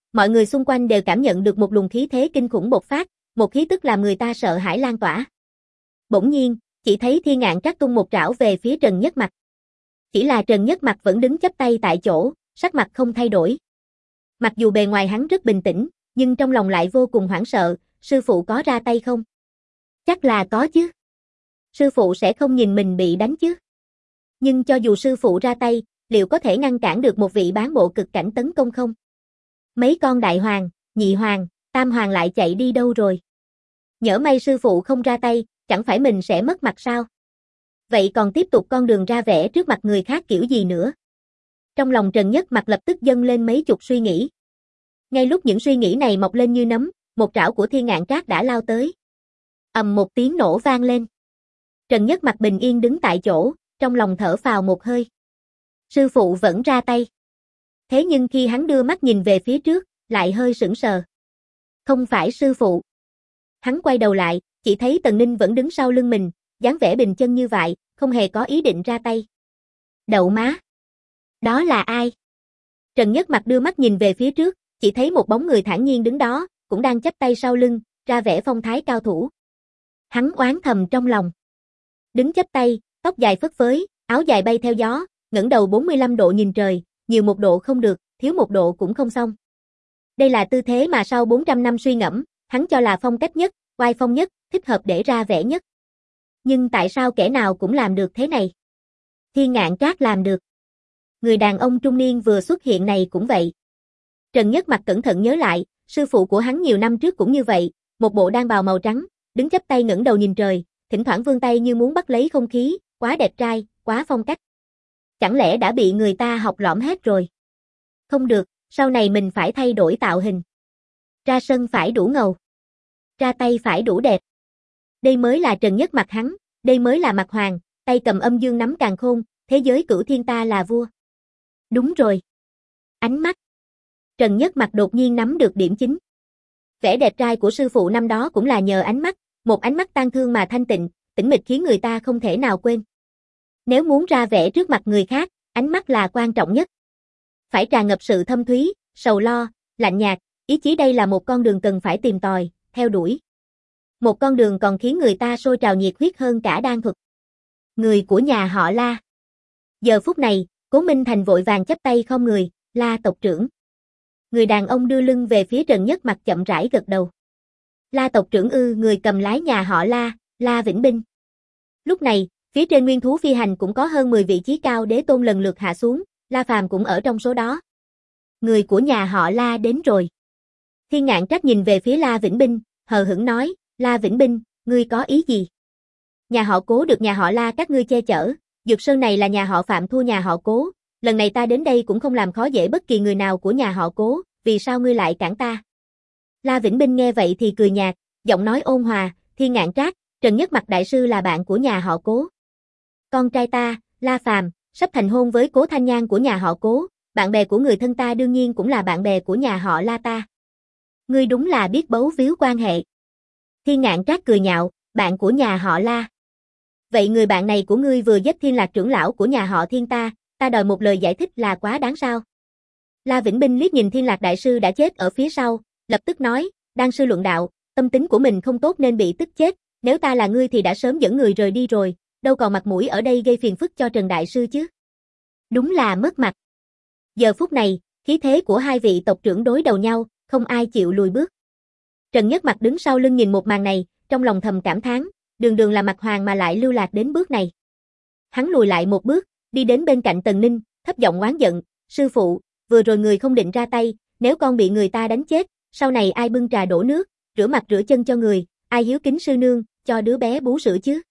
Mọi người xung quanh đều cảm nhận được một luồng khí thế kinh khủng bộc phát, một khí tức làm người ta sợ hãi lan tỏa. Bỗng nhiên, chỉ thấy Thiên Ngạn Trác tung một trảo về phía Trần Nhất Mặc. Chỉ là Trần Nhất Mặc vẫn đứng chắp tay tại chỗ, sắc mặt không thay đổi. Mặc dù bề ngoài hắn rất bình tĩnh, nhưng trong lòng lại vô cùng hoảng sợ, sư phụ có ra tay không? Chắc là có chứ. Sư phụ sẽ không nhìn mình bị đánh chứ. Nhưng cho dù sư phụ ra tay, liệu có thể ngăn cản được một vị bán bộ cực cảnh tấn công không? Mấy con đại hoàng, nhị hoàng, tam hoàng lại chạy đi đâu rồi? Nhỡ may sư phụ không ra tay, chẳng phải mình sẽ mất mặt sao? Vậy còn tiếp tục con đường ra vẻ trước mặt người khác kiểu gì nữa? Trong lòng Trần Nhất Mặc lập tức dâng lên mấy chục suy nghĩ. Ngay lúc những suy nghĩ này mọc lên như nấm, một trảo của Thiên Ngạn Trác đã lao tới. Ầm một tiếng nổ vang lên. Trần Nhất Mặc bình yên đứng tại chỗ, trong lòng thở phào một hơi. Sư phụ vẫn ra tay. Thế nhưng khi hắn đưa mắt nhìn về phía trước, lại hơi sững sờ. Không phải sư phụ. Hắn quay đầu lại, chỉ thấy Tần Ninh vẫn đứng sau lưng mình, dáng vẻ bình chân như vậy, không hề có ý định ra tay. Đậu má. Đó là ai? Trần Nhất Mặc đưa mắt nhìn về phía trước, chỉ thấy một bóng người thản nhiên đứng đó, cũng đang chắp tay sau lưng, ra vẻ phong thái cao thủ. Hắn oán thầm trong lòng. Đứng chắp tay, tóc dài phất phới, áo dài bay theo gió, ngẩng đầu 45 độ nhìn trời, nhiều một độ không được, thiếu một độ cũng không xong. Đây là tư thế mà sau 400 năm suy ngẫm, hắn cho là phong cách nhất, oai phong nhất, thích hợp để ra vẻ nhất. Nhưng tại sao kẻ nào cũng làm được thế này? Thiên Ngạn Trác làm được. Người đàn ông trung niên vừa xuất hiện này cũng vậy. Trần Nhất Mặc cẩn thận nhớ lại, sư phụ của hắn nhiều năm trước cũng như vậy, một bộ đan bào màu trắng, đứng chắp tay ngẩng đầu nhìn trời, thỉnh thoảng vươn tay như muốn bắt lấy không khí, quá đẹp trai, quá phong cách. Chẳng lẽ đã bị người ta học lỏm hết rồi? Không được, sau này mình phải thay đổi tạo hình. Ra sân phải đủ ngầu. Ra tay phải đủ đẹp. Đây mới là Trần Nhất Mặc hắn, đây mới là Mặc Hoàng, tay cầm âm dương nắm càn khôn, thế giới cửu thiên ta là vua. Đúng rồi. Ánh mắt. Trần Nhất Mặc đột nhiên nắm được điểm chính. Vẻ đẹp trai của sư phụ năm đó cũng là nhờ ánh mắt, một ánh mắt tang thương mà thanh tịnh, tĩnh mịch khiến người ta không thể nào quên. Nếu muốn ra vẻ trước mặt người khác, ánh mắt là quan trọng nhất. Phải tràn ngập sự thâm thúy, sầu lo, lạnh nhạt, ý chí đây là một con đường cần phải tìm tòi, theo đuổi. Một con đường còn khiến người ta sôi trào nhiệt huyết hơn cả đan thuật. Người của nhà họ La. Giờ phút này, Cố Minh Thành vội vàng chắp tay khom người, La tộc trưởng. Người đàn ông đưa lưng về phía Trần Nhất Mặc chậm rãi gật đầu. La tộc trưởng ư, người cầm lái nhà họ La, La Vĩnh Binh. Lúc này, phía trên nguyên thú phi hành cũng có hơn 10 vị trí cao đế tôn lần lượt hạ xuống, La Phàm cũng ở trong số đó. Người của nhà họ La đến rồi. Thiên Ngạn Trác nhìn về phía La Vĩnh Binh, hờ hững nói, La Vĩnh Binh, ngươi có ý gì? Nhà họ Cố được nhà họ La các ngươi che chở, Dược Sơn này là nhà họ Phạm thua nhà họ Cố, lần này ta đến đây cũng không làm khó dễ bất kỳ người nào của nhà họ Cố, vì sao ngươi lại cản ta? La Vĩnh Binh nghe vậy thì cười nhạt, giọng nói ôn hòa, Thiên Ngạn Trác, Trần Nhất Mặc đại sư là bạn của nhà họ Cố. Con trai ta, La Phàm, sắp thành hôn với Cố Thanh Nhan của nhà họ Cố, bạn bè của người thân ta đương nhiên cũng là bạn bè của nhà họ La ta. Ngươi đúng là biết bấu víu quan hệ. Thiên Ngạn Trác cười nhạo, bạn của nhà họ La. Vậy người bạn này của ngươi vừa giết Thiên Lạc trưởng lão của nhà họ Thiên ta đòi một lời giải thích là quá đáng sao? La Vĩnh Binh liếc nhìn Thiên Lạc đại sư đã chết ở phía sau, lập tức nói, đan sư luận đạo, tâm tính của mình không tốt nên bị tức chết, nếu ta là ngươi thì đã sớm dẫn người rời đi rồi, đâu còn mặt mũi ở đây gây phiền phức cho Trần đại sư chứ. Đúng là mất mặt. Giờ phút này, khí thế của hai vị tộc trưởng đối đầu nhau, không ai chịu lùi bước. Trần Nhất Mặc đứng sau lưng nhìn một màn này, trong lòng thầm cảm thán, đường đường là Mặc Hoàng mà lại lưu lạc đến bước này. Hắn lùi lại một bước, đi đến bên cạnh Tần Ninh, thấp giọng oán giận, sư phụ, vừa rồi người không định ra tay, nếu con bị người ta đánh chết, sau này ai bưng trà đổ nước, rửa mặt rửa chân cho người, ai hiếu kính sư nương, cho đứa bé bú sữa chứ?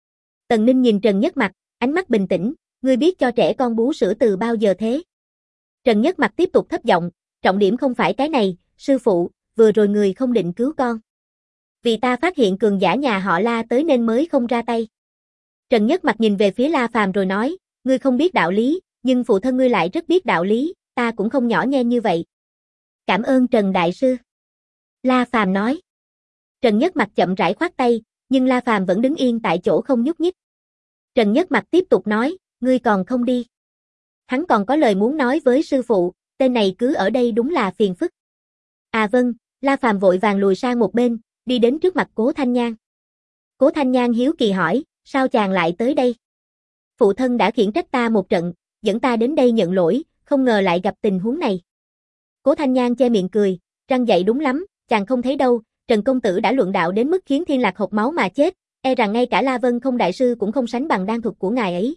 Tần Ninh nhìn Trần Nhất Mặc, ánh mắt bình tĩnh, ngươi biết cho trẻ con bú sữa từ bao giờ thế? Trần Nhất Mặc tiếp tục thấp giọng, trọng điểm không phải cái này, sư phụ, vừa rồi người không định cứu con. Vì ta phát hiện cường giả nhà họ La tới nên mới không ra tay. Trần Nhất Mặc nhìn về phía La Phàm rồi nói, ngươi không biết đạo lý, nhưng phụ thân ngươi lại rất biết đạo lý, ta cũng không nhỏ nhen như vậy. Cảm ơn Trần đại sư. La Phàm nói. Trần Nhất Mặc chậm rãi khoát tay, nhưng La Phàm vẫn đứng yên tại chỗ không nhúc nhích. Trần Nhất Mặc tiếp tục nói, ngươi còn không đi. Hắn còn có lời muốn nói với sư phụ, tên này cứ ở đây đúng là phiền phức. À vâng, La Phàm vội vàng lùi sang một bên, đi đến trước mặt Cố Thanh Nhan. Cố Thanh Nhan hiếu kỳ hỏi, sao chàng lại tới đây? Phụ thân đã khiển trách ta một trận, dẫn ta đến đây nhận lỗi, không ngờ lại gặp tình huống này. Cố Thanh Nhan che miệng cười, răng dạy đúng lắm, chàng không thấy đâu, Trần công tử đã luận đạo đến mức khiến Thiên Lạc hộc máu mà chết, e rằng ngay cả La Vân Không đại sư cũng không sánh bằng đan thuật của ngài ấy.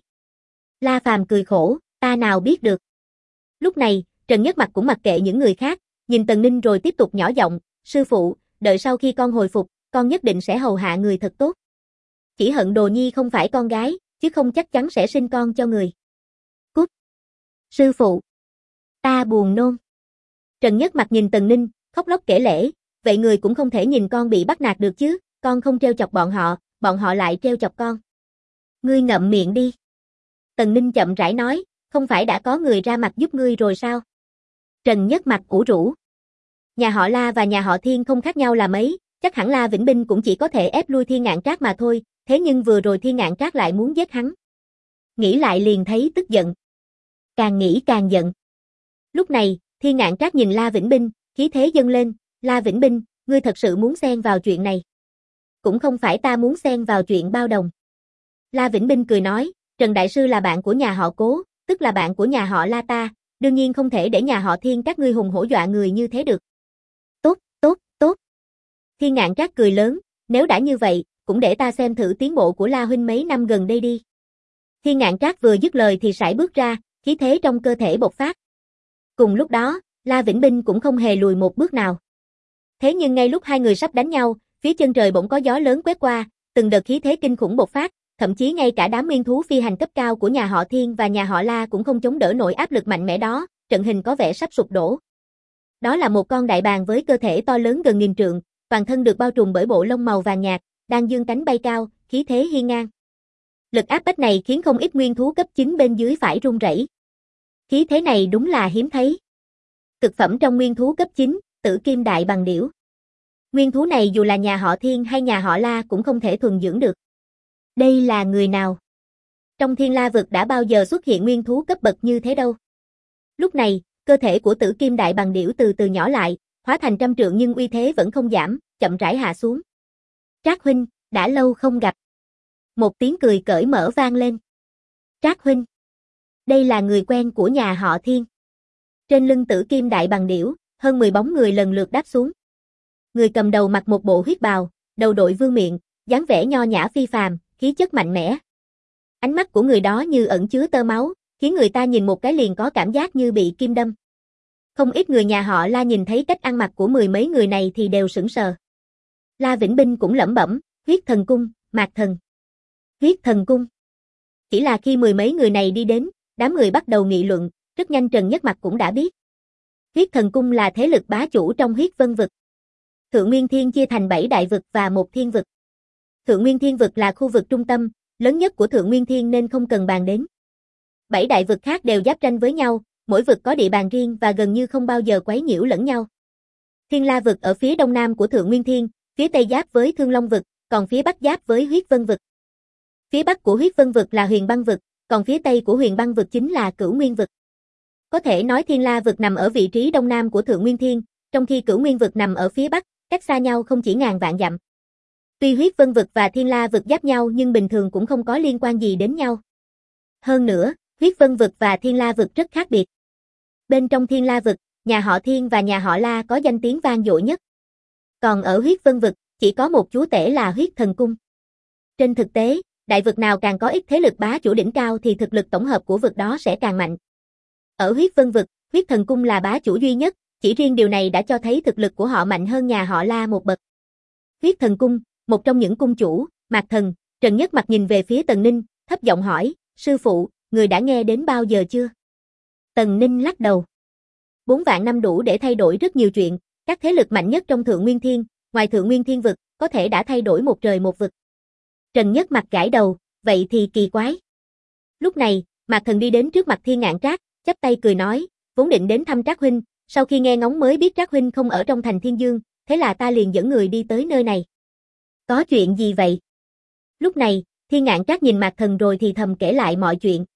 La Phàm cười khổ, ta nào biết được. Lúc này, Trần Nhất Mặc cũng mặc kệ những người khác, nhìn Tần Ninh rồi tiếp tục nhỏ giọng, sư phụ, đợi sau khi con hồi phục, con nhất định sẽ hầu hạ người thật tốt. Chỉ hận Đồ Nhi không phải con gái, chứ không chắc chắn sẽ sinh con cho người. Cút. Sư phụ. Ta buồn nôn. Trần Nhất Mặc nhìn Tần Ninh, khóc lóc kể lể, vậy người cũng không thể nhìn con bị bắt nạt được chứ, con không trêu chọc bọn họ lại trêu chọc con. Ngươi ngậm miệng đi. Tần Ninh chậm rãi nói, không phải đã có người ra mặt giúp ngươi rồi sao? Trần Nhất Mặc ủ rũ. Nhà họ La và nhà họ Thiên không khác nhau là mấy, chắc hẳn La Vĩnh Binh cũng chỉ có thể ép lui Thiên Ngạn Trác mà thôi, thế nhưng vừa rồi Thiên Ngạn Trác lại muốn giết hắn. Nghĩ lại liền thấy tức giận. Càng nghĩ càng giận. Lúc này, Thiên Ngạn Trác nhìn La Vĩnh Binh, khí thế dâng lên, La Vĩnh Binh, ngươi thật sự muốn xen vào chuyện này. Cũng không phải ta muốn xen vào chuyện bao đồng. La Vĩnh Binh cười nói, Trần Đại Sư là bạn của nhà họ Cố, tức là bạn của nhà họ La ta, đương nhiên không thể để nhà họ Thiên các ngươi hùng hổ dọa người như thế được. Tốt, tốt, tốt. Thiên Ngạn Trác cười lớn, nếu đã như vậy, cũng để ta xem thử tiến bộ của La huynh mấy năm gần đây đi. Thiên Ngạn Trác vừa dứt lời thì sải bước ra, khí thế trong cơ thể bộc phát. Cùng lúc đó, La Vĩnh Binh cũng không hề lùi một bước nào. Thế nhưng ngay lúc hai người sắp đánh nhau, phía chân trời bỗng có gió lớn quét qua, từng đợt khí thế kinh khủng bộc phát, thậm chí ngay cả đám nguyên thú phi hành cấp cao của nhà họ Thiên và nhà họ La cũng không chống đỡ nổi áp lực mạnh mẽ đó, trận hình có vẻ sắp sụp đổ. Đó là một con đại bàng với cơ thể to lớn gần 1000 trượng, toàn thân được bao trùm bởi bộ lông màu vàng nhạt, đang giương cánh bay cao, khí thế hiên ngang. Lực áp bách này khiến không ít nguyên thú cấp 9 bên dưới phải run rẩy. Khí thế này đúng là hiếm thấy. Cực phẩm trong nguyên thú cấp 9, Tử Kim Đại Bàng Điểu. Nguyên thú này dù là nhà họ Thiên hay nhà họ La cũng không thể thuần dưỡng được. Đây là người nào? Trong Thiên La vực đã bao giờ xuất hiện nguyên thú cấp bậc như thế đâu. Lúc này, cơ thể của Tử Kim Đại Bàng Điểu từ từ nhỏ lại, hóa thành 100 trượng nhưng uy thế vẫn không giảm, chậm rãi hạ xuống. Trác huynh, đã lâu không gặp. Một tiếng cười cởi mở vang lên. Trác huynh. Đây là người quen của nhà họ Thiên. Trên lưng Tử Kim Đại Bàng Điểu, hơn 10 bóng người lần lượt đáp xuống. Người cầm đầu mặc một bộ huyết bào, đầu đội vương miện, dáng vẻ nho nhã phi phàm, khí chất mạnh mẽ. Ánh mắt của người đó như ẩn chứa tơ máu, khiến người ta nhìn một cái liền có cảm giác như bị kim đâm. Không ít người nhà họ La nhìn thấy cách ăn mặc của mười mấy người này thì đều sững sờ. La Vĩnh Binh cũng lẩm bẩm, huyết thần cung, Mạc Thần. Huyết thần cung. Chỉ là khi mười mấy người này đi đến, đám người bắt đầu nghị luận, rất nhanh Trần Nhất Mặc cũng đã biết. Huyết thần cung là thế lực bá chủ trong huyết vân vực. Thượng Nguyên Thiên chia thành 7 đại vực và một thiên vực. Thượng Nguyên Thiên vực là khu vực trung tâm, lớn nhất của Thượng Nguyên Thiên nên không cần bàn đến. 7 đại vực khác đều giáp ranh với nhau, mỗi vực có địa bàn riêng và gần như không bao giờ quấy nhiễu lẫn nhau. Thiên La vực ở phía đông nam của Thượng Nguyên Thiên, phía tây giáp với Thương Long vực, còn phía bắc giáp với Huyết Vân vực. Phía bắc của Huyết Vân vực là Huyền Băng vực, còn phía tây của Huyền Băng vực chính là Cửu Nguyên vực. Có thể nói Thiên La vực nằm ở vị trí đông nam của Thượng Nguyên Thiên, trong khi Cửu Nguyên vực nằm ở phía bắc, cách xa nhau không chỉ ngàn vạn dặm. Tuy Huyết Vân vực và Thiên La vực giáp nhau nhưng bình thường cũng không có liên quan gì đến nhau. Hơn nữa, Huyết Vân vực và Thiên La vực rất khác biệt. Bên trong Thiên La vực, nhà họ Thiên và nhà họ La có danh tiếng vang dội nhất. Còn ở Huyết Vân vực, chỉ có một chúa tể là Huyết Thần Cung. Trên thực tế, đại vực nào càng có ít thế lực bá chủ đỉnh cao thì thực lực tổng hợp của vực đó sẽ càng mạnh. Ở Huyết Vân vực, Huyết Thần Cung là bá chủ duy nhất, chỉ riêng điều này đã cho thấy thực lực của họ mạnh hơn nhà họ La một bậc. Huyết Thần Cung, một trong những cung chủ, Mạc Thần, Trần Nhất Mặc nhìn về phía Tần Ninh, thấp giọng hỏi, sư phụ, người đã nghe đến bao giờ chưa? Tần Ninh lắc đầu. 4 vạn năm đủ để thay đổi rất nhiều chuyện, các thế lực mạnh nhất trong Thượng Nguyên Thiên, ngoài Thượng Nguyên Thiên vực, có thể đã thay đổi một trời một vực. Trần Nhất Mặc gãi đầu, vậy thì kỳ quái. Lúc này, Mạc Thần đi đến trước mặt Thiên Ngạn Trác, chắp tay cười nói, vốn định đến thăm Trác huynh, sau khi nghe ngóng mới biết Trác huynh không ở trong thành Thiên Dương, thế là ta liền dẫn người đi tới nơi này. Có chuyện gì vậy? Lúc này, Thiên Ngạn Trác nhìn Mạc Thần rồi thì thầm kể lại mọi chuyện.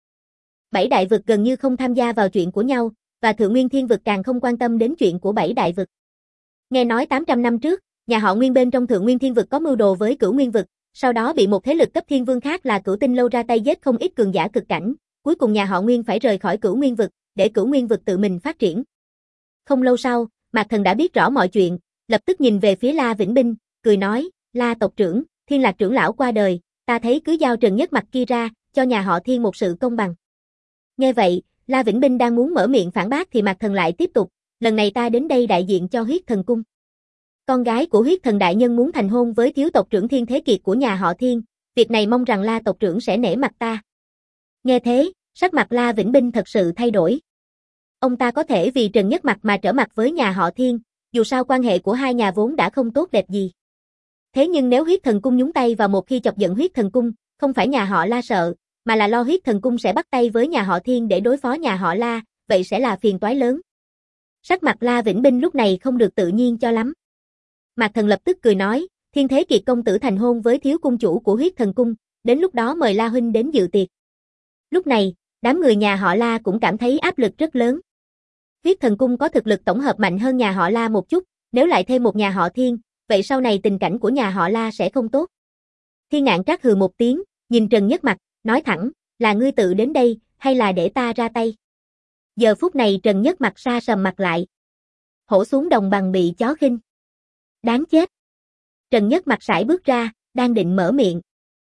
7 đại vực gần như không tham gia vào chuyện của nhau, và Thượng Nguyên Thiên vực càng không quan tâm đến chuyện của 7 đại vực. Nghe nói 800 năm trước, nhà họ Nguyên bên trong Thượng Nguyên Thiên Vực có mưu đồ với Cửu Nguyên Vực, sau đó bị một thế lực cấp thiên vương khác là Cửu Tinh Lâu ra tay giết không ít cường giả cực cảnh, cuối cùng nhà họ Nguyên phải rời khỏi Cửu Nguyên Vực, để Cửu Nguyên Vực tự mình phát triển. Không lâu sau, Mạc Thần đã biết rõ mọi chuyện, lập tức nhìn về phía La Vĩnh Binh, cười nói, La tộc trưởng, Thiên Lạc trưởng lão qua đời, ta thấy cứ giao Trần Nhất Mặc kia ra, cho nhà họ Thiên một sự công bằng. Nghe vậy, La Vĩnh Binh đang muốn mở miệng phản bác thì Mạc Thần lại tiếp tục, lần này ta đến đây đại diện cho Huyết Thần Cung. Con gái của Huyết Thần đại nhân muốn thành hôn với thiếu tộc trưởng Thiên Thế Kiệt của nhà họ Thiên, việc này mong rằng La tộc trưởng sẽ nể mặt ta. Nghe thế, sắc mặt La Vĩnh Binh thật sự thay đổi. Ông ta có thể vì Trần Nhất Mặc mà trở mặt với nhà họ Thiên, dù sao quan hệ của hai nhà vốn đã không tốt đẹp gì. Thế nhưng nếu Huyết Thần Cung nhúng tay vào một khi chọc giận Huyết Thần Cung, không phải nhà họ La sợ, mà là lo Huyết Thần Cung sẽ bắt tay với nhà họ Thiên để đối phó nhà họ La, vậy sẽ là phiền toái lớn. Sắc mặt La Vĩnh Binh lúc này không được tự nhiên cho lắm. Mạc Thần lập tức cười nói, Thiên Thế Kiệt công tử thành hôn với thiếu cung chủ của Huyết Thần Cung, đến lúc đó mời La huynh đến dự tiệc. Lúc này, đám người nhà họ La cũng cảm thấy áp lực rất lớn. Huyết Thần Cung có thực lực tổng hợp mạnh hơn nhà họ La một chút, nếu lại thêm một nhà họ Thiên, vậy sau này tình cảnh của nhà họ La sẽ không tốt. Thiên Ngạn Trác hừ một tiếng, nhìn Trần Nhất Mặc, nói thẳng, là ngươi tự đến đây, hay là để ta ra tay? Giờ phút này Trần Nhất Mặc sa sầm mặt lại. Hổ xuống đồng bằng bị chó khinh. Đáng chết. Trần Nhất Mặc sải bước ra, đang định mở miệng.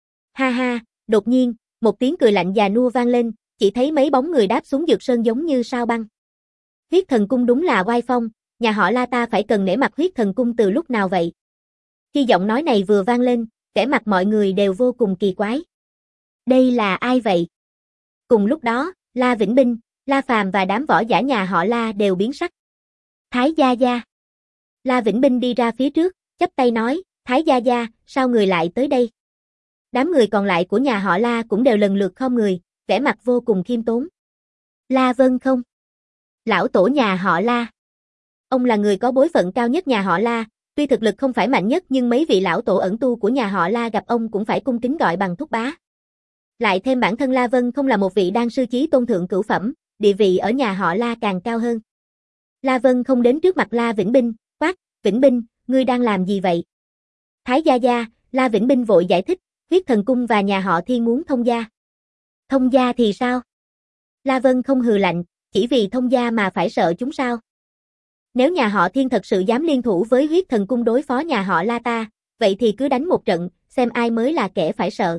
Ha ha, đột nhiên, một tiếng cười lạnh già nua vang lên, chỉ thấy mấy bóng người đáp xuống Dược Sơn giống như sao băng. Huyết Thần Cung đúng là oai phong, nhà họ La ta phải cần nể mặt Huyết Thần Cung từ lúc nào vậy? Khi giọng nói này vừa vang lên, vẻ mặt mọi người đều vô cùng kỳ quái. Đây là ai vậy? Cùng lúc đó, La Vĩnh Binh, La Phàm và đám võ giả nhà họ La đều biến sắc. Thái gia gia. La Vĩnh Binh đi ra phía trước, chắp tay nói, Thái gia gia, sao người lại tới đây? Đám người còn lại của nhà họ La cũng đều lần lượt khom người, vẻ mặt vô cùng khiêm tốn. La Vân không? Lão tổ nhà họ La. Ông là người có bối phận cao nhất nhà họ La, tuy thực lực không phải mạnh nhất nhưng mấy vị lão tổ ẩn tu của nhà họ La gặp ông cũng phải cung kính gọi bằng thúc bá. Lại thêm bản thân La Vân không là một vị đan sư chí tôn thượng cửu phẩm, địa vị ở nhà họ La càng cao hơn. La Vân không đến trước mặt La Vĩnh Binh, quát, Vĩnh Binh, ngươi đang làm gì vậy? Thái gia gia, La Vĩnh Binh vội giải thích, Huyết Thần Cung và nhà họ Thiên muốn thông gia. Thông gia thì sao? La Vân không hừ lạnh, chỉ vì thông gia mà phải sợ chúng sao? Nếu nhà họ Thiên thật sự dám liên thủ với Huyết Thần Cung đối phó nhà họ La ta, vậy thì cứ đánh một trận, xem ai mới là kẻ phải sợ.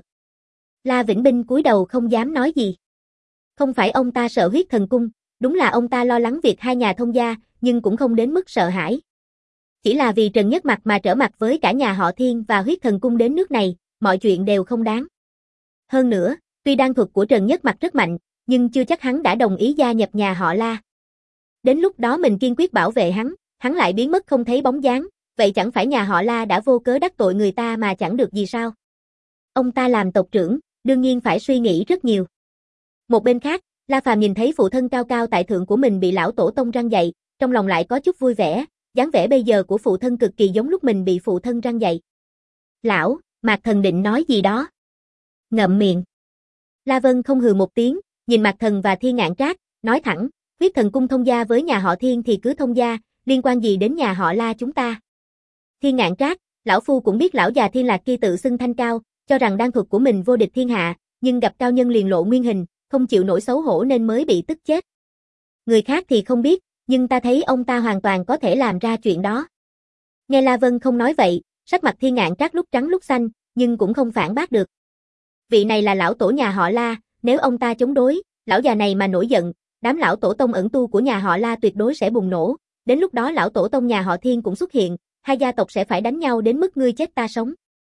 La Vĩnh Binh cúi đầu không dám nói gì. Không phải ông ta sợ Huyết Thần Cung, đúng là ông ta lo lắng việc hai nhà thông gia, nhưng cũng không đến mức sợ hãi. Chỉ là vì Trần Nhất Mặc mà trở mặt với cả nhà họ Thiên và Huyết Thần Cung đến nước này, mọi chuyện đều không đáng. Hơn nữa, tuy đan thuật của Trần Nhất Mặc rất mạnh, nhưng chưa chắc hắn đã đồng ý gia nhập nhà họ La. Đến lúc đó mình kiên quyết bảo vệ hắn lại biến mất không thấy bóng dáng, vậy chẳng phải nhà họ La đã vô cớ đắc tội người ta mà chẳng được gì sao? Ông ta làm tộc trưởng, đương nhiên phải suy nghĩ rất nhiều. Một bên khác, La Phàm nhìn thấy phụ thân cao cao tại thượng của mình bị lão tổ tông răn dạy, trong lòng lại có chút vui vẻ, dáng vẻ bây giờ của phụ thân cực kỳ giống lúc mình bị phụ thân răn dạy. Lão, Mạc Thần định nói gì đó. Ngậm miệng. La Vân không hừ một tiếng, nhìn Mạc Thần và Thiên Ngạn Trác, nói thẳng, Huyết Thần Cung thông gia với nhà họ Thiên thì cứ thông gia, liên quan gì đến nhà họ La chúng ta? Thiên Ngạn Trác, lão phu cũng biết lão già Thiên Lạc kia tự xưng thanh cao, cho rằng đan thuật của mình vô địch thiên hạ, nhưng gặp cao nhân liền lộ nguyên hình, không chịu nổi xấu hổ nên mới bị tức chết. Người khác thì không biết, nhưng ta thấy ông ta hoàn toàn có thể làm ra chuyện đó. Nghe La Vân không nói vậy, sắc mặt Thiên Ngạn Trác lúc trắng lúc xanh, nhưng cũng không phản bác được. Vị này là lão tổ nhà họ La, nếu ông ta chống đối, lão già này mà nổi giận, đám lão tổ tông ẩn tu của nhà họ La tuyệt đối sẽ bùng nổ, đến lúc đó lão tổ tông nhà họ Thiên cũng xuất hiện, hai gia tộc sẽ phải đánh nhau đến mức ngươi chết ta sống.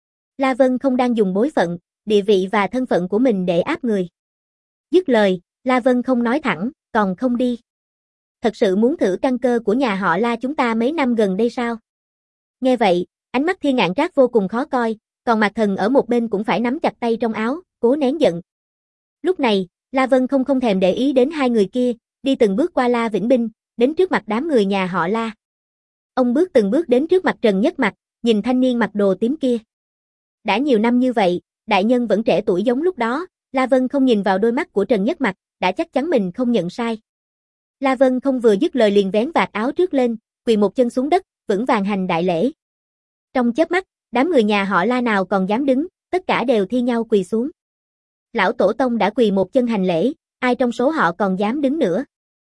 La Vân không đang dùng bối phận, địa vị và thân phận của mình để áp người. Dứt lời, La Vân không nói thẳng, còn không đi. Thật sự muốn thử căn cơ của nhà họ La chúng ta mấy năm gần đây sao? Nghe vậy, ánh mắt Thiên Ngạn Trác vô cùng khó coi, còn Mạc Thần ở một bên cũng phải nắm chặt tay trong áo, cố nén giận. Lúc này, La Vân không thèm để ý đến hai người kia, đi từng bước qua La Vĩnh Binh, đến trước mặt đám người nhà họ La. Ông bước từng bước đến trước mặt Trần Nhất Mặc, nhìn thanh niên mặc đồ tím kia. Đã nhiều năm như vậy, đại nhân vẫn trẻ tuổi giống lúc đó, La Vân không nhìn vào đôi mắt của Trần Nhất Mặc, đã chắc chắn mình không nhận sai. La Vân không vừa dứt lời liền vén vạt áo trước lên, quỳ một chân xuống đất, vững vàng hành đại lễ. Trong chớp mắt, đám người nhà họ La nào còn dám đứng, tất cả đều thi nhau quỳ xuống. Lão tổ tông đã quỳ một chân hành lễ, ai trong số họ còn dám đứng nữa.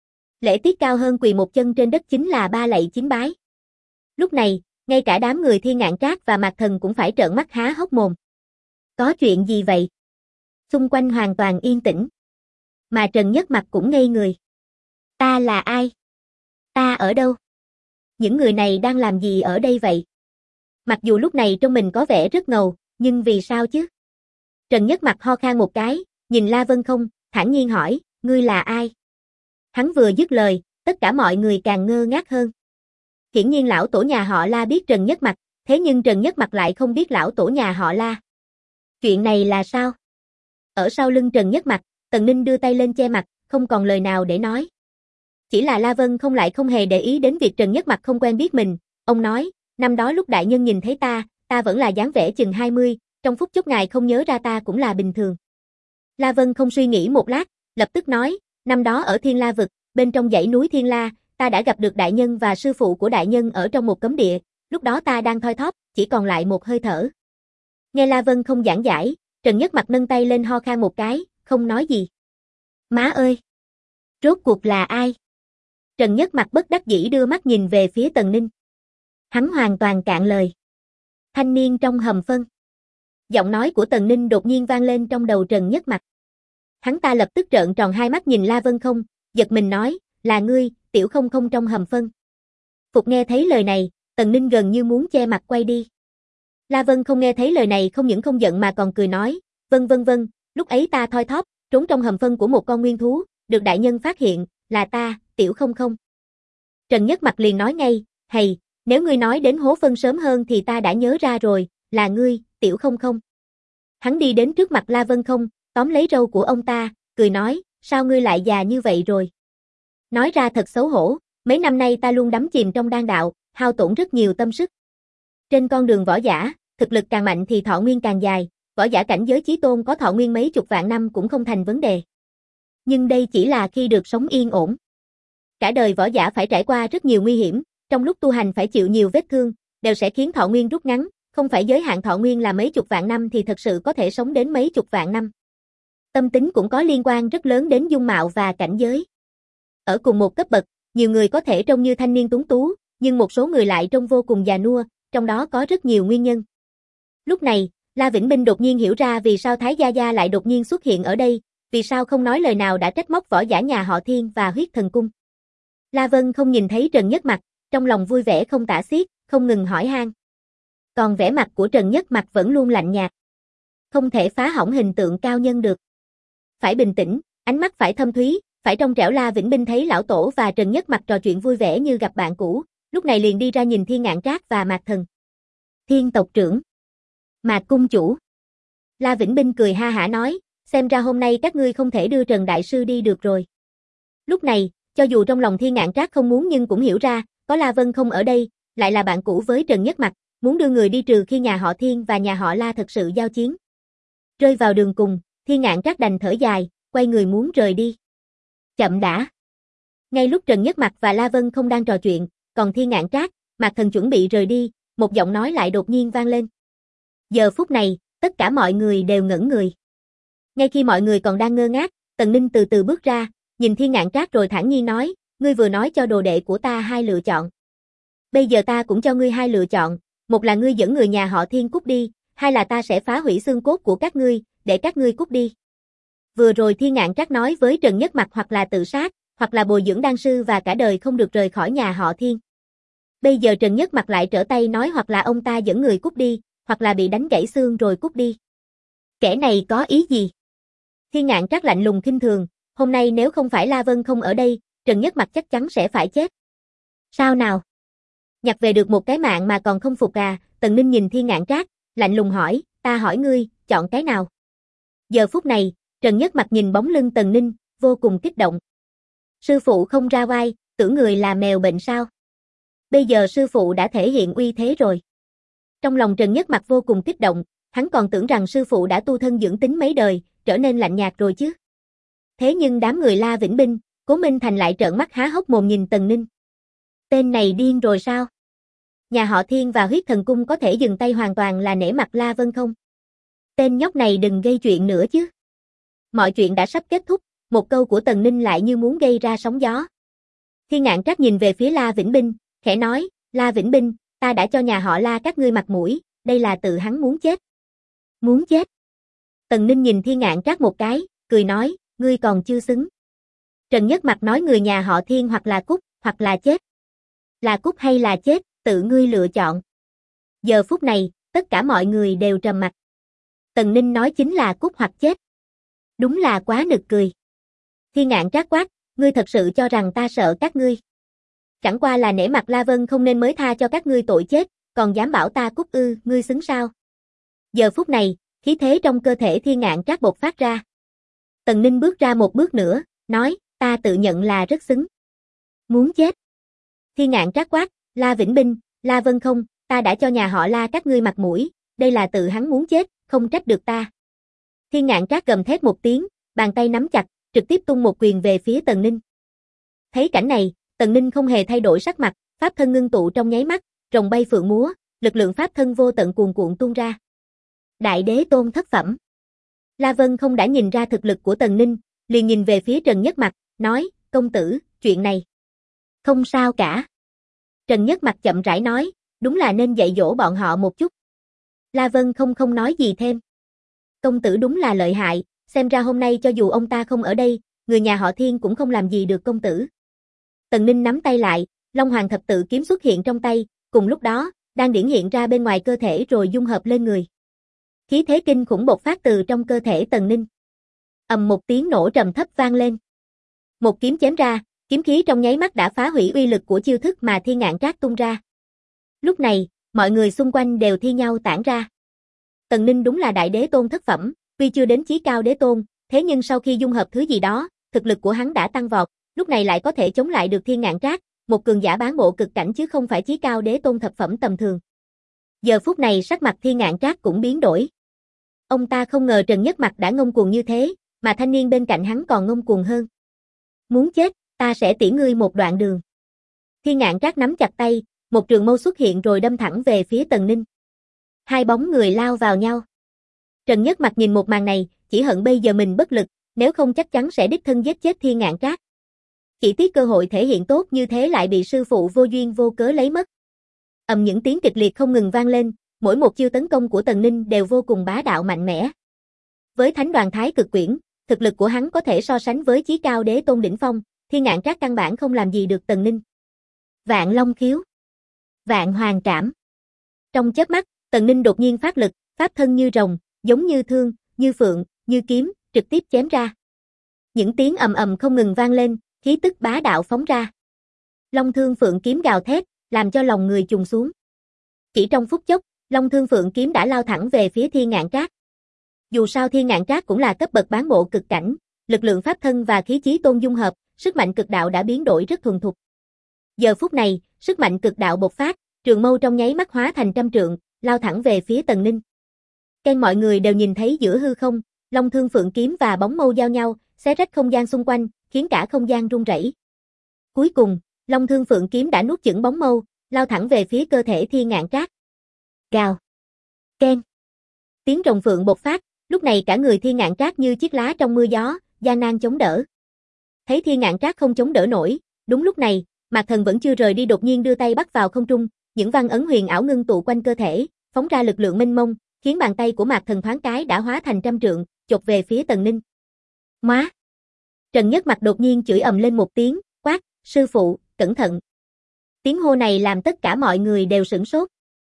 Lễ tiết cao hơn quỳ một chân trên đất chính là ba lạy chín bái. Lúc này, ngay cả đám người Thiên Ngạn Trác và Mạc Thần cũng phải trợn mắt há hốc mồm. Có chuyện gì vậy? Xung quanh hoàn toàn yên tĩnh. Mà Trần Nhất Mặc cũng ngây người. Ta là ai? Ta ở đâu? Những người này đang làm gì ở đây vậy? Mặc dù lúc này trong mình có vẻ rất ngầu, nhưng vì sao chứ? Trần Nhất Mặc ho khan một cái, nhìn La Vân Không, thản nhiên hỏi, ngươi là ai? Hắn vừa dứt lời, tất cả mọi người càng ngơ ngác hơn. Hiển nhiên lão tổ nhà họ La biết Trần Nhất Mặc, thế nhưng Trần Nhất Mặc lại không biết lão tổ nhà họ La. Chuyện này là sao? Ở sau lưng Trần Nhất Mặc, Tần Ninh đưa tay lên che mặt, không còn lời nào để nói. Chỉ là La Vân Không lại không hề để ý đến việc Trần Nhất Mặc không quen biết mình, ông nói, năm đó lúc đại nhân nhìn thấy ta vẫn là dáng vẻ chừng 20, trong phút chốc ngài không nhớ ra ta cũng là bình thường. La Vân Không suy nghĩ một lát, lập tức nói, năm đó ở Thiên La Vực, bên trong dãy núi Thiên La, ta đã gặp được đại nhân và sư phụ của đại nhân ở trong một cấm địa, lúc đó ta đang thoi thóp, chỉ còn lại một hơi thở. Nghe La Vân Không giảng giải, Trần Nhất Mặc nâng tay lên ho khan một cái, không nói gì. Má ơi! Rốt cuộc là ai? Trần Nhất Mặc bất đắc dĩ đưa mắt nhìn về phía Tần Ninh. Hắn hoàn toàn cạn lời. Thanh niên trong hầm phân. Giọng nói của Tần Ninh đột nhiên vang lên trong đầu Trần Nhất Mặc. Hắn ta lập tức trợn tròn hai mắt nhìn La Vân Không, giật mình nói, là ngươi, Tiểu Không Không trong hầm phân. Phục nghe thấy lời này, Tần Ninh gần như muốn che mặt quay đi. La Vân Không nghe thấy lời này không những không giận mà còn cười nói, vâng, lúc ấy ta thoi thóp, trốn trong hầm phân của một con nguyên thú, được đại nhân phát hiện, là ta, Tiểu Không Không. Trần Nhất Mặc liền nói ngay, hay, nếu ngươi nói đến hố phân sớm hơn thì ta đã nhớ ra rồi, là ngươi, Tiểu Không Không. Hắn đi đến trước mặt La Vân Không, tóm lấy râu của ông ta, cười nói, sao ngươi lại già như vậy rồi? Nói ra thật xấu hổ, mấy năm nay ta luôn đắm chìm trong đan đạo, hao tổn rất nhiều tâm sức. Trên con đường võ giả, thực lực càng mạnh thì thọ nguyên càng dài, võ giả cảnh giới chí tôn có thọ nguyên mấy chục vạn năm cũng không thành vấn đề. Nhưng đây chỉ là khi được sống yên ổn. Cả đời võ giả phải trải qua rất nhiều nguy hiểm, trong lúc tu hành phải chịu nhiều vết thương, đều sẽ khiến thọ nguyên rút ngắn, không phải giới hạn thọ nguyên là mấy chục vạn năm thì thật sự có thể sống đến mấy chục vạn năm. Tâm tính cũng có liên quan rất lớn đến dung mạo và cảnh giới. Ở cùng một cấp bậc, nhiều người có thể trông như thanh niên tuấn tú, nhưng một số người lại trông vô cùng già nua, trong đó có rất nhiều nguyên nhân. Lúc này, La Vĩnh Binh đột nhiên hiểu ra vì sao Thái Gia Gia lại đột nhiên xuất hiện ở đây, vì sao không nói lời nào đã trách móc võ giả nhà họ Thiên và Huyết Thần Cung. La Vân Không nhìn thấy Trần Nhất Mặc, trong lòng vui vẻ không tả xiết, không ngừng hỏi han. Còn vẻ mặt của Trần Nhất Mặc vẫn luôn lạnh nhạt. Không thể phá hỏng hình tượng cao nhân được. Phải bình tĩnh, ánh mắt phải thâm thúy, phải trong trẻo. La Vĩnh Binh thấy lão tổ và Trần Nhất Mặc trò chuyện vui vẻ như gặp bạn cũ, lúc này liền đi ra nhìn Thiên Ngạn Trác và Mạc Thần. Thiên tộc trưởng, Mạc cung chủ. La Vĩnh Binh cười ha hả nói, xem ra hôm nay các ngươi không thể đưa Trần Đại Sư đi được rồi. Lúc này, cho dù trong lòng Thiên Ngạn Trác không muốn nhưng cũng hiểu ra, có La Vân Không ở đây, lại là bạn cũ với Trần Nhất Mặc, muốn đưa người đi trừ khi nhà họ Thiên và nhà họ La thật sự giao chiến. Rơi vào đường cùng, Thiên Ngạn Trác đành thở dài, quay người muốn rời đi. Chậm đã. Ngay lúc Trần Nhất Mặc và La Vân Không đang trò chuyện, còn Thiên Ngạn Trác, Mạc Thần chuẩn bị rời đi, một giọng nói lại đột nhiên vang lên. Giờ phút này, tất cả mọi người đều ngẩn người. Ngay khi mọi người còn đang ngơ ngác, Tần Ninh từ từ bước ra, nhìn Thiên Ngạn Trác rồi thản nhiên nói, ngươi vừa nói cho đồ đệ của ta hai lựa chọn. Bây giờ ta cũng cho ngươi hai lựa chọn, một là ngươi dẫn người nhà họ Thiên cút đi, hai là ta sẽ phá hủy xương cốt của các ngươi, để các ngươi cút đi. Vừa rồi Thiên Ngạn Trác nói với Trần Nhất Mặc hoặc là tự sát, hoặc là bồi dưỡng đan sư và cả đời không được rời khỏi nhà họ Thiên. Bây giờ Trần Nhất Mặc lại trở tay nói hoặc là ông ta dẫn người cút đi, hoặc là bị đánh gãy xương rồi cút đi. Kẻ này có ý gì? Thiên Ngạn Trác lạnh lùng khinh thường, hôm nay nếu không phải La Vân Không ở đây, Trần Nhất Mặc chắc chắn sẽ phải chết. Sao nào? Nhặt về được một cái mạng mà còn không phục à? Tần Ninh nhìn Thiên Ngạn Trác, lạnh lùng hỏi, ta hỏi ngươi, chọn cái nào? Giờ phút này, Trần Nhất Mặc nhìn bóng lưng Tần Ninh, vô cùng kích động. Sư phụ không ra oai, tưởng người là mèo bệnh sao? Bây giờ sư phụ đã thể hiện uy thế rồi. Trong lòng Trần Nhất Mặc vô cùng kích động, hắn còn tưởng rằng sư phụ đã tu thân dưỡng tính mấy đời, trở nên lạnh nhạt rồi chứ. Thế nhưng đám người La Vĩnh Binh, Cố Minh Thành lại trợn mắt há hốc mồm nhìn Tần Ninh. Tên này điên rồi sao? Nhà họ Thiên và huyết thần cung có thể dừng tay hoàn toàn là nể mặt La Vân không? Tên nhóc này đừng gây chuyện nữa chứ. Mọi chuyện đã sắp kết thúc, một câu của Tần Ninh lại như muốn gây ra sóng gió. Thiên Ngạn Trác nhìn về phía La Vĩnh Binh, khẽ nói, La Vĩnh Binh, ta đã cho nhà họ La các ngươi mặt mũi, đây là tự hắn muốn chết. Muốn chết? Tần Ninh nhìn Thiên Ngạn Trác một cái, cười nói, ngươi còn chưa xứng. Trần Nhất Mặc nói người nhà họ Thiên hoặc là cút, hoặc là chết. Là cút hay là chết, tự ngươi lựa chọn. Giờ phút này, tất cả mọi người đều trầm mặc. Tần Ninh nói chính là cút hoặc chết. Đúng là quá nực cười. Thiên Ngạn Trác quát, ngươi thật sự cho rằng ta sợ các ngươi. Chẳng qua là nể mặt La Vân không nên mới tha cho các ngươi tội chết, còn dám bảo ta cút ư, ngươi xứng sao? Giờ phút này, khí thế trong cơ thể Thiên Ngạn Trác bộc phát ra. Tần Ninh bước ra một bước nữa, nói, ta tự nhận là rất xứng. Muốn chết. Thiên Ngạn Trác quát, La Vĩnh Binh, La Vân không, ta đã cho nhà họ La các ngươi mặt mũi, đây là tự hắn muốn chết, không trách được ta. Thiên Ngạn Trác gầm thét một tiếng, bàn tay nắm chặt, trực tiếp tung một quyền về phía Tần Ninh. Thấy cảnh này, Tần Ninh không hề thay đổi sắc mặt, pháp thân ngưng tụ trong nháy mắt, rồng bay phượng múa, lực lượng pháp thân vô tận cuồn cuộn tuôn ra. Đại đế tôn thất phẩm. La Vân không đã nhìn ra thực lực của Tần Ninh, liền nhìn về phía Trần Nhất Mặc, nói, công tử, chuyện này. Không sao cả. Trần Nhất Mặc chậm rãi nói, đúng là nên dạy dỗ bọn họ một chút. La Vân không nói gì thêm. Công tử đúng là lợi hại, xem ra hôm nay cho dù ông ta không ở đây, người nhà họ Thiên cũng không làm gì được công tử. Tần Ninh nắm tay lại, Long Hoàng thập tự kiếm xuất hiện trong tay, cùng lúc đó, đang điển hiện ra bên ngoài cơ thể rồi dung hợp lên người. Khí thế kinh khủng bộc phát từ trong cơ thể Tần Ninh. Ầm một tiếng nổ trầm thấp vang lên. Một kiếm chém ra, kiếm khí trong nháy mắt đã phá hủy uy lực của chiêu thức mà Thiên Ngạn Trác tung ra. Lúc này, mọi người xung quanh đều thi nhau tản ra. Tần Ninh đúng là đại đế tôn thất phẩm, tuy chưa đến chí cao đế tôn, thế nhưng sau khi dung hợp thứ gì đó, thực lực của hắn đã tăng vọt, lúc này lại có thể chống lại được Thiên Ngạn Trác, một cường giả bán bộ cực cảnh chứ không phải chí cao đế tôn thập phẩm tầm thường. Giờ phút này sắc mặt Thiên Ngạn Trác cũng biến đổi. Ông ta không ngờ Trần Nhất Mặc đã ngông cuồng như thế, mà thanh niên bên cạnh hắn còn ngông cuồng hơn. Muốn chết, ta sẽ tiễn ngươi một đoạn đường. Thiên Ngạn Trác nắm chặt tay, một trường mâu xuất hiện rồi đâm thẳng về phía Tần Ninh. Hai bóng người lao vào nhau. Trần Nhất Mặc nhìn một màn này, chỉ hận bây giờ mình bất lực, nếu không chắc chắn sẽ đích thân giết chết Thiên Ngạn Trác. Chỉ tiếc cơ hội thể hiện tốt như thế lại bị sư phụ vô duyên vô cớ lấy mất. Những tiếng kịch liệt không ngừng vang lên, mỗi một chiêu tấn công của Tần Ninh đều vô cùng bá đạo mạnh mẽ. Với Thánh Đoàn Thái Cực Quyển, thực lực của hắn có thể so sánh với chí cao đế tôn đỉnh phong, Thiên Ngạn Trác căn bản không làm gì được Tần Ninh. Vạn Long Khiếu, Vạn Hoàng Trảm. Trong chớp mắt, Tần Ninh đột nhiên phát lực, pháp thân như rồng, giống như thương, như phượng, như kiếm, trực tiếp chém ra. Những tiếng ầm ầm không ngừng vang lên, khí tức bá đạo phóng ra. Long thương phượng kiếm gào thét, làm cho lòng người trùng xuống. Chỉ trong phút chốc, Long thương phượng kiếm đã lao thẳng về phía Thiên Ngạn Trác. Dù sao Thiên Ngạn Trác cũng là cấp bậc bán bộ cực cảnh, lực lượng pháp thân và khí chí tôn dung hợp, sức mạnh cực đạo đã biến đổi rất thuần thục. Giờ phút này, sức mạnh cực đạo bộc phát, trường mâu trong nháy mắt hóa thành trăm trượng, lao thẳng về phía Tần Ninh. Mọi người đều nhìn thấy giữa hư không, Long thương phượng kiếm và bóng mâu giao nhau, xé rách không gian xung quanh, khiến cả không gian rung rẩy. Cuối cùng, Long thương phượng kiếm đã nuốt chửng bóng mâu, lao thẳng về phía cơ thể Thiên Ngạn Trác. Gào. Keng. Tiếng rồng phượng bộc phát, lúc này cả người Thiên Ngạn Trác như chiếc lá trong mưa gió, gian nan chống đỡ. Thấy Thiên Ngạn Trác không chống đỡ nổi, đúng lúc này, Mạc Thần vẫn chưa rời đi đột nhiên đưa tay bắt vào không trung, những văn ấn huyền ảo ngưng tụ quanh cơ thể, phóng ra lực lượng mênh mông, khiến bàn tay của Mạc Thần thoáng cái đã hóa thành trăm trượng, chộp về phía Tần Ninh. Má! Trần Nhất Mặc đột nhiên chửi ầm lên một tiếng, quát, sư phụ, cẩn thận. Tiếng hô này làm tất cả mọi người đều sửng sốt.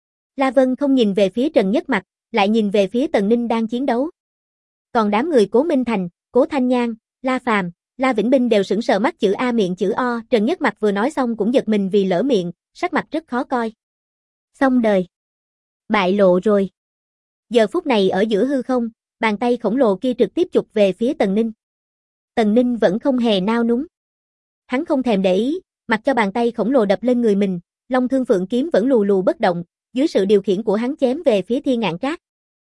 La Vân không nhìn về phía Trần Nhất Mặc, lại nhìn về phía Tần Ninh đang chiến đấu. Còn đám người Cố Minh Thành, Cố Thanh Nhan, La Phàm, La Vĩnh Binh đều sững sờ mắt chữ A miệng chữ O, Trần Nhất Mặc vừa nói xong cũng giật mình vì lỡ miệng, sắc mặt rất khó coi. Xong đời. Bại lộ rồi. Giờ phút này ở giữa hư không, bàn tay khổng lồ kia trực tiếp chụp về phía Tần Ninh. Tần Ninh vẫn không hề nao núng. Hắn không thèm để ý, mặc cho bàn tay khổng lồ đập lên người mình, Long thương phượng kiếm vẫn lù lù bất động, dưới sự điều khiển của hắn chém về phía Thiên Ngạn Trác.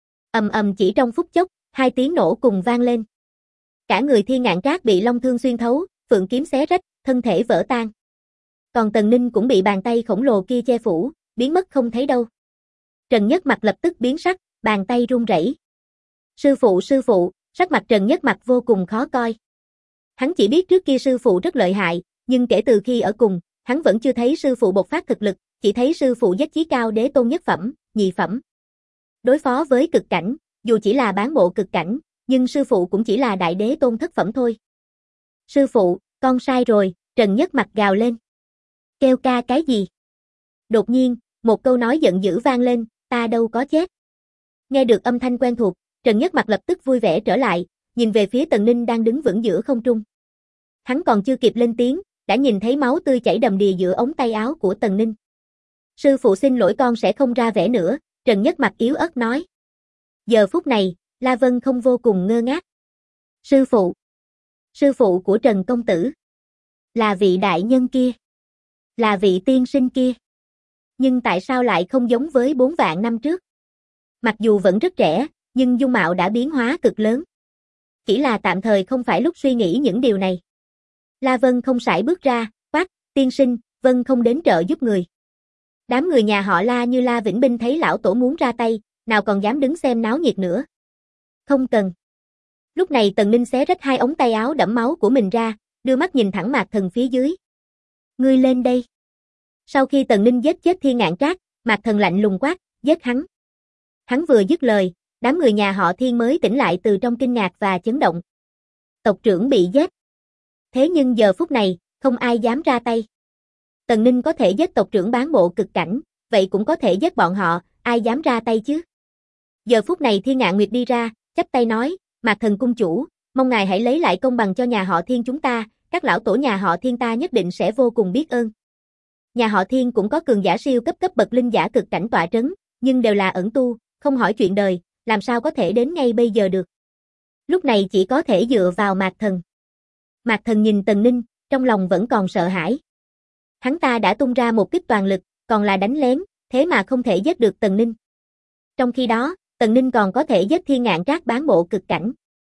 Chỉ trong phút chốc, hai tiếng nổ cùng vang lên. Cả người Thiên Ngạn Trác bị long thương xuyên thấu, phượng kiếm xé rách, thân thể vỡ tan. Còn Tần Ninh cũng bị bàn tay khổng lồ kia che phủ, biến mất không thấy đâu. Trần Nhất Mặc lập tức biến sắc, bàn tay run rẩy. Sư phụ, sắc mặt Trần Nhất Mặc vô cùng khó coi. Hắn chỉ biết trước kia sư phụ rất lợi hại, nhưng kể từ khi ở cùng, hắn vẫn chưa thấy sư phụ bộc phát thực lực, chỉ thấy sư phụ giết chí cao đế tôn nhất phẩm, nhị phẩm. Đối phó với cực cảnh, dù chỉ là bán bộ cực cảnh, nhưng sư phụ cũng chỉ là đại đế tôn thất phẩm thôi. Sư phụ, con sai rồi, Trần Nhất Mặc gào lên. Kêu ca cái gì? Đột nhiên, một câu nói giận dữ vang lên, ta đâu có chết. Nghe được âm thanh quen thuộc, Trần Nhất Mặc lập tức vui vẻ trở lại, nhìn về phía Tần Ninh đang đứng vững giữa không trung. Hắn còn chưa kịp lên tiếng, đã nhìn thấy máu tươi chảy đầm đìa giữa ống tay áo của Tần Ninh. Sư phụ xin lỗi, con sẽ không ra vẻ nữa, Trần Nhất Mặc yếu ớt nói. Giờ phút này, La Vân không vô cùng ngơ ngác. Sư phụ của Trần công tử. Là vị đại nhân kia. Là vị tiên sinh kia. Nhưng tại sao lại không giống với 4 vạn năm trước? Mặc dù vẫn rất trẻ, nhưng dung mạo đã biến hóa cực lớn. Chỉ là tạm thời không phải lúc suy nghĩ những điều này. La Vân không sải bước ra, quát, tiên sinh, Vân không đến trợ giúp người. Đám người nhà họ La như La Vĩnh Binh thấy lão tổ muốn ra tay, nào còn dám đứng xem náo nhiệt nữa. Không cần. Lúc này Tần Ninh xé rách 2 ống tay áo đẫm máu của mình ra, đưa mắt nhìn thẳng Mạc Thần phía dưới. Ngươi lên đây. Sau khi Tần Ninh giết chết Thiên Ngạn Trác, Mạc Thần lạnh lùng quát, giết hắn. Hắn vừa dứt lời, đám người nhà họ Thiên mới tỉnh lại từ trong kinh ngạc và chấn động. Tộc trưởng bị giết. Thế nhưng giờ phút này, không ai dám ra tay. Tần Ninh có thể giết tộc trưởng bán bộ cực cảnh, vậy cũng có thể giết bọn họ, ai dám ra tay chứ? Giờ phút này Thiên Ngạn Nguyệt đi ra, chắp tay nói, Mạc Thần cung chủ, mong ngài hãy lấy lại công bằng cho nhà họ Thiên chúng ta, các lão tổ nhà họ Thiên ta nhất định sẽ vô cùng biết ơn. Nhà họ Thiên cũng có cường giả siêu cấp bậc linh giả cực cảnh tọa trấn, nhưng đều là ẩn tu, không hỏi chuyện đời, làm sao có thể đến ngay bây giờ được. Lúc này chỉ có thể dựa vào Mạc Thần. Mạc Thần nhìn Tần Ninh, trong lòng vẫn còn sợ hãi. Hắn ta đã tung ra một kích toàn lực, còn là đánh lén, thế mà không thể giết được Tần Ninh. Trong khi đó, Tần Ninh còn có thể giết Thiên Ngạn Trác bán bộ cực cảnh.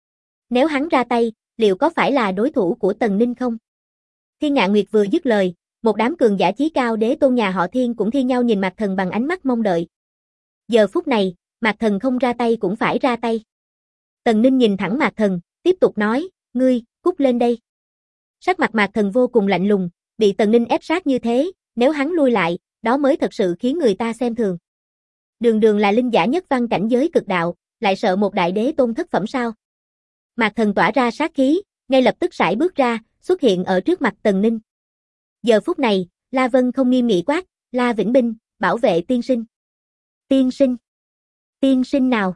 Nếu hắn ra tay, liệu có phải là đối thủ của Tần Ninh không? Thiên Ngạn Nguyệt vừa dứt lời, một đám cường giả chí cao đế tôn nhà họ Thiên cũng thi nhau nhìn Mạc Thần bằng ánh mắt mong đợi. Giờ phút này, Mạc Thần không ra tay cũng phải ra tay. Tần Ninh nhìn thẳng Mạc Thần, tiếp tục nói, ngươi, cút lên đây. Sắc mặt Mạc Thần vô cùng lạnh lùng, bị Tần Ninh ép sát như thế, nếu hắn lui lại, đó mới thật sự khiến người ta xem thường. Đường đường là linh giả nhất văn cảnh giới cực đạo, lại sợ một đại đế tôn thất phẩm sao? Mạc Thần tỏa ra sát khí, ngay lập tức sải bước ra, xuất hiện ở trước mặt Tần Ninh. Giờ phút này, La Vân không nghiêm nghị quát, La Vĩnh Binh, bảo vệ tiên sinh. Tiên sinh? Tiên sinh nào?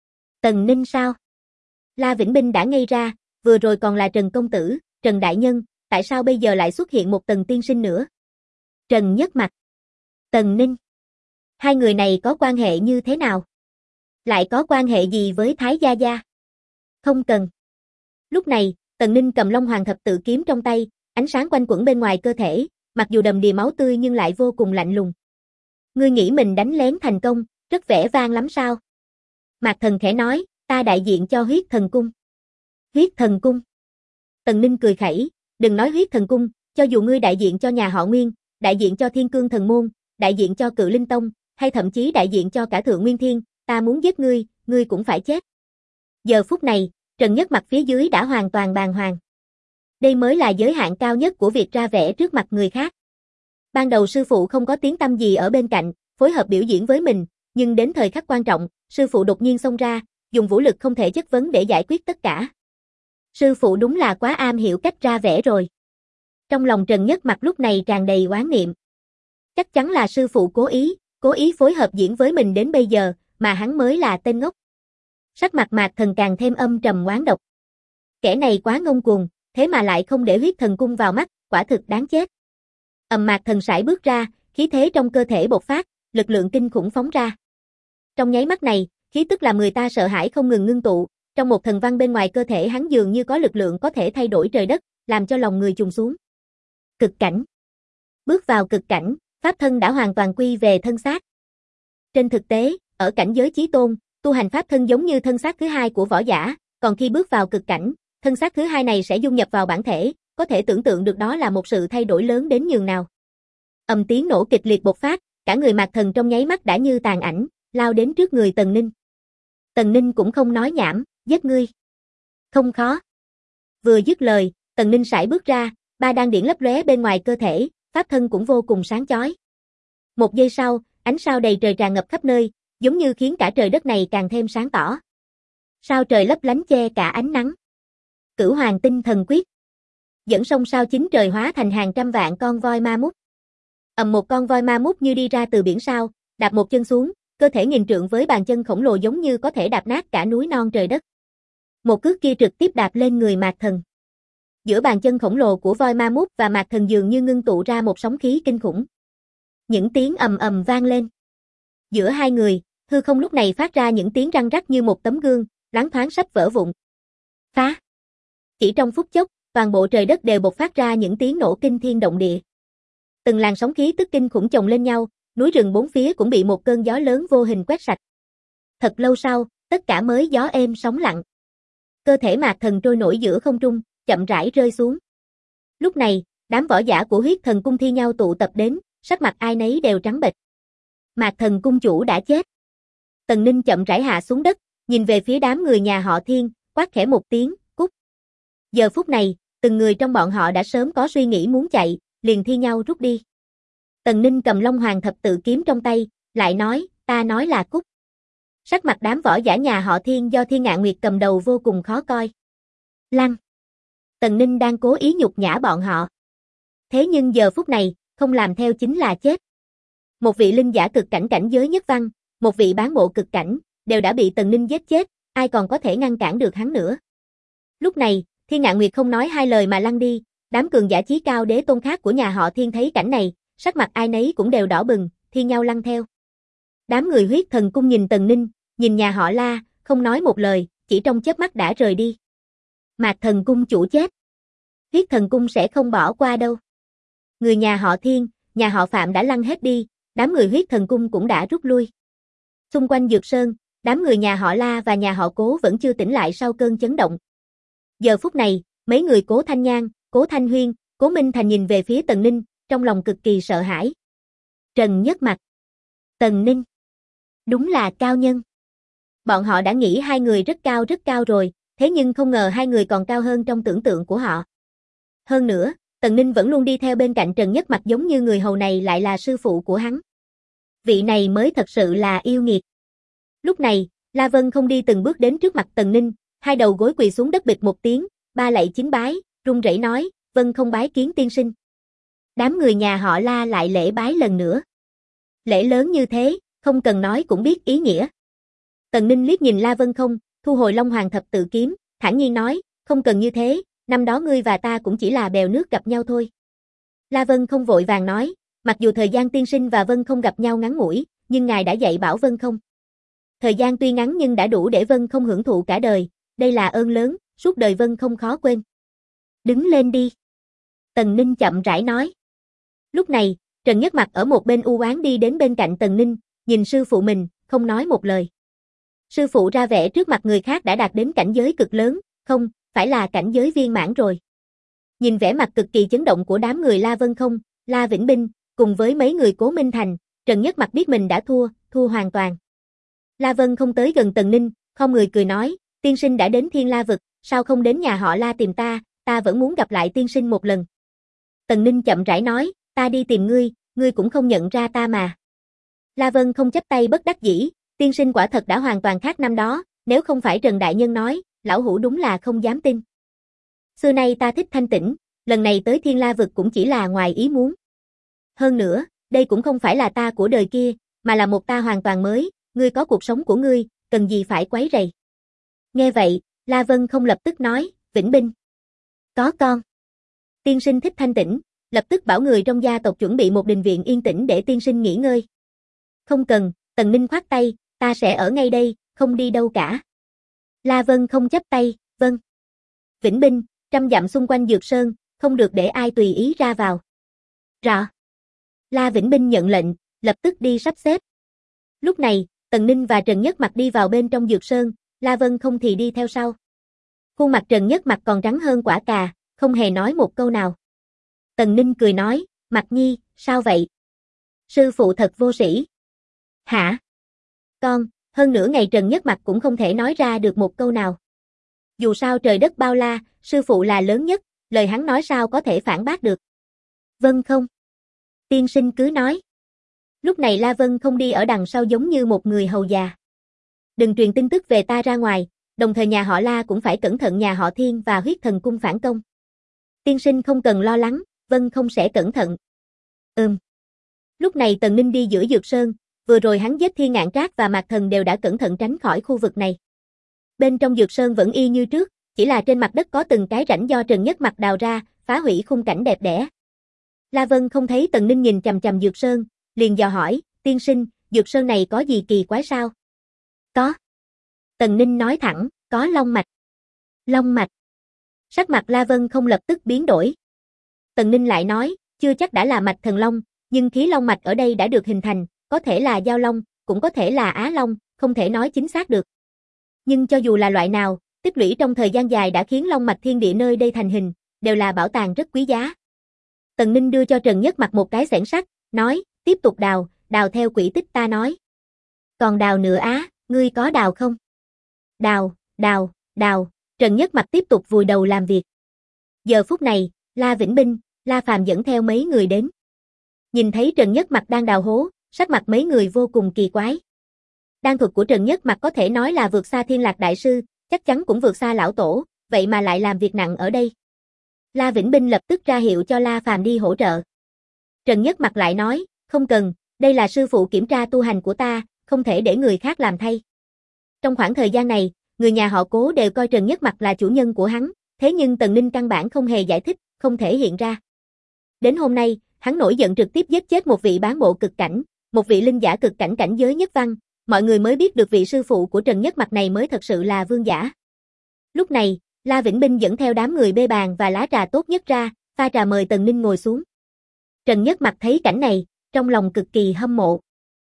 Tần Ninh sao? La Vĩnh Binh đã ngây ra, vừa rồi còn là Trần công tử, Trần đại nhân, tại sao bây giờ lại xuất hiện một Tần tiên sinh nữa? Trần Nhất Mặc, Tần Ninh. Hai người này có quan hệ như thế nào? Lại có quan hệ gì với Thái Gia Gia? Không cần. Lúc này, Tần Ninh cầm Long Hoàng thập tự kiếm trong tay, ánh sáng quanh quẩn bên ngoài cơ thể, mặc dù đầm đìa máu tươi nhưng lại vô cùng lạnh lùng. Ngươi nghĩ mình đánh lén thành công, rất vẻ vang lắm sao? Mạc Thần khẽ nói, ta đại diện cho Huyết Thần Cung. Huyết Thần Cung. Tần Ninh cười khẩy, đừng nói Huyết Thần Cung, cho dù ngươi đại diện cho nhà họ Nguyên, đại diện cho Thiên Cương Thần Môn, đại diện cho Cự Linh Tông, hay thậm chí đại diện cho cả Thượng Nguyên Thiên, ta muốn giết ngươi, ngươi cũng phải chết. Giờ phút này, Trần Nhất Mặc phía dưới đã hoàn toàn bàng hoàng. Đây mới là giới hạn cao nhất của việc ra vẻ trước mặt người khác. Ban đầu sư phụ không có tiếng tăm gì ở bên cạnh, phối hợp biểu diễn với mình, nhưng đến thời khắc quan trọng, sư phụ đột nhiên xông ra, dùng vũ lực không thể chất vấn để giải quyết tất cả. Sư phụ đúng là quá am hiểu cách ra vẻ rồi. Trong lòng Trần Nhất Mặc lúc này tràn đầy oán niệm. Chắc chắn là sư phụ cố ý phối hợp diễn với mình đến bây giờ, mà hắn mới là tên ngốc. Sắc mặt Mạc Thần càng thêm âm trầm oán độc. Kẻ này quá ngông cuồng, thế mà lại không để Huyết Thần Cung vào mắt, quả thực đáng chết. Mạc Thần sải bước ra, khí thế trong cơ thể bộc phát, lực lượng kinh khủng phóng ra. Trong nháy mắt này, khí tức làm người ta sợ hãi không ngừng ngưng tụ, trong một thần văn bên ngoài cơ thể hắn dường như có lực lượng có thể thay đổi trời đất, làm cho lòng người trùng xuống. Cực cảnh. Bước vào cực cảnh, pháp thân đã hoàn toàn quy về thân xác. Trên thực tế, ở cảnh giới chí tôn, tu hành pháp thân giống như thân xác thứ hai của võ giả, còn khi bước vào cực cảnh, thân xác thứ hai này sẽ dung nhập vào bản thể, có thể tưởng tượng được đó là một sự thay đổi lớn đến nhường nào. Tiếng nổ kịch liệt bộc phát, cả người Mạc Thần trong nháy mắt đã như tàn ảnh, lao đến trước người Tần Ninh. Tần Ninh cũng không nói nhảm, giết ngươi. Không khó. Vừa dứt lời, Tần Ninh sải bước ra, ba đan điển lấp lóe bên ngoài cơ thể, pháp thân cũng vô cùng sáng chói. Một giây sau, ánh sao đầy trời tràn ngập khắp nơi, giống như khiến cả trời đất này càng thêm sáng tỏ. Sao trời lấp lánh che cả ánh nắng. Cửu Hoàng Tinh Thần Quyết. Dẫn sông sao chín trời hóa thành hàng trăm vạn con voi ma mút. Một con voi ma mút như đi ra từ biển sao, đạp một chân xuống, cơ thể nghìn trượng với bàn chân khổng lồ giống như có thể đạp nát cả núi non trời đất. Một cước kia trực tiếp đạp lên người Mạc Thần. Giữa bàn chân khổng lồ của voi ma mút và Mạc Thần dường như ngưng tụ ra một sóng khí kinh khủng. Những tiếng ầm ầm vang lên. Giữa hai người, hư không lúc này phát ra những tiếng răng rắc như một tấm gương, loáng thoáng sắp vỡ vụn. Phá! Chỉ trong phút chốc, toàn bộ trời đất đều bộc phát ra những tiếng nổ kinh thiên động địa. Từng làn sóng khí tức kinh khủng chồng lên nhau, núi rừng bốn phía cũng bị một cơn gió lớn vô hình quét sạch. Thật lâu sau, tất cả mới gió êm sóng lặng. Cơ thể Mạc Thần trôi nổi giữa không trung, chậm rãi rơi xuống. Lúc này, đám võ giả của Huyết Thần Cung thi nhau tụ tập đến, sắc mặt ai nấy đều trắng bệch. Mạc Thần cung chủ đã chết. Tần Ninh chậm rãi hạ xuống đất, nhìn về phía đám người nhà họ Thiên, quát khẽ một tiếng, cút. Giờ phút này, từng người trong bọn họ đã sớm có suy nghĩ muốn chạy, liền thi nhau rút đi. Tần Ninh cầm Long Hoàng thập tự kiếm trong tay, lại nói, ta nói là cút. Sắc mặt đám võ giả nhà họ Thiên do Thiên Ngạn Nguyệt cầm đầu vô cùng khó coi. Lăng. Tần Ninh đang cố ý nhục nhã bọn họ. Thế nhưng giờ phút này, không làm theo chính là chết. Một vị linh giả cực cảnh cảnh giới nhất văn, một vị bán bộ cực cảnh, đều đã bị Tần Ninh giết chết, ai còn có thể ngăn cản được hắn nữa. Lúc này, Thiên Ngạn Nguyệt không nói hai lời mà lăn đi, đám cường giả chí cao đế tôn khác của nhà họ Thiên thấy cảnh này, sắc mặt ai nấy cũng đều đỏ bừng, thi nhau lăn theo. Đám người Huyết Thần Cung nhìn Tần Ninh, nhìn nhà họ La, không nói một lời, chỉ trong chớp mắt đã rời đi. Mạc Thần Cung chủ chết. Huyết Thần Cung sẽ không bỏ qua đâu. Người nhà họ Thiên, nhà họ Phạm đã lăn hết đi, đám người Huyết Thần Cung cũng đã rút lui. Xung quanh Dược Sơn, đám người nhà họ La và nhà họ Cố vẫn chưa tỉnh lại sau cơn chấn động. Giờ phút này, mấy người Cố Thanh Nhan, Cố Thanh Huyên, Cố Minh Thành nhìn về phía Tần Ninh, trong lòng cực kỳ sợ hãi. Trần Nhất Mặc. Tần Ninh. Đúng là cao nhân. Bọn họ đã nghĩ hai người rất cao rồi, thế nhưng không ngờ hai người còn cao hơn trong tưởng tượng của họ. Hơn nữa, Tần Ninh vẫn luôn đi theo bên cạnh Trần Nhất Mặc giống như người hầu này lại là sư phụ của hắn. Vị này mới thật sự là yêu nghiệt. Lúc này, La Vân không đi từng bước đến trước mặt Tần Ninh, hai đầu gối quỳ xuống đất bịch một tiếng, ba lạy chín bái, run rẩy nói, Vân không bái kiến tiên sinh. Đám người nhà họ La lại lễ bái lần nữa. Lễ lớn như thế, không cần nói cũng biết ý nghĩa. Tần Ninh liếc nhìn La Vân không, thu hồi Long Hoàng thập tự kiếm, thản nhiên nói, không cần như thế, năm đó ngươi và ta cũng chỉ là bèo nước gặp nhau thôi. La Vân không vội vàng nói, mặc dù thời gian tiên sinh và Vân không gặp nhau ngắn ngủi, nhưng ngài đã dạy bảo Vân không. Thời gian tuy ngắn nhưng đã đủ để Vân không hưởng thụ cả đời, đây là ơn lớn, suốt đời Vân không khó quên. Đứng lên đi. Tần Ninh chậm rãi nói. Lúc này, Trần Nhất Mặc ở một bên u oán đi đến bên cạnh Tần Ninh, nhìn sư phụ mình, không nói một lời. Sư phụ ra vẻ trước mặt người khác đã đạt đến cảnh giới cực lớn, không, phải là cảnh giới viên mãn rồi. Nhìn vẻ mặt cực kỳ chấn động của đám người La Vân không, La Vĩnh Binh, cùng với mấy người Cố Minh Thành, Trần Nhất Mặc biết mình đã thua hoàn toàn. La Vân không tới gần Tần Ninh, không người cười nói, tiên sinh đã đến Thiên La Vực, sao không đến nhà họ La tìm ta vẫn muốn gặp lại tiên sinh một lần. Tần Ninh chậm rãi nói, ta đi tìm ngươi cũng không nhận ra ta mà. La Vân không chắp tay bất đắc dĩ, tiên sinh quả thật đã hoàn toàn khác năm đó, nếu không phải Trần Đại Nhân nói, lão hủ đúng là không dám tin. Xưa nay ta thích thanh tĩnh, lần này tới Thiên La Vực cũng chỉ là ngoài ý muốn. Hơn nữa, đây cũng không phải là ta của đời kia, mà là một ta hoàn toàn mới, ngươi có cuộc sống của ngươi, cần gì phải quấy rầy. Nghe vậy, La Vân không lập tức nói, Vĩnh Binh. Có con. Tiên sinh thích thanh tĩnh, lập tức bảo người trong gia tộc chuẩn bị một đình viện yên tĩnh để tiên sinh nghỉ ngơi. Không cần, Tần Ninh khoát tay, ta sẽ ở ngay đây, không đi đâu cả. La Vân không chắp tay, vâng. Vĩnh Binh, 100 dặm xung quanh Dược Sơn, không được để ai tùy ý ra vào. Rõ. La Vĩnh Binh nhận lệnh, lập tức đi sắp xếp. Lúc này, Tần Ninh và Trần Nhất Mặc đi vào bên trong Dược Sơn, La Vân không thì đi theo sau. Khuôn mặt Trần Nhất Mặc còn trắng hơn quả cà, không hề nói một câu nào. Tần Ninh cười nói, Mặc Nhi, sao vậy? Sư phụ thật vô sĩ. Hả? Con, hơn nửa ngày Trần Nhất Mặc cũng không thể nói ra được một câu nào. Dù sao trời đất bao la, sư phụ là lớn nhất, lời hắn nói sao có thể phản bác được. Vâng không? Tiên sinh cứ nói. Lúc này La Vân không đi ở đằng sau giống như một người hầu già. Đừng truyền tin tức về ta ra ngoài, đồng thời nhà họ La cũng phải cẩn thận nhà họ Thiên và huyết thần cung phản công. Tiên sinh không cần lo lắng, Vân không sẽ cẩn thận. Lúc này Tần Ninh đi giữa Dược Sơn, vừa rồi hắn giết Thiên Ngạn Trác và Mạc Thần đều đã cẩn thận tránh khỏi khu vực này. Bên trong Dược Sơn vẫn y như trước, chỉ là trên mặt đất có từng cái rãnh do Trần Nhất Mặc đào ra, phá hủy khung cảnh đẹp đẽ. La Vân không thấy Tần Ninh nhìn chằm chằm Dược Sơn, liền dò hỏi, tiên sinh, Dược Sơn này có gì kỳ quái sao? Có. Tần Ninh nói thẳng, có long mạch. Long mạch. Sắc mặt La Vân không lập tức biến đổi. Tần Ninh lại nói, chưa chắc đã là mạch thần long, nhưng khí long mạch ở đây đã được hình thành, có thể là giao long, cũng có thể là á long, không thể nói chính xác được. Nhưng cho dù là loại nào, tích lũy trong thời gian dài đã khiến long mạch thiên địa nơi đây thành hình, đều là bảo tàng rất quý giá. Tần Ninh đưa cho Trần Nhất Mặc một cái xẻng sắt, nói, tiếp tục đào, đào theo quỹ tích ta nói. Còn đào nữa á, ngươi có đào không? Đào, đào, đào, Trần Nhất Mặc tiếp tục vùi đầu làm việc. Giờ phút này, La Vĩnh Binh, La Phàm dẫn theo mấy người đến. Nhìn thấy Trần Nhất Mặc đang đào hố, sắc mặt mấy người vô cùng kỳ quái. Đan thuật của Trần Nhất Mặc có thể nói là vượt xa Thiên Lạc Đại Sư, chắc chắn cũng vượt xa lão tổ, vậy mà lại làm việc nặng ở đây. La Vĩnh Binh lập tức ra hiệu cho La Phàm đi hỗ trợ. Trần Nhất Mặc lại nói, không cần, đây là sư phụ kiểm tra tu hành của ta, không thể để người khác làm thay. Trong khoảng thời gian này, người nhà họ Cố đều coi Trần Nhất Mặc là chủ nhân của hắn, thế nhưng Tần Ninh căn bản không hề giải thích, không thể hiện ra. Đến hôm nay, hắn nổi giận trực tiếp giết chết một vị bán bộ cực cảnh, một vị linh giả cực cảnh cảnh giới nhất văn, mọi người mới biết được vị sư phụ của Trần Nhất Mặc này mới thật sự là vương giả. Lúc này, La Vĩnh Binh dẫn theo đám người bê bàn và lá trà tốt nhất ra, pha trà mời Tần Ninh ngồi xuống. Trần Nhất Mặc thấy cảnh này, trong lòng cực kỳ hâm mộ.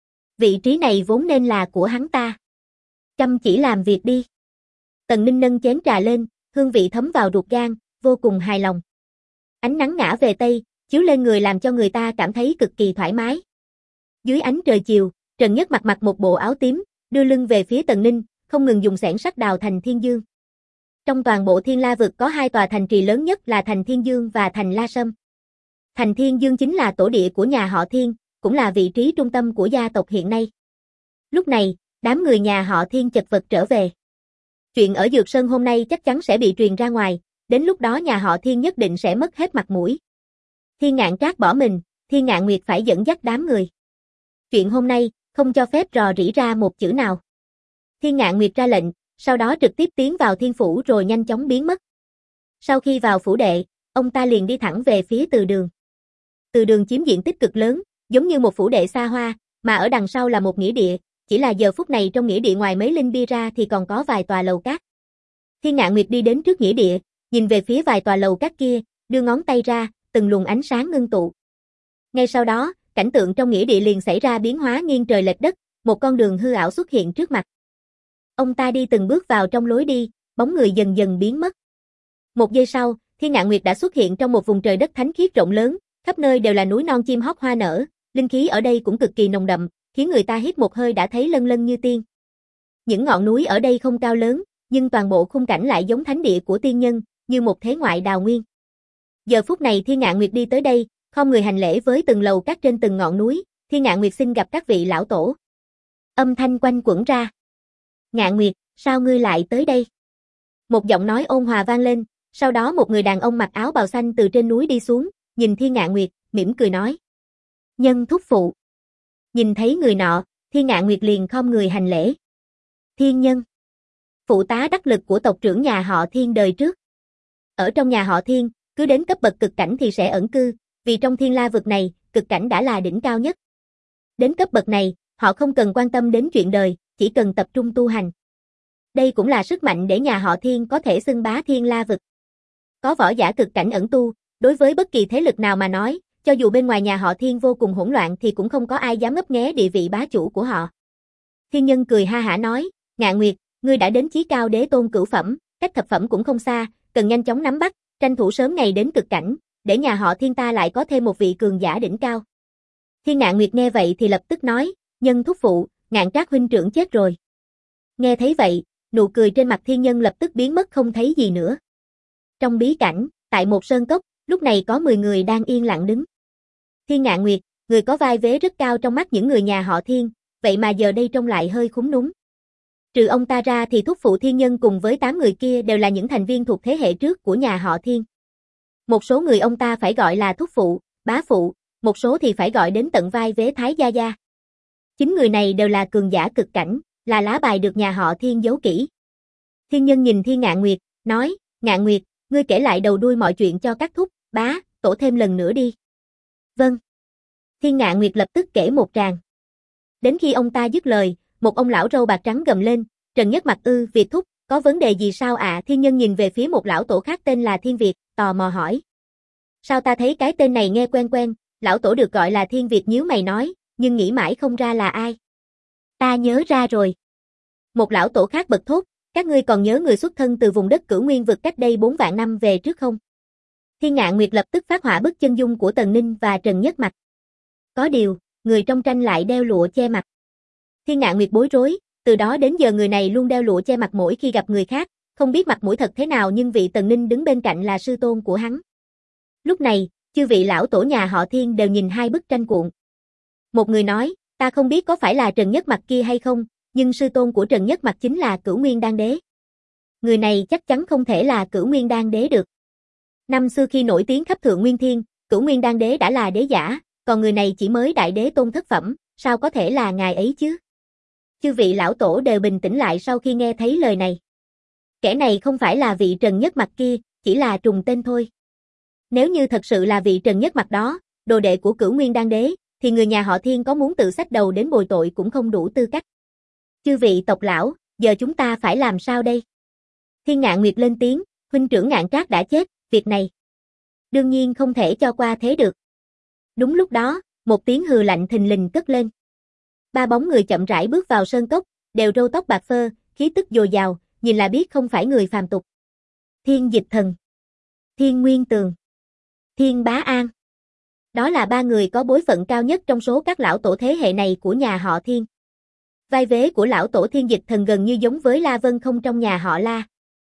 Vị trí này vốn nên là của hắn ta. Chăm chỉ làm việc đi. Tần Ninh nâng chén trà lên, hương vị thấm vào ruột gan, vô cùng hài lòng. Ánh nắng ngã về Tây, chiếu lên người làm cho người ta cảm thấy cực kỳ thoải mái. Dưới ánh trời chiều, Trần Nhất Mặc mặc một bộ áo tím, đưa lưng về phía Tần Ninh, không ngừng dùng xẻng sắt đào thành Thiên Dương. Trong toàn bộ Thiên La vực có hai tòa thành trì lớn nhất là thành Thiên Dương và thành La Sâm. Thành Thiên Dương chính là tổ địa của nhà họ Thiên, cũng là vị trí trung tâm của gia tộc hiện nay. Lúc này, đám người nhà họ Thiên chật vật trở về. Chuyện ở Dược Sơn hôm nay chắc chắn sẽ bị truyền ra ngoài, đến lúc đó nhà họ Thiên nhất định sẽ mất hết mặt mũi. Thiên Ngạn Trác bỏ mình, Thiên Ngạn Nguyệt phải dẫn dắt đám người. Chuyện hôm nay, không cho phép rò rỉ ra một chữ nào. Thiên Ngạn Nguyệt ra lệnh, sau đó trực tiếp tiến vào Thiên Phủ rồi nhanh chóng biến mất. Sau khi vào phủ đệ, ông ta liền đi thẳng về phía từ đường. Từ đường chiếm diện tích cực lớn, giống như một phủ đệ xa hoa, mà ở đằng sau là một nghĩa địa, chỉ là giờ phút này trong nghĩa địa ngoài mấy linh bia ra thì còn có vài tòa lầu cát. Thiên Ngạn Nguyệt đi đến trước nghĩa địa, nhìn về phía vài tòa lầu cát kia, đưa ngón tay ra, từng luồng ánh sáng ngưng tụ. Ngay sau đó, cảnh tượng trong nghĩa địa liền xảy ra biến hóa nghiêng trời lệch đất, một con đường hư ảo xuất hiện trước mặt. Ông ta đi từng bước vào trong lối đi, bóng người dần dần biến mất. Một giây sau, Thiên Ngạn Nguyệt đã xuất hiện trong một vùng trời đất thánh khiết rộng lớn, khắp nơi đều là núi non chim hót hoa nở, linh khí ở đây cũng cực kỳ nồng đậm, khiến người ta hít một hơi đã thấy lân lân như tiên. Những ngọn núi ở đây không cao lớn, nhưng toàn bộ khung cảnh lại giống thánh địa của tiên nhân, như một thế ngoại đào nguyên. Giờ phút này Thiên Ngạn Nguyệt đi tới đây, khom người hành lễ với từng lầu cát trên từng ngọn núi, Thiên Ngạn Nguyệt xin gặp các vị lão tổ. Âm thanh quanh quẩn ra. Ngạn Nguyệt, sao ngươi lại tới đây? Một giọng nói ôn hòa vang lên, sau đó một người đàn ông mặc áo bào xanh từ trên núi đi xuống, nhìn Thiên Ngạn Nguyệt, mỉm cười nói. Nhân thúc phụ. Nhìn thấy người nọ, Thiên Ngạn Nguyệt liền khom người hành lễ. Thiên nhân. Phụ tá đắc lực của tộc trưởng nhà họ Thiên đời trước. Ở trong nhà họ Thiên, cứ đến cấp bậc cực cảnh thì sẽ ẩn cư, vì trong Thiên La vực này, cực cảnh đã là đỉnh cao nhất. Đến cấp bậc này, họ không cần quan tâm đến chuyện đời, chỉ cần tập trung tu hành. Đây cũng là sức mạnh để nhà họ Thiên có thể xưng bá Thiên La vực. Có võ giả cực cảnh ẩn tu, đối với bất kỳ thế lực nào mà nói, cho dù bên ngoài nhà họ Thiên vô cùng hỗn loạn thì cũng không có ai dám ngấp nghé địa vị bá chủ của họ. Thiên nhân cười ha hả nói, Ngạn Nguyệt, ngươi đã đến chí cao đế tôn cửu phẩm, cách thập phẩm cũng không xa, cần nhanh chóng nắm bắt, tranh thủ sớm ngày đến cực cảnh, để nhà họ Thiên ta lại có thêm một vị cường giả đỉnh cao. Thiên Ngạn Nguyệt nghe vậy thì lập tức nói, nhân thúc phụ, Ngạn Trác huynh trưởng chết rồi. Nghe thấy vậy, nụ cười trên mặt thiên nhân lập tức biến mất không thấy gì nữa. Trong bí cảnh, tại một sơn cốc, lúc này có 10 người đang yên lặng đứng. Thiên Ngạn Nguyệt, người có vai vế rất cao trong mắt những người nhà họ Thiên, vậy mà giờ đây trông lại hơi khúm núm. Trừ ông ta ra thì thúc phụ thiên nhân cùng với 8 người kia đều là những thành viên thuộc thế hệ trước của nhà họ Thiên. Một số người ông ta phải gọi là thúc phụ, bá phụ, một số thì phải gọi đến tận vai vế thái gia gia. 9 người này đều là cường giả cực cảnh, là lá bài được nhà họ Thiên giấu kỹ. Thiên nhân nhìn Thiên Ngạn Nguyệt, nói, Ngạn Nguyệt, ngươi kể lại đầu đuôi mọi chuyện cho các thúc, bá, tổ thêm lần nữa đi. Vâng. Thiên Ngạn Nguyệt lập tức kể một tràng. Đến khi ông ta dứt lời, một ông lão râu bạc trắng gầm lên, Trần Nhất Mặc Việt thúc, có vấn đề gì sao ạ? Thiên nhân nhìn về phía một lão tổ khác tên là Thiên Việt, tò mò hỏi. Sao ta thấy cái tên này nghe quen quen, lão tổ được gọi là Thiên Việt nhíu mày nói, nhưng nghĩ mãi không ra là ai. Ta nhớ ra rồi. Một lão tổ khác bật thốt, các ngươi còn nhớ người xuất thân từ vùng đất Cửu Nguyên vực cách đây 4 vạn năm về trước không? Thiên Ngạn Nguyệt lập tức phát họa bức chân dung của Tần Ninh và Trần Nhất Mặc. Có điều, người trong tranh lại đeo lụa che mặt. Thiên Ngạn Nguyệt bối rối, từ đó đến giờ người này luôn đeo lụa che mặt mỗi khi gặp người khác, không biết mặt mũi thật thế nào nhưng vị Tần Ninh đứng bên cạnh là sư tôn của hắn. Lúc này, chư vị lão tổ nhà họ Thiên đều nhìn hai bức tranh cuộn. Một người nói, ta không biết có phải là Trần Nhất Mặc kia hay không, nhưng sư tôn của Trần Nhất Mặc chính là Cửu Nguyên Đan Đế. Người này chắc chắn không thể là Cửu Nguyên Đan Đế được. Năm xưa khi nổi tiếng khắp Thượng Nguyên Thiên, Cửu Nguyên Đan Đế đã là đế giả, còn người này chỉ mới đại đế tôn thất phẩm, sao có thể là ngài ấy chứ? Chư vị lão tổ đều bình tĩnh lại sau khi nghe thấy lời này. Kẻ này không phải là vị Trần Nhất Mặc kia, chỉ là trùng tên thôi. Nếu như thật sự là vị Trần Nhất Mặc đó, đồ đệ của Cửu Nguyên Đan Đế, thì người nhà họ Thiên có muốn tự xách đầu đến bồi tội cũng không đủ tư cách. Chư vị tộc lão, giờ chúng ta phải làm sao đây? Thiên Ngạn Nguyệt lên tiếng, huynh trưởng Ngạn Trác đã chết, việc này đương nhiên không thể cho qua thế được. Đúng lúc đó, một tiếng hừ lạnh thình lình cất lên. Ba bóng người chậm rãi bước vào sơn cốc, đều râu tóc bạc phơ, khí tức dồi dào, nhìn là biết không phải người phàm tục. Thiên Dịch Thần, Thiên Nguyên Tường, Thiên Bá An. Đó là ba người có bối phận cao nhất trong số các lão tổ thế hệ này của nhà họ Thiên. Vai vế của lão tổ Thiên Dịch Thần gần như giống với La Vân Không trong nhà họ La.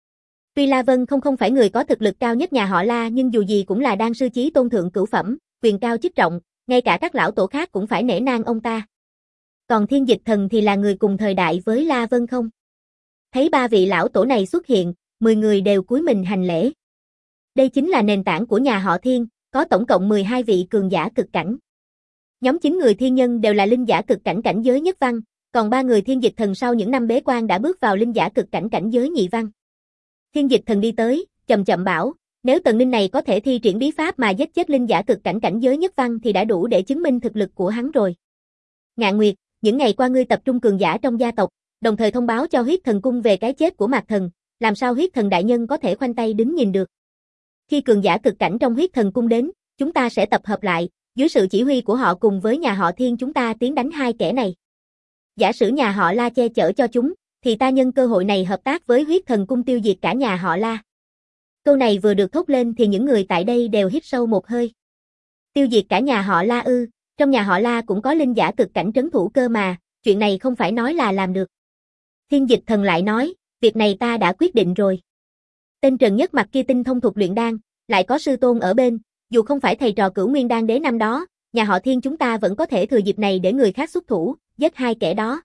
Tuy La Vân không phải người có thực lực cao nhất nhà họ La nhưng dù gì cũng là đan sư chí tôn thượng cửu phẩm, quyền cao chức trọng, ngay cả các lão tổ khác cũng phải nể nang ông ta. Còn Thiên Dịch Thần thì là người cùng thời đại với La Vân Không. Thấy ba vị lão tổ này xuất hiện, 10 người đều cúi mình hành lễ. Đây chính là nền tảng của nhà họ Thiên, có tổng cộng 12 vị cường giả cực cảnh. Nhóm 9 người thiên nhân đều là linh giả cực cảnh cảnh giới nhất văn, còn 3 người Thiên Dịch Thần sau những năm bế quan đã bước vào linh giả cực cảnh cảnh giới nhị văn. Thiên Dịch Thần đi tới, chậm chậm bảo, nếu Tần Ninh này có thể thi triển bí pháp mà giết chết linh giả cực cảnh cảnh giới nhất văn thì đã đủ để chứng minh thực lực của hắn rồi. Ngạn Nguyệt, những ngày qua ngươi tập trung cường giả trong gia tộc, đồng thời thông báo cho Huyết Thần Cung về cái chết của Mạc Thần, làm sao Huyết Thần đại nhân có thể khoanh tay đứng nhìn được. Khi cường giả cực cảnh trong Huyết Thần Cung đến, chúng ta sẽ tập hợp lại, dưới sự chỉ huy của họ cùng với nhà họ Thiên chúng ta tiến đánh hai kẻ này. Giả sử nhà họ La che chở cho chúng, thì ta nhân cơ hội này hợp tác với Huyết Thần Cung tiêu diệt cả nhà họ La. Câu này vừa được thốt lên thì những người tại đây đều hít sâu một hơi. Tiêu diệt cả nhà họ La ư? Trong nhà họ La cũng có linh giả cực cảnh trấn thủ cơ mà, chuyện này không phải nói là làm được. Thiên Dịch Thần lại nói, việc này ta đã quyết định rồi. Tên Trần Nhất Mặc kia tinh thông thuật luyện đan, lại có sư tôn ở bên, dù không phải thầy trò Cửu Nguyên Đan Đế năm đó, nhà họ Thiên chúng ta vẫn có thể thừa dịp này để người khác xuất thủ, giết hai kẻ đó.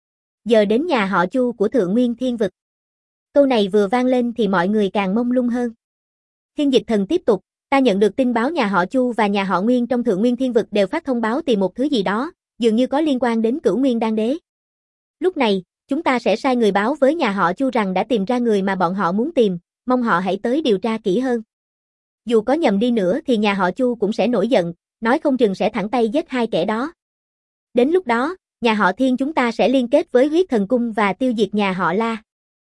Giờ đến nhà họ Chu của Thượng Nguyên Thiên Vực. Câu này vừa vang lên thì mọi người càng mông lung hơn. Thiên Dịch Thần tiếp tục, ta nhận được tin báo nhà họ Chu và nhà họ Nguyên trong Thượng Nguyên Thiên Vực đều phát thông báo tìm một thứ gì đó, dường như có liên quan đến Cửu Nguyên Đan Đế. Lúc này, chúng ta sẽ sai người báo với nhà họ Chu rằng đã tìm ra người mà bọn họ muốn tìm, mong họ hãy tới điều tra kỹ hơn. Dù có nhầm đi nữa thì nhà họ Chu cũng sẽ nổi giận, nói không chừng sẽ thẳng tay giết hai kẻ đó. Đến lúc đó, nhà họ Thiên chúng ta sẽ liên kết với Huyết Thần Cung và tiêu diệt nhà họ La.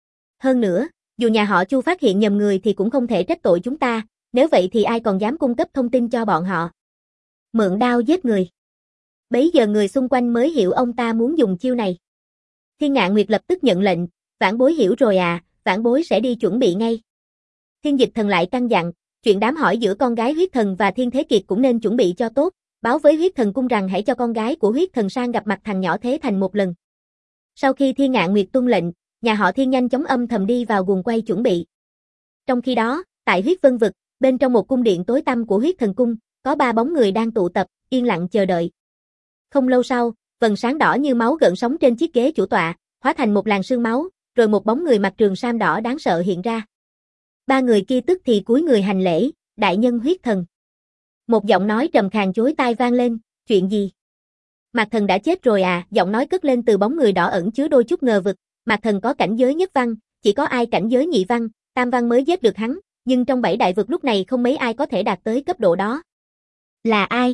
Hơn nữa, dù nhà họ Chu phát hiện nhầm người thì cũng không thể trách tội chúng ta, nếu vậy thì ai còn dám cung cấp thông tin cho bọn họ. Mượn đao giết người. Bấy giờ người xung quanh mới hiểu ông ta muốn dùng chiêu này. Thiên Ngạn Nguyệt lập tức nhận lệnh, vãn bối hiểu rồi à, vãn bối sẽ đi chuẩn bị ngay. Thiên Dịch Thần lại căn dặn, chuyện đám hỏi giữa con gái Huyết Thần và Thiên Thế Kiệt cũng nên chuẩn bị cho tốt, báo với huyết thần cung rằng hãy cho con gái của huyết thần sang gặp mặt thằng nhỏ Thế Thành một lần. Sau khi Thiên Ngạn Nguyệt tuân lệnh, nhà họ Thiên nhanh chóng âm thầm đi vào guồng quay chuẩn bị. Trong khi đó, tại huyết vân vực, bên trong một cung điện tối tăm của huyết thần cung, có 3 bóng người đang tụ tập, yên lặng chờ đợi. Không lâu sau, vầng sáng đỏ như máu gợn sóng trên chiếc ghế chủ tọa, hóa thành một làn sương máu, rồi một bóng người mặc trường sam đỏ đáng sợ hiện ra. 3 người kia tức thì cúi người hành lễ, đại nhân huyết thần. Một giọng nói trầm khàn chối tai vang lên, chuyện gì? Mạc Thần đã chết rồi à? Giọng nói cất lên từ bóng người đỏ ẩn chứa đôi chút ngờ vực. Mạc Thần có cảnh giới nhất văn, chỉ có ai cảnh giới nhị văn, tam văn mới giết được hắn, nhưng trong 7 đại vực lúc này không mấy ai có thể đạt tới cấp độ đó. Là ai?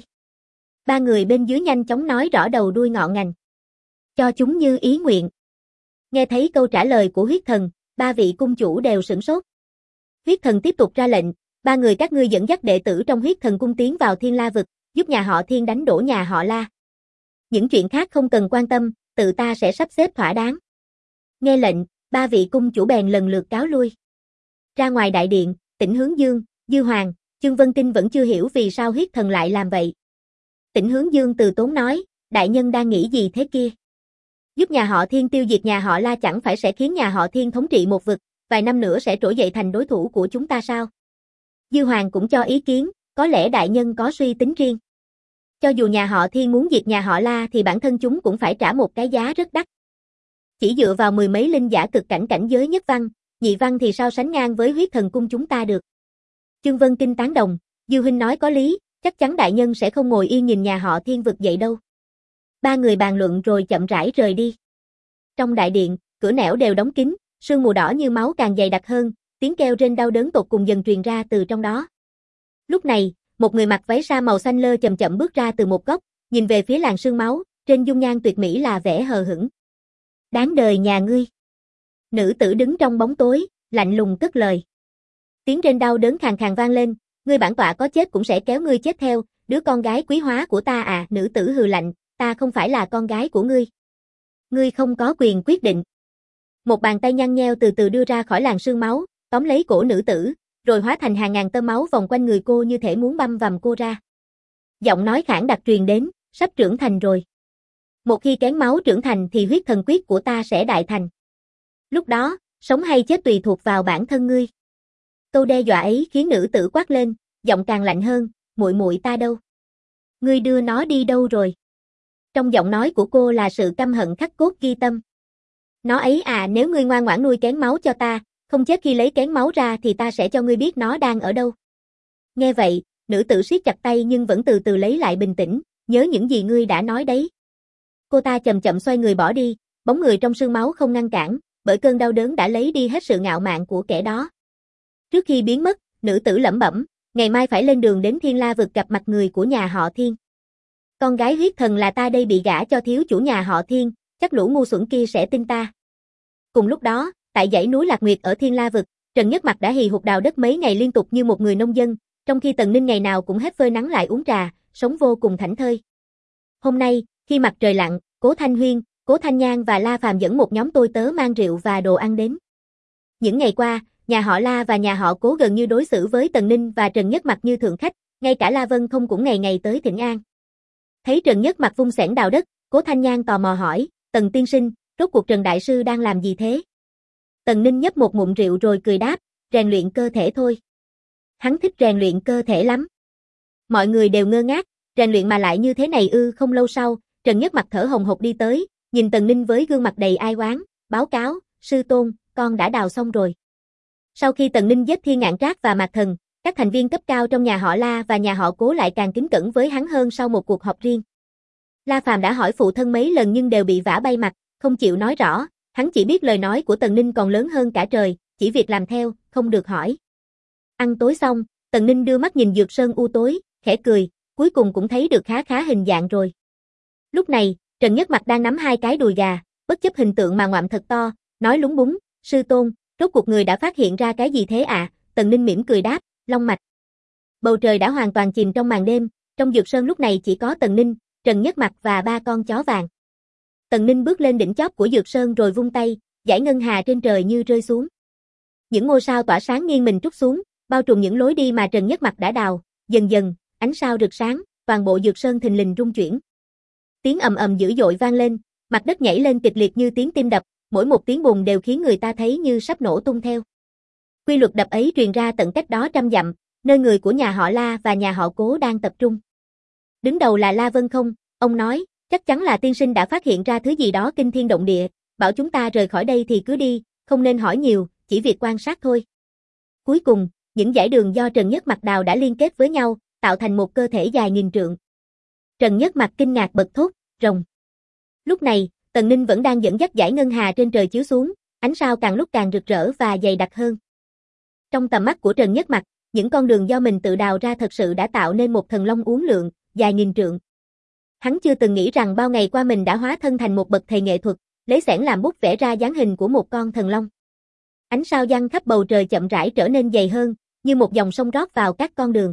3 người bên dưới nhanh chóng nói rõ đầu đuôi ngọn ngành. Cho chúng như ý nguyện. Nghe thấy câu trả lời của huyết thần, 3 vị cung chủ đều sửng sốt. Huyết thần tiếp tục ra lệnh, 3 người các ngươi dẫn dắt đệ tử trong huyết thần cung tiến vào Thiên La vực, giúp nhà họ Thiên đánh đổ nhà họ La. Những chuyện khác không cần quan tâm, tự ta sẽ sắp xếp thỏa đáng. Nghe lệnh, 3 vị cung chủ bèn lần lượt cáo lui. Ra ngoài đại điện, Tĩnh Hướng Dương, Dư Hoàng, Chương Vân Kinh vẫn chưa hiểu vì sao huyết thần lại làm vậy. Tĩnh Hướng Dương từ tốn nói, đại nhân đang nghĩ gì thế kia? Giúp nhà họ Thiên tiêu diệt nhà họ La chẳng phải sẽ khiến nhà họ Thiên thống trị một vực, vài năm nữa sẽ trỗi dậy thành đối thủ của chúng ta sao? Dư Hoàng cũng cho ý kiến, có lẽ đại nhân có suy tính riêng. Cho dù nhà họ Thiên muốn diệt nhà họ La thì bản thân chúng cũng phải trả một cái giá rất đắt. Chỉ dựa vào 10 mấy linh giả cực cảnh cảnh giới nhất văn, nhị văn thì sao sánh ngang với huyết thần cung chúng ta được. Chương Vân Kinh tán đồng, Dư huynh nói có lý, chắc chắn đại nhân sẽ không ngồi yên nhìn nhà họ Thiên vực dậy đâu. 3 người bàn luận rồi chậm rãi rời đi. Trong đại điện, cửa nẻo đều đóng kín, sương mù đỏ như máu càng dày đặc hơn, tiếng kêu rên đau đớn tột cùng dần truyền ra từ trong đó. Lúc này, một người mặc váy sa màu xanh lơ chậm chậm bước ra từ một góc, nhìn về phía làn sương máu, trên dung nhan tuyệt mỹ là vẻ hờ hững. Đáng đời nhà ngươi. Nữ tử đứng trong bóng tối, lạnh lùng cất lời. Tiếng rên đau đớn khàn khàn vang lên, ngươi bản tọa có chết cũng sẽ kéo ngươi chết theo, đứa con gái quý hóa của ta à? Nữ tử hừ lạnh, ta không phải là con gái của ngươi. Ngươi không có quyền quyết định. Một bàn tay nhăn nheo từ từ đưa ra khỏi làn sương máu, tóm lấy cổ nữ tử, rồi hóa thành hàng ngàn tơ máu vòng quanh người cô như thể muốn băm vằm cô ra. Giọng nói khản đặc truyền đến, sắp trưởng thành rồi. Một khi kén máu trưởng thành thì huyết thần quyết của ta sẽ đại thành. Lúc đó, sống hay chết tùy thuộc vào bản thân ngươi. Câu đe dọa ấy khiến nữ tử quát lên, giọng càng lạnh hơn, muội muội ta đâu? Ngươi đưa nó đi đâu rồi? Trong giọng nói của cô là sự căm hận khắc cốt ghi tâm. Nó ấy à, nếu ngươi ngoan ngoãn nuôi kén máu cho ta, không chết khi lấy kén máu ra thì ta sẽ cho ngươi biết nó đang ở đâu. Nghe vậy, nữ tử siết chặt tay nhưng vẫn từ từ lấy lại bình tĩnh, nhớ những gì ngươi đã nói đấy. Cô ta chậm chậm xoay người bỏ đi, bóng người trong sương máu không ngăn cản, bởi cơn đau đớn đã lấy đi hết sự ngạo mạn của kẻ đó. Trước khi biến mất, nữ tử lẩm bẩm, ngày mai phải lên đường đến Thiên La vực gặp mặt người của nhà họ Thiên. Con gái huyết thần là ta đây bị gả cho thiếu chủ nhà họ Thiên, chắc lũ ngu xuẩn kia sẽ tin ta. Cùng lúc đó, tại dãy núi Lạc Nguyệt ở Thiên La vực, Trần Nhất Mặc đã hì hục đào đất mấy ngày liên tục như một người nông dân, trong khi Tần Ninh ngày nào cũng hết phơi nắng lại uống trà, sống vô cùng thảnh thơi. Hôm nay, khi mặt trời lặn, Cố Thanh Huyên, Cố Thanh Nhan và La Phàm dẫn một nhóm tôi tớ mang rượu và đồ ăn đến. Những ngày qua, nhà họ La và nhà họ Cố gần như đối xử với Tần Ninh và Trần Nhất Mặc như thượng khách, ngay cả La Vân Không cũng ngày ngày tới thỉnh an. Thấy Trần Nhất Mặc vung xẻng đào đất, Cố Thanh Nhan tò mò hỏi, Tần tiên sinh, rốt cuộc Trần đại sư đang làm gì thế? Tần Ninh nhấp một ngụm rượu rồi cười đáp, rèn luyện cơ thể thôi. Hắn thích rèn luyện cơ thể lắm. Mọi người đều ngơ ngác, rèn luyện mà lại như thế này ư? Không lâu sau, Trần Nhất Mặc thở hồng hộc đi tới, nhìn Tần Ninh với gương mặt đầy ai oán, báo cáo, sư tôn, con đã đào xong rồi. Sau khi Tần Ninh giết Thiên Ngạn Trác và Mạc Thần, các thành viên cấp cao trong nhà họ La và nhà họ Cố lại càng kính cẩn với hắn hơn sau một cuộc họp riêng. La Phàm đã hỏi phụ thân mấy lần nhưng đều bị vả bay mặt, không chịu nói rõ, hắn chỉ biết lời nói của Tần Ninh còn lớn hơn cả trời, chỉ việc làm theo, không được hỏi. Ăn tối xong, Tần Ninh đưa mắt nhìn Dược Sơn u tối, khẽ cười, cuối cùng cũng thấy được khá khá hình dạng rồi. Lúc này, Trần Nhất Mặc đang nắm 2 cái đùi gà, bất chấp hình tượng mà ngoạm thật to, nói lúng búng, sư tôn, rốt cuộc người đã phát hiện ra cái gì thế ạ? Tần Ninh mỉm cười đáp, long mạch. Bầu trời đã hoàn toàn chìm trong màn đêm, trong Dược Sơn lúc này chỉ có Tần Ninh, Trần Nhất Mặc và 3 con chó vàng. Tần Ninh bước lên đỉnh chóp của Dược Sơn rồi vung tay, dải ngân hà trên trời như rơi xuống. Những ngôi sao tỏa sáng nghiêng mình trút xuống, bao trùm những lối đi mà Trần Nhất Mặc đã đào, dần dần, ánh sao rực sáng, toàn bộ dược sơn thình lình rung chuyển. Tiếng ầm ầm dữ dội vang lên, mặt đất nhảy lên kịch liệt như tiếng tim đập, mỗi một tiếng bùng đều khiến người ta thấy như sắp nổ tung theo. Quy luật đập ấy truyền ra tận cách đó trăm dặm, nơi người của nhà họ La và nhà họ Cố đang tập trung. Đứng đầu là La Vân Không, ông nói, chắc chắn là tiên sinh đã phát hiện ra thứ gì đó kinh thiên động địa, bảo chúng ta rời khỏi đây thì cứ đi, không nên hỏi nhiều, chỉ việc quan sát thôi. Cuối cùng, những dải đường do Trần Nhất Mặc đào đã liên kết với nhau, tạo thành một cơ thể dài nghìn trượng. Trần Nhất Mặc kinh ngạc bật thốt, rồng. Lúc này, Tần Ninh vẫn đang dẫn dắt dải ngân hà trên trời chiếu xuống, ánh sao càng lúc càng rực rỡ và dày đặc hơn. Trong tầm mắt của Trần Nhất Mặc, những con đường do mình tự đào ra thật sự đã tạo nên một thần long uốn lượn, dài nghìn trượng. Hắn chưa từng nghĩ rằng bao ngày qua mình đã hóa thân thành một bậc thầy nghệ thuật, lấy xẻng làm bút vẽ ra dáng hình của một con thần long. Ánh sao giăng khắp bầu trời chậm rãi trở nên dày hơn, như một dòng sông rót vào các con đường.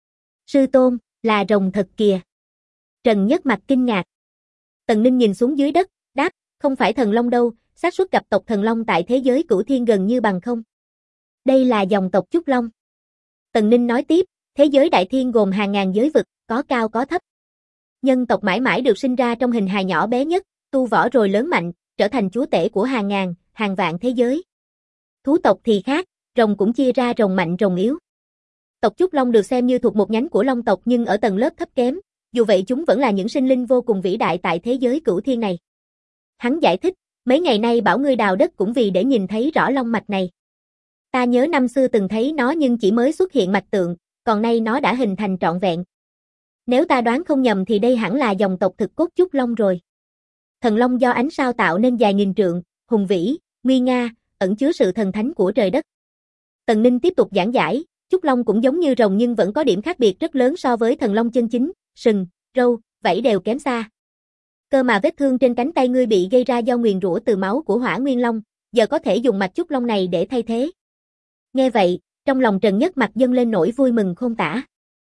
Sư tôn, là rồng thật kìa. Trần Nhất Mặc kinh ngạc. Tần Ninh nhìn xuống dưới đất, đáp, không phải thần long đâu, xác suất gặp tộc thần long tại thế giới cửu thiên gần như bằng không. Đây là dòng tộc Trúc Long. Tần Ninh nói tiếp, thế giới đại thiên gồm hàng ngàn giới vực, có cao có thấp. Nhân tộc mãi mãi được sinh ra trong hình hài nhỏ bé nhất, tu võ rồi lớn mạnh, trở thành chúa tể của hàng ngàn, hàng vạn thế giới. Thú tộc thì khác, rồng cũng chia ra rồng mạnh rồng yếu. Tộc Trúc Long được xem như thuộc một nhánh của Long tộc nhưng ở tầng lớp thấp kém, dù vậy chúng vẫn là những sinh linh vô cùng vĩ đại tại thế giới cửu thiên này. Hắn giải thích, mấy ngày nay bảo ngươi đào đất cũng vì để nhìn thấy rõ long mạch này. Ta nhớ năm xưa từng thấy nó nhưng chỉ mới xuất hiện mạch tượng, còn nay nó đã hình thành trọn vẹn. Nếu ta đoán không nhầm thì đây hẳn là dòng tộc thực cốt Trúc Long rồi. Thần long do ánh sao tạo nên dài nghìn trượng, hùng vĩ, nguy nga, ẩn chứa sự thần thánh của trời đất. Tần Ninh tiếp tục giảng giải, Trúc Long cũng giống như rồng nhưng vẫn có điểm khác biệt rất lớn so với thần long chân chính, sừng, râu, vảy đều kém xa. Cơ mà vết thương trên cánh tay ngươi bị gây ra do nguyền rủa từ máu của Hỏa Nguyên Long, giờ có thể dùng mạch Trúc Long này để thay thế. Nghe vậy, trong lòng Trần Nhất Mặc dâng lên nỗi vui mừng khôn tả.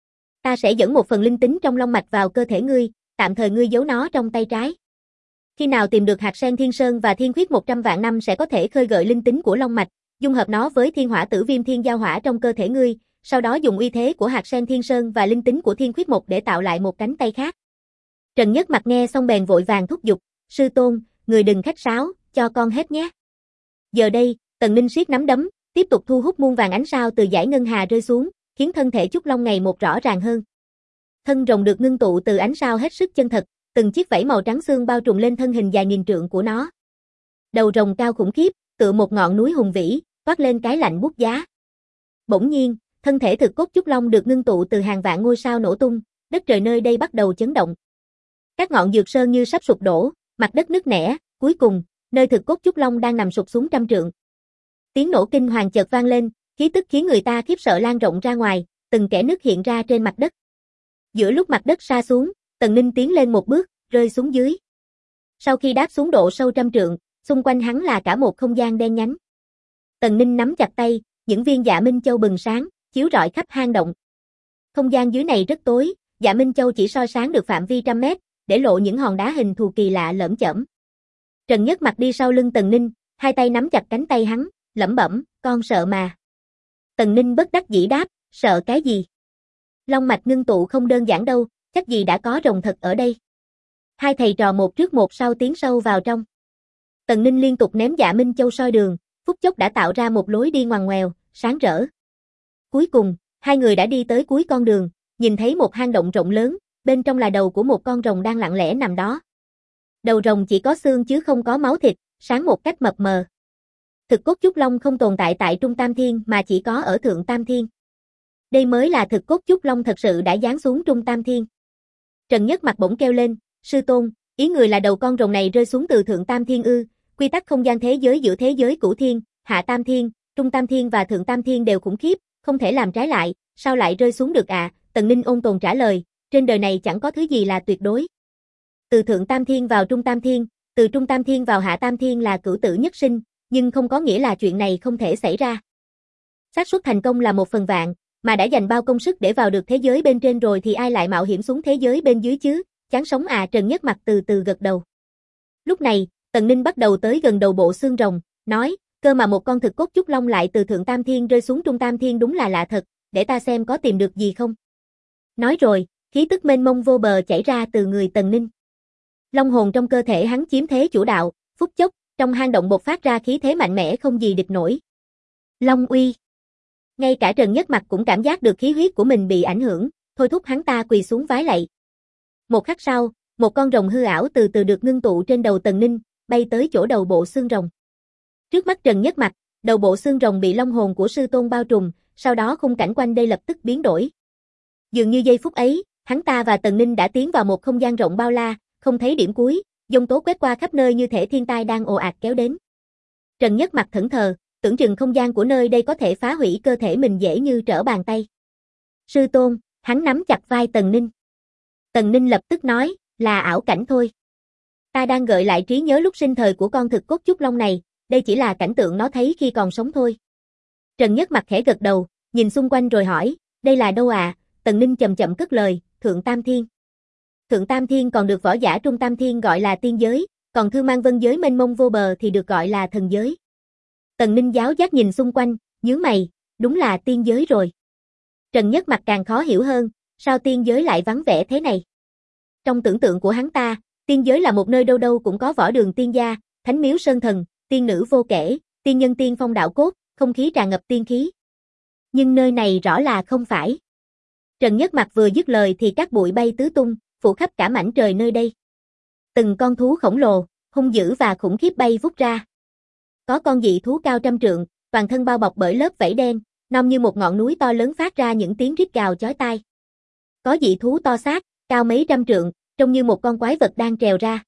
Ta sẽ dẫn một phần linh tính trong long mạch vào cơ thể ngươi, tạm thời ngươi giấu nó trong tay trái. Khi nào tìm được hạt sen thiên sơn và thiên khuyết 100 vạn năm sẽ có thể khơi gợi linh tính của long mạch, dung hợp nó với thiên hỏa tử viêm thiên giao hỏa trong cơ thể ngươi, sau đó dùng uy thế của hạt sen thiên sơn và linh tính của thiên khuyết một để tạo lại một cánh tay khác. Trần Nhất Mặc nghe xong bèn vội vàng thúc giục, sư tôn, người đừng khách sáo, cho con hết nhé. Giờ đây, Tần Ninh siết nắm đấm, tiếp tục thu hút muôn vàng ánh sao từ dải ngân hà rơi xuống, khiến thân thể Trúc Long ngày một rõ ràng hơn. Thân rồng được ngưng tụ từ ánh sao hết sức chân thật, từng chiếc vảy màu trắng xương bao trùm lên thân hình dài nghìn trượng của nó. Đầu rồng cao khủng khiếp, tựa một ngọn núi hùng vĩ, toát lên cái lạnh buốt giá. Bỗng nhiên, thân thể thực cốt Trúc Long được ngưng tụ từ hàng vạn ngôi sao nổ tung, đất trời nơi đây bắt đầu chấn động. Các ngọn dược sơn như sắp sụp đổ, mặt đất nứt nẻ, cuối cùng, nơi thực cốt Trúc Long đang nằm sụp xuống trăm trượng. Tiếng nổ kinh hoàng chợt vang lên, khí tức khiến người ta khiếp sợ lan rộng ra ngoài, từng kẽ nứt hiện ra trên mặt đất. Giữa lúc mặt đất sa xuống, Tần Ninh tiến lên một bước, rơi xuống dưới. Sau khi đáp xuống độ sâu trăm trượng, xung quanh hắn là cả một không gian đen nhánh. Tần Ninh nắm chặt tay, những viên Dạ Minh Châu bừng sáng, chiếu rọi khắp hang động. Không gian dưới này rất tối, Dạ Minh Châu chỉ soi sáng được phạm vi trăm mét, để lộ những hòn đá hình thù kỳ lạ lởm chởm. Trần Nhất Mặc đi sau lưng Tần Ninh, hai tay nắm chặt cánh tay hắn, lẩm bẩm, con sợ mà. Tần Ninh bất đắc dĩ đáp, sợ cái gì? Long mạch ngưng tụ không đơn giản đâu, chắc gì đã có rồng thật ở đây. Hai thầy trò một trước một sau tiến sâu vào trong. Tần Ninh liên tục ném Dạ Minh Châu soi đường, phút chốc đã tạo ra một lối đi ngoằn ngoèo, sáng rỡ. Cuối cùng, hai người đã đi tới cuối con đường, nhìn thấy một hang động rộng lớn, bên trong là đầu của một con rồng đang lặng lẽ nằm đó. Đầu rồng chỉ có xương chứ không có máu thịt, sáng một cách mập mờ. Thực cốt Trúc Long không tồn tại tại Trung Tam Thiên mà chỉ có ở Thượng Tam Thiên. Đây mới là thực cốt Trúc Long thật sự đã giáng xuống Trung Tam Thiên. Trần Nhất Mặc bỗng kêu lên, sư tôn, ý người là đầu con rồng này rơi xuống từ Thượng Tam Thiên ư? Quy tắc không gian thế giới giữa thế giới cửu thiên, Hạ Tam Thiên, Trung Tam Thiên và Thượng Tam Thiên đều khủng khiếp, không thể làm trái lại, sao lại rơi xuống được ạ? Tần Ninh ôn tồn trả lời, trên đời này chẳng có thứ gì là tuyệt đối. Từ Thượng Tam Thiên vào Trung Tam Thiên, từ Trung Tam Thiên vào Hạ Tam Thiên là cửu tử nhất sinh, nhưng không có nghĩa là chuyện này không thể xảy ra. Xác suất thành công là 1/100000, mà đã dành bao công sức để vào được thế giới bên trên rồi thì ai lại mạo hiểm xuống thế giới bên dưới chứ? Chán sống à? Trần Nhất Mặc từ từ gật đầu. Lúc này, Tần Ninh bắt đầu tới gần đầu bộ xương rồng, nói, cơ mà một con thực cốt Trúc Long lại từ Thượng Tam Thiên rơi xuống Trung Tam Thiên đúng là lạ thật, để ta xem có tìm được gì không. Nói rồi, khí tức mênh mông vô bờ chảy ra từ người Tần Ninh. Long hồn trong cơ thể hắn chiếm thế chủ đạo, phút chốc, trong hang động bộc phát ra khí thế mạnh mẽ không gì địch nổi. Long uy. Ngay cả Trần Nhất Mặc cũng cảm giác được khí huyết của mình bị ảnh hưởng, thôi thúc hắn ta quỳ xuống vái lạy. Một khắc sau, một con rồng hư ảo từ từ được ngưng tụ trên đầu Tần Ninh, bay tới chỗ đầu bộ xương rồng. Trước mắt Trần Nhất Mặc, đầu bộ xương rồng bị long hồn của sư tôn bao trùm, sau đó khung cảnh quanh đây lập tức biến đổi. Dường như giây phút ấy, hắn ta và Tần Ninh đã tiến vào một không gian rộng bao la, không thấy điểm cuối, giông tố quét qua khắp nơi như thể thiên tai đang ồ ạt kéo đến. Trần Nhất Mặc thẫn thờ, tưởng chừng không gian của nơi đây có thể phá hủy cơ thể mình dễ như trở bàn tay. Sư tôn, hắn nắm chặt vai Tần Ninh. Tần Ninh lập tức nói, là ảo cảnh thôi. Ta đang gợi lại trí nhớ lúc sinh thời của con thực cốt trúc long này, đây chỉ là cảnh tượng nó thấy khi còn sống thôi. Trần Nhất Mặc khẽ gật đầu, nhìn xung quanh rồi hỏi, đây là đâu à? Tần Ninh chậm chậm cất lời, Thượng Tam Thiên. Thượng Tam Thiên còn được võ giả Trung Tam Thiên gọi là tiên giới, còn Thương Mang Vân giới mênh mông vô bờ thì được gọi là thần giới. Tần Ninh giáo giác nhìn xung quanh, nhướng mày, đúng là tiên giới rồi. Trần Nhất Mặc càng khó hiểu hơn, sao tiên giới lại vắng vẻ thế này? Trong tưởng tượng của hắn ta, tiên giới là một nơi đâu đâu cũng có võ đường tiên gia, thánh miếu sơn thần, tiên nữ vô kể, tiên nhân tiên phong đạo cốt, không khí tràn ngập tiên khí. Nhưng nơi này rõ là không phải. Trần Nhất Mặc vừa dứt lời thì các bụi bay tứ tung, phủ khắp cả mảnh trời nơi đây. Từng con thú khổng lồ, hung dữ và khủng khiếp bay vút ra. Có con dị thú cao trăm trượng, toàn thân bao bọc bởi lớp vảy đen, non như một ngọn núi to lớn phát ra những tiếng rít gào chói tai. Có dị thú to xác, cao mấy trăm trượng, trông như một con quái vật đang trèo ra.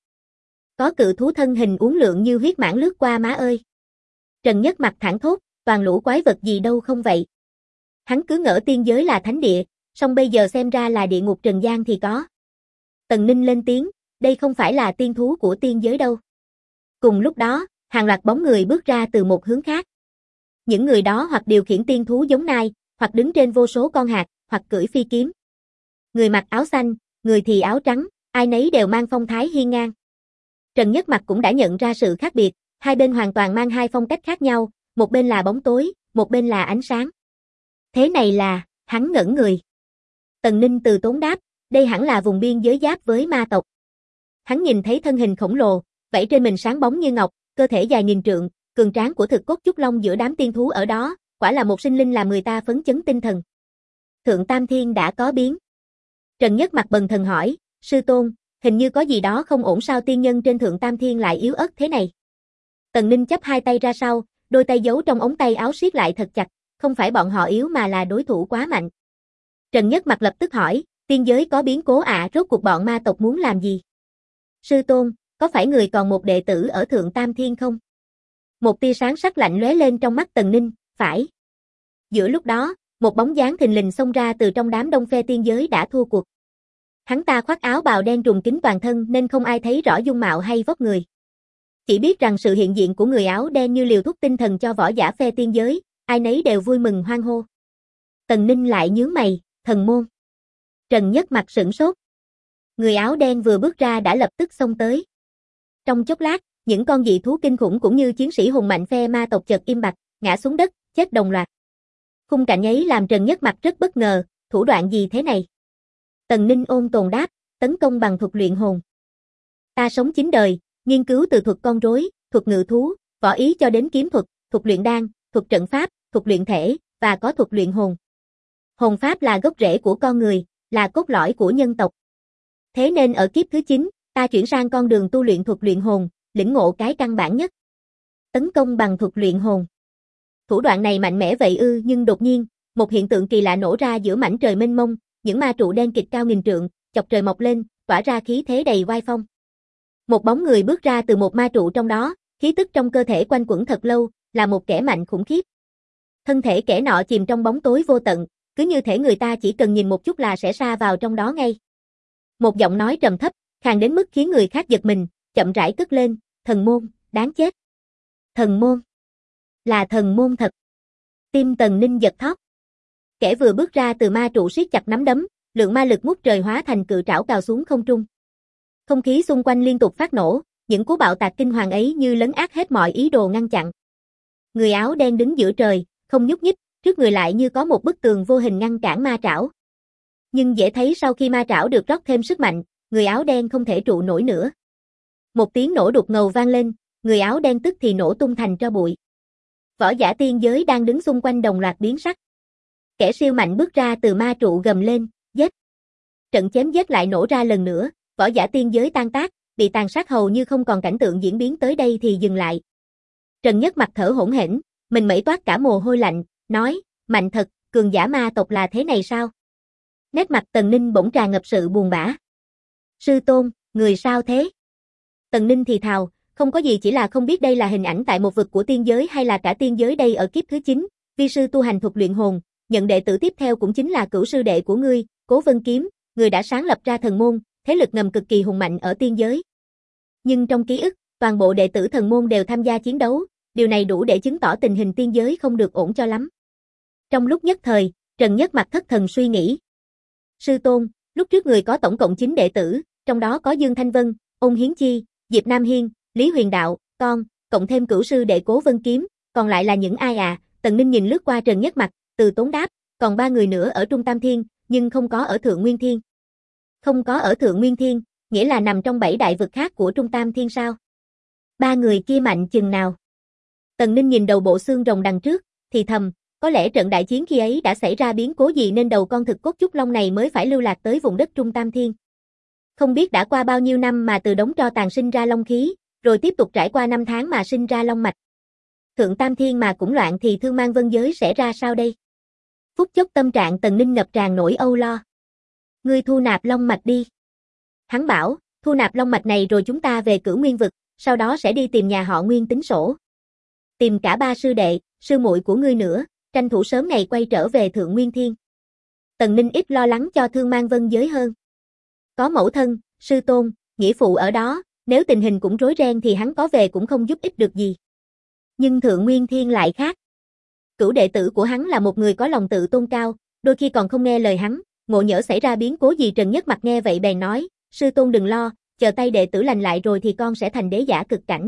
Có cự thú thân hình uốn lượn như huyết mãng lướt qua má ơi. Trần Nhất Mặc thẳng thốt, toàn lũ quái vật gì đâu không vậy. Hắn cứ ngỡ tiên giới là thánh địa, song bây giờ xem ra là địa ngục trần gian thì có. Tần Ninh lên tiếng, đây không phải là tiên thú của tiên giới đâu. Cùng lúc đó, hàng loạt bóng người bước ra từ một hướng khác. Những người đó hoặc điều khiển tiên thú giống nai, hoặc đứng trên vô số con hạt, hoặc cưỡi phi kiếm. Người mặc áo xanh, người thì áo trắng, ai nấy đều mang phong thái hiên ngang. Trần Nhất Mặc cũng đã nhận ra sự khác biệt, hai bên hoàn toàn mang hai phong cách khác nhau, một bên là bóng tối, một bên là ánh sáng. Thế này là, hắn ngẩn người. Tần Ninh từ tốn đáp, đây hẳn là vùng biên giới giáp với ma tộc. Hắn nhìn thấy thân hình khổng lồ, vảy trên mình sáng bóng như ngọc, cơ thể dài nghìn trượng, cường tráng của thực cốt trúc long giữa đám tiên thú ở đó, quả là một sinh linh làm người ta phấn chấn tinh thần. Thượng Tam Thiên đã có biến. Trần Nhất Mặc bần thần hỏi, sư tôn, hình như có gì đó không ổn sao tiên nhân trên Thượng Tam Thiên lại yếu ớt thế này. Tần Ninh chắp hai tay ra sau, đôi tay giấu trong ống tay áo siết lại thật chặt, không phải bọn họ yếu mà là đối thủ quá mạnh. Trần Nhất Mặc lập tức hỏi, tiên giới có biến cố ạ, rốt cuộc bọn ma tộc muốn làm gì? Sư tôn, có phải người còn một đệ tử ở Thượng Tam Thiên không? Một tia sáng sắc lạnh lóe lên trong mắt Tần Ninh, phải. Giữa lúc đó, một bóng dáng thình lình xông ra từ trong đám đông phe tiên giới đã thua cuộc. Hắn ta khoác áo bào đen trùm kín toàn thân nên không ai thấy rõ dung mạo hay vóc người. Chỉ biết rằng sự hiện diện của người áo đen như liều thuốc tinh thần cho võ giả phe tiên giới, ai nấy đều vui mừng hoan hô. Tần Ninh lại nhướng mày, thần môn. Trần Nhất Mặc sửng sốt. Người áo đen vừa bước ra đã lập tức xông tới. Trong chốc lát, những con dị thú kinh khủng cũng như chiến sĩ hùng mạnh phe ma tộc chợt im bặt, ngã xuống đất, chết đồng loạt. Khung cảnh ấy làm Trần Nhất Mặc rất bất ngờ, thủ đoạn gì thế này? Tần Ninh ôn tồn đáp, tấn công bằng thuật luyện hồn. Ta sống 9 đời, nghiên cứu từ thuật con rối, thuật ngự thú, võ ý cho đến kiếm thuật, thuật luyện đan, thuật trận pháp, thuật luyện thể, và có thuật luyện hồn. Hồn pháp là gốc rễ của con người, là cốt lõi của nhân tộc. Thế nên ở kiếp thứ 9, ta chuyển sang con đường tu luyện thuật luyện hồn, lĩnh ngộ cái căn bản nhất. Tấn công bằng thuật luyện hồn. Thủ đoạn này mạnh mẽ vậy ư, nhưng đột nhiên, một hiện tượng kỳ lạ nổ ra giữa mảnh trời mênh mông, những ma trụ đen kịt cao nghìn trượng, chọc trời mọc lên, tỏa ra khí thế đầy oai phong. Một bóng người bước ra từ một ma trụ trong đó, khí tức trong cơ thể quanh quẩn thật lâu, là một kẻ mạnh khủng khiếp. Thân thể kẻ nọ chìm trong bóng tối vô tận, cứ như thể người ta chỉ cần nhìn một chút là sẽ sa vào trong đó ngay. Một giọng nói trầm thấp, khàn đến mức khiến người khác giật mình, chậm rãi cất lên, thần môn, đáng chết. Thần môn. Là thần môn thật. Tim Tần Ninh giật thót. Kẻ vừa bước ra từ ma trụ siết chặt nắm đấm, lượng ma lực ngút trời hóa thành cự trảo cào xuống không trung. Không khí xung quanh liên tục phát nổ, những cú bạo tạc kinh hoàng ấy như lấn át hết mọi ý đồ ngăn chặn. Người áo đen đứng giữa trời, không nhúc nhích, trước người lại như có một bức tường vô hình ngăn cản ma trảo. Nhưng dễ thấy sau khi ma trảo được rót thêm sức mạnh, người áo đen không thể trụ nổi nữa. Một tiếng nổ đục ngầu vang lên, người áo đen tức thì nổ tung thành tro bụi. Võ giả tiên giới đang đứng xung quanh đồng loạt biến sắc. Kẻ siêu mạnh bước ra từ ma trụ gầm lên, giết. Trận chém giết lại nổ ra lần nữa, võ giả tiên giới tan tác, bị tàn sát hầu như không còn cảnh tượng diễn biến tới đây thì dừng lại. Trần Nhất mặt thở hổn hển, mình mẩy toát cả mồ hôi lạnh, nói, mạnh thật, cường giả ma tộc là thế này sao? Nét mặt Tần Ninh bỗng tràn ngập sự buồn bã. Sư tôn, người sao thế? Tần Ninh thì thào, không có gì, chỉ là không biết đây là hình ảnh tại một vực của tiên giới hay là cả tiên giới đây ở kiếp thứ 9, vi sư tu hành thuật luyện hồn, nhận đệ tử tiếp theo cũng chính là cửu sư đệ của ngươi, Cố Vân Kiếm, người đã sáng lập ra thần môn, thế lực ngầm cực kỳ hùng mạnh ở tiên giới. Nhưng trong ký ức, toàn bộ đệ tử thần môn đều tham gia chiến đấu, điều này đủ để chứng tỏ tình hình tiên giới không được ổn cho lắm. Trong lúc nhất thời, Trần Nhất mặt thất thần suy nghĩ. Sư tôn, lúc trước người có tổng cộng 9 đệ tử, trong đó có Dương Thanh Vân, Ôn Hiến Chi, Diệp Nam Hiên, Lý Huyền Đạo, con, cộng thêm cửu sư đệ Cố Vân Kiếm, còn lại là những ai à? Tần Ninh nhìn lướt qua Trần Nhất mặt, từ tốn đáp, còn 3 người nữa ở Trung Tam Thiên, nhưng không có ở Thượng Nguyên Thiên. Không có ở Thượng Nguyên Thiên, nghĩa là nằm trong 7 đại vực khác của Trung Tam Thiên sao? 3 người kia mạnh chừng nào? Tần Ninh nhìn đầu bộ xương rồng đằng trước, thì thầm, có lẽ trận đại chiến khi ấy đã xảy ra biến cố gì nên đầu con thực cốt trúc long này mới phải lưu lạc tới vùng đất Trung Tam Thiên. Không biết đã qua bao nhiêu năm mà từ đống tro tàn sinh ra long khí, rồi tiếp tục trải qua 5 tháng mà sinh ra long mạch. Thượng Tam Thiên mà cũng loạn thì Thương Mang Vân giới sẽ ra sao đây? Phút chốc tâm trạng Tần Ninh ngập tràn nỗi âu lo. Ngươi thu nạp long mạch đi. Hắn bảo, thu nạp long mạch này rồi chúng ta về Cửu Nguyên vực, sau đó sẽ đi tìm nhà họ Nguyên tính sổ. Tìm cả 3 sư đệ, sư muội của ngươi nữa, tranh thủ sớm ngày quay trở về Thượng Nguyên Thiên. Tần Ninh ít lo lắng cho Thương Mang Vân giới hơn. Có mẫu thân, sư tôn, nghĩa phụ ở đó, nếu tình hình cũng rối ren thì hắn có về cũng không giúp ích được gì. Nhưng Thượng Nguyên Thiên lại khác. Cửu đệ tử của hắn là một người có lòng tự tôn cao, đôi khi còn không nghe lời hắn, ngộ nhỡ xảy ra biến cố gì. Trần Nhất mặt nghe vậy bèn nói, sư tôn đừng lo, chờ tay đệ tử lành lại rồi thì con sẽ thành đế giả cực cảnh.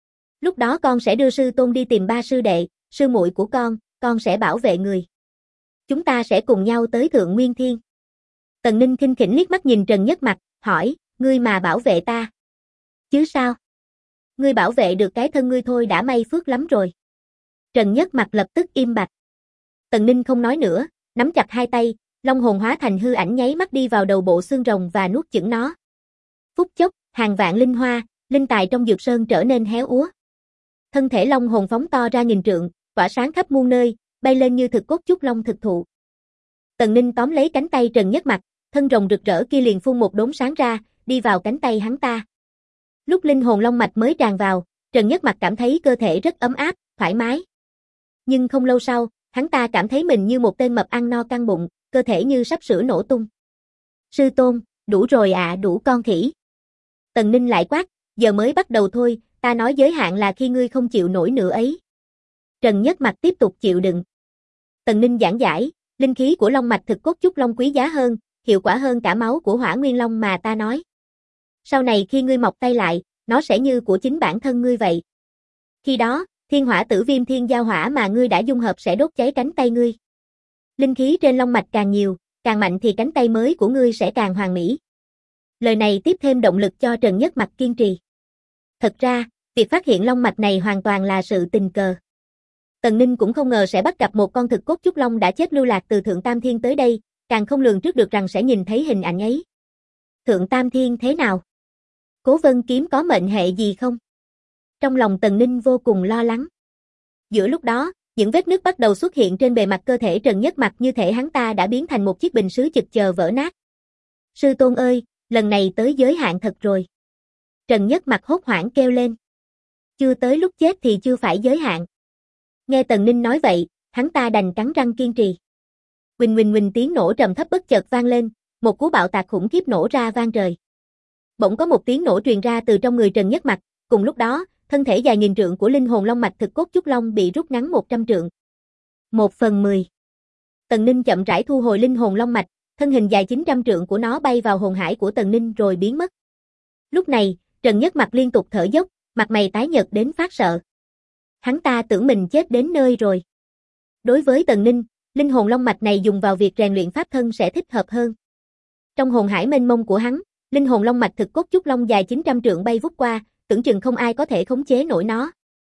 Lúc đó con sẽ đưa sư tôn đi tìm 3 sư đệ, sư muội của con sẽ bảo vệ người. Chúng ta sẽ cùng nhau tới Thượng Nguyên Thiên. Tần Ninh khinh khỉnh liếc mắt nhìn Trần Nhất mặt, hỏi, ngươi mà bảo vệ ta? Chứ sao? Ngươi bảo vệ được cái thân ngươi thôi đã may phước lắm rồi. Trần Nhất mặt lập tức im bặt. Tần Ninh không nói nữa, nắm chặt hai tay, long hồn hóa thành hư ảnh nháy mắt đi vào đầu bộ xương rồng và nuốt chửng nó. Phút chốc, hàng vạn linh hoa, linh tài trong dược sơn trở nên héo úa. Thân thể long hồn phóng to ra nghìn trượng, tỏa sáng khắp muôn nơi, bay lên như thực cốt trúc long thực thụ. Tần Ninh tóm lấy cánh tay Trần Nhất mặt, thân rồng rực rỡ kia liền phun một đốm sáng ra, đi vào cánh tay hắn ta. Lúc linh hồn long mạch mới tràn vào, Trần Nhất mặt cảm thấy cơ thể rất ấm áp, thoải mái. Nhưng không lâu sau, hắn ta cảm thấy mình như một tên mập ăn no căng bụng, cơ thể như sắp sửa nổ tung. Sư tôn, đủ rồi ạ, đủ con khỉ. Tần Ninh lại quát, giờ mới bắt đầu thôi, ta nói giới hạn là khi ngươi không chịu nổi nữa ấy. Trần Nhất mặt tiếp tục chịu đựng. Tần Ninh giảng giải, linh khí của long mạch thực cốt trúc long quý giá hơn, hiệu quả hơn cả máu của Hỏa Nguyên Long mà ta nói. Sau này khi ngươi mọc tay lại, nó sẽ như của chính bản thân ngươi vậy. Khi đó, thiên hỏa tử viêm thiên giao hỏa mà ngươi đã dung hợp sẽ đốt cháy cánh tay ngươi. Linh khí trên long mạch càng nhiều, càng mạnh thì cánh tay mới của ngươi sẽ càng hoàn mỹ. Lời này tiếp thêm động lực cho Trần Nhất mặt kiên trì. Thật ra, việc phát hiện long mạch này hoàn toàn là sự tình cờ. Tần Ninh cũng không ngờ sẽ bắt gặp một con thực cốt trúc long đã chết lưu lạc từ Thượng Tam Thiên tới đây, càng không lường trước được rằng sẽ nhìn thấy hình ảnh ấy. Thượng Tam Thiên thế nào? Cố Vân Kiếm có mệnh hệ gì không? Trong lòng Tần Ninh vô cùng lo lắng. Giữa lúc đó, những vết nứt bắt đầu xuất hiện trên bề mặt cơ thể Trần Nhất mặt như thể hắn ta đã biến thành một chiếc bình sứ chực chờ vỡ nát. Sư tôn ơi, lần này tới giới hạn thật rồi. Trần Nhất mặt hốt hoảng kêu lên. Chưa tới lúc chết thì chưa phải giới hạn. Nghe Tần Ninh nói vậy, hắn ta đành cắn răng kiên trì. Huỳnh huỳnh huỳnh tiếng nổ trầm thấp bất chợt vang lên, một cú bạo tạc khủng khiếp nổ ra vang trời. Bỗng có một tiếng nổ truyền ra từ trong người Trần Nhất mặt, cùng lúc đó, thân thể dài nghìn trượng của linh hồn long mạch thực cốt trúc long bị rút ngắn 100 trượng. 1/10. Tần Ninh chậm rãi thu hồi linh hồn long mạch, thân hình dài 900 trượng của nó bay vào hồn hải của Tần Ninh rồi biến mất. Lúc này, Trần Nhất mặt liên tục thở dốc, mặt mày tái nhợt đến phát sợ. Hắn ta tưởng mình chết đến nơi rồi. Đối với Tần Ninh, linh hồn long mạch này dùng vào việc rèn luyện pháp thân sẽ thích hợp hơn. Trong hồn hải mênh mông của hắn, linh hồn long mạch thực cốt trúc long dài 900 trượng bay vút qua, tưởng chừng không ai có thể khống chế nổi nó.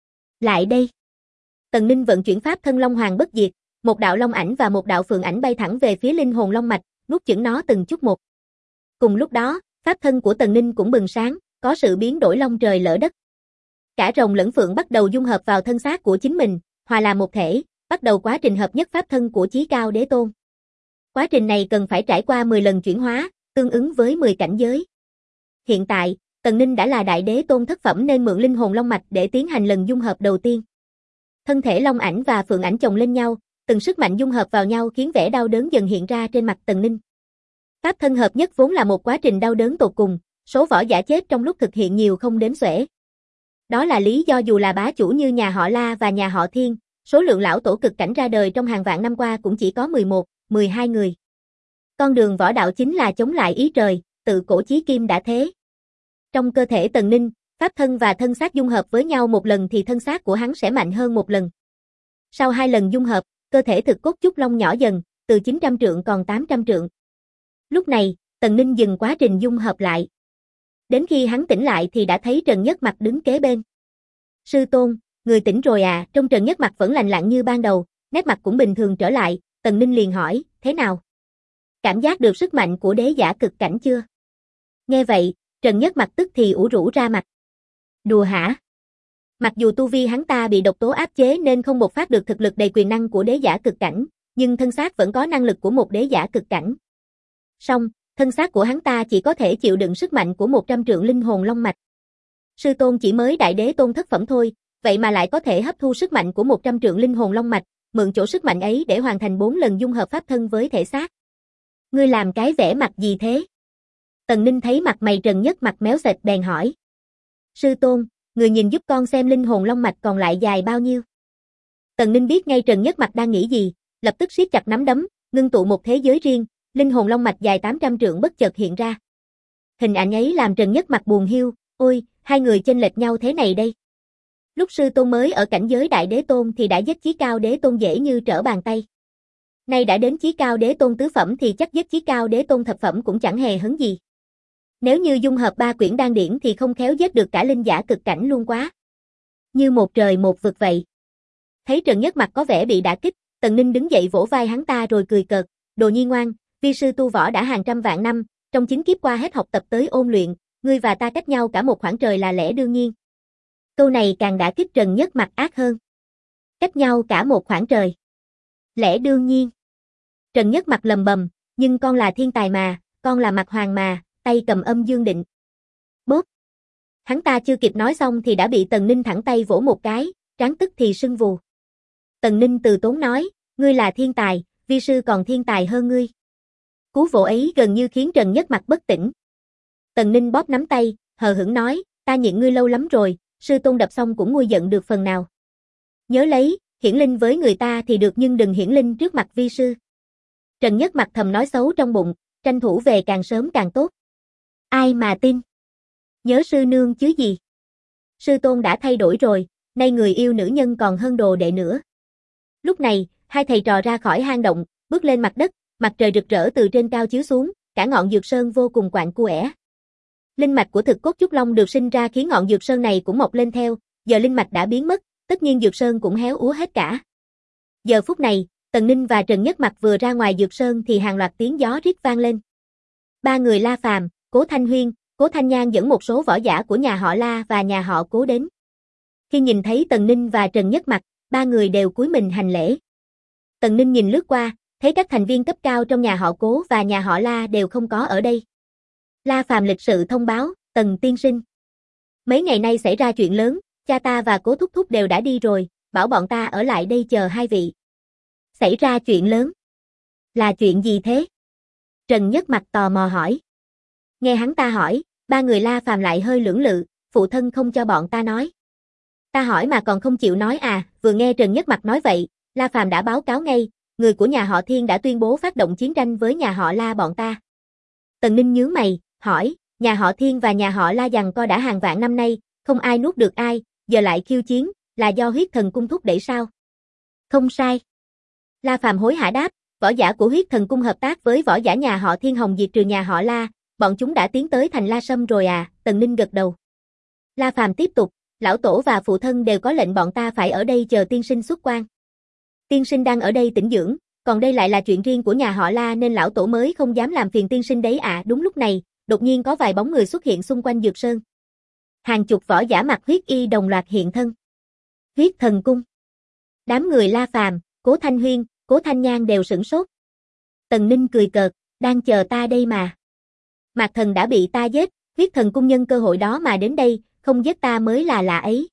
Lại đây. Tần Ninh vận chuyển pháp thân Long Hoàng bất diệt, một đạo long ảnh và một đạo phượng ảnh bay thẳng về phía linh hồn long mạch, nuốt chửng nó từng chút một. Cùng lúc đó, pháp thân của Tần Ninh cũng bừng sáng, có sự biến đổi long trời lỡ đất. Cả rồng lẫn phượng bắt đầu dung hợp vào thân xác của chính mình, hòa làm một thể, bắt đầu quá trình hợp nhất pháp thân của Chí Cao Đế Tôn. Quá trình này cần phải trải qua 10 lần chuyển hóa, tương ứng với 10 cảnh giới. Hiện tại, Tần Ninh đã là Đại Đế Tôn thất phẩm nên mượn linh hồn long mạch để tiến hành lần dung hợp đầu tiên. Thân thể long ảnh và phượng ảnh chồng lên nhau, từng sức mạnh dung hợp vào nhau khiến vẻ đau đớn dần hiện ra trên mặt Tần Ninh. Pháp thân hợp nhất vốn là một quá trình đau đớn tột cùng, số võ giả chết trong lúc thực hiện nhiều không đếm xuể. Đó là lý do dù là bá chủ như nhà họ La và nhà họ Thiên, số lượng lão tổ cực cảnh ra đời trong hàng vạn năm qua cũng chỉ có 11, 12 người. Con đường võ đạo chính là chống lại ý trời, tự cổ chí kim đã thế. Trong cơ thể Tần Ninh, pháp thân và thân xác dung hợp với nhau một lần thì thân xác của hắn sẽ mạnh hơn một lần. Sau 2 lần dung hợp, cơ thể thực cốt trúc long nhỏ dần, từ 900 trượng còn 800 trượng. Lúc này, Tần Ninh dừng quá trình dung hợp lại. Đến khi hắn tỉnh lại thì đã thấy Trần Nhất Mặc đứng kế bên. Sư Tôn, người tỉnh rồi à? Trong Trần Nhất Mặc vẫn lành lặn như ban đầu, nét mặt cũng bình thường trở lại, Tần Ninh liền hỏi, thế nào? Cảm giác được sức mạnh của đế giả cực cảnh chưa? Nghe vậy, Trần Nhất Mặc tức thì ủ rũ ra mặt. Đùa hả? Mặc dù tu vi hắn ta bị độc tố áp chế nên không bộc phát được thực lực đầy quyền năng của đế giả cực cảnh, nhưng thân xác vẫn có năng lực của một đế giả cực cảnh. Song, thân xác của hắn ta chỉ có thể chịu đựng sức mạnh của 100 trượng linh hồn long mạch. Sư Tôn chỉ mới Đại Đế Tôn thất phẩm thôi, vậy mà lại có thể hấp thu sức mạnh của 100 trượng linh hồn long mạch, mượn chỗ sức mạnh ấy để hoàn thành 4 lần dung hợp pháp thân với thể xác. Ngươi làm cái vẻ mặt gì thế? Tần Ninh thấy mặt mày Trần Nhất Mặc méo sệt bèn hỏi. Sư Tôn, người nhìn giúp con xem linh hồn long mạch còn lại dài bao nhiêu? Tần Ninh biết ngay Trần Nhất Mặc đang nghĩ gì, lập tức siết chặt nắm đấm, ngưng tụ một thế giới riêng, linh hồn long mạch dài 800 trượng bất chợt hiện ra. Hình ảnh ấy làm Trần Nhất Mặc buồn hiu, ôi, hai người chênh lệch nhau thế này đây. Lúc sư tôn mới ở cảnh giới Đại Đế Tôn thì đã giết Chí Cao Đế Tôn dễ như trở bàn tay. Nay đã đến Chí Cao Đế Tôn tứ phẩm thì chắc giết Chí Cao Đế Tôn thập phẩm cũng chẳng hề hấn gì. Nếu như dung hợp 3 quyển đan điển thì không khéo giết được cả linh giả cực cảnh luôn quá. Như một trời một vực vậy. Thấy Trần Nhất Mặc có vẻ bị đả kích, Tần Ninh đứng dậy vỗ vai hắn ta rồi cười cợt, đồ nhi ngoan, vi sư tu võ đã hàng trăm vạn năm, trong 9 kiếp qua hết học tập tới ôn luyện, ngươi và ta cách nhau cả một khoảng trời là lẽ đương nhiên. Câu này càng đả kích Trần Nhất Mặc ác hơn. Cách nhau cả một khoảng trời. Lẽ đương nhiên. Trần Nhất Mặc lầm bầm, nhưng con là thiên tài mà, con là Mặc Hoàng mà, tay cầm âm dương định. Bốp. Hắn ta chưa kịp nói xong thì đã bị Tần Ninh thẳng tay vỗ một cái, trán tức thì sưng vù. Tần Ninh từ tốn nói, ngươi là thiên tài, vi sư còn thiên tài hơn ngươi. Cú vỗ ấy gần như khiến Trần Nhất Mặc bất tỉnh. Tần Ninh bóp nắm tay, hờ hững nói, ta nhịn ngươi lâu lắm rồi, sư tôn đập xong cũng nguôi giận được phần nào. Nhớ lấy, hiển linh với người ta thì được nhưng đừng hiển linh trước mặt vi sư. Trần Nhất Mặc thầm nói xấu trong bụng, tranh thủ về càng sớm càng tốt. Ai mà tin? Nhớ sư nương chứ gì? Sư tôn đã thay đổi rồi, nay người yêu nữ nhân còn hơn đồ đệ nữa. Lúc này, hai thầy trò ra khỏi hang động, bước lên mặt đất, mặt trời rực rỡ từ trên cao chiếu xuống, cả ngọn dược sơn vô cùng quạnh quẻ. Linh mạch của thực cốt trúc long được sinh ra khiến ngọn dược sơn này cũng mọc lên theo, giờ linh mạch đã biến mất, tất nhiên dược sơn cũng héo úa hết cả. Giờ phút này, Tần Ninh và Trần Nhất Mặc vừa ra ngoài dược sơn thì hàng loạt tiếng gió rít vang lên. Ba người La Phàm, Cố Thanh Huyên, Cố Thanh Nhan dẫn một số võ giả của nhà họ La và nhà họ Cố đến. Khi nhìn thấy Tần Ninh và Trần Nhất Mặc, ba người đều cúi mình hành lễ. Tần Ninh nhìn lướt qua, thấy các thành viên cấp cao trong nhà họ Cố và nhà họ La đều không có ở đây. La Phàm lịch sự thông báo, Tần tiên sinh. Mấy ngày nay xảy ra chuyện lớn, cha ta và Cố thúc thúc đều đã đi rồi, bảo bọn ta ở lại đây chờ hai vị. Xảy ra chuyện lớn? Là chuyện gì thế? Trần Nhất Mặc tò mò hỏi. Nghe hắn ta hỏi, ba người La Phàm lại hơi lưỡng lự, phụ thân không cho bọn ta nói. Ta hỏi mà còn không chịu nói à? Vừa nghe Trần Nhất Mặc nói vậy, La Phàm đã báo cáo ngay, người của nhà họ Thiên đã tuyên bố phát động chiến tranh với nhà họ La bọn ta. Tần Ninh nhướng mày, hỏi, nhà họ Thiên và nhà họ La giằng co đã hàng vạn năm nay, không ai nuốt được ai, giờ lại khiêu chiến, là do huyết thần cung thúc đẩy sao? Không sai. La Phàm hối hả đáp, võ giả của huyết thần cung hợp tác với võ giả nhà họ Thiên Hồng diệt trừ nhà họ La, bọn chúng đã tiến tới thành La Sâm rồi à, Tần Ninh gật đầu. La Phàm tiếp tục, lão tổ và phụ thân đều có lệnh bọn ta phải ở đây chờ tiên sinh xuất quan. Tiên sinh đang ở đây tĩnh dưỡng, còn đây lại là chuyện riêng của nhà họ La nên lão tổ mới không dám làm phiền tiên sinh đấy ạ. Đúng lúc này, đột nhiên có vài bóng người xuất hiện xung quanh Dược Sơn. Hàng chục võ giả mặc huyết y đồng loạt hiện thân. Huyết thần cung. Đám người La Phàm, Cố Thanh Huyên, Cố Thanh Nhan đều sửng sốt. Tần Ninh cười cợt, đang chờ ta đây mà. Mạc Thần đã bị ta giết, huyết thần cung nhân cơ hội đó mà đến đây, không giết ta mới là lạ ấy.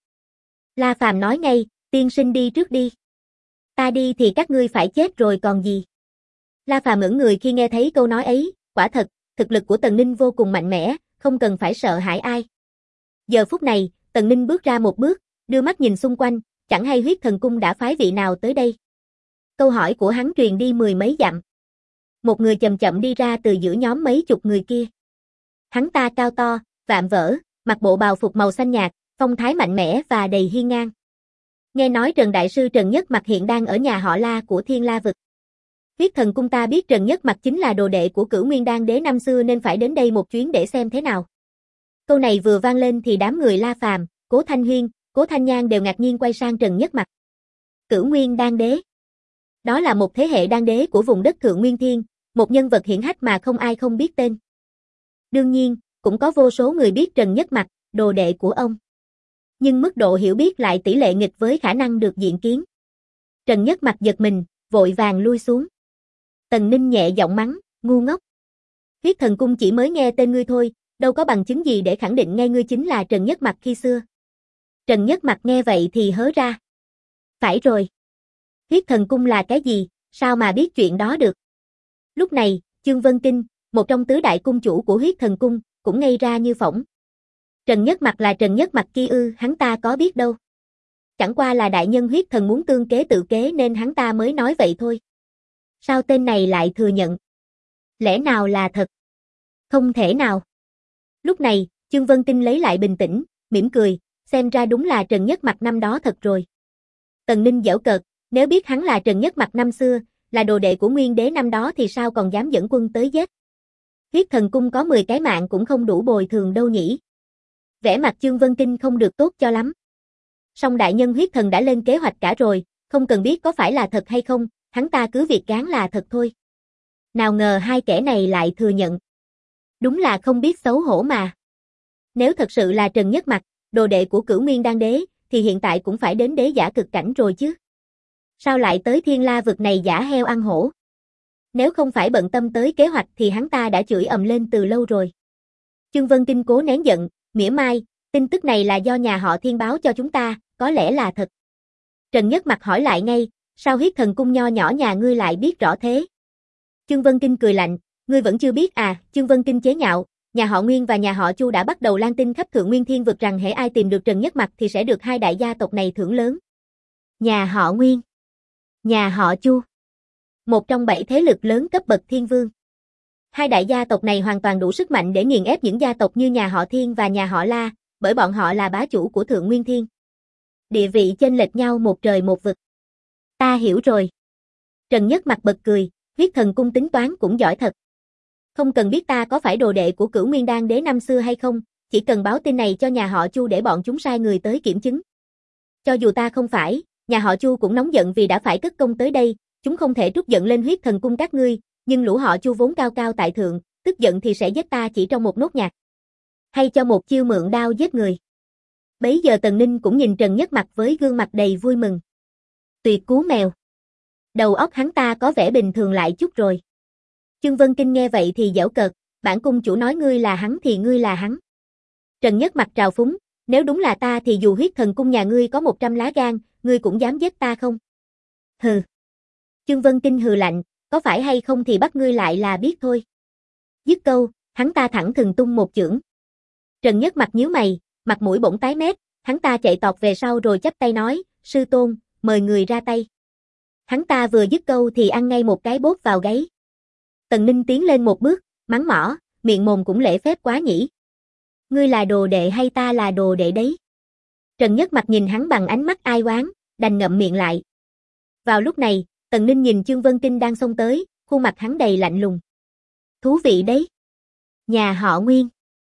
La Phàm nói ngay, tiên sinh đi trước đi. Ta đi thì các ngươi phải chết rồi còn gì. La Phàm ngẩn người khi nghe thấy câu nói ấy, quả thật, thực lực của Tần Ninh vô cùng mạnh mẽ, không cần phải sợ hãi ai. Giờ phút này, Tần Ninh bước ra một bước, đưa mắt nhìn xung quanh, chẳng hay huyết thần cung đã phái vị nào tới đây. Câu hỏi của hắn truyền đi mười mấy dặm. Một người chậm chậm đi ra từ giữa nhóm mấy chục người kia. Hắn ta cao to, vạm vỡ, mặc bộ bào phục màu xanh nhạt, phong thái mạnh mẽ và đầy hiên ngang. Nghe nói Trần Đại Sư Trần Nhất Mặc hiện đang ở nhà họ La của Thiên La Vực. Huyết thần cung ta biết Trần Nhất Mặc chính là đồ đệ của Cửu Nguyên Đan Đế năm xưa nên phải đến đây một chuyến để xem thế nào. Câu này vừa vang lên thì đám người La Phàm, Cố Thanh Huyên, Cố Thanh Nhan đều ngạc nhiên quay sang Trần Nhất Mặc. Cửu Nguyên Đan Đế. Đó là một thế hệ đan đế của vùng đất Thượng Nguyên Thiên, một nhân vật hiển hách mà không ai không biết tên. Đương nhiên, cũng có vô số người biết Trần Nhất Mặc, đồ đệ của ông. Nhưng mức độ hiểu biết lại tỷ lệ nghịch với khả năng được diện kiến. Trần Nhất Mặc giật mình, vội vàng lui xuống. Tần Ninh nhẹ giọng mắng, ngu ngốc. Huyết thần cung chỉ mới nghe tên ngươi thôi, đâu có bằng chứng gì để khẳng định ngay ngươi chính là Trần Nhất Mặc khi xưa. Trần Nhất Mặc nghe vậy thì hớ ra. Phải rồi. Huyết thần cung là cái gì, sao mà biết chuyện đó được? Lúc này, Chương Vân Kinh, một trong tứ đại cung chủ của huyết thần cung, cũng ngây ra như phỏng. Trần Nhất Mặc là Trần Nhất Mặc kia ư, hắn ta có biết đâu. Chẳng qua là đại nhân huyết thần muốn tương kế tự kế nên hắn ta mới nói vậy thôi. Sao tên này lại thừa nhận? Lẽ nào là thật? Không thể nào. Lúc này, Chương Vân Kinh lấy lại bình tĩnh, mỉm cười, xem ra đúng là Trần Nhất Mặc năm đó thật rồi. Tần Ninh giễu cợt, nếu biết hắn là Trần Nhất Mặc năm xưa, là đồ đệ của Nguyên Đế năm đó thì sao còn dám dẫn quân tới giết? Huyết thần cung có 10 cái mạng cũng không đủ bồi thường đâu nhỉ. Vẻ mặt Chương Vân Kinh không được tốt cho lắm. Song đại nhân huyết thần đã lên kế hoạch cả rồi, không cần biết có phải là thật hay không, hắn ta cứ việc gán là thật thôi. Nào ngờ hai kẻ này lại thừa nhận. Đúng là không biết xấu hổ mà. Nếu thật sự là Trần Nhất Mặc, đồ đệ của Cửu Nguyên Đan Đế, thì hiện tại cũng phải đến đế giả cực cảnh rồi chứ. Sao lại tới Thiên La Vực này giả heo ăn hổ? Nếu không phải bận tâm tới kế hoạch thì hắn ta đã chửi ầm lên từ lâu rồi. Chương Vân Kinh cố nén giận, mỉa mai, tin tức này là do nhà họ Thiên báo cho chúng ta, có lẽ là thật. Trần Nhất Mặc hỏi lại ngay, sao huyết thần cung nho nhỏ nhà ngươi lại biết rõ thế? Chương Vân Kinh cười lạnh, ngươi vẫn chưa biết à? Chương Vân Kinh chế nhạo, nhà họ Nguyên và nhà họ Chu đã bắt đầu lan tin khắp Thượng Nguyên Thiên Vực rằng hễ ai tìm được Trần Nhất Mặc thì sẽ được hai đại gia tộc này thưởng lớn. Nhà họ Nguyên, nhà họ Chu, một trong 7 thế lực lớn cấp bậc thiên vương. Hai đại gia tộc này hoàn toàn đủ sức mạnh để nghiền ép những gia tộc như nhà họ Thiên và nhà họ La, bởi bọn họ là bá chủ của Thượng Nguyên Thiên. Địa vị chênh lệch nhau một trời một vực. Ta hiểu rồi. Trần Nhất Mặc bật cười, huyết thần cung tính toán cũng giỏi thật. Không cần biết ta có phải đồ đệ của Cửu Nguyên Đan Đế năm xưa hay không, chỉ cần báo tin này cho nhà họ Chu để bọn chúng sai người tới kiểm chứng. Cho dù ta không phải, nhà họ Chu cũng nóng giận vì đã phải cất công tới đây, chúng không thể trút giận lên huyết thần cung các ngươi, nhưng lũ họ Chu vốn cao cao tại thượng, tức giận thì sẽ giết ta chỉ trong một nốt nhạc. Hay cho một chiêu mượn đao giết người. Bấy giờ Tần Ninh cũng nhìn Trần Nhất Mặc với gương mặt đầy vui mừng. Tuyệt cú mèo. Đầu óc hắn ta có vẻ bình thường lại chút rồi. Chương Vân Kinh nghe vậy thì giễu cợt, bản cung chủ nói ngươi là hắn thì ngươi là hắn. Trần Nhất Mặc trào phúng, nếu đúng là ta thì dù huyết thần cung nhà ngươi có 100 lá gan, ngươi cũng dám giết ta không? Hừ. Chương Vân Kinh hừ lạnh, có phải hay không thì bắt ngươi lại là biết thôi. Dứt câu, hắn ta thẳng thừng tung một chưởng. Trần Nhất Mặc nhíu mày, mặt mũi bỗng tái mét, hắn ta chạy tọt về sau rồi chắp tay nói, sư tôn, mời người ra tay. Hắn ta vừa dứt câu thì ăn ngay một cái bốt vào gáy. Tần Ninh tiến lên một bước, mắng mỏ, miệng mồm cũng lễ phép quá nhỉ. Ngươi là đồ đệ hay ta là đồ đệ đấy? Trần Nhất Mặc nhìn hắn bằng ánh mắt ai oán, đành ngậm miệng lại. Vào lúc này, Tần Ninh nhìn Chương Vân Kinh đang xông tới, khuôn mặt hắn đầy lạnh lùng. Thú vị đấy. Nhà họ Nguyên.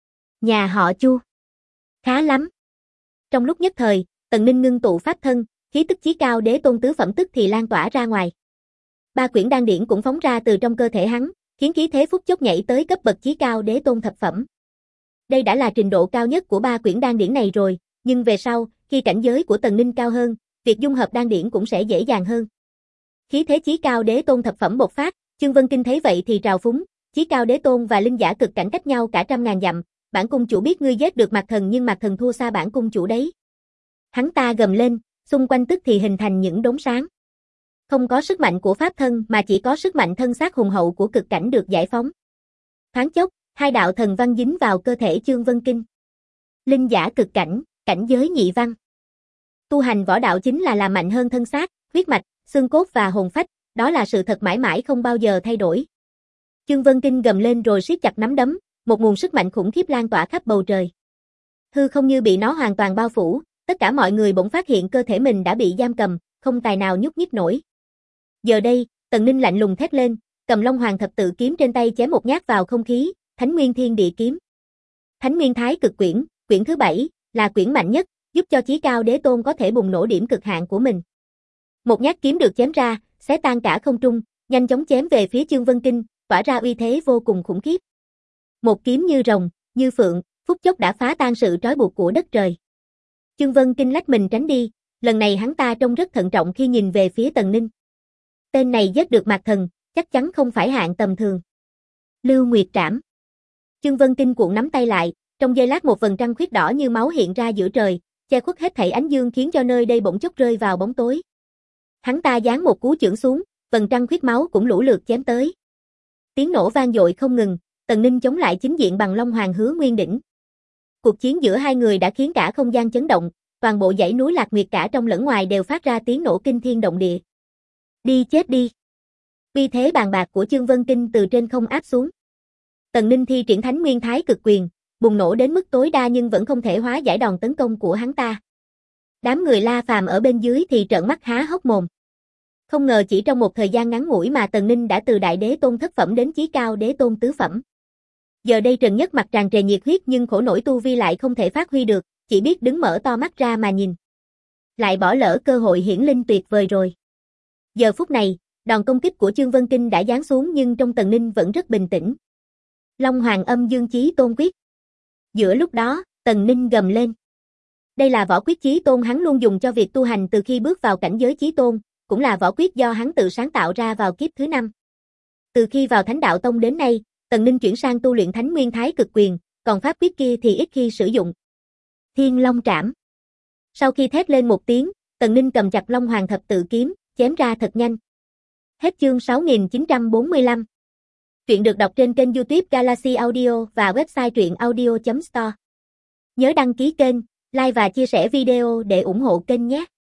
Nhà họ Chu. Khá lắm. Trong lúc nhất thời, Tần Ninh ngưng tụ pháp thân, khí tức chí cao đế tôn tứ phẩm tức thì lan tỏa ra ngoài. Ba quyển đan điển cũng phóng ra từ trong cơ thể hắn, khiến khí thế phút chốc nhảy tới cấp bậc chí cao đế tôn thập phẩm. Đây đã là trình độ cao nhất của ba quyển đan điển này rồi, nhưng về sau, khi cảnh giới của Tần Ninh cao hơn, việc dung hợp đan điển cũng sẽ dễ dàng hơn. Khí thế chí cao đế tôn thập phẩm bộc phát, Chương Vân Kinh thấy vậy thì trào phúng, chí cao đế tôn và linh giả cực cảnh cách nhau cả trăm ngàn dặm, bản cung chủ biết ngươi giết được Mạc Thần nhưng Mạc Thần thua xa bản cung chủ đấy. Hắn ta gầm lên, xung quanh tức thì hình thành những đốm sáng. Không có sức mạnh của pháp thân mà chỉ có sức mạnh thân xác hùng hậu của cực cảnh được giải phóng. Thoáng chốc, hai đạo thần văn dính vào cơ thể Chương Vân Kinh. Linh giả cực cảnh, cảnh giới nhị văn. Tu hành võ đạo chính là làm mạnh hơn thân xác, huyết mạch, xương cốt và hồn phách, đó là sự thật mãi mãi không bao giờ thay đổi. Chương Vân Kinh gầm lên rồi siết chặt nắm đấm, một nguồn sức mạnh khủng khiếp lan tỏa khắp bầu trời. Hư không như bị nó hoàn toàn bao phủ, tất cả mọi người bỗng phát hiện cơ thể mình đã bị giam cầm, không tài nào nhúc nhích nổi. Giờ đây, Tần Ninh lạnh lùng thét lên, cầm Long Hoàng thập tự kiếm trên tay chém một nhát vào không khí, Thánh Nguyên Thiên Địa kiếm. Thánh Nguyên Thái Cực Quyển, quyển thứ 7, là quyển mạnh nhất, giúp cho chí cao đế tôn có thể bùng nổ điểm cực hạn của mình. Một nhát kiếm được chém ra, xé tan cả không trung, nhanh chóng chém về phía Chương Vân Kinh, tỏa ra uy thế vô cùng khủng khiếp. Một kiếm như rồng, như phượng, phút chốc đã phá tan sự trói buộc của đất trời. Chương Vân Kinh lách mình tránh đi, lần này hắn ta trông rất thận trọng khi nhìn về phía Tần Ninh. Tên này giết được Mạc Thần, chắc chắn không phải hạng tầm thường. Lưu Nguyệt Trảm. Chương Vân Kinh cuộn nắm tay lại, trong giây lát một vầng trăng khuyết đỏ như máu hiện ra giữa trời, che khuất hết thảy ánh dương khiến cho nơi đây bỗng chốc rơi vào bóng tối. Hắn ta giáng một cú chưởng xuống, vầng trăng khuyết máu cũng lũ lượt chém tới. Tiếng nổ vang dội không ngừng, Tần Ninh chống lại chính diện bằng Long Hoàng Hứa Nguyên Đỉnh. Cuộc chiến giữa hai người đã khiến cả không gian chấn động, toàn bộ dãy núi Lạc Nguyệt cả trong lẫn ngoài đều phát ra tiếng nổ kinh thiên động địa. Đi chết đi. Uy thế bàn bạc của Chương Vân Kinh từ trên không áp xuống. Tần Ninh thi triển Thánh Nguyên Thái Cực Quyền, bùng nổ đến mức tối đa nhưng vẫn không thể hóa giải đòn tấn công của hắn ta. Đám người La Phàm ở bên dưới thì trợn mắt há hốc mồm. Không ngờ chỉ trong một thời gian ngắn ngủi mà Tần Ninh đã từ đại đế tôn thất phẩm đến chí cao đế tôn tứ phẩm. Giờ đây Trần Nhất mặt tràn trề nhiệt huyết nhưng khổ nổi tu vi lại không thể phát huy được, chỉ biết đứng mở to mắt ra mà nhìn. Lại bỏ lỡ cơ hội hiển linh tuyệt vời rồi. Giờ phút này, đòn công kích của Chương Vân Kinh đã giáng xuống nhưng trong Tần Ninh vẫn rất bình tĩnh. Long Hoàng Âm Dương Chí Tôn Quyết. Giữa lúc đó, Tần Ninh gầm lên. Đây là võ quyết chí tôn hắn luôn dùng cho việc tu hành từ khi bước vào cảnh giới chí tôn, cũng là võ quyết do hắn tự sáng tạo ra vào kiếp thứ 5. Từ khi vào Thánh Đạo Tông đến nay, Tần Ninh chuyển sang tu luyện Thánh Nguyên Thái Cực Quyền, còn pháp quyết kia thì ít khi sử dụng. Thiên Long Trảm. Sau khi thét lên một tiếng, Tần Ninh cầm chặt Long Hoàng thập tự kiếm, chém ra thật nhanh. Hết chương 6945. Truyện được đọc trên kênh YouTube Galaxy Audio và website truyệnaudio.store. Nhớ đăng ký kênh, like và chia sẻ video để ủng hộ kênh nhé.